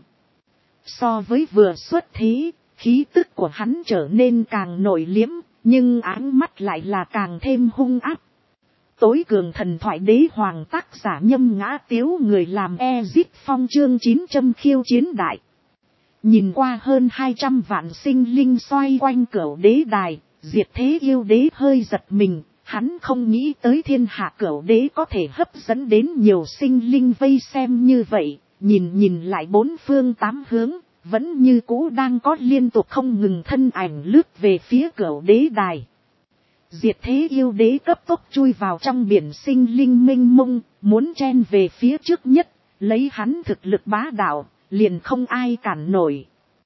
So với vừa xuất thế, khí tức của hắn trở nên càng nội liếm, nhưng áng mắt lại là càng thêm hung ác. Tối cường thần thoại đế hoàng, tác giả Nhâm Ngã Tiếu, người làm Ezip Phong, chương 900 khiêu chiến đại. Nhìn qua hơn 200 vạn sinh linh xoay quanh cửu đế đài, diệt thế yêu đế hơi giật mình, hắn không nghĩ tới thiên hạ cửu đế có thể hấp dẫn đến nhiều sinh linh vây xem như vậy, nhìn lại bốn phương tám hướng, vẫn như cũ đang có liên tục không ngừng thân ảnh lướt về phía cửu đế đài. Diệt thế yêu đế cấp tốc chui vào trong biển sinh linh mênh mông, muốn chen về phía trước nhất, lấy hắn thực lực bá đạo, liền không ai cản nổi.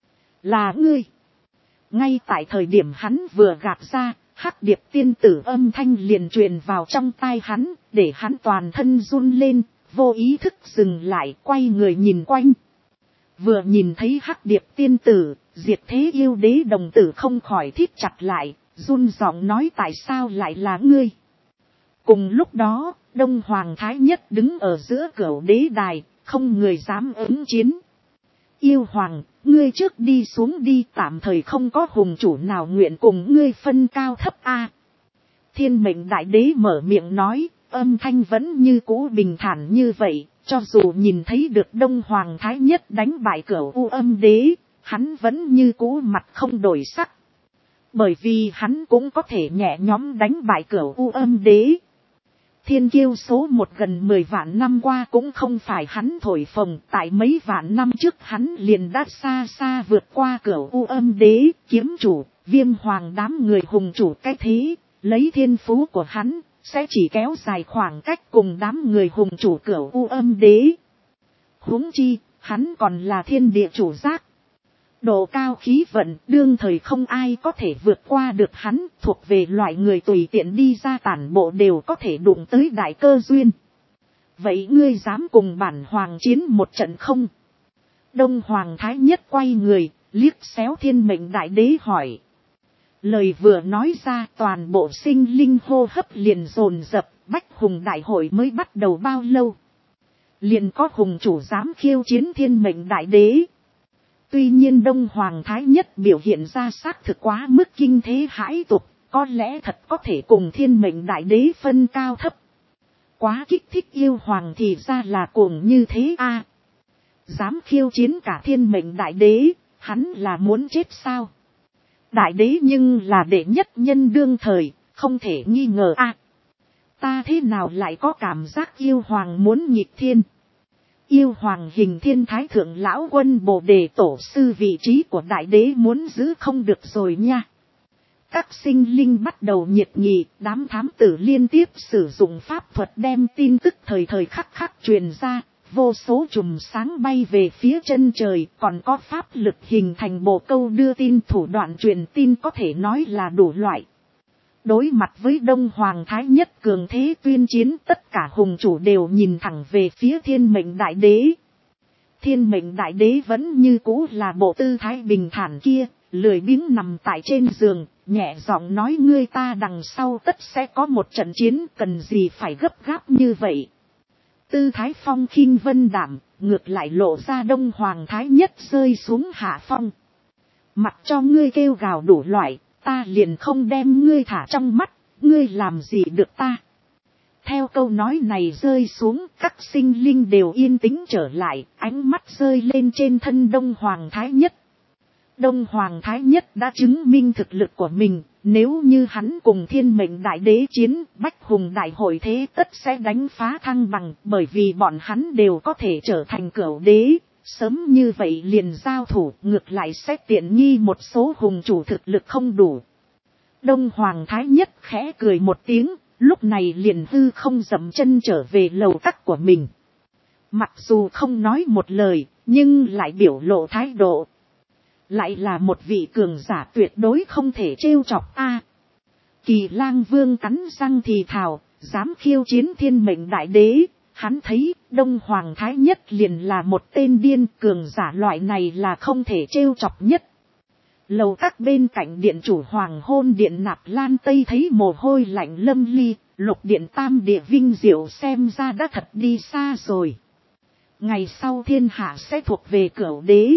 Là ngươi. Ngay tại thời điểm hắn vừa gạt ra, hắc điệp tiên tử âm thanh liền truyền vào trong tai hắn, để hắn toàn thân run lên, vô ý thức dừng lại, quay người nhìn quanh. Vừa nhìn thấy hắc điệp tiên tử, diệt thế yêu đế đồng tử không khỏi thít chặt lại, run giọng nói tại sao lại là ngươi. Cùng lúc đó, Đông Hoàng Thái Nhất đứng ở giữa cửu đế đài, không người dám ứng chiến. Yêu hoàng, ngươi trước đi xuống đi, tạm thời không có hùng chủ nào nguyện cùng ngươi phân cao thấp a. Thiên mệnh đại đế mở miệng nói, âm thanh vẫn như cũ bình thản như vậy, cho dù nhìn thấy được Đông Hoàng Thái Nhất đánh bại cửu U Âm đế, hắn vẫn như cũ mặt không đổi sắc. Bởi vì hắn cũng có thể nhẹ nhõm đánh bại cửu U Âm đế. Thiên kiêu số một gần 10 vạn năm qua cũng không phải hắn thổi phồng, tại mấy vạn năm trước hắn liền đã xa xa vượt qua cửu U Âm đế, kiếm chủ, Viêm Hoàng đám người hùng chủ cái thế, lấy thiên phú của hắn, sẽ chỉ kéo dài khoảng cách cùng đám người hùng chủ cửu U Âm đế. Huống chi, hắn còn là thiên địa chủ giác. Độ cao khí vận đương thời không ai có thể vượt qua được hắn, thuộc về loại người tùy tiện đi ra tản bộ đều có thể đụng tới đại cơ duyên. Vậy ngươi dám cùng bản hoàng chiến một trận không? Đông Hoàng Thái Nhất quay người, liếc xéo thiên mệnh đại đế hỏi. Lời vừa nói ra toàn bộ sinh linh hô hấp liền dồn dập, bách hùng đại hội mới bắt đầu bao lâu. Liền có hùng chủ dám khiêu chiến thiên mệnh đại đế. Tuy nhiên Đông Hoàng Thái Nhất biểu hiện ra xác thực quá mức kinh thế hãi tục, có lẽ thật có thể cùng thiên mệnh đại đế phân cao thấp. Quá kích thích yêu hoàng thì ra là cuồng như thế a. Dám khiêu chiến cả thiên mệnh đại đế, hắn là muốn chết sao? Đại đế nhưng là đệ nhất nhân đương thời, không thể nghi ngờ a. Ta thế nào lại có cảm giác yêu hoàng muốn nghịch thiên? Yêu hoàng hình thiên thái thượng lão quân bồ đề tổ sư vị trí của đại đế muốn giữ không được rồi nha. Các sinh linh bắt đầu nhiệt nghị, đám thám tử liên tiếp sử dụng pháp thuật đem tin tức thời thời khắc khắc truyền ra, vô số chùm sáng bay về phía chân trời, còn có pháp lực hình thành bộ câu đưa tin thủ đoạn truyền tin có thể nói là đủ loại. Đối mặt với Đông Hoàng Thái Nhất cường thế tuyên chiến, tất cả hùng chủ đều nhìn thẳng về phía thiên mệnh đại đế. Thiên mệnh đại đế vẫn như cũ là bộ tư thái bình thản kia, lười biếng nằm tại trên giường, nhẹ giọng nói ngươi ta đằng sau tất sẽ có một trận chiến, cần gì phải gấp gáp như vậy. Tư thái phong khinh vân đảm, ngược lại lộ ra Đông Hoàng Thái Nhất rơi xuống hạ phong. Mặc cho ngươi kêu gào đủ loại, ta liền không đem ngươi thả trong mắt, ngươi làm gì được ta. Theo câu nói này rơi xuống, các sinh linh đều yên tĩnh trở lại, ánh mắt rơi lên trên thân Đông Hoàng Thái Nhất. Đông Hoàng Thái Nhất đã chứng minh thực lực của mình, nếu như hắn cùng thiên mệnh đại đế chiến, bách hùng đại hội thế tất sẽ đánh phá thăng bằng, bởi vì bọn hắn đều có thể trở thành cửu đế. Sớm như vậy liền giao thủ, ngược lại sẽ tiện nghi một số hùng chủ thực lực không đủ. Đông Hoàng Thái Nhất khẽ cười một tiếng, lúc này liền hư không dậm chân trở về lầu các của mình. Mặc dù không nói một lời, nhưng lại biểu lộ thái độ. Lại là một vị cường giả tuyệt đối không thể trêu chọc a. Kỳ Lang Vương cắn răng thì thào, dám khiêu chiến thiên mệnh đại đế. Hắn thấy Đông Hoàng Thái Nhất liền là một tên điên, cường giả loại này là không thể trêu chọc nhất. Lầu các bên cạnh điện chủ Hoàng Hôn Điện Nạp Lan Tây thấy mồ hôi lạnh lâm ly, Lục Điện Tam Địa Vinh Diệu xem ra đã thật đi xa rồi. Ngày sau thiên hạ sẽ thuộc về cửu đế.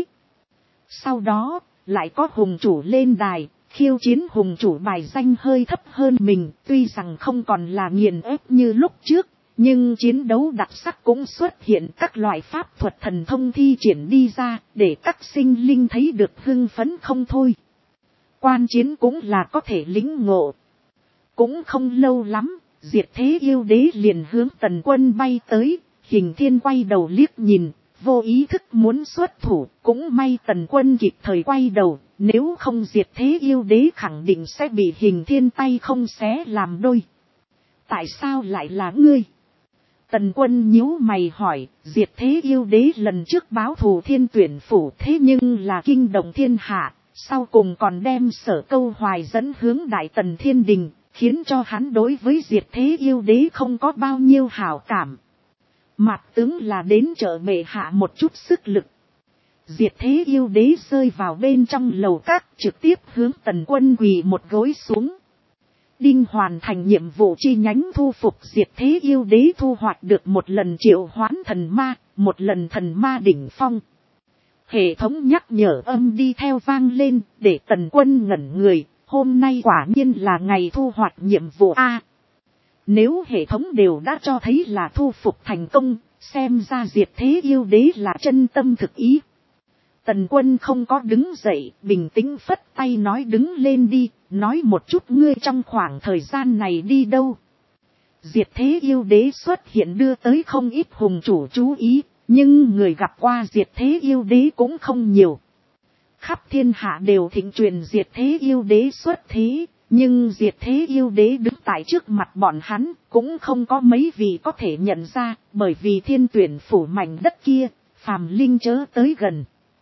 Sau đó, lại có hùng chủ lên đài, khiêu chiến hùng chủ bài danh hơi thấp hơn mình, tuy rằng không còn là nghiền ép như lúc trước. Nhưng chiến đấu đặc sắc cũng xuất hiện các loại pháp thuật thần thông thi triển đi ra, để các sinh linh thấy được hưng phấn không thôi. Quan chiến cũng là có thể lĩnh ngộ. Cũng không lâu lắm, Diệt Thế Yêu Đế liền hướng Tần Quân bay tới, Hình Thiên quay đầu liếc nhìn, vô ý thức muốn xuất thủ, cũng may Tần Quân kịp thời quay đầu, nếu không Diệt Thế Yêu Đế khẳng định sẽ bị Hình Thiên tay không xé làm đôi. Tại sao lại là ngươi? Tần Quân nhíu mày hỏi, Diệt Thế Yêu Đế lần trước báo thù Thiên Tuyển Phủ thế nhưng là kinh động thiên hạ, sau cùng còn đem Sở Câu Hoài dẫn hướng Đại Tần Thiên Đình, khiến cho hắn đối với Diệt Thế Yêu Đế không có bao nhiêu hảo cảm. Mạc tướng là đến trợ bệ hạ một chút sức lực. Diệt Thế Yêu Đế rơi vào bên trong lầu các, trực tiếp hướng Tần Quân quỳ một gối xuống. Đinh hoàn thành nhiệm vụ chi nhánh thu phục Diệt Thế Yêu Đế, thu hoạch được một lần triệu hoán thần ma, một lần thần ma đỉnh phong. Hệ thống nhắc nhở âm đi theo vang lên, để Tần Quân ngẩn người, hôm nay quả nhiên là ngày thu hoạch nhiệm vụ A. Nếu hệ thống đều đã cho thấy là thu phục thành công, xem ra Diệt Thế Yêu Đế là chân tâm thực ý. Tần Quân không có đứng dậy, bình tĩnh phất tay nói đứng lên đi, nói một chút ngươi trong khoảng thời gian này đi đâu. Diệt Thế Yêu Đế xuất hiện đưa tới không ít hùng chủ chú ý, nhưng người gặp qua Diệt Thế Yêu Đế cũng không nhiều. Khắp thiên hạ đều thịnh truyền Diệt Thế Yêu Đế xuất thế, nhưng Diệt Thế Yêu Đế đứng tại trước mặt bọn hắn, cũng không có mấy vị có thể nhận ra, bởi vì Thiên Tuyển Phủ mảnh đất kia, phàm linh chớ tới gần.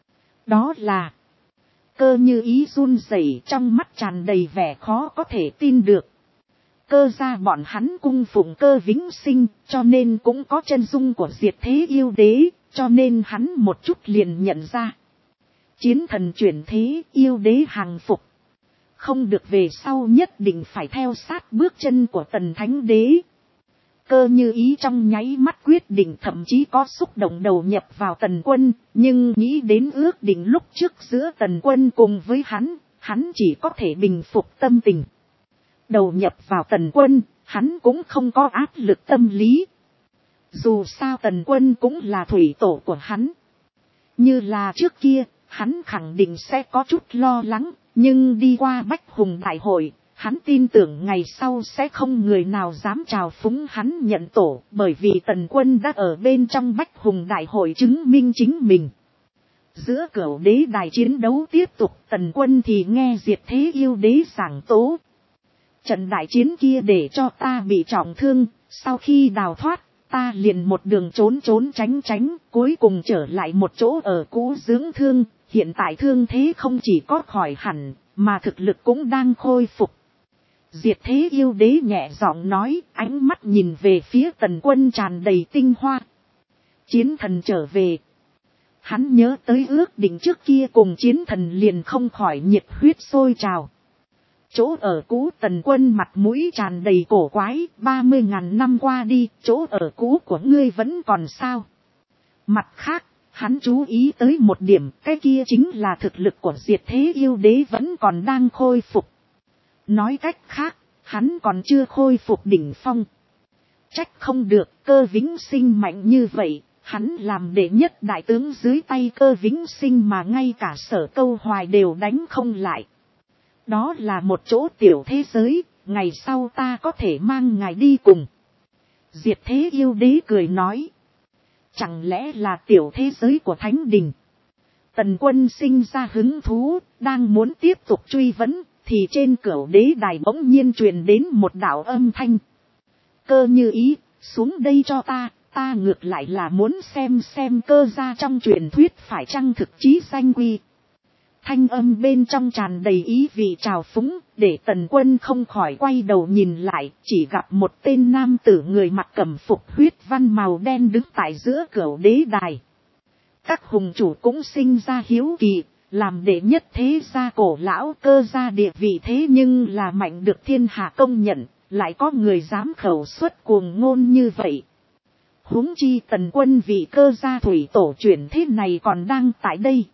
Đó là Cơ Như Ý run rẩy, trong mắt tràn đầy vẻ khó có thể tin được. Cơ gia bọn hắn cung phụng Cơ Vĩnh Sinh, cho nên cũng có chân dung của Diệt Thế Yêu Đế, cho nên hắn một chút liền nhận ra. Chiến thần chuyển thế, yêu đế hàng phục. Không được, về sau nhất định phải theo sát bước chân của Tần Thánh Đế. Cơ Như Ý trong nháy mắt quyết định, thậm chí có xúc động đầu nhập vào Tần Quân, nhưng nghĩ đến ước định lúc trước giữa Tần Quân cùng với hắn chỉ có thể bình phục tâm tình. Đầu nhập vào Tần Quân, hắn cũng không có áp lực tâm lý. Dù sao Tần Quân cũng là thủy tổ của hắn. Như là trước kia, hắn khẳng định sẽ có chút lo lắng, nhưng đi qua Bách Hùng Đại hội, hắn tin tưởng ngày sau sẽ không người nào dám trào phúng hắn nhận tổ, bởi vì Tần Quân đã ở bên trong Bách Hùng Đại hội chứng minh chính mình. Giữa Cửu Đế đài chiến đấu tiếp tục, Tần Quân thì nghe Diệt Thế Yêu Đế giảng tố. Trận đại chiến kia để cho ta bị trọng thương, sau khi đào thoát, ta liền một đường trốn tránh, cuối cùng trở lại một chỗ ở cũ dưỡng thương, hiện tại thương thế không chỉ có khỏi hẳn, mà thực lực cũng đang khôi phục. Diệt Thế Yêu Đế nhẹ giọng nói, ánh mắt nhìn về phía Tần Quân tràn đầy tinh hoa. Chiến thần trở về. Hắn nhớ tới ước định trước kia cùng chiến thần liền không khỏi nhiệt huyết sôi trào. Chỗ ở cũ Tần Quân mặt mũi tràn đầy cổ quái, 30.000 năm qua đi, chỗ ở cũ của ngươi vẫn còn sao? Mặt khác, hắn chú ý tới một điểm, cái kia chính là thực lực của Diệt Thế Yêu Đế vẫn còn đang khôi phục. Nói cách khác, hắn còn chưa khôi phục đỉnh phong. Trách không được, Cơ Vĩnh Sinh mạnh như vậy, hắn làm đệ nhất đại tướng dưới tay Cơ Vĩnh Sinh mà ngay cả Sở Câu Hoài đều đánh không lại. Đó là một chỗ tiểu thế giới, ngày sau ta có thể mang ngài đi cùng. Diệt Thế Yêu Đế cười nói. Chẳng lẽ là tiểu thế giới của Thánh Đình? Tần Quân sinh ra hứng thú, đang muốn tiếp tục truy vấn, thì trên Cửu Đế đài bỗng nhiên truyền đến một đạo âm thanh. Cơ Như Ý, xuống đây cho ta ngược lại là muốn xem Cơ gia trong truyền thuyết phải chăng thực chí danh quy. Thanh âm bên trong tràn đầy ý vị trào phúng, để Tần Quân không khỏi quay đầu nhìn lại, chỉ gặp một tên nam tử người mặc cẩm phục huyết văn màu đen đứng tại giữa Cửu Đế đài. Các hùng chủ cũng sinh ra hiếu kỳ, làm đệ nhất thế gia cổ lão Cơ gia địa vị thế nhưng là mạnh được thiên hạ công nhận, lại có người dám khẩu xuất cuồng ngôn như vậy. Huống chi Tần Quân vị Cơ gia thủy tổ chuyển thế này còn đang tại đây.